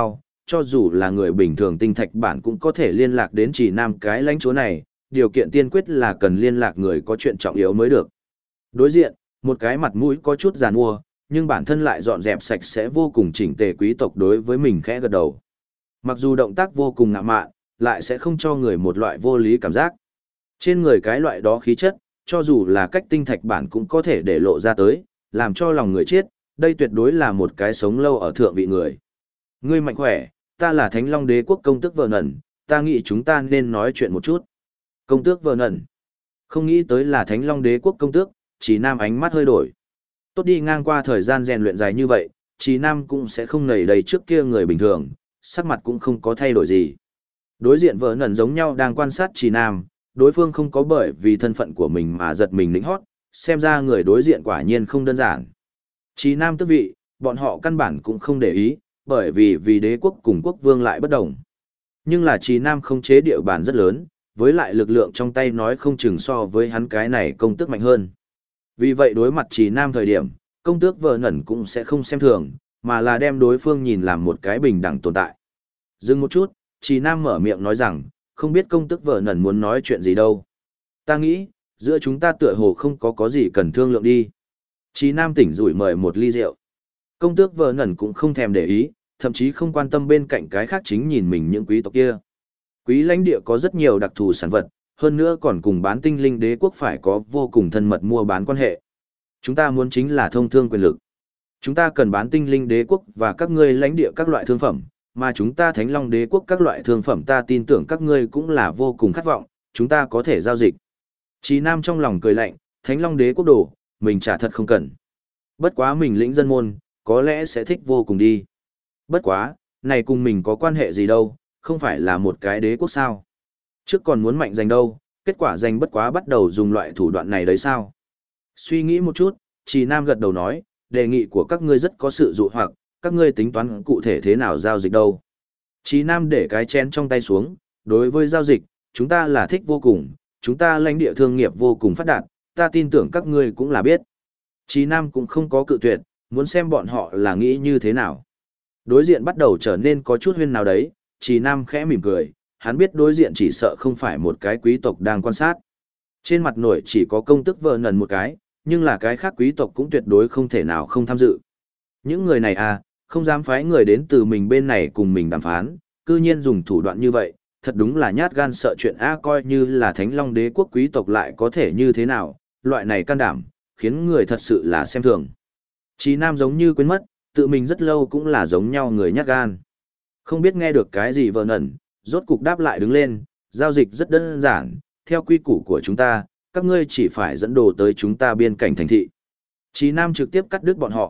cho dù là người bình thường tinh thạch bản cũng có thể liên lạc đến Trì Nam cái lãnh chúa này, điều kiện tiên quyết là cần liên lạc người có chuyện trọng yếu mới được. Đối diện, một cái mặt mũi có chút giàn mua, nhưng bản thân lại dọn dẹp sạch sẽ vô cùng chỉnh tề quý tộc đối với mình khẽ gật đầu. Mặc dù động tác vô cùng ngạo mạn, lại sẽ không cho người một loại vô lý cảm giác. Trên người cái loại đó khí chất, cho dù là cách tinh thạch bản cũng có thể để lộ ra tới, làm cho lòng người chết, đây tuyệt đối là một cái sống lâu ở thượng vị người. Ngươi mạnh khỏe, ta là Thánh Long Đế quốc công tước Vợ Nẩn, ta nghĩ chúng ta nên nói chuyện một chút. Công tước Vợ Nẩn. Không nghĩ tới là Thánh Long Đế quốc công tước, Trì Nam ánh mắt hơi đổi. Tốt đi ngang qua thời gian rèn luyện dài như vậy, Trì Nam cũng sẽ không nảy đầy trước kia người bình thường, sắc mặt cũng không có thay đổi gì. Đối diện Vợ Nẩn giống nhau đang quan sát Trì Nam, đối phương không có bởi vì thân phận của mình mà giật mình lĩnh hót, xem ra người đối diện quả nhiên không đơn giản. Trì Nam tước vị, bọn họ căn bản cũng không để ý, bởi vì đế quốc cùng quốc vương lại bất đồng. Nhưng là Trì Nam không chế địa bàn rất lớn, với lại lực lượng trong tay nói không chừng so với hắn cái này công tước mạnh hơn. Vì vậy đối mặt Trì Nam thời điểm, công tước Vợ Nẩn cũng sẽ không xem thường, mà là đem đối phương nhìn làm một cái bình đẳng tồn tại. Dừng một chút, Trì Nam mở miệng nói rằng, không biết công tước Vợ Nẩn muốn nói chuyện gì đâu. Ta nghĩ, giữa chúng ta tựa hồ không có gì cần thương lượng đi. Trì Nam tỉnh rủi mời một ly rượu. Công tước Vợ Nẩn cũng không thèm để ý, thậm chí không quan tâm bên cạnh cái khác chính nhìn mình những quý tộc kia. Quý lãnh địa có rất nhiều đặc thù sản vật, hơn nữa còn cùng bán tinh linh đế quốc phải có vô cùng thân mật mua bán quan hệ. Chúng ta muốn chính là thông thương quyền lực. Chúng ta cần bán tinh linh đế quốc và các ngươi lãnh địa các loại thương phẩm, mà chúng ta Thánh Long đế quốc các loại thương phẩm ta tin tưởng các ngươi cũng là vô cùng khát vọng, chúng ta có thể giao dịch. Chí Nam trong lòng cười lạnh, Thánh Long đế quốc đồ, mình trả thật không cần. Bất quá mình lĩnh dân môn, có lẽ sẽ thích vô cùng đi. Bất quá, này cùng mình có quan hệ gì đâu, không phải là một cái đế quốc sao. Trước còn muốn mạnh giành đâu, kết quả giành bất quá bắt đầu dùng loại thủ đoạn này đấy sao. Suy nghĩ một chút, Trì Nam gật đầu nói, đề nghị của các ngươi rất có sự dụ hoặc, các ngươi tính toán cụ thể thế nào giao dịch đâu. Trì Nam để cái chén trong tay xuống, đối với giao dịch, chúng ta là thích vô cùng, chúng ta lãnh địa thương nghiệp vô cùng phát đạt, ta tin tưởng các ngươi cũng là biết. Trì Nam cũng không có cự tuyệt, muốn xem bọn họ là nghĩ như thế nào. Đối diện bắt đầu trở nên có chút huyên nào đấy, Trì Nam khẽ mỉm cười, hắn biết đối diện chỉ sợ không phải một cái quý tộc đang quan sát. Trên mặt nổi chỉ có công tước Vợ Nẩn một cái, nhưng là cái khác quý tộc cũng tuyệt đối không thể nào không tham dự. Những người này à, không dám phái người đến từ mình bên này cùng mình đàm phán, cư nhiên dùng thủ đoạn như vậy, thật đúng là nhát gan sợ chuyện a, coi như là Thánh Long đế quốc quý tộc lại có thể như thế nào, loại này can đảm, khiến người thật sự là xem thường. Chí Nam giống như quên mất, tự mình rất lâu cũng là giống nhau người nhát gan. Không biết nghe được cái gì Vợ Nẩn, rốt cục đáp lại đứng lên, giao dịch rất đơn giản, theo quy củ của chúng ta, các ngươi chỉ phải dẫn đồ tới chúng ta biên cảnh thành thị. Chí Nam trực tiếp cắt đứt bọn họ,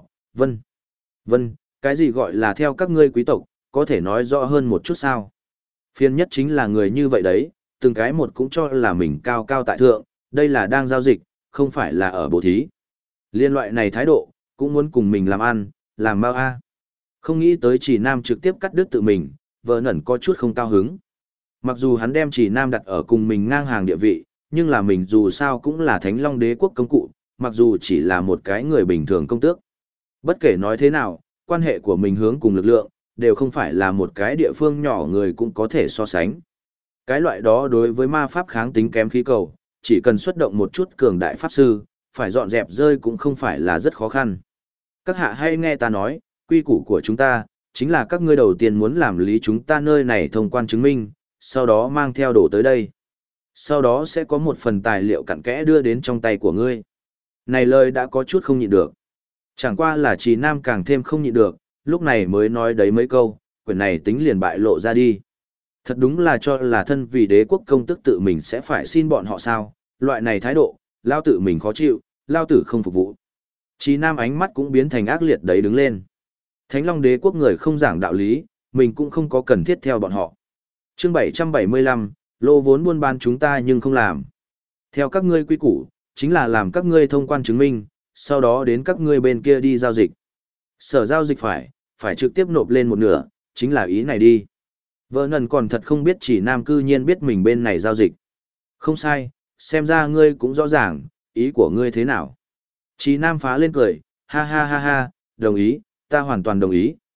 vân, cái gì gọi là theo các ngươi quý tộc, có thể nói rõ hơn một chút sao. Phiên nhất chính là người như vậy đấy, từng cái một cũng cho là mình cao cao tại thượng, đây là đang giao dịch, không phải là ở bố thí. Liên loại này thái độ, cũng muốn cùng mình làm ăn, làm bao a. Không nghĩ tới Chỉ Nam trực tiếp cắt đứt tự mình, Vợ Nẩn có chút không cao hứng. Mặc dù hắn đem Chỉ Nam đặt ở cùng mình ngang hàng địa vị, nhưng là mình dù sao cũng là Thánh Long đế quốc công cụ, mặc dù chỉ là một cái người bình thường công tước. Bất kể nói thế nào, quan hệ của mình hướng cùng lực lượng, đều không phải là một cái địa phương nhỏ người cũng có thể so sánh. Cái loại đó đối với ma pháp kháng tính kém khí cầu, chỉ cần xuất động một chút cường đại pháp sư, phải dọn dẹp rơi cũng không phải là rất khó khăn. Các hạ hay nghe ta nói, quy củ của chúng ta, chính là các ngươi đầu tiên muốn làm lý chúng ta nơi này thông quan chứng minh, sau đó mang theo đồ tới đây. Sau đó sẽ có một phần tài liệu cặn kẽ đưa đến trong tay của ngươi. Này lời đã có chút không nhịn được. Chẳng qua là Trì Nam càng thêm không nhịn được, lúc này mới nói đấy mấy câu, quyển này tính liền bại lộ ra đi. Thật đúng là cho là thân vì đế quốc công tức tự mình sẽ phải xin bọn họ sao, loại này thái độ, lao tử mình khó chịu, lao tử không phục vụ. Trì Nam ánh mắt cũng biến thành ác liệt đấy đứng lên. Thánh Long đế quốc người không giảng đạo lý, mình cũng không có cần thiết theo bọn họ. Chương 775, lô vốn buôn bán chúng ta nhưng không làm. Theo các ngươi quy củ, chính là làm các ngươi thông quan chứng minh, sau đó đến các ngươi bên kia đi giao dịch. Sở giao dịch phải trực tiếp nộp lên một nửa, chính là ý này đi. Vợ Nần còn thật không biết Chỉ Nam cư nhiên biết mình bên này giao dịch. Không sai, xem ra ngươi cũng rõ ràng, ý của ngươi thế nào. Chỉ Nam phá lên cười, ha ha ha ha, đồng ý, ta hoàn toàn đồng ý,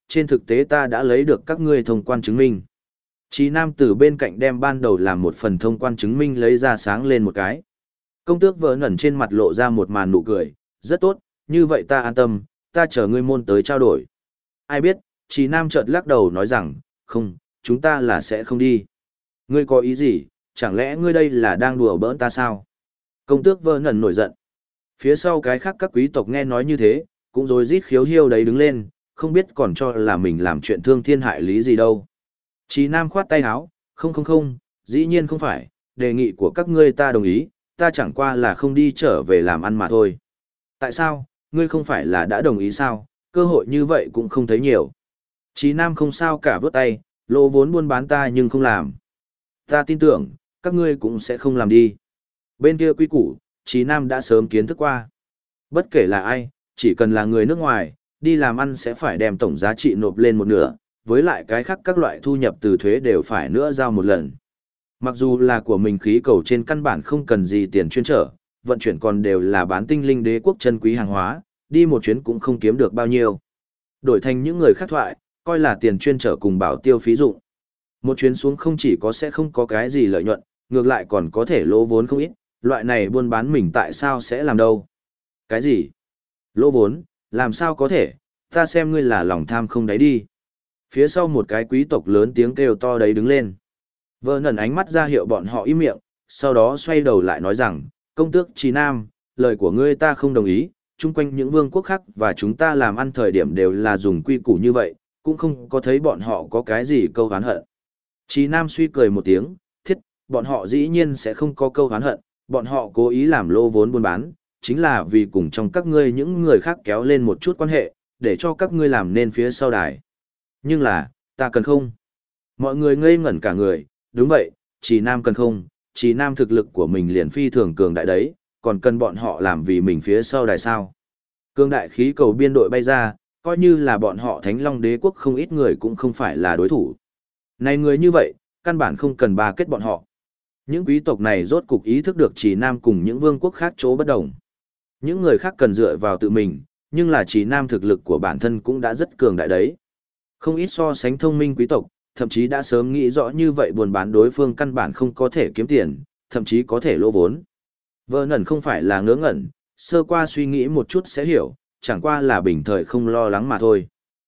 trên thực tế ta đã lấy được các ngươi thông quan chứng minh. Chí Nam từ bên cạnh đem ban đầu làm một phần thông quan chứng minh lấy ra sáng lên một cái. Công tước vỡ ngẩn trên mặt lộ ra một màn nụ cười, rất tốt, như vậy ta an tâm, ta chờ ngươi môn tới trao đổi. Ai biết, Chí Nam chợt lắc đầu nói rằng, không, chúng ta là sẽ không đi. Ngươi có ý gì, chẳng lẽ ngươi đây là đang đùa bỡn ta sao? Công tước vỡ ngẩn nổi giận. Phía sau cái khác các quý tộc nghe nói như thế, cũng rối rít khiếu hiêu đấy đứng lên, không biết còn cho là mình làm chuyện thương thiên hại lý gì đâu. Chí Nam khoát tay áo, không, dĩ nhiên không phải, đề nghị của các ngươi ta đồng ý, ta chẳng qua là không đi trở về làm ăn mà thôi. Tại sao, ngươi không phải là đã đồng ý sao, cơ hội như vậy cũng không thấy nhiều. Chí Nam không sao cả vớt tay, lỗ vốn buôn bán ta nhưng không làm. Ta tin tưởng, các ngươi cũng sẽ không làm đi. Bên kia quy củ, Chí Nam đã sớm kiến thức qua. Bất kể là ai, chỉ cần là người nước ngoài, đi làm ăn sẽ phải đem tổng giá trị nộp lên một nửa, với lại cái khác các loại thu nhập từ thuế đều phải nữa giao một lần. Mặc dù là của mình khí cầu trên căn bản không cần gì tiền chuyên trở, vận chuyển còn đều là bán tinh linh đế quốc chân quý hàng hóa, đi một chuyến cũng không kiếm được bao nhiêu. Đổi thành những người khác thoại, coi là tiền chuyên trở cùng bảo tiêu phí dụng. Một chuyến xuống không chỉ có sẽ không có cái gì lợi nhuận, ngược lại còn có thể lỗ vốn không ít, loại này buôn bán mình tại sao sẽ làm đâu. Cái gì? Lỗ vốn, làm sao có thể, ta xem ngươi là lòng tham không đáy đi. Phía sau một cái quý tộc lớn tiếng kêu to đấy đứng lên. Vợ nần ánh mắt ra hiệu bọn họ im miệng, sau đó xoay đầu lại nói rằng, công tước Chí Nam, lời của ngươi ta không đồng ý, chung quanh những vương quốc khác và chúng ta làm ăn thời điểm đều là dùng quy củ như vậy, cũng không có thấy bọn họ có cái gì câu hán hận. Chí Nam suy cười một tiếng, thiết, bọn họ dĩ nhiên sẽ không có câu hán hận, bọn họ cố ý làm lô vốn buôn bán, chính là vì cùng trong các ngươi những người khác kéo lên một chút quan hệ, để cho các ngươi làm nên phía sau đài. Nhưng là, ta cần không? Mọi người ngây ngẩn cả người, đúng vậy, Chí Nam cần không, Chí Nam thực lực của mình liền phi thường cường đại đấy, còn cần bọn họ làm vì mình phía sau đài sao. Cường đại khí cầu biên đội bay ra, coi như là bọn họ Thánh Long Đế quốc không ít người cũng không phải là đối thủ. Này người như vậy, căn bản không cần bà kết bọn họ. Những quý tộc này rốt cục ý thức được Chí Nam cùng những vương quốc khác chỗ bất đồng. Những người khác cần dựa vào tự mình, nhưng là Chí Nam thực lực của bản thân cũng đã rất cường đại đấy. Không ít so sánh thông minh quý tộc, thậm chí đã sớm nghĩ rõ như vậy buôn bán đối phương căn bản không có thể kiếm tiền, thậm chí có thể lỗ vốn. Vợ nần không phải là ngớ ngẩn, sơ qua suy nghĩ một chút sẽ hiểu, chẳng qua là bình thời không lo lắng mà thôi.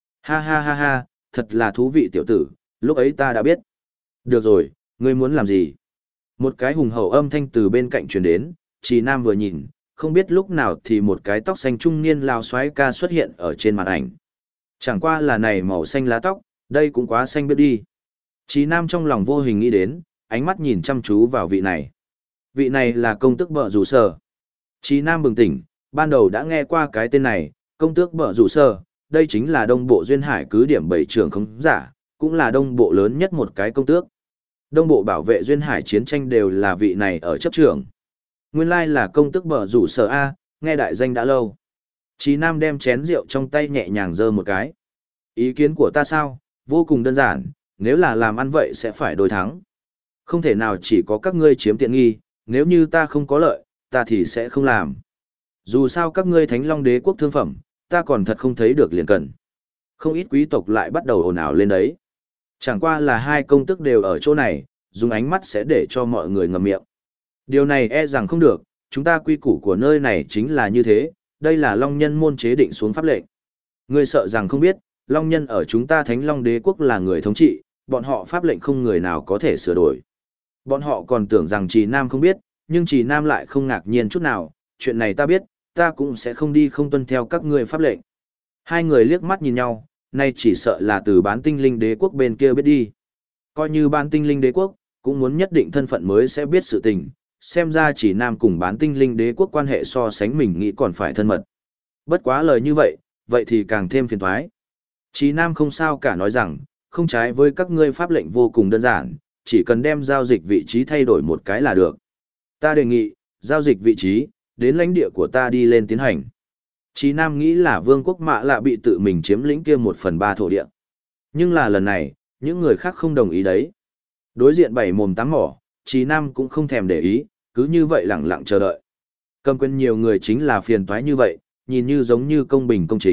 Ha, thật là thú vị tiểu tử, lúc ấy ta đã biết. Được rồi, ngươi muốn làm gì? Một cái hùng hậu âm thanh từ bên cạnh truyền đến, Chí Nam vừa nhìn, không biết lúc nào thì một cái tóc xanh trung niên lao xoáy ca xuất hiện ở trên màn ảnh. Chẳng qua là này màu xanh lá tóc, đây cũng quá xanh biết đi. Chí Nam trong lòng vô hình nghĩ đến, ánh mắt nhìn chăm chú vào vị này. Vị này là công tước Bợ Rủ Sở. Chí Nam bừng tỉnh, ban đầu đã nghe qua cái tên này, công tước Bợ Rủ Sở, đây chính là đông bộ duyên hải cứ điểm bảy trưởng không giả, cũng là đông bộ lớn nhất một cái công tước. Đông bộ bảo vệ duyên hải chiến tranh đều là vị này ở chấp trưởng. Nguyên lai là công tước Bợ Rủ Sở A, nghe đại danh đã lâu. Chí Nam đem chén rượu trong tay nhẹ nhàng giơ một cái. Ý kiến của ta sao, vô cùng đơn giản, nếu là làm ăn vậy sẽ phải đối thắng. Không thể nào chỉ có các ngươi chiếm tiện nghi, nếu như ta không có lợi, ta thì sẽ không làm. Dù sao các ngươi Thánh Long Đế quốc thương phẩm, ta còn thật không thấy được liền cần. Không ít quý tộc lại bắt đầu ồn ào lên đấy. Chẳng qua là hai công tước đều ở chỗ này, dùng ánh mắt sẽ để cho mọi người ngậm miệng. Điều này e rằng không được, chúng ta quy củ của nơi này chính là như thế, đây là Long Nhân môn chế định xuống pháp lệnh. Ngươi sợ rằng không biết, Long Nhân ở chúng ta Thánh Long Đế quốc là người thống trị, bọn họ pháp lệnh không người nào có thể sửa đổi. Bọn họ còn tưởng rằng Chí Nam không biết, nhưng Chí Nam lại không ngạc nhiên chút nào, chuyện này ta biết, ta cũng sẽ không đi không tuân theo các ngươi pháp lệnh. Hai người liếc mắt nhìn nhau, nay chỉ sợ là từ bán tinh linh đế quốc bên kia biết đi. Coi như bán tinh linh đế quốc, cũng muốn nhất định thân phận mới sẽ biết sự tình, xem ra Chí Nam cùng bán tinh linh đế quốc quan hệ so sánh mình nghĩ còn phải thân mật. Bất quá lời như vậy, vậy thì càng thêm phiền toái. Chí Nam không sao cả nói rằng, không trái với các ngươi pháp lệnh vô cùng đơn giản, chỉ cần đem giao dịch vị trí thay đổi một cái là được. Ta đề nghị, giao dịch vị trí, đến lãnh địa của ta đi lên tiến hành. Chí Nam nghĩ là vương quốc Mạ Lạ bị tự mình chiếm lĩnh kia 1/3 thổ địa. Nhưng là lần này, những người khác không đồng ý đấy. Đối diện bảy mồm tám mỏ, Chí Nam cũng không thèm để ý, cứ như vậy lặng lặng chờ đợi. Cầm quyền nhiều người chính là phiền toái như vậy, nhìn như giống như công bình công chính,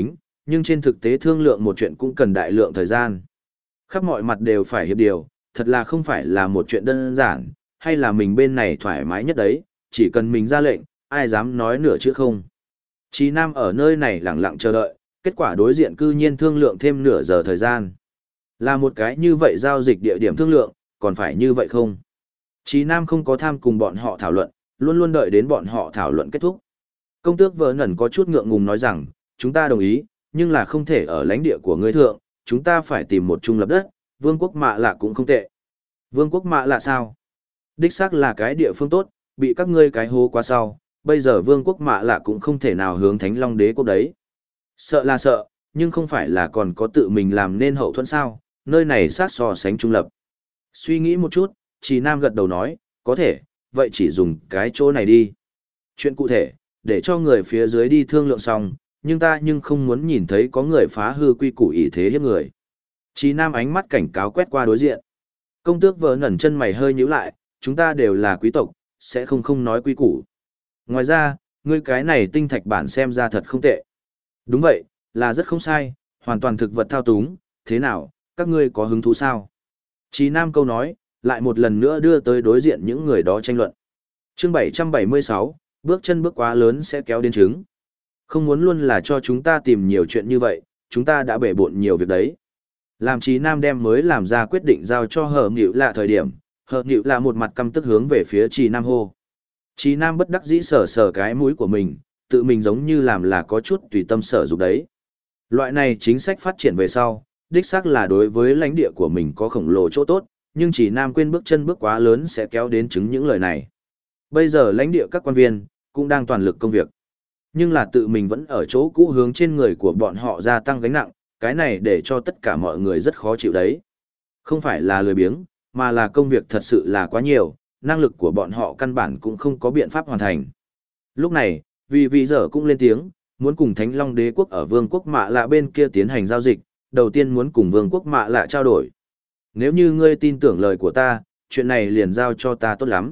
nhưng trên thực tế thương lượng một chuyện cũng cần đại lượng thời gian. Khắp mọi mặt đều phải hiệp điều, thật là không phải là một chuyện đơn giản, hay là mình bên này thoải mái nhất đấy, chỉ cần mình ra lệnh, ai dám nói nửa chữ không. Chí Nam ở nơi này lặng lặng chờ đợi, kết quả đối diện cư nhiên thương lượng thêm nửa giờ thời gian. Là một cái như vậy giao dịch địa điểm thương lượng, còn phải như vậy không? Chí Nam không có tham cùng bọn họ thảo luận, luôn luôn đợi đến bọn họ thảo luận kết thúc. Công tước vợ nẩn có chút ngượng ngùng nói rằng, chúng ta đồng ý, nhưng là không thể ở lãnh địa của ngươi thượng, chúng ta phải tìm một trung lập đất, vương quốc Mạ Lạ cũng không tệ. Vương quốc Mạ Lạ sao? Đích xác là cái địa phương tốt, bị các ngươi cái hố quá sau, bây giờ vương quốc Mạ Lạ cũng không thể nào hướng Thánh Long Đế quốc đấy. Sợ là sợ, nhưng không phải là còn có tự mình làm nên hậu thuẫn sao, nơi này sát so sánh trung lập. Suy nghĩ một chút, Trì Nam gật đầu nói, có thể, vậy chỉ dùng cái chỗ này đi. Chuyện cụ thể, để cho người phía dưới đi thương lượng xong, nhưng ta không muốn nhìn thấy có người phá hư quy củ ý thế hiếp người. Trì Nam ánh mắt cảnh cáo quét qua đối diện. Công tước vợ nẩn chân mày hơi nhíu lại, chúng ta đều là quý tộc, sẽ không nói quy củ. Ngoài ra, ngươi cái này tinh thạch bản xem ra thật không tệ. Đúng vậy, là rất không sai, hoàn toàn thực vật thao túng, thế nào, các ngươi có hứng thú sao? Trì Nam câu nói, lại một lần nữa đưa tới đối diện những người đó tranh luận. Chương 776, bước chân bước quá lớn sẽ kéo đến trứng. Không muốn luôn là cho chúng ta tìm nhiều chuyện như vậy, chúng ta đã bể bộn nhiều việc đấy. Làm Trì Nam đem mới làm ra quyết định giao cho Hờ Nghịu Lạ thời điểm, Hờ Nghịu Lạ một mặt căm tức hướng về phía Trì Nam hô. Trì Nam bất đắc dĩ sờ sờ cái mũi của mình, tự mình giống như làm là có chút tùy tâm sở dục đấy. Loại này chính sách phát triển về sau, đích xác là đối với lãnh địa của mình có khổng lồ chỗ tốt, nhưng Trì Nam quên bước chân bước quá lớn sẽ kéo đến chứng những lời này. Bây giờ lãnh địa các quan viên cũng đang toàn lực công việc, nhưng là tự mình vẫn ở chỗ cũ hướng trên người của bọn họ gia tăng gánh nặng, cái này để cho tất cả mọi người rất khó chịu đấy. Không phải là lười biếng, mà là công việc thật sự là quá nhiều, năng lực của bọn họ căn bản cũng không có biện pháp hoàn thành. Lúc này, vì giờ cũng lên tiếng, muốn cùng Thánh Long Đế quốc ở Vương quốc Mạ Lạ bên kia tiến hành giao dịch, đầu tiên muốn cùng Vương quốc Mạ Lạ trao đổi. Nếu như ngươi tin tưởng lời của ta, chuyện này liền giao cho ta tốt lắm.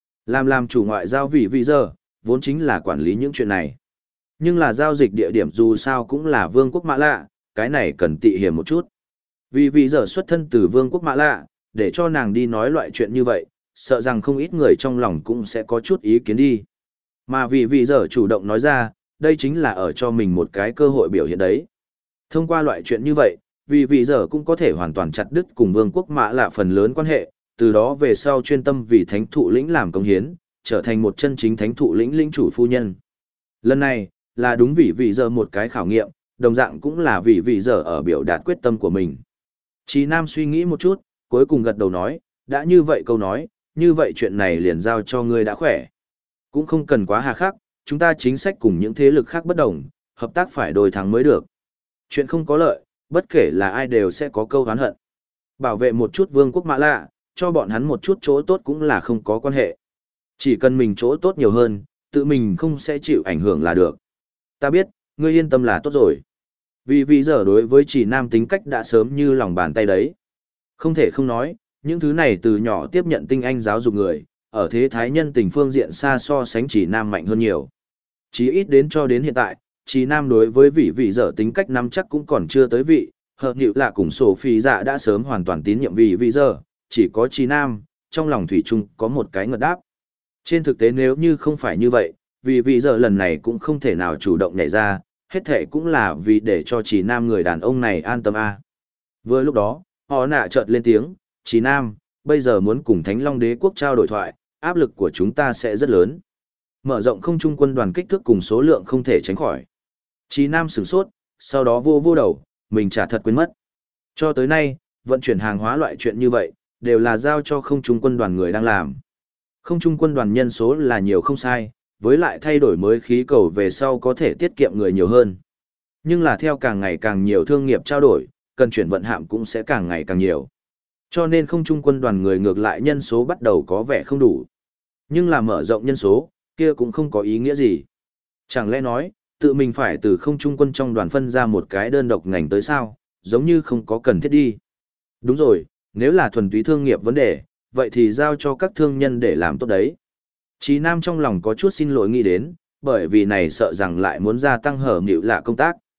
Làm chủ ngoại giao vì giờ, vốn chính là quản lý những chuyện này. Nhưng là giao dịch địa điểm dù sao cũng là Vương quốc Mạ Lạ, cái này cần tị hiểm một chút. Vì giờ xuất thân từ Vương quốc Mạ Lạ, để cho nàng đi nói loại chuyện như vậy, sợ rằng không ít người trong lòng cũng sẽ có chút ý kiến đi. Mà vì giờ chủ động nói ra, đây chính là ở cho mình một cái cơ hội biểu hiện đấy. Thông qua loại chuyện như vậy, vì giờ cũng có thể hoàn toàn chặt đứt cùng Vương quốc Mạ Lạ phần lớn quan hệ, từ đó về sau chuyên tâm vì thánh thụ lĩnh làm công hiến, trở thành một chân chính thánh thụ lĩnh lĩnh chủ phu nhân. Lần này, là đúng vì giờ một cái khảo nghiệm, đồng dạng cũng là vì giờ ở biểu đạt quyết tâm của mình. Chí Nam suy nghĩ một chút, cuối cùng gật đầu nói, đã như vậy câu nói, như vậy chuyện này liền giao cho ngươi đã khỏe. Cũng không cần quá hà khắc, chúng ta chính sách cùng những thế lực khác bất đồng, hợp tác phải đôi thắng mới được. Chuyện không có lợi, bất kể là ai đều sẽ có câu oán hận. Bảo vệ một chút Vương quốc Mạ Lạ, cho bọn hắn một chút chỗ tốt cũng là không có quan hệ. Chỉ cần mình chỗ tốt nhiều hơn, tự mình không sẽ chịu ảnh hưởng là được. Ta biết, ngươi yên tâm là tốt rồi. Vì giờ đối với Chỉ Nam tính cách đã sớm như lòng bàn tay đấy. Không thể không nói, những thứ này từ nhỏ tiếp nhận tinh anh giáo dục người, ở thế thái nhân tình phương diện xa so sánh Chỉ Nam mạnh hơn nhiều. Chí ít đến cho đến hiện tại, Chỉ Nam đối với vị giờ tính cách nắm chắc cũng còn chưa tới vị, Hợp Nhự Lạ cùng Sophie dạ đã sớm hoàn toàn tín nhiệm vị giờ, chỉ có Chỉ Nam, trong lòng thủy chung có một cái ngợt đáp. Trên thực tế nếu như không phải như vậy, vị giờ lần này cũng không thể nào chủ động nhảy ra, hết thể cũng là vì để cho Chỉ Nam người đàn ông này an tâm a. Vừa lúc đó, họ nạ chợt lên tiếng, Chỉ Nam, bây giờ muốn cùng Thánh Long Đế quốc trao đổi thoại, áp lực của chúng ta sẽ rất lớn. Mở rộng không trung quân đoàn kích thước cùng số lượng không thể tránh khỏi. Chỉ Nam sửng sốt, sau đó vô đầu, mình chả thật quên mất. Cho tới nay, vận chuyển hàng hóa loại chuyện như vậy, đều là giao cho không trung quân đoàn người đang làm. Không trung quân đoàn nhân số là nhiều không sai, với lại thay đổi mới khí cầu về sau có thể tiết kiệm người nhiều hơn. Nhưng là theo càng ngày càng nhiều thương nghiệp trao đổi, cần chuyển vận hạm cũng sẽ càng ngày càng nhiều. Cho nên không trung quân đoàn người ngược lại nhân số bắt đầu có vẻ không đủ. Nhưng là mở rộng nhân số, kia cũng không có ý nghĩa gì. Chẳng lẽ nói, tự mình phải từ không trung quân trong đoàn phân ra một cái đơn độc ngành tới sao, giống như không có cần thiết đi. Đúng rồi, nếu là thuần túy thương nghiệp vấn đề, vậy thì giao cho các thương nhân để làm tốt đấy. Chí Nam trong lòng có chút xin lỗi nghĩ đến, bởi vì này sợ rằng lại muốn gia tăng Hở Nhự Lạ công tác.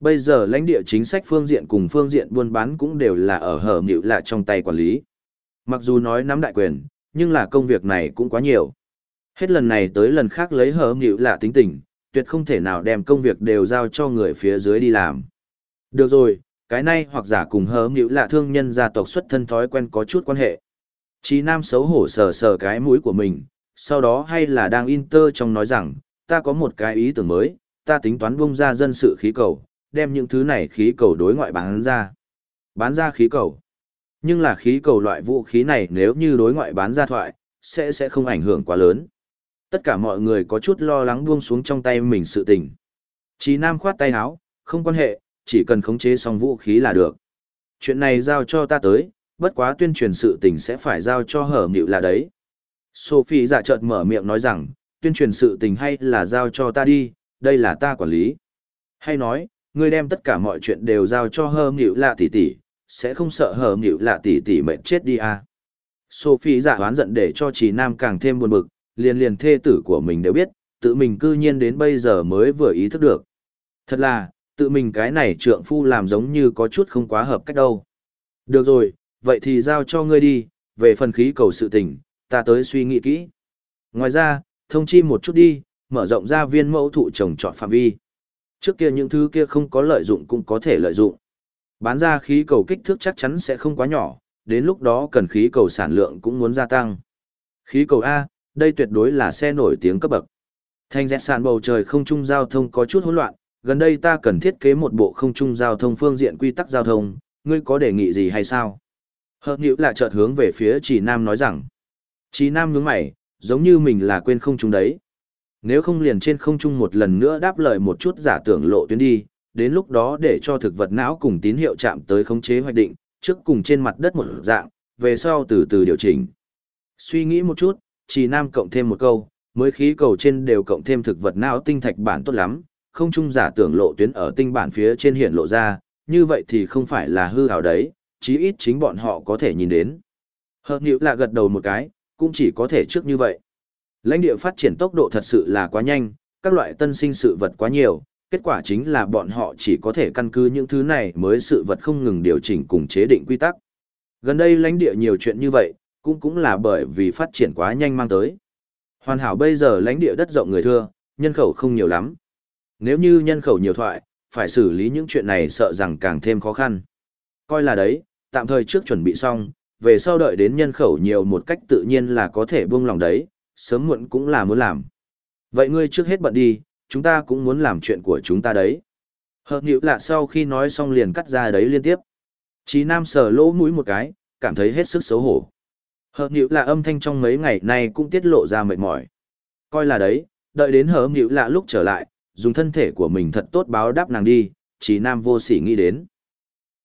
Bây giờ lãnh địa chính sách phương diện cùng phương diện buôn bán cũng đều là ở hở nhịu lạ trong tay quản lý. Mặc dù nói nắm đại quyền, nhưng là công việc này cũng quá nhiều. Hết lần này tới lần khác lấy hở nhịu lạ tính tình, tuyệt không thể nào đem công việc đều giao cho người phía dưới đi làm. Được rồi, cái này hoặc giả cùng hở nhịu lạ thương nhân gia tộc xuất thân thói quen có chút quan hệ. Chí Nam xấu hổ sờ sờ cái mũi của mình, sau đó hay là đang Inter trong nói rằng, ta có một cái ý tưởng mới, ta tính toán bung ra dân sự khí cầu, đem những thứ này khí cầu đối ngoại bán ra. Bán ra khí cầu. Nhưng là khí cầu loại vũ khí này nếu như đối ngoại bán ra thoại, sẽ không ảnh hưởng quá lớn. Tất cả mọi người có chút lo lắng buông xuống trong tay mình sự tình. Chí Nam khoát tay áo, không quan hệ, chỉ cần khống chế xong vũ khí là được. Chuyện này giao cho ta tới, bất quá tuyên truyền sự tình sẽ phải giao cho hở nhịu là đấy. Sophie dạ chợt mở miệng nói rằng, tuyên truyền sự tình hay là giao cho ta đi, đây là ta quản lý. Hay nói, ngươi đem tất cả mọi chuyện đều giao cho hở nhịu lạ tỷ tỷ, sẽ không sợ hở nhịu lạ tỷ tỷ mệt chết đi à. Sophie dạ hoán giận để cho Chí Nam càng thêm buồn bực, liền thê tử của mình đều biết, tự mình cư nhiên đến bây giờ mới vừa ý thức được. Thật là, tự mình cái này trượng phu làm giống như có chút không quá hợp cách đâu. Được rồi, vậy thì giao cho ngươi đi, về phần khí cầu sự tình, ta tới suy nghĩ kỹ. Ngoài ra, thông chi một chút đi, mở rộng ra viên mẫu thụ trồng trọt phạm vi. Trước kia những thứ kia không có lợi dụng cũng có thể lợi dụng. Bán ra khí cầu kích thước chắc chắn sẽ không quá nhỏ, đến lúc đó cần khí cầu sản lượng cũng muốn gia tăng. Khí cầu A, đây tuyệt đối là xe nổi tiếng cấp bậc. Thành dẹt sàn bầu trời không trung giao thông có chút hỗn loạn, gần đây ta cần thiết kế một bộ không trung giao thông phương diện quy tắc giao thông, ngươi có đề nghị gì hay sao? Hợp nhữ là chợt hướng về phía Chỉ Nam nói rằng. Chỉ Nam nhướng mày, giống như mình là quên không trung đấy. Nếu không liền trên không trung một lần nữa đáp lời một chút giả tưởng lộ tuyến đi, đến lúc đó để cho thực vật não cùng tín hiệu chạm tới khống chế hoạch định, trước cùng trên mặt đất một dạng, về sau từ từ điều chỉnh. Suy nghĩ một chút, Chỉ Nam cộng thêm một câu, mới khí cầu trên đều cộng thêm thực vật não tinh thạch bản tốt lắm, không trung giả tưởng lộ tuyến ở tinh bản phía trên hiện lộ ra, như vậy thì không phải là hư ảo đấy, chí ít chính bọn họ có thể nhìn đến. Hợp nhữ là gật đầu một cái, cũng chỉ có thể trước như vậy. Lãnh địa phát triển tốc độ thật sự là quá nhanh, các loại tân sinh sự vật quá nhiều, kết quả chính là bọn họ chỉ có thể căn cứ những thứ này mới sự vật không ngừng điều chỉnh cùng chế định quy tắc. Gần đây lãnh địa nhiều chuyện như vậy, cũng là bởi vì phát triển quá nhanh mang tới. Hoàn hảo bây giờ lãnh địa đất rộng người thưa, nhân khẩu không nhiều lắm. Nếu như nhân khẩu nhiều thoại, phải xử lý những chuyện này sợ rằng càng thêm khó khăn. Coi là đấy, tạm thời trước chuẩn bị xong, về sau đợi đến nhân khẩu nhiều một cách tự nhiên là có thể buông lòng đấy, sớm muộn cũng là muốn làm. Vậy ngươi trước hết bận đi, chúng ta cũng muốn làm chuyện của chúng ta đấy. Hợp nhữ lạ sau khi nói xong liền cắt ra đấy liên tiếp. Chí Nam sờ lỗ mũi một cái, cảm thấy hết sức xấu hổ. Hợp nhữ lạ âm thanh trong mấy ngày nay cũng tiết lộ ra mệt mỏi. Coi là đấy, đợi đến hợp nhữ lạ lúc trở lại, dùng thân thể của mình thật tốt báo đáp nàng đi, Chí Nam vô sỉ nghĩ đến.